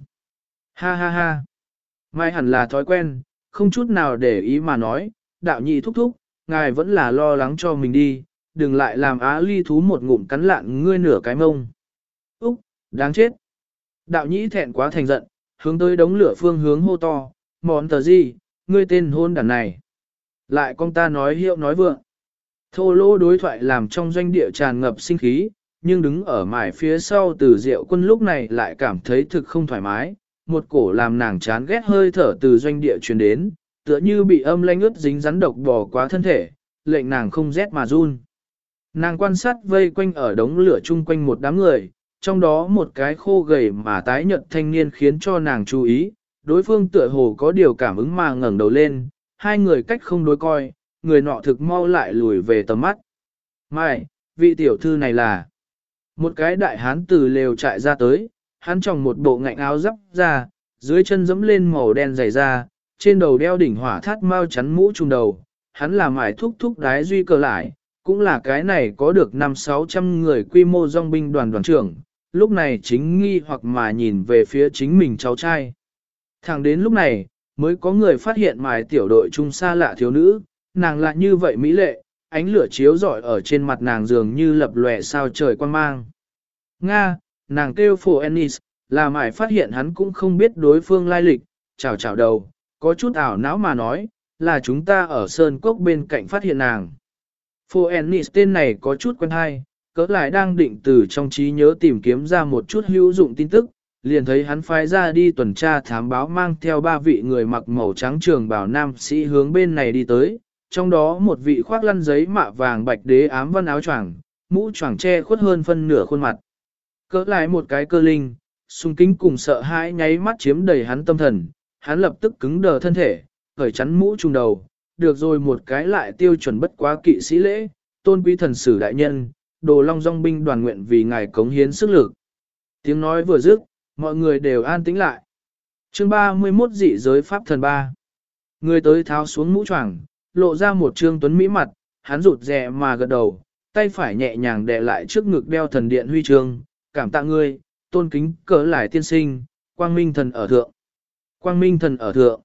Ha ha ha. Mai hẳn là thói quen, không chút nào để ý mà nói, đạo nhị thúc thúc, ngài vẫn là lo lắng cho mình đi, đừng lại làm á ly thú một ngụm cắn lạn ngươi nửa cái mông. Úc, đáng chết. Đạo nhĩ thẹn quá thành giận, hướng tới đống lửa phương hướng hô to, món tờ gì, ngươi tên hôn đàn này. Lại con ta nói hiệu nói vượng. Thô lỗ đối thoại làm trong doanh địa tràn ngập sinh khí, nhưng đứng ở mải phía sau Từ Diệu Quân lúc này lại cảm thấy thực không thoải mái, một cổ làm nàng chán ghét hơi thở từ doanh địa truyền đến, tựa như bị âm lanh ướt dính rắn độc bò quá thân thể, lệnh nàng không rét mà run. Nàng quan sát vây quanh ở đống lửa chung quanh một đám người, trong đó một cái khô gầy mà tái nhợt thanh niên khiến cho nàng chú ý, đối phương tựa hồ có điều cảm ứng mà ngẩng đầu lên, hai người cách không đối coi, người nọ thực mau lại lùi về tầm mắt. Mai, vị tiểu thư này là một cái đại hán từ lều trại ra tới, hắn tròng một bộ ngạnh áo giáp ra, dưới chân dẫm lên màu đen dày da, trên đầu đeo đỉnh hỏa thát mau chắn mũ trùm đầu, hắn là mải thúc thúc đái duy cờ lại, cũng là cái này có được 500-600 người quy mô dòng binh đoàn đoàn trưởng, lúc này chính nghi hoặc mà nhìn về phía chính mình cháu trai. Thẳng đến lúc này, mới có người phát hiện mài tiểu đội trung xa lạ thiếu nữ, nàng lại như vậy mỹ lệ, ánh lửa chiếu rọi ở trên mặt nàng dường như lập lòe sao trời quan mang. Nga, nàng kêu phổ Ennis, là mải phát hiện hắn cũng không biết đối phương lai lịch, chào đầu, có chút ảo não mà nói, là chúng ta ở sơn cốc bên cạnh phát hiện nàng. Phổ Ennis tên này có chút quen hay, cỡ lại đang định từ trong trí nhớ tìm kiếm ra một chút hữu dụng tin tức, liền thấy hắn phái ra đi tuần tra thám báo mang theo 3 vị người mặc màu trắng trường bào nam sĩ hướng bên này đi tới, trong đó một vị khoác lăn giấy mạ vàng bạch đế ám văn áo choàng, mũ choàng che khuất hơn phân nửa khuôn mặt. Cỡ lại một cái cơ linh, sung kính cùng sợ hãi nháy mắt chiếm đầy hắn tâm thần, hắn lập tức cứng đờ thân thể, khởi chắn mũ trùng đầu, được rồi một cái lại tiêu chuẩn bất quá kỵ sĩ lễ, tôn quý thần sử đại nhân, Đồ Long Dòng binh đoàn nguyện vì ngài cống hiến sức lực. Tiếng nói vừa dứt, mọi người đều an tĩnh lại. Chương 31 dị giới pháp thần 3. Người tới tháo xuống mũ choàng, lộ ra một trương tuấn mỹ mặt, hắn rụt rè mà gật đầu, tay phải nhẹ nhàng đè lại trước ngực đeo thần điện huy chương, cảm tạ ngươi, tôn kính cỡ lại tiên sinh, quang minh thần ở thượng. Quang minh thần ở thượng.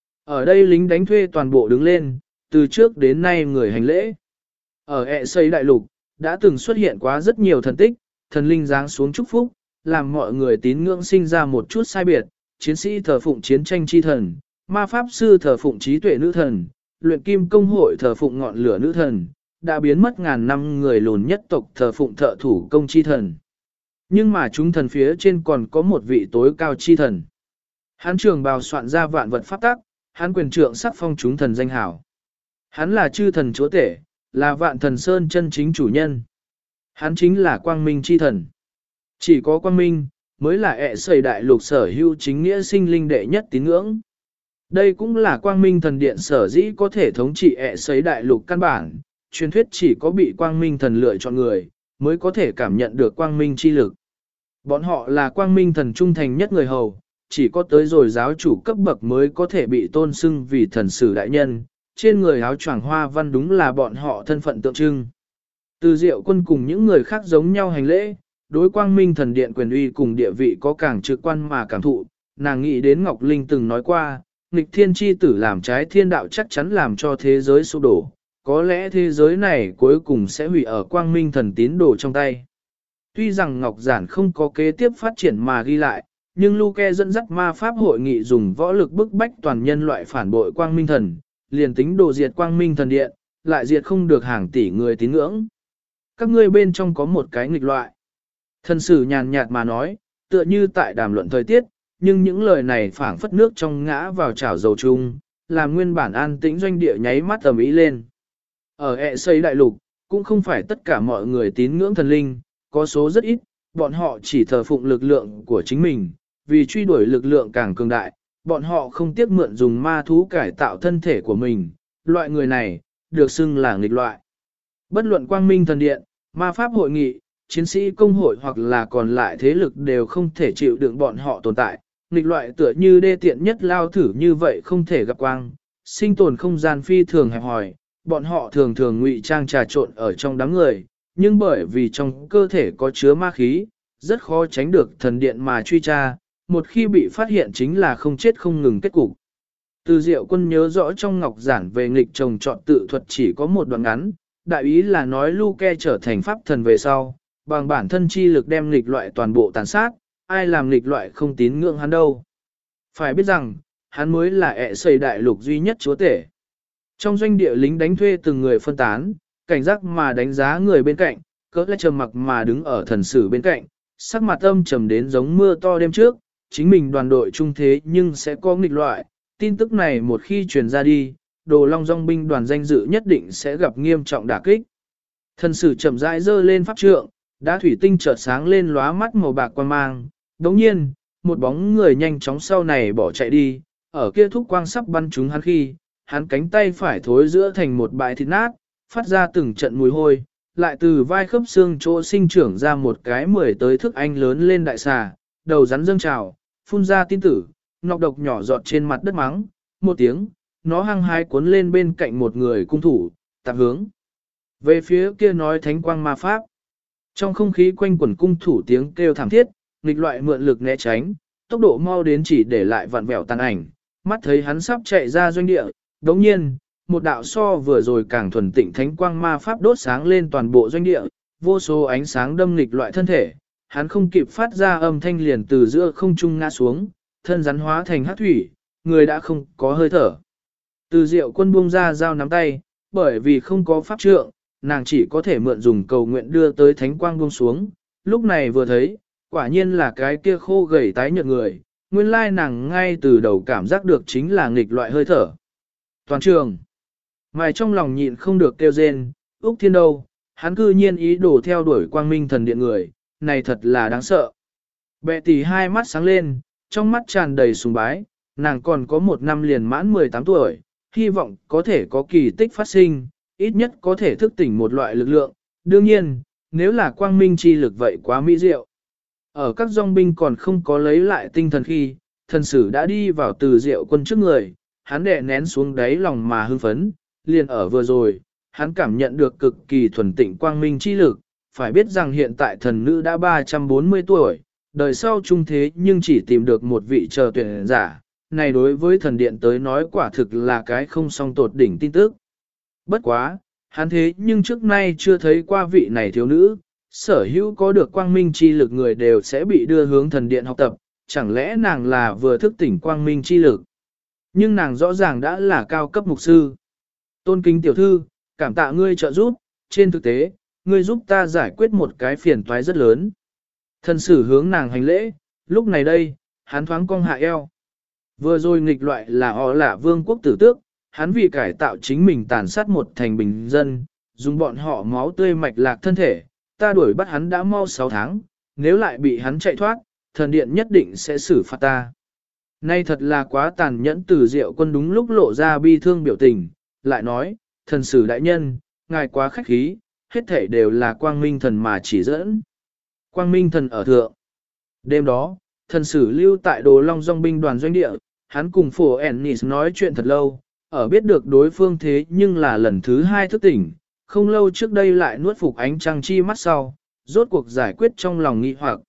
Ở đây lính đánh thuê toàn bộ đứng lên, từ trước đến nay người hành lễ. Ở ẹ xây đại lục, đã từng xuất hiện quá rất nhiều thần tích, thần linh giáng xuống chúc phúc, làm mọi người tín ngưỡng sinh ra một chút sai biệt, chiến sĩ thờ phụng chiến tranh chi thần, ma pháp sư thờ phụng trí tuệ nữ thần, luyện kim công hội thờ phụng ngọn lửa nữ thần, đã biến mất ngàn năm người lùn nhất tộc thờ phụng thợ thủ công chi thần. Nhưng mà chúng thần phía trên còn có một vị tối cao chi thần. Hắn trường bào soạn ra vạn vật pháp tắc, hắn quyền trượng sắc phong chúng thần danh hảo. Hắn là chư thần chúa tể, là vạn thần sơn chân chính chủ nhân. Hắn chính là quang minh chi thần. Chỉ có quang minh, mới là ẹ sầy đại lục sở hữu chính nghĩa sinh linh đệ nhất tín ngưỡng. Đây cũng là quang minh thần điện sở dĩ có thể thống trị ẹ sấy đại lục căn bản, truyền thuyết chỉ có bị quang minh thần lựa chọn người, mới có thể cảm nhận được quang minh chi lực. Bọn họ là quang minh thần trung thành nhất người hầu, chỉ có tới rồi giáo chủ cấp bậc mới có thể bị tôn xưng vì thần sử đại nhân, trên người áo choàng hoa văn đúng là bọn họ thân phận tượng trưng. Từ Diệu Quân cùng những người khác giống nhau hành lễ, đối quang minh thần điện quyền uy cùng địa vị có càng trực quan mà cảm thụ, nàng nghĩ đến Ngọc Linh từng nói qua, nghịch thiên chi tử làm trái thiên đạo chắc chắn làm cho thế giới sụp đổ, có lẽ thế giới này cuối cùng sẽ hủy ở quang minh thần tín đồ trong tay. Tuy rằng Ngọc Giản không có kế tiếp phát triển mà ghi lại, nhưng Luke dẫn dắt ma pháp hội nghị dùng võ lực bức bách toàn nhân loại phản bội quang minh thần, liền tính đồ diệt quang minh thần điện, lại diệt không được hàng tỷ người tín ngưỡng. Các ngươi bên trong có một cái nghịch loại. Thần sử nhàn nhạt mà nói, tựa như tại đàm luận thời tiết, nhưng những lời này phảng phất nước trong ngã vào chảo dầu chung, làm nguyên bản an tĩnh doanh địa nháy mắt ầm ĩ lên. Ở ẹ xây đại lục, cũng không phải tất cả mọi người tín ngưỡng thần linh, có số rất ít, bọn họ chỉ thờ phụng lực lượng của chính mình, vì truy đuổi lực lượng càng cường đại, bọn họ không tiếc mượn dùng ma thú cải tạo thân thể của mình, loại người này, được xưng là nghịch loại. Bất luận quang minh thần điện, ma pháp hội nghị, chiến sĩ công hội hoặc là còn lại thế lực đều không thể chịu đựng bọn họ tồn tại, nghịch loại tựa như đê tiện nhất lao thử như vậy không thể gặp quang, sinh tồn không gian phi thường hẹp hòi, bọn họ thường thường ngụy trang trà trộn ở trong đám người, nhưng bởi vì trong cơ thể có chứa ma khí, rất khó tránh được thần điện mà truy tra, một khi bị phát hiện chính là không chết không ngừng kết cục. Từ Diệu Quân nhớ rõ trong ngọc giản về nghịch trồng chọn tự thuật chỉ có một đoạn ngắn, đại ý là nói Luke trở thành pháp thần về sau, bằng bản thân chi lực đem nghịch loại toàn bộ tàn sát, ai làm nghịch loại không tín ngưỡng hắn đâu. Phải biết rằng, hắn mới là ẹ xây đại lục duy nhất chúa tể. Trong doanh địa lính đánh thuê từng người phân tán, cảnh giác mà đánh giá người bên cạnh, cỡ lẽ trầm mặc mà đứng ở thần sử bên cạnh, sắc mặt âm trầm đến giống mưa to đêm trước, chính mình đoàn đội trung thế nhưng sẽ có nghịch loại, tin tức này một khi truyền ra đi, Đồ Long Dòng binh đoàn danh dự nhất định sẽ gặp nghiêm trọng đả kích. Thần sử chậm rãi giơ lên pháp trượng, đá thủy tinh chợt sáng lên lóa mắt màu bạc quang mang, đồng nhiên, một bóng người nhanh chóng sau này bỏ chạy đi, ở kia thúc quang sắp bắn trúng hắn khi, hắn cánh tay phải thối giữa thành một bãi thịt nát, phát ra từng trận mùi hôi, lại từ vai khớp xương chỗ sinh trưởng ra một cái 10 tới thước anh lớn lên đại xà, đầu rắn dâng trào, phun ra tin tử, nọc độc nhỏ giọt trên mặt đất mắng, một tiếng, nó hăng hái cuốn lên bên cạnh một người cung thủ, tạp hướng. Về phía kia nói thánh quang ma pháp. Trong không khí quanh quẩn cung thủ tiếng kêu thảm thiết, nghịch loại mượn lực né tránh, tốc độ mau đến chỉ để lại vặn vẹo tàn ảnh, mắt thấy hắn sắp chạy ra doanh địa, đống nhiên, một đạo so vừa rồi càng thuần tịnh thánh quang ma pháp đốt sáng lên toàn bộ doanh địa, vô số ánh sáng đâm nghịch loại thân thể, hắn không kịp phát ra âm thanh liền từ giữa không trung ngã xuống, thân rắn hóa thành hắc thủy, người đã không có hơi thở. Từ Diệu Quân buông ra dao nắm tay, bởi vì không có pháp trượng, nàng chỉ có thể mượn dùng cầu nguyện đưa tới thánh quang buông xuống, lúc này vừa thấy, quả nhiên là cái kia khô gầy tái nhợt người, nguyên lai nàng ngay từ đầu cảm giác được chính là nghịch loại hơi thở. Toàn trường, mài trong lòng nhịn không được kêu rên, Úc Thiên đâu, hắn cư nhiên ý đồ theo đuổi quang minh thần điện người, này thật là đáng sợ. Bệ tỷ hai mắt sáng lên, trong mắt tràn đầy sùng bái, nàng còn có một năm liền mãn 18 tuổi, hy vọng có thể có kỳ tích phát sinh, ít nhất có thể thức tỉnh một loại lực lượng, đương nhiên, nếu là quang minh chi lực vậy quá mỹ diệu. Ở các dòng binh còn không có lấy lại tinh thần khi, thần sử đã đi vào Từ Diệu Quân trước người, hắn đè nén xuống đáy lòng mà hưng phấn, liền ở vừa rồi, hắn cảm nhận được cực kỳ thuần tịnh quang minh chi lực, phải biết rằng hiện tại thần nữ đã 340 tuổi, đời sau trung thế nhưng chỉ tìm được một vị chờ tuyển giả, này đối với thần điện tới nói quả thực là cái không song tột đỉnh tin tức. Bất quá, hắn thế nhưng trước nay chưa thấy qua vị này thiếu nữ, sở hữu có được quang minh chi lực người đều sẽ bị đưa hướng thần điện học tập, chẳng lẽ nàng là vừa thức tỉnh quang minh chi lực. Nhưng nàng rõ ràng đã là cao cấp mục sư. Tôn kính tiểu thư, cảm tạ ngươi trợ giúp, trên thực tế, ngươi giúp ta giải quyết một cái phiền toái rất lớn. Thần sử hướng nàng hành lễ, lúc này đây, hắn thoáng cong hạ eo. Vừa rồi nghịch loại là họ là vương quốc tử tước, hắn vì cải tạo chính mình tàn sát một thành bình dân, dùng bọn họ máu tươi mạch lạc thân thể, ta đuổi bắt hắn đã mau 6 tháng, nếu lại bị hắn chạy thoát, thần điện nhất định sẽ xử phạt ta. Nay thật là quá tàn nhẫn. Từ Diệu Quân đúng lúc lộ ra bi thương biểu tình, lại nói, thần sử đại nhân, ngài quá khách khí, hết thảy đều là quang minh thần mà chỉ dẫn. Quang minh thần ở thượng. Đêm đó, thần sử lưu tại Đồ Long Dòng binh đoàn doanh địa, hắn cùng Phổ Ennis nói chuyện thật lâu, ở biết được đối phương thế nhưng là lần thứ hai thức tỉnh, không lâu trước đây lại nuốt phục ánh trăng chi mắt sau, rốt cuộc giải quyết trong lòng nghi hoặc.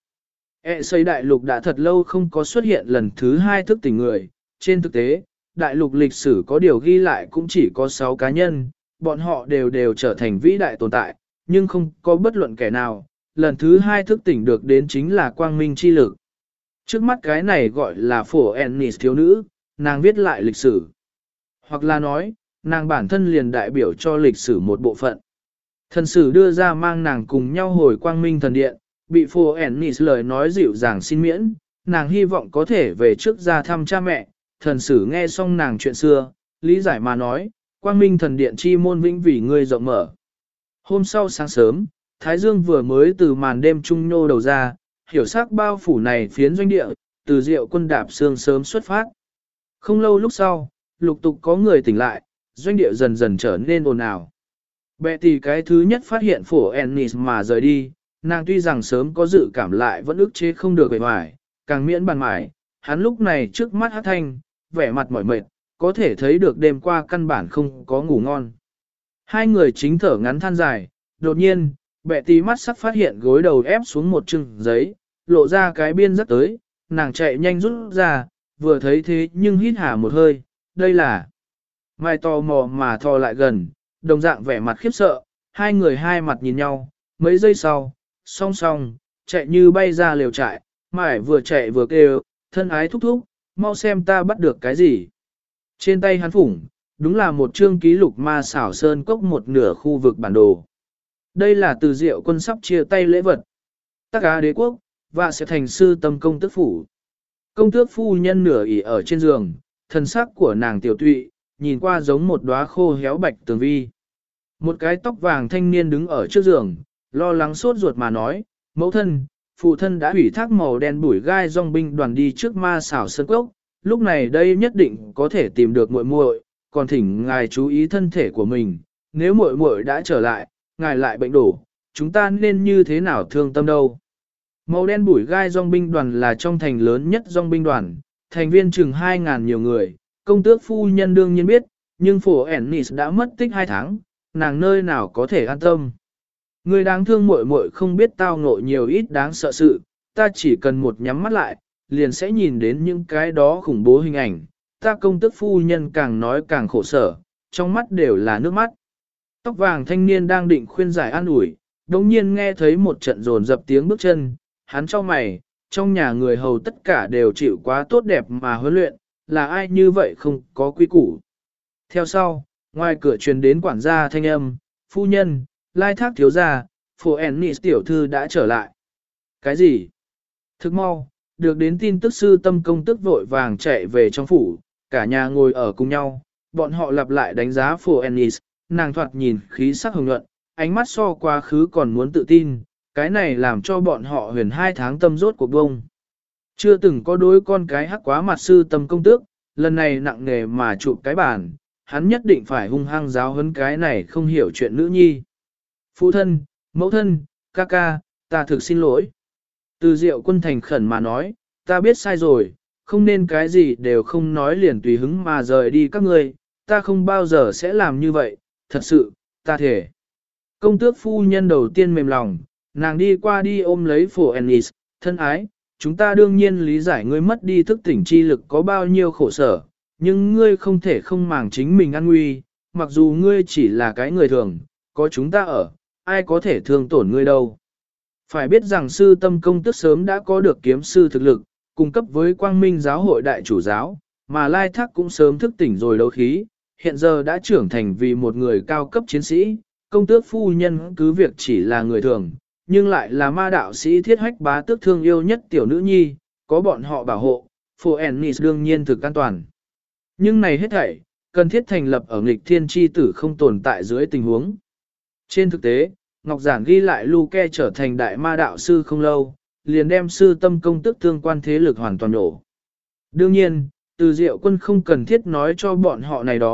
Xây đại lục đã thật lâu không có xuất hiện lần thứ hai thức tỉnh người, trên thực tế, đại lục lịch sử có điều ghi lại cũng chỉ có 6 cá nhân, bọn họ đều trở thành vĩ đại tồn tại, nhưng không có bất luận kẻ nào, lần thứ hai thức tỉnh được đến chính là quang minh chi lực. Trước mắt cái này gọi là Phổ Ennis thiếu nữ, nàng viết lại lịch sử. Hoặc là nói, nàng bản thân liền đại biểu cho lịch sử một bộ phận. Thần sử đưa ra mang nàng cùng nhau hồi quang minh thần điện, bị Phổ Ennis lời nói dịu dàng xin miễn, nàng hy vọng có thể về trước ra thăm cha mẹ. Thần sử nghe xong nàng chuyện xưa, lý giải mà nói, quang minh thần điện chi môn vĩnh vì ngươi rộng mở. Hôm sau sáng sớm, Thái Dương vừa mới từ màn đêm trung nhô đầu ra, hiểu sắc bao phủ này phiến doanh địa, từ Diệu Quân đạp sương sớm xuất phát. Không lâu lúc sau, lục tục có người tỉnh lại, doanh địa dần dần trở nên ồn ào. Bệ thì cái thứ nhất phát hiện Phổ Ennis mà rời đi, nàng tuy rằng sớm có dự cảm lại vẫn ức chế không được vẻ ngoài, càng miễn bàn mải, hắn lúc này trước mắt hát thanh, vẻ mặt mỏi mệt, có thể thấy được đêm qua căn bản không có ngủ ngon. Hai người chính thở ngắn than dài, đột nhiên, bệ tí mắt sắc phát hiện gối đầu ép xuống một chừng giấy, lộ ra cái biên rất tới, nàng chạy nhanh rút ra, vừa thấy thế nhưng hít hà một hơi, đây là mai tò mò mà thò lại gần, đồng dạng vẻ mặt khiếp sợ, hai người hai mặt nhìn nhau, mấy giây sau, song song, chạy như bay ra liều trại, mải vừa chạy vừa kêu, thân ái thúc thúc, mau xem ta bắt được cái gì. Trên tay hắn phủng, đúng là một chương ký lục ma xảo sơn cốc một nửa khu vực bản đồ. Đây là từ Diệu Quân sắp chia tay lễ vật. Tắc Á đế quốc, và sẽ thành sư tâm công tước phủ. Công tước phu nhân nửa ỉ ở trên giường, thần sắc của nàng tiểu tụy, nhìn qua giống một đóa khô héo bạch tường vi. Một cái tóc vàng thanh niên đứng ở trước giường, lo lắng sốt ruột mà nói, mẫu thân, phụ thân đã ủy thác màu đen bủi gai dòng binh đoàn đi trước ma xảo sơn cốc, lúc này đây nhất định có thể tìm được muội muội, còn thỉnh ngài chú ý thân thể của mình, nếu muội muội đã trở lại, ngài lại bệnh đổ, chúng ta nên như thế nào thương tâm đâu. Màu đen bủi gai dòng binh đoàn là trong thành lớn nhất dòng binh đoàn, thành viên chừng 2.000 nhiều người, công tước phu nhân đương nhiên biết, nhưng Phổ Ennis đã mất tích 2 tháng, nàng nơi nào có thể an tâm. Người đáng thương muội muội không biết tao ngộ nhiều ít đáng sợ sự, ta chỉ cần một nhắm mắt lại, liền sẽ nhìn đến những cái đó khủng bố hình ảnh, ta công tước phu nhân càng nói càng khổ sở, trong mắt đều là nước mắt. Tóc vàng thanh niên đang định khuyên giải an ủi, đồng nhiên nghe thấy một trận rồn dập tiếng bước chân, hắn cho mày, trong nhà người hầu tất cả đều chịu quá tốt đẹp mà huấn luyện, là ai như vậy không có quy củ. Theo sau, ngoài cửa truyền đến quản gia thanh âm, phu nhân, lai thác thiếu gia, Phổ Ennis tiểu thư đã trở lại. Cái gì? Thức mau, được đến tin tức sư tâm công tức vội vàng chạy về trong phủ, cả nhà ngồi ở cùng nhau, bọn họ lặp lại đánh giá Phổ Ennis, nàng thoạt nhìn khí sắc hồng nhuận, ánh mắt so quá khứ còn muốn tự tin, cái này làm cho bọn họ huyền 2 tháng tâm rốt cuộc bông. Chưa từng có đối con cái hắc quá mặt sư tâm công tước, lần này nặng nề mà chụp cái bàn, hắn nhất định phải hung hăng giáo huấn cái này không hiểu chuyện nữ nhi. Phụ thân, mẫu thân, ca ca, ta thực xin lỗi. Từ Diệu Quân thành khẩn mà nói, ta biết sai rồi, không nên cái gì đều không nói liền tùy hứng mà rời đi các ngươi, ta không bao giờ sẽ làm như vậy, thật sự, ta thể. Công tước phu nhân đầu tiên mềm lòng, nàng đi qua đi ôm lấy Phổ Ennis, thân ái, chúng ta đương nhiên lý giải ngươi mất đi thức tỉnh chi lực có bao nhiêu khổ sở, nhưng ngươi không thể không màng chính mình an nguy, mặc dù ngươi chỉ là cái người thường, có chúng ta ở, ai có thể thương tổn ngươi đâu. Phải biết rằng sư tâm công tước sớm đã có được kiếm sư thực lực, cung cấp với quang minh giáo hội đại chủ giáo, mà Lai Thác cũng sớm thức tỉnh rồi đấu khí, hiện giờ đã trưởng thành vì một người cao cấp chiến sĩ, công tước phu nhân cứ việc chỉ là người thường, nhưng lại là ma đạo sĩ thiết hách bá tước thương yêu nhất tiểu nữ nhi, có bọn họ bảo hộ, Phổ Ennis đương nhiên thực an toàn. Nhưng này hết thảy, cần thiết thành lập ở nghịch thiên chi tử không tồn tại dưới tình huống. Trên thực tế, Ngọc Giản ghi lại Luke trở thành đại ma đạo sư không lâu, liền đem sư tâm công tức tương quan thế lực hoàn toàn nổ. Đương nhiên, từ Diệu Quân không cần thiết nói cho bọn họ này đó,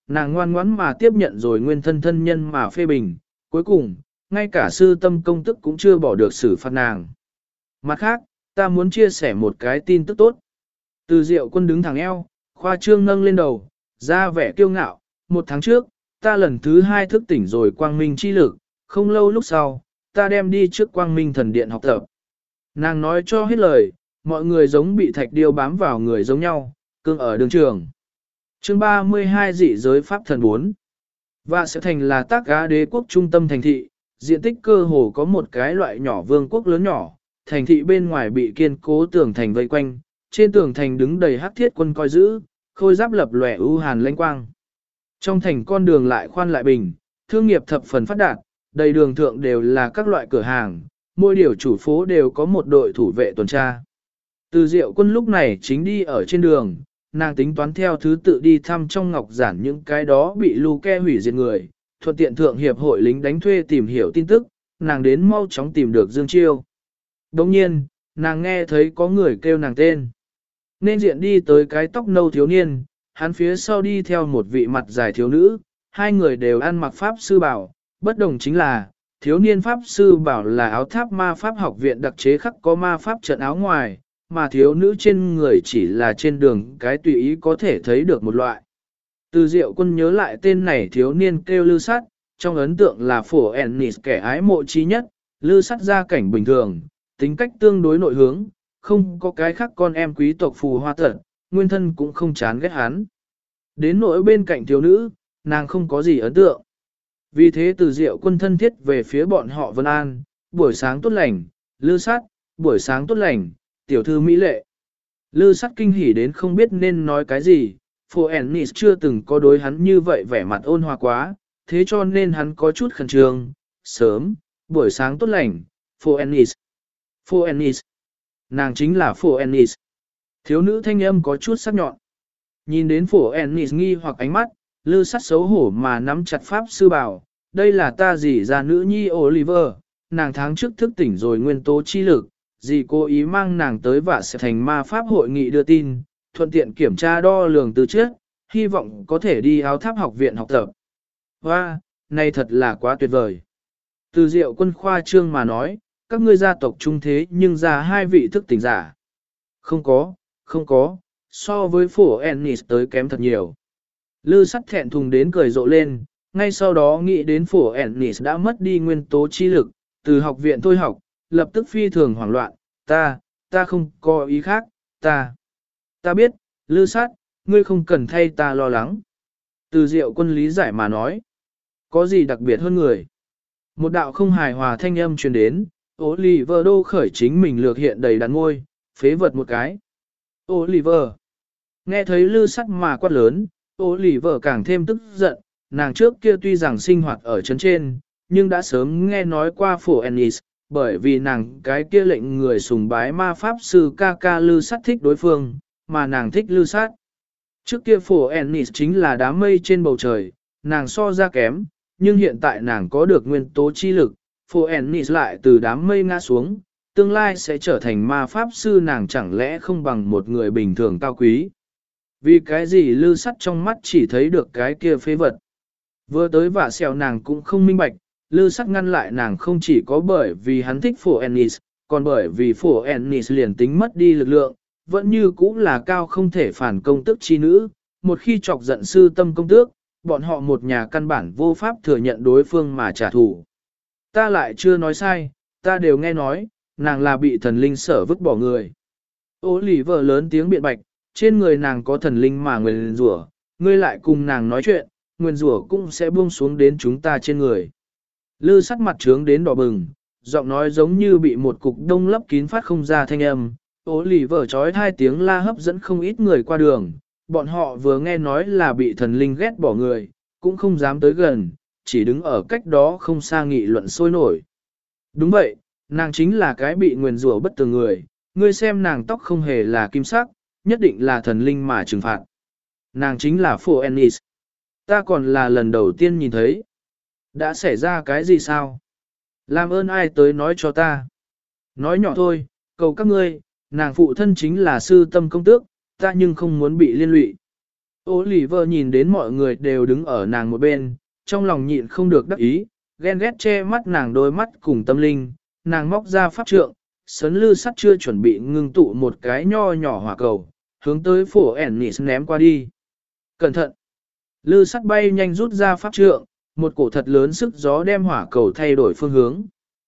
nàng ngoan ngoãn mà tiếp nhận rồi nguyên thân thân nhân mà phê bình, cuối cùng, ngay cả sư tâm công tức cũng chưa bỏ được xử phạt nàng. Mặt khác, ta muốn chia sẻ một cái tin tức tốt. Từ Diệu Quân đứng thẳng eo, khoa trương nâng lên đầu, ra vẻ kiêu ngạo, 1 tháng trước, ta lần thứ 2 thức tỉnh rồi quang minh chi lực, không lâu lúc sau, ta đem đi trước quang minh thần điện học tập. Nàng nói cho hết lời, mọi người giống bị thạch điêu bám vào người giống nhau, cương ở đường trường. Chương 32 dị giới pháp thần 4. Và sẽ thành là Tác Á đế quốc trung tâm thành thị, diện tích cơ hồ có một cái loại nhỏ vương quốc lớn nhỏ, thành thị bên ngoài bị kiên cố tường thành vây quanh, trên tường thành đứng đầy hắc thiết quân coi giữ, khôi giáp lập lòe ưu hàn lanh quang. Trong thành con đường lại khoan lại bình, thương nghiệp thập phần phát đạt, đầy đường thượng đều là các loại cửa hàng, mỗi điều chủ phố đều có một đội thủ vệ tuần tra. Từ Diệu Quân lúc này chính đi ở trên đường, nàng tính toán theo thứ tự đi thăm trong ngọc giản những cái đó bị Luke hủy diệt người, thuận tiện thượng hiệp hội lính đánh thuê tìm hiểu tin tức, nàng đến mau chóng tìm được Dương Chiêu. Đồng nhiên, nàng nghe thấy có người kêu nàng tên. Nên diện đi tới cái tóc nâu thiếu niên, hắn phía sau đi theo một vị mặt dài thiếu nữ, hai người đều ăn mặc pháp sư bảo, bất đồng chính là, thiếu niên pháp sư bảo là áo tháp ma pháp học viện đặc chế khắc có ma pháp trận áo ngoài, mà thiếu nữ trên người chỉ là trên đường cái tùy ý có thể thấy được một loại. Từ Diệu Quân nhớ lại tên này thiếu niên kêu Lư Sát, trong ấn tượng là phổ Ennis kẻ ái mộ trí nhất, Lư Sát gia cảnh bình thường, tính cách tương đối nội hướng, không có cái khác con em quý tộc phù hoa tật, nguyên thân cũng không chán ghét hắn. Đến nỗi bên cạnh thiếu nữ, nàng không có gì ấn tượng. Vì thế Từ Diệu Quân thân thiết về phía bọn họ Vân An, buổi sáng tốt lành, Lư Sát, buổi sáng tốt lành, tiểu thư mỹ lệ. Lư Sát kinh hỉ đến không biết nên nói cái gì, Phổ Ennis chưa từng có đối hắn như vậy vẻ mặt ôn hòa quá, thế cho nên hắn có chút khẩn trương. Sớm, buổi sáng tốt lành, Phổ Ennis. Phổ Ennis. Nàng chính là Phổ Ennis. Thiếu nữ thanh âm có chút sắc nhọn. Nhìn đến Phổ Ennis nghi hoặc ánh mắt, Lư Sát xấu hổ mà nắm chặt pháp sư bảo, đây là ta dì ra nữ nhi Oliver, nàng tháng trước thức tỉnh rồi nguyên tố chi lực, dì cố ý mang nàng tới và sẽ thành ma pháp hội nghị đưa tin, thuận tiện kiểm tra đo lường từ trước, hy vọng có thể đi áo tháp học viện học tập. Hoa, này thật là quá tuyệt vời. Từ Diệu Quân khoa trương mà nói, các ngươi gia tộc trung thế nhưng ra 2 vị thức tỉnh giả. Không có, so với phổ Ennis tới kém thật nhiều. Lư Sát thẹn thùng đến cười rộ lên, ngay sau đó nghĩ đến phổ Ennis đã mất đi nguyên tố chi lực, từ học viện thôi học, lập tức phi thường hoảng loạn, ta không có ý khác, ta biết, Lư Sát, ngươi không cần thay ta lo lắng. Từ Diệu Quân lý giải mà nói, có gì đặc biệt hơn người. Một đạo không hài hòa thanh âm truyền đến, Oliver đô khởi chính mình lược hiện đầy đặn ngôi, phế vật một cái. Oliver. Nghe thấy Lư Sát mà quát lớn, Oliver càng thêm tức giận, nàng trước kia tuy rằng sinh hoạt ở trấn trên, nhưng đã sớm nghe nói qua phổ Ennis, bởi vì nàng cái kia lệnh người sùng bái ma pháp sư ca Lư Sát thích đối phương, mà nàng thích Lư Sát. Trước kia phổ Ennis chính là đám mây trên bầu trời, nàng so ra kém, nhưng hiện tại nàng có được nguyên tố chi lực, phổ Ennis lại từ đám mây ngã xuống, tương lai sẽ trở thành ma pháp sư, nàng chẳng lẽ không bằng một người bình thường cao quý. Vì cái gì Lư Sát trong mắt chỉ thấy được cái kia phế vật. Vừa tới vả xèo nàng cũng không minh bạch, Lư Sát ngăn lại nàng không chỉ có bởi vì hắn thích phổ Ennis, còn bởi vì phổ Ennis liền tính mất đi lực lượng, vẫn như cũ là cao không thể phản công tước chi nữ, một khi chọc giận sư tâm công tước, bọn họ một nhà căn bản vô pháp thừa nhận đối phương mà trả thù. Ta lại chưa nói sai, ta đều nghe nói, nàng là bị thần linh sở vứt bỏ người. Oliver lớn tiếng biện bạch, trên người nàng có thần linh mà nguyền rủa, ngươi lại cùng nàng nói chuyện, nguyền rủa cũng sẽ buông xuống đến chúng ta trên người. Lư Sát mặt trướng đến đỏ bừng, giọng nói giống như bị một cục đông lấp kín phát không ra thanh âm. Oliver chói 2 tiếng la hấp dẫn không ít người qua đường, bọn họ vừa nghe nói là bị thần linh ghét bỏ người, cũng không dám tới gần, chỉ đứng ở cách đó không xa nghị luận sôi nổi. Đúng vậy, nàng chính là cái bị nguyền rủa bất tường người, ngươi xem nàng tóc không hề là kim sắc, nhất định là thần linh mà trừng phạt. Nàng chính là phổ Ennis. Ta còn là lần đầu tiên nhìn thấy. Đã xảy ra cái gì sao? Làm ơn ai tới nói cho ta. Nói nhỏ thôi, cầu các ngươi, nàng phụ thân chính là sư tâm công tước, ta nhưng không muốn bị liên lụy. Oliver nhìn đến mọi người đều đứng ở nàng một bên, trong lòng nhịn không được đắc ý, ghen ghét che mắt nàng đôi mắt cùng tâm linh, nàng móc ra pháp trượng, sấn lư sắt chưa chuẩn bị ngưng tụ một cái nho nhỏ hỏa cầu, hướng tới phổ Ennis ném qua đi. Cẩn thận! Lư sắt bay nhanh rút ra pháp trượng, một cổ thật lớn sức gió đem hỏa cầu thay đổi phương hướng.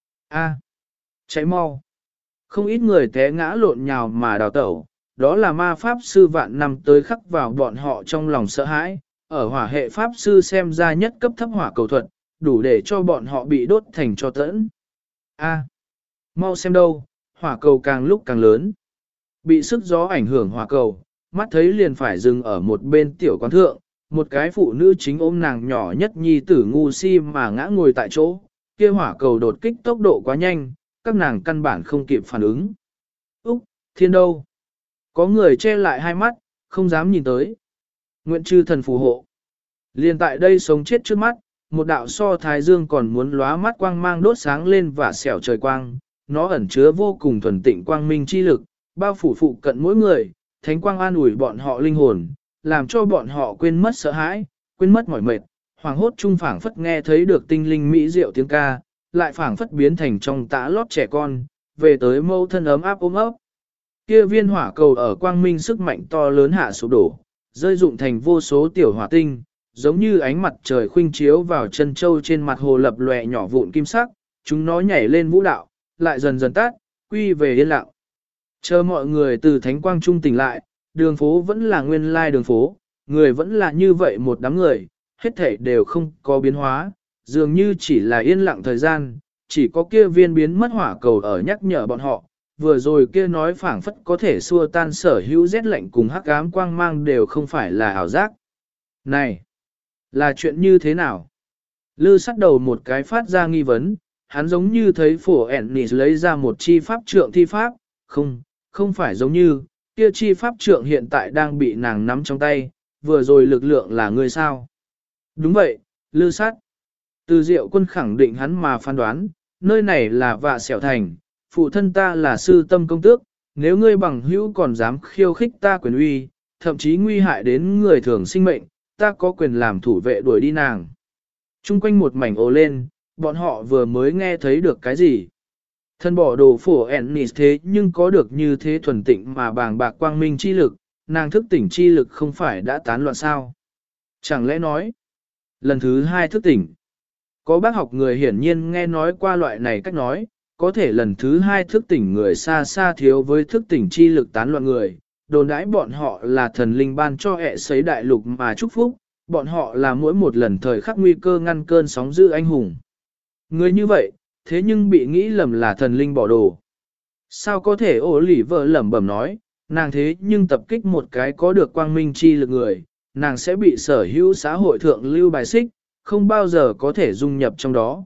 A! Cháy mau! Không ít người té ngã lộn nhào mà đào tẩu, đó là ma pháp sư vạn năm tới khắc vào bọn họ trong lòng sợ hãi, ở hỏa hệ pháp sư xem ra nhất cấp thấp hỏa cầu thuật, đủ để cho bọn họ bị đốt thành tro tẫn. A, mau xem đâu, hỏa cầu càng lúc càng lớn. Bị sức gió ảnh hưởng hỏa cầu, mắt thấy liền phải dừng ở một bên tiểu quán thượng, một cái phụ nữ chính ôm nàng nhỏ nhất nhi tử ngu si mà ngã ngồi tại chỗ, kia hỏa cầu đột kích tốc độ quá nhanh, các nàng căn bản không kịp phản ứng. Úc, thiên đâu? Có người che lại hai mắt, không dám nhìn tới. Nguyện chư thần phù hộ. Liên tại đây sống chết trước mắt, một đạo so thái dương còn muốn lóa mắt quang mang đốt sáng lên và xẻo trời quang. Nó ẩn chứa vô cùng thuần tịnh quang minh chi lực, bao phủ phụ cận mỗi người, thánh quang an ủi bọn họ linh hồn, làm cho bọn họ quên mất sợ hãi, quên mất mỏi mệt. Hoàng hốt trung phảng phất nghe thấy được tinh linh mỹ diệu tiếng ca, lại phảng phất biến thành trong tã lót trẻ con, về tới mâu thân ấm áp ôm ấp. Kia viên hỏa cầu ở quang minh sức mạnh to lớn hạ sụp đổ, rơi rụng thành vô số tiểu hỏa tinh, giống như ánh mặt trời khuynh chiếu vào chân châu trên mặt hồ lập lòe nhỏ vụn kim sắc, chúng nó nhảy lên vũ đạo, lại dần dần tắt, quy về yên lặng. Chờ mọi người từ thánh quang trung tỉnh lại, đường phố vẫn là nguyên lai đường phố, người vẫn là như vậy một đám người, hết thảy đều không có biến hóa, dường như chỉ là yên lặng thời gian, chỉ có kia viên biến mất hỏa cầu ở nhắc nhở bọn họ, vừa rồi kia nói phảng phất có thể xua tan sở hữu rét lạnh cùng hắc ám quang mang đều không phải là ảo giác. Này, là chuyện như thế nào? Lư sắt đầu một cái phát ra nghi vấn, hắn giống như thấy phổ Ennis lấy ra một chi pháp trượng thi pháp, không phải giống như, kia chi pháp trượng hiện tại đang bị nàng nắm trong tay, vừa rồi lực lượng là người sao? Đúng vậy, Lư sắt. Từ Diệu Quân khẳng định hắn mà phán đoán, nơi này là Vạ Sẹo Thành, phụ thân ta là sư tâm công tước, nếu ngươi bằng hữu còn dám khiêu khích ta quyền uy, thậm chí nguy hại đến người thường sinh mệnh, ta có quyền làm thủ vệ đuổi đi nàng. Trung quanh một mảnh ồ lên, bọn họ vừa mới nghe thấy được cái gì. Thân bỏ đồ phổ Ennis thế nhưng có được như thế thuần tịnh mà bàng bạc quang minh chi lực, nàng thức tỉnh chi lực không phải đã tán loạn sao. Chẳng lẽ nói, lần thứ hai thức tỉnh. Có bác học người hiển nhiên nghe nói qua loại này cách nói, có thể lần thứ hai thức tỉnh người xa xa thiếu với thức tỉnh chi lực tán loạn người, đồn đãi bọn họ là thần linh ban cho hệ sấy đại lục mà chúc phúc, bọn họ là mỗi một lần thời khắc nguy cơ ngăn cơn sóng dữ anh hùng. Người như vậy, thế nhưng bị nghĩ lầm là thần linh bỏ đồ. Sao có thể ổ lỉ vợ lẩm bẩm nói, nàng thế nhưng tập kích một cái có được quang minh chi lực người, nàng sẽ bị sở hữu xã hội thượng lưu bài xích, không bao giờ có thể dung nhập trong đó.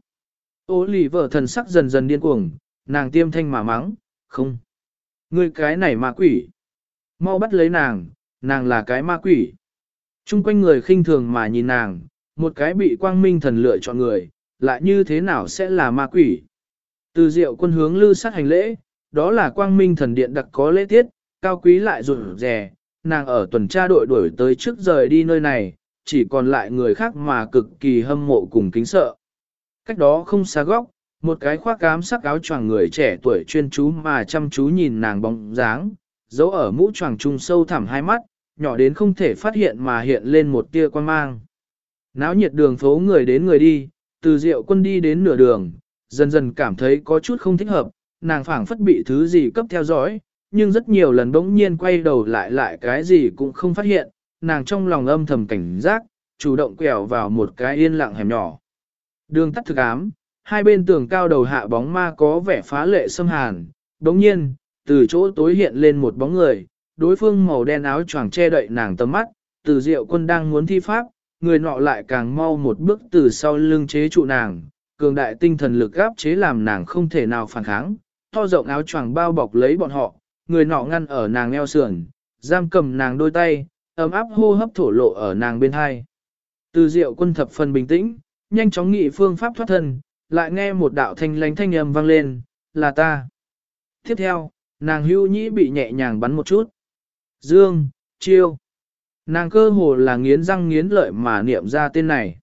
Ô lì vợ thần sắc dần dần điên cuồng, nàng tiêm thanh mà mắng, không. Ngươi cái này ma quỷ. Mau bắt lấy nàng, nàng là cái ma quỷ. Trung quanh người khinh thường mà nhìn nàng, một cái bị quang minh thần lựa chọn người, lại như thế nào sẽ là ma quỷ. Từ Diệu Quân hướng Lư sát hành lễ, đó là quang minh thần điện đặc có lễ tiết, cao quý lại rụt rè, nàng ở tuần tra đội đuổi tới trước rời đi nơi này, chỉ còn lại người khác mà cực kỳ hâm mộ cùng kính sợ. Cách đó không xa góc, một cái khoác ám sắc áo choàng người trẻ tuổi chuyên chú mà chăm chú nhìn nàng bóng dáng, giấu ở mũ choàng trung sâu thẳm hai mắt, nhỏ đến không thể phát hiện mà hiện lên một tia quan mang. Náo nhiệt đường phố người đến người đi, Từ Diệu Quân đi đến nửa đường, dần dần cảm thấy có chút không thích hợp, nàng phảng phất bị thứ gì cấp theo dõi, nhưng rất nhiều lần bỗng nhiên quay đầu lại cái gì cũng không phát hiện, nàng trong lòng âm thầm cảnh giác, chủ động quẹo vào một cái yên lặng hẻm nhỏ. Đường tắt thực ám, hai bên tường cao đầu hạ bóng ma có vẻ phá lệ xâm hàn, bỗng nhiên, từ chỗ tối hiện lên một bóng người, đối phương màu đen áo choàng che đậy nàng tầm mắt, Từ Diệu Quân đang muốn thi pháp, người nọ lại càng mau một bước từ sau lưng chế trụ nàng, cường đại tinh thần lực áp chế làm nàng không thể nào phản kháng, to rộng áo choàng bao bọc lấy bọn họ, người nọ ngăn ở nàng eo sườn, giam cầm nàng đôi tay, ấm áp hô hấp thổ lộ ở nàng bên hai. Từ Diệu Quân thập phần bình tĩnh, nhanh chóng nghị phương pháp thoát thân, lại nghe một đạo thanh lánh thanh âm vang lên, là ta. Tiếp theo, nàng hưu nhĩ bị nhẹ nhàng bắn một chút. Dương, chiêu. Nàng cơ hồ là nghiến răng nghiến lợi mà niệm ra tên này.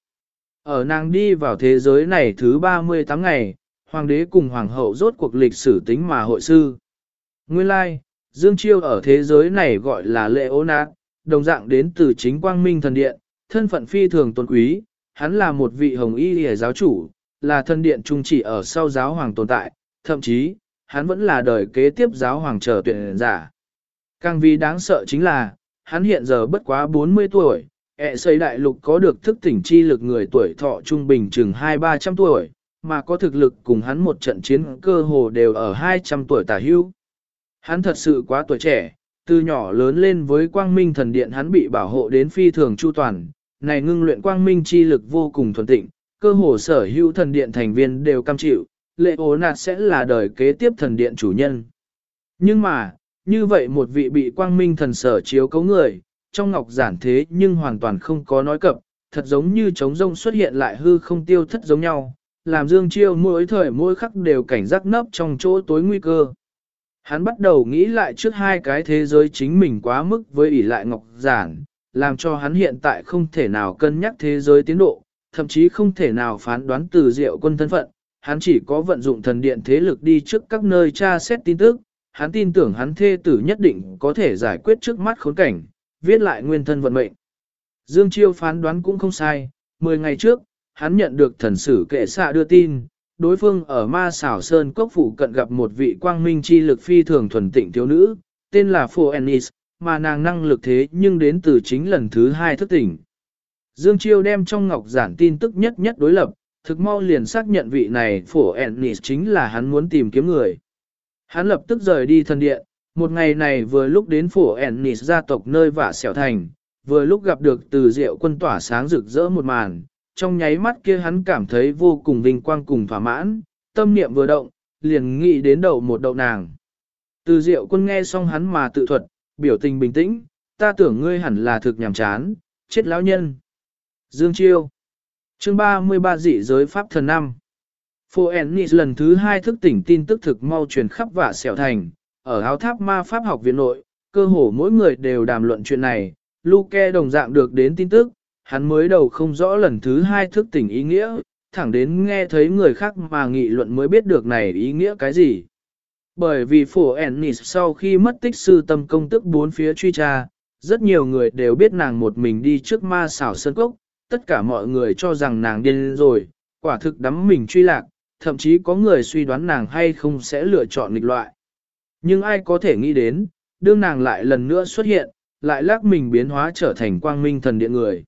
Ở nàng đi vào thế giới này thứ 38 ngày, hoàng đế cùng hoàng hậu rốt cuộc lịch sử tính mà hội sư. Nguyên lai, Dương Chiêu ở thế giới này gọi là Leonard, đồng dạng đến từ chính Quang Minh Thần Điện, thân phận phi thường tôn quý, hắn là một vị hồng y lìa giáo chủ, là thần điện trung chỉ ở sau giáo hoàng tồn tại, thậm chí, hắn vẫn là đời kế tiếp giáo hoàng trở tuyển giả. Càng vì đáng sợ chính là, hắn hiện giờ bất quá 40 tuổi, xây đại lục có được thức tỉnh chi lực người tuổi thọ trung bình chừng 200-300 tuổi, mà có thực lực cùng hắn một trận chiến cơ hồ đều ở 200 tuổi tả hưu. Hắn thật sự quá tuổi trẻ, từ nhỏ lớn lên với quang minh thần điện hắn bị bảo hộ đến phi thường chu toàn, này ngưng luyện quang minh chi lực vô cùng thuần tịnh, cơ hồ sở hữu thần điện thành viên đều cam chịu, Leonard sẽ là đời kế tiếp thần điện chủ nhân. Nhưng mà, như vậy một vị bị quang minh thần sở chiếu cấu người, trong ngọc giản thế nhưng hoàn toàn không có nói cập, thật giống như trống rông xuất hiện lại hư không tiêu thất giống nhau, làm Dương Chiêu mỗi thời mỗi khắc đều cảnh giác nấp trong chỗ tối nguy cơ. Hắn bắt đầu nghĩ lại trước hai cái thế giới chính mình quá mức với ỷ lại ngọc giản, làm cho hắn hiện tại không thể nào cân nhắc thế giới tiến độ, thậm chí không thể nào phán đoán từ Diệu Quân thân phận, hắn chỉ có vận dụng thần điện thế lực đi trước các nơi tra xét tin tức, hắn tin tưởng hắn thê tử nhất định có thể giải quyết trước mắt khốn cảnh, viết lại nguyên thân vận mệnh. Dương Chiêu phán đoán cũng không sai, 10 ngày trước, hắn nhận được thần sử kệ xạ đưa tin, đối phương ở Ma Xảo Sơn Cốc phủ cận gặp một vị quang minh chi lực phi thường thuần tịnh thiếu nữ, tên là Phổ Ennis, mà nàng năng lực thế nhưng đến từ chính lần thứ 2 thức tỉnh. Dương Chiêu đem trong ngọc giản tin tức nhất nhất đối lập, thực mau liền xác nhận vị này Phổ Ennis chính là hắn muốn tìm kiếm người. Hắn lập tức rời đi thần điện, một ngày này vừa lúc đến Phổ Ennis gia tộc nơi Vả Xẻo Thành, vừa lúc gặp được từ Diệu Quân tỏa sáng rực rỡ một màn, trong nháy mắt kia hắn cảm thấy vô cùng vinh quang cùng thỏa mãn, tâm niệm vừa động, liền nghĩ đến đầu một đậu nàng. Từ Diệu Quân nghe xong hắn mà tự thuật, biểu tình bình tĩnh, ta tưởng ngươi hẳn là thực nhàm chán, chết lão nhân. Dương Chiêu chương 33 dị giới Pháp thần 5. Phổ Ennis lần thứ 2 thức tỉnh tin tức thực mau truyền khắp Vả Xẻo Thành, ở áo tháp ma pháp học viện nội, cơ hồ mỗi người đều đàm luận chuyện này, Luke đồng dạng được đến tin tức, hắn mới đầu không rõ lần thứ 2 thức tỉnh ý nghĩa, thẳng đến nghe thấy người khác mà nghị luận mới biết được này ý nghĩa cái gì. Bởi vì Phổ Ennis sau khi mất tích sư tâm công tức bốn phía truy tra, rất nhiều người đều biết nàng một mình đi trước Ma Xảo Sơn Cốc, tất cả mọi người cho rằng nàng điên rồi, quả thực đắm mình truy lạc, thậm chí có người suy đoán nàng hay không sẽ lựa chọn nghịch loại. Nhưng ai có thể nghĩ đến, đương nàng lại lần nữa xuất hiện, lại lắc mình biến hóa trở thành quang minh thần điện người.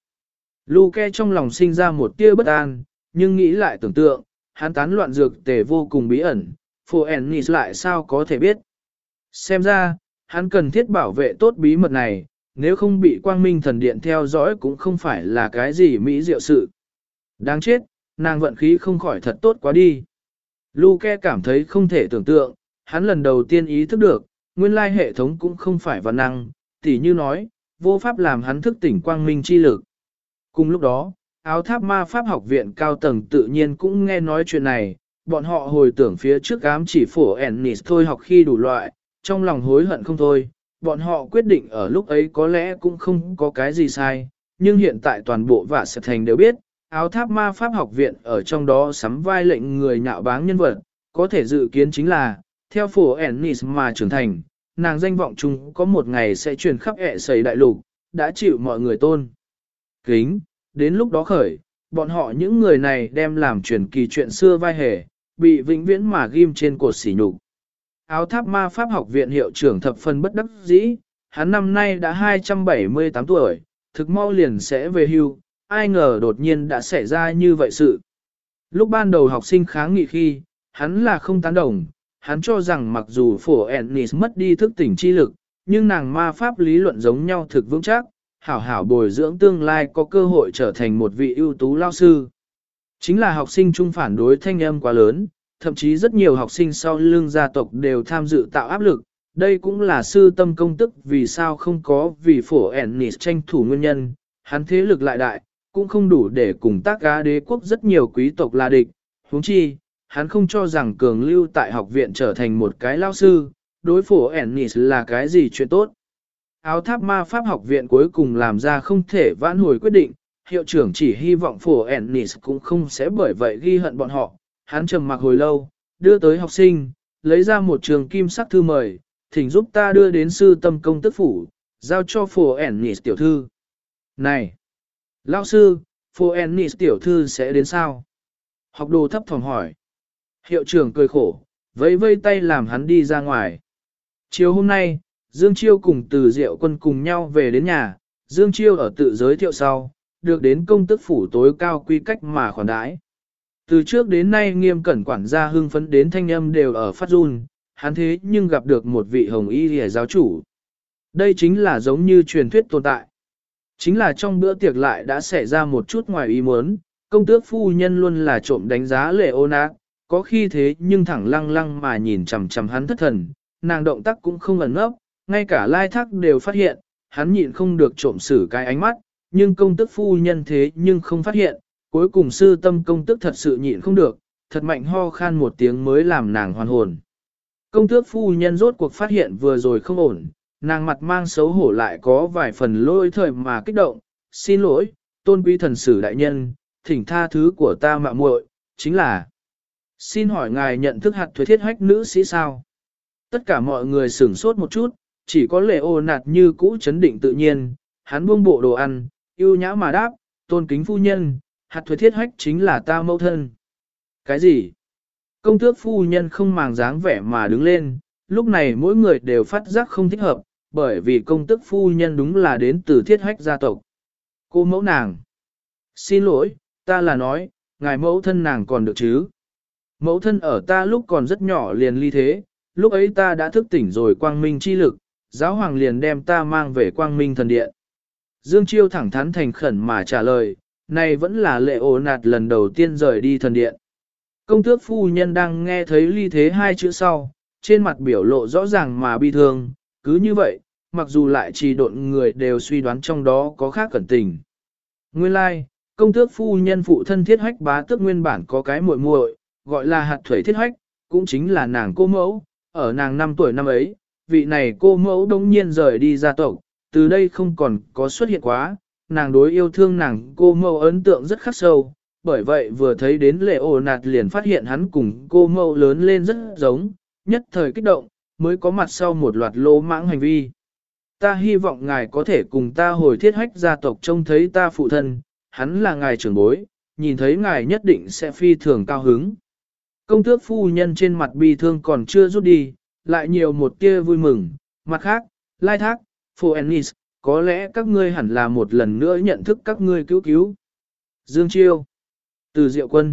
Luke trong lòng sinh ra một tia bất an, nhưng nghĩ lại tưởng tượng, hắn tán loạn dược tề vô cùng bí ẩn, Phổ Ennis lại sao có thể biết. Xem ra, hắn cần thiết bảo vệ tốt bí mật này, nếu không bị quang minh thần điện theo dõi cũng không phải là cái gì mỹ diệu sự. Đáng chết, nàng vận khí không khỏi thật tốt quá đi. Luke cảm thấy không thể tưởng tượng, hắn lần đầu tiên ý thức được, nguyên lai hệ thống cũng không phải văn năng, tỉ như nói, vô pháp làm hắn thức tỉnh quang minh chi lực. Cùng lúc đó, áo tháp ma pháp học viện cao tầng tự nhiên cũng nghe nói chuyện này, bọn họ hồi tưởng phía trước ám chỉ Phổ Ennis thôi học khi đủ loại, trong lòng hối hận không thôi, bọn họ quyết định ở lúc ấy có lẽ cũng không có cái gì sai, nhưng hiện tại toàn bộ Vả Xẻo Thành đều biết, áo tháp ma pháp học viện ở trong đó sắm vai lệnh người nhạo báng nhân vật, có thể dự kiến chính là, theo Phổ Ennis mà trưởng thành, nàng danh vọng chung có một ngày sẽ truyền khắp sầy đại lục, đã chịu mọi người tôn kính, đến lúc đó khởi, bọn họ những người này đem làm truyền kỳ chuyện xưa vai hề, bị vĩnh viễn mà ghim trên cột sỉ nhục. Áo tháp ma pháp học viện hiệu trưởng thập phần bất đắc dĩ, hắn năm nay đã 278 tuổi, thực mau liền sẽ về hưu, ai ngờ đột nhiên đã xảy ra như vậy sự. Lúc ban đầu học sinh kháng nghị khi, hắn là không tán đồng, hắn cho rằng mặc dù Phổ Ennis mất đi thức tỉnh chi lực, nhưng nàng ma pháp lý luận giống nhau thực vững chắc, hảo hảo bồi dưỡng tương lai có cơ hội trở thành một vị ưu tú lao sư. Chính là học sinh chung phản đối thanh âm quá lớn, thậm chí rất nhiều học sinh sau lưng gia tộc đều tham dự tạo áp lực, đây cũng là sư tâm công tức vì sao không có vì Phổ Ennis tranh thủ nguyên nhân, hắn thế lực lại đại, cũng không đủ để cùng tác gá đế quốc rất nhiều quý tộc là địch, huống chi, hắn không cho rằng cường lưu tại học viện trở thành một cái lao sư, đối Phổ Ennis là cái gì chuyện tốt. áo tháp ma pháp học viện cuối cùng làm ra không thể vãn hồi quyết định, hiệu trưởng chỉ hy vọng phổ Ennis cũng không sẽ bởi vậy ghi hận bọn họ. Hắn trầm mặc hồi lâu, đưa tới học sinh, lấy ra một trường kim sắc thư mời, thỉnh giúp ta đưa đến sư tâm công tức phủ, giao cho phổ Ennis tiểu thư. Này! Lão sư, phổ Ennis tiểu thư sẽ đến sao? Học đồ thấp thỏm hỏi. Hiệu trưởng cười khổ, vẫy vây tay làm hắn đi ra ngoài. Chiều hôm nay, Dương Chiêu cùng Từ Diệu Quân cùng nhau về đến nhà, Dương Chiêu ở tự giới thiệu sau, được đến công tức phủ tối cao quy cách mà khoản đãi. Từ trước đến nay nghiêm cẩn quản gia hưng phấn đến thanh âm đều ở phát run, hắn thế nhưng gặp được một vị hồng y lìa giáo chủ. Đây chính là giống như truyền thuyết tồn tại. Chính là trong bữa tiệc lại đã xảy ra một chút ngoài ý muốn, công tước phu nhân luôn là trộm đánh giá Leonard, có khi thế nhưng thẳng lăng lăng mà nhìn chằm chằm hắn thất thần, nàng động tác cũng không ẩn ngốc, ngay cả lai thác đều phát hiện, hắn nhịn không được trộm xử cái ánh mắt, nhưng công tước phu nhân thế nhưng không phát hiện, cuối cùng sư tâm công tước thật sự nhịn không được, thật mạnh ho khan một tiếng mới làm nàng hoàn hồn. Công tước phu nhân rốt cuộc phát hiện vừa rồi không ổn, nàng mặt mang xấu hổ lại có vài phần lôi thời mà kích động, xin lỗi, tôn quý thần sử đại nhân, thỉnh tha thứ của ta mạo muội, chính là xin hỏi ngài nhận thức hạt thuế thiết hách nữ sĩ sao? Tất cả mọi người sửng sốt một chút, chỉ có lệ ô nạt như cũ chấn định tự nhiên, hắn buông bộ đồ ăn, yêu nhã mà đáp, tôn kính phu nhân, hạt thuế thiết hách chính là ta mẫu thân. Cái gì? Công tước phu nhân không màng dáng vẻ mà đứng lên, lúc này mỗi người đều phát giác không thích hợp, bởi vì công tước phu nhân đúng là đến từ thiết hách gia tộc. Cô mẫu nàng. Xin lỗi, ta là nói, ngài mẫu thân nàng còn được chứ? Mẫu thân ở ta lúc còn rất nhỏ liền ly thế, lúc ấy ta đã thức tỉnh rồi quang minh chi lực, giáo hoàng liền đem ta mang về quang minh thần điện. Dương Chiêu thẳng thắn thành khẩn mà trả lời, này vẫn là lệ ổ nạt lần đầu tiên rời đi thần điện. Công tước phu nhân đang nghe thấy ly thế hai chữ sau, trên mặt biểu lộ rõ ràng mà bi thương, cứ như vậy, mặc dù lại trì độn người đều suy đoán trong đó có khác cẩn tình. Nguyên lai, like, công tước phu nhân phụ thân thiết hách bá tước nguyên bản có cái muội muội, gọi là hạt thuế thiết hách, cũng chính là nàng cô mẫu, ở nàng 5 tuổi năm ấy, vị này cô mẫu đống nhiên rời đi gia tộc, từ đây không còn có xuất hiện quá, nàng đối yêu thương nàng cô mẫu ấn tượng rất khắc sâu, bởi vậy vừa thấy đến lệ ổ nạt liền phát hiện hắn cùng cô mẫu lớn lên rất giống, nhất thời kích động, mới có mặt sau một loạt lỗ mãng hành vi. Ta hy vọng ngài có thể cùng ta hồi thiết hách gia tộc trông thấy ta phụ thân, hắn là ngài trưởng bối, nhìn thấy ngài nhất định sẽ phi thường cao hứng. Công tước phu nhân trên mặt bi thương còn chưa rút đi, lại nhiều một tia vui mừng, mặt khác, lai thác, phổ Ennis, có lẽ các ngươi hẳn là một lần nữa nhận thức các ngươi cứu cứu. Dương Chiêu, Từ Diệu Quân,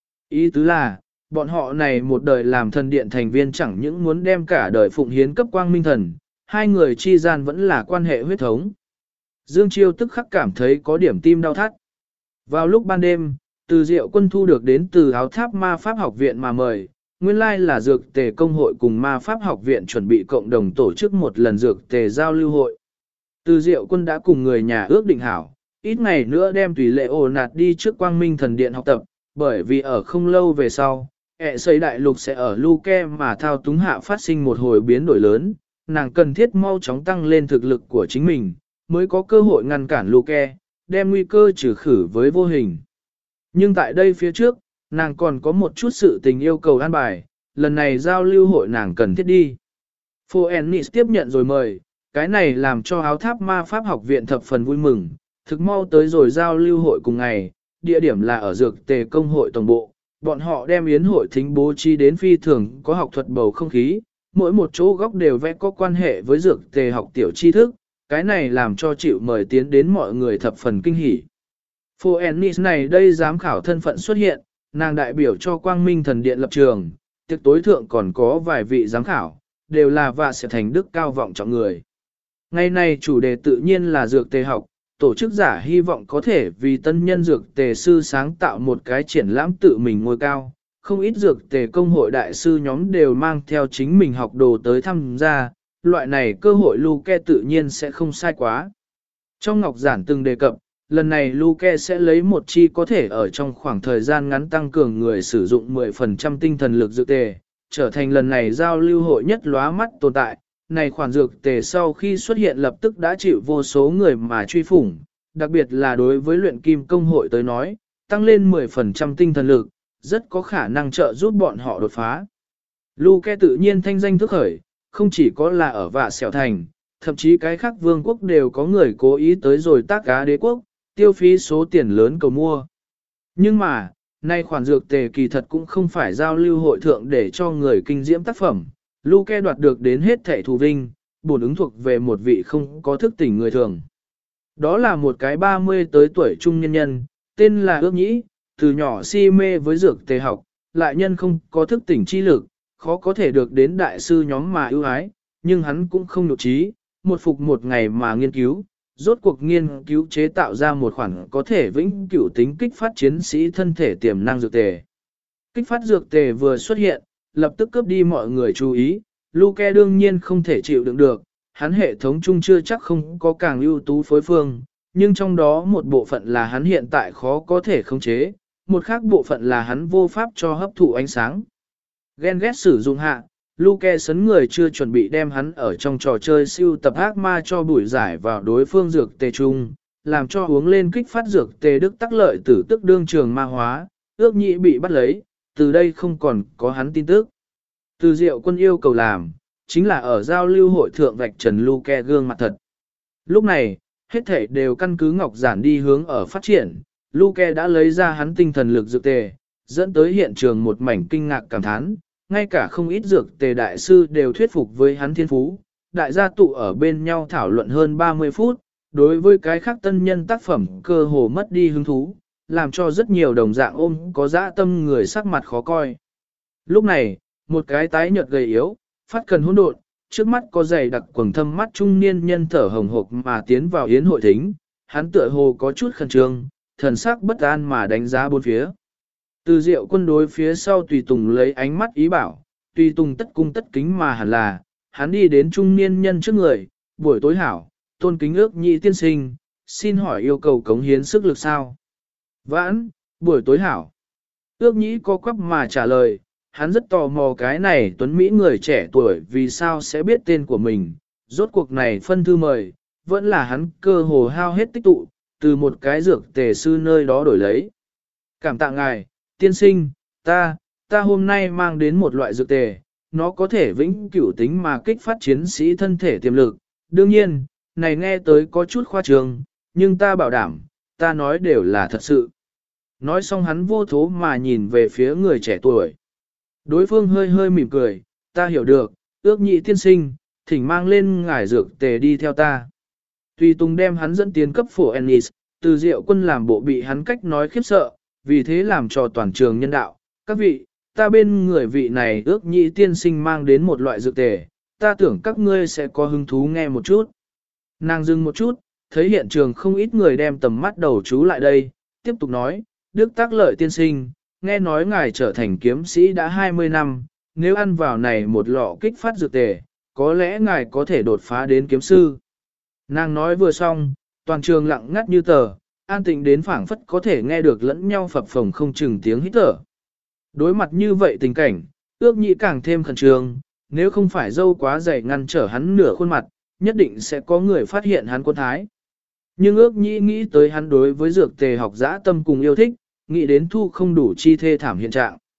ý tứ là, bọn họ này một đời làm thần điện thành viên chẳng những muốn đem cả đời phụng hiến cấp quang minh thần, hai người chi gian vẫn là quan hệ huyết thống. Dương Chiêu tức khắc cảm thấy có điểm tim đau thắt. Vào lúc ban đêm, Từ Diệu Quân thu được đến từ áo tháp ma pháp học viện mà mời, nguyên lai là dược tề công hội cùng ma pháp học viện chuẩn bị cộng đồng tổ chức một lần dược tề giao lưu hội. Từ Diệu Quân đã cùng người nhà ước định hảo, ít ngày nữa đem tùy lệ ổ nạt đi trước quang minh thần điện học tập, bởi vì ở không lâu về sau, xây đại lục sẽ ở Luke mà thao túng hạ phát sinh một hồi biến đổi lớn, nàng cần thiết mau chóng tăng lên thực lực của chính mình, mới có cơ hội ngăn cản Luke, đem nguy cơ trừ khử với vô hình. Nhưng tại đây phía trước, nàng còn có một chút sự tình yêu cầu an bài, lần này giao lưu hội nàng cần thiết đi. Phô Ennis tiếp nhận rồi mời, cái này làm cho áo tháp ma pháp học viện thập phần vui mừng, thực mau tới rồi giao lưu hội cùng ngày, địa điểm là ở dược tề công hội tổng bộ, bọn họ đem yến hội thính bố trí đến phi thường có học thuật bầu không khí, mỗi một chỗ góc đều vẽ có quan hệ với dược tề học tiểu tri thức, cái này làm cho chịu mời tiến đến mọi người thập phần kinh hỉ. Phô Ennis này đây giám khảo thân phận xuất hiện, nàng đại biểu cho Quang Minh Thần Điện lập trường, tiệc tối thượng còn có vài vị giám khảo, đều là và sẽ thành đức cao vọng trọng người. Ngày nay chủ đề tự nhiên là dược tề học, tổ chức giả hy vọng có thể vì tân nhân dược tề sư sáng tạo một cái triển lãm tự mình ngôi cao. Không ít dược tề công hội đại sư nhóm đều mang theo chính mình học đồ tới tham gia, loại này cơ hội Luke tự nhiên sẽ không sai quá. Trong ngọc giản từng đề cập, lần này Luke sẽ lấy một chi có thể ở trong khoảng thời gian ngắn tăng cường người sử dụng 10% tinh thần lực dược tề, trở thành lần này giao lưu hội nhất lóa mắt tồn tại, này khoản dược tề sau khi xuất hiện lập tức đã chịu vô số người mà truy phủng, đặc biệt là đối với luyện kim công hội tới nói, tăng lên 10% tinh thần lực, rất có khả năng trợ giúp bọn họ đột phá. Luke tự nhiên thanh danh thức khởi, không chỉ có là ở Vạ Sẹo Thành, thậm chí cái khác vương quốc đều có người cố ý tới rồi tác cá đế quốc, tiêu phí số tiền lớn cầu mua. Nhưng mà, nay khoản dược tề kỳ thật cũng không phải giao lưu hội thượng để cho người kinh diễm tác phẩm. Luke đoạt được đến hết thảy thù vinh, bổn ứng thuộc về một vị không có thức tỉnh người thường. Đó là một cái 30 tới tuổi trung nhân nhân, tên là Ước Nhĩ, từ nhỏ si mê với dược tề học, lại nhân không có thức tỉnh chi lực, khó có thể được đến đại sư nhóm mà ưu ái, nhưng hắn cũng không nhục trí, một phục một ngày mà nghiên cứu, rốt cuộc nghiên cứu chế tạo ra một khoản có thể vĩnh cửu tính kích phát chiến sĩ thân thể tiềm năng dược tề. Kích phát dược tề vừa xuất hiện, lập tức cướp đi mọi người chú ý, Luke đương nhiên không thể chịu đựng được, hắn hệ thống chung chưa chắc không có càng ưu tú phối phương, nhưng trong đó một bộ phận là hắn hiện tại khó có thể khống chế, một khác bộ phận là hắn vô pháp cho hấp thụ ánh sáng. Ghen ghét sử dụng hạ, Luke sấn người chưa chuẩn bị đem hắn ở trong trò chơi siêu tập ác ma cho bùi giải vào đối phương dược tề chung, làm cho uống lên kích phát dược tề đức tắc lợi tử tức đương trường ma hóa, Ước Nhĩ bị bắt lấy, từ đây không còn có hắn tin tức. Từ Diệu Quân yêu cầu làm, chính là ở giao lưu hội thượng vạch trần Luke gương mặt thật. Lúc này, hết thể đều căn cứ Ngọc Giản đi hướng ở phát triển, Luke đã lấy ra hắn tinh thần lực dược tề, dẫn tới hiện trường một mảnh kinh ngạc cảm thán, ngay cả không ít dược tề đại sư đều thuyết phục với hắn thiên phú, đại gia tụ ở bên nhau thảo luận hơn 30 phút, đối với cái khác tân nhân tác phẩm cơ hồ mất đi hứng thú, làm cho rất nhiều đồng dạng ôm có dã tâm người sắc mặt khó coi. Lúc này, một cái tái nhợt gầy yếu, phát cần hỗn độn, trước mắt có dày đặc quầng thâm mắt trung niên nhân thở hồng hộc mà tiến vào yến hội thính, hắn tựa hồ có chút khẩn trương, thần sắc bất an mà đánh giá bốn phía. Từ Diệu Quân đối phía sau Tùy Tùng lấy ánh mắt ý bảo, Tùy Tùng tất cung tất kính mà hẳn là, hắn đi đến trung niên nhân trước người, buổi tối hảo, tôn kính Ước Nhĩ tiên sinh, xin hỏi yêu cầu cống hiến sức lực sao? Vãn, buổi tối hảo. Ước Nhĩ co quắp mà trả lời, hắn rất tò mò cái này tuấn Mỹ người trẻ tuổi vì sao sẽ biết tên của mình, rốt cuộc này phân thư mời, vẫn là hắn cơ hồ hao hết tích tụ, từ một cái dược tề sư nơi đó đổi lấy. Cảm tạ ngài, tiên sinh, ta hôm nay mang đến một loại dược tề, nó có thể vĩnh cửu tính mà kích phát chiến sĩ thân thể tiềm lực. Đương nhiên, này nghe tới có chút khoa trương, nhưng ta bảo đảm, ta nói đều là thật sự. Nói xong hắn vô thố mà nhìn về phía người trẻ tuổi. Đối phương hơi hơi mỉm cười, ta hiểu được, Ước Nhĩ tiên sinh, thỉnh mang lên ngải dược tề đi theo ta. Tùy Tùng đem hắn dẫn tiến cấp phổ Ennis, Từ Diệu Quân làm bộ bị hắn cách nói khiếp sợ, vì thế làm cho toàn trường nhân đạo. Các vị, ta bên người vị này Ước Nhĩ tiên sinh mang đến một loại dược tề, ta tưởng các ngươi sẽ có hứng thú nghe một chút. Nàng dừng một chút, thấy hiện trường không ít người đem tầm mắt đầu chú lại đây, tiếp tục nói, Đức Tác Lợi tiên sinh, nghe nói ngài trở thành kiếm sĩ đã 20 năm, nếu ăn vào này một lọ kích phát dược tề, có lẽ ngài có thể đột phá đến kiếm sư. Nàng nói vừa xong, toàn trường lặng ngắt như tờ, an tĩnh đến phảng phất có thể nghe được lẫn nhau phập phồng không chừng tiếng hít thở. Đối mặt như vậy tình cảnh, Ước Nhĩ càng thêm khẩn trương, nếu không phải dâu quá dày ngăn trở hắn nửa khuôn mặt, nhất định sẽ có người phát hiện hắn quân thái. Nhưng Ước Nhĩ nghĩ tới hắn đối với dược tề học dã tâm cùng yêu thích, nghĩ đến thu không đủ chi thê thảm hiện trạng.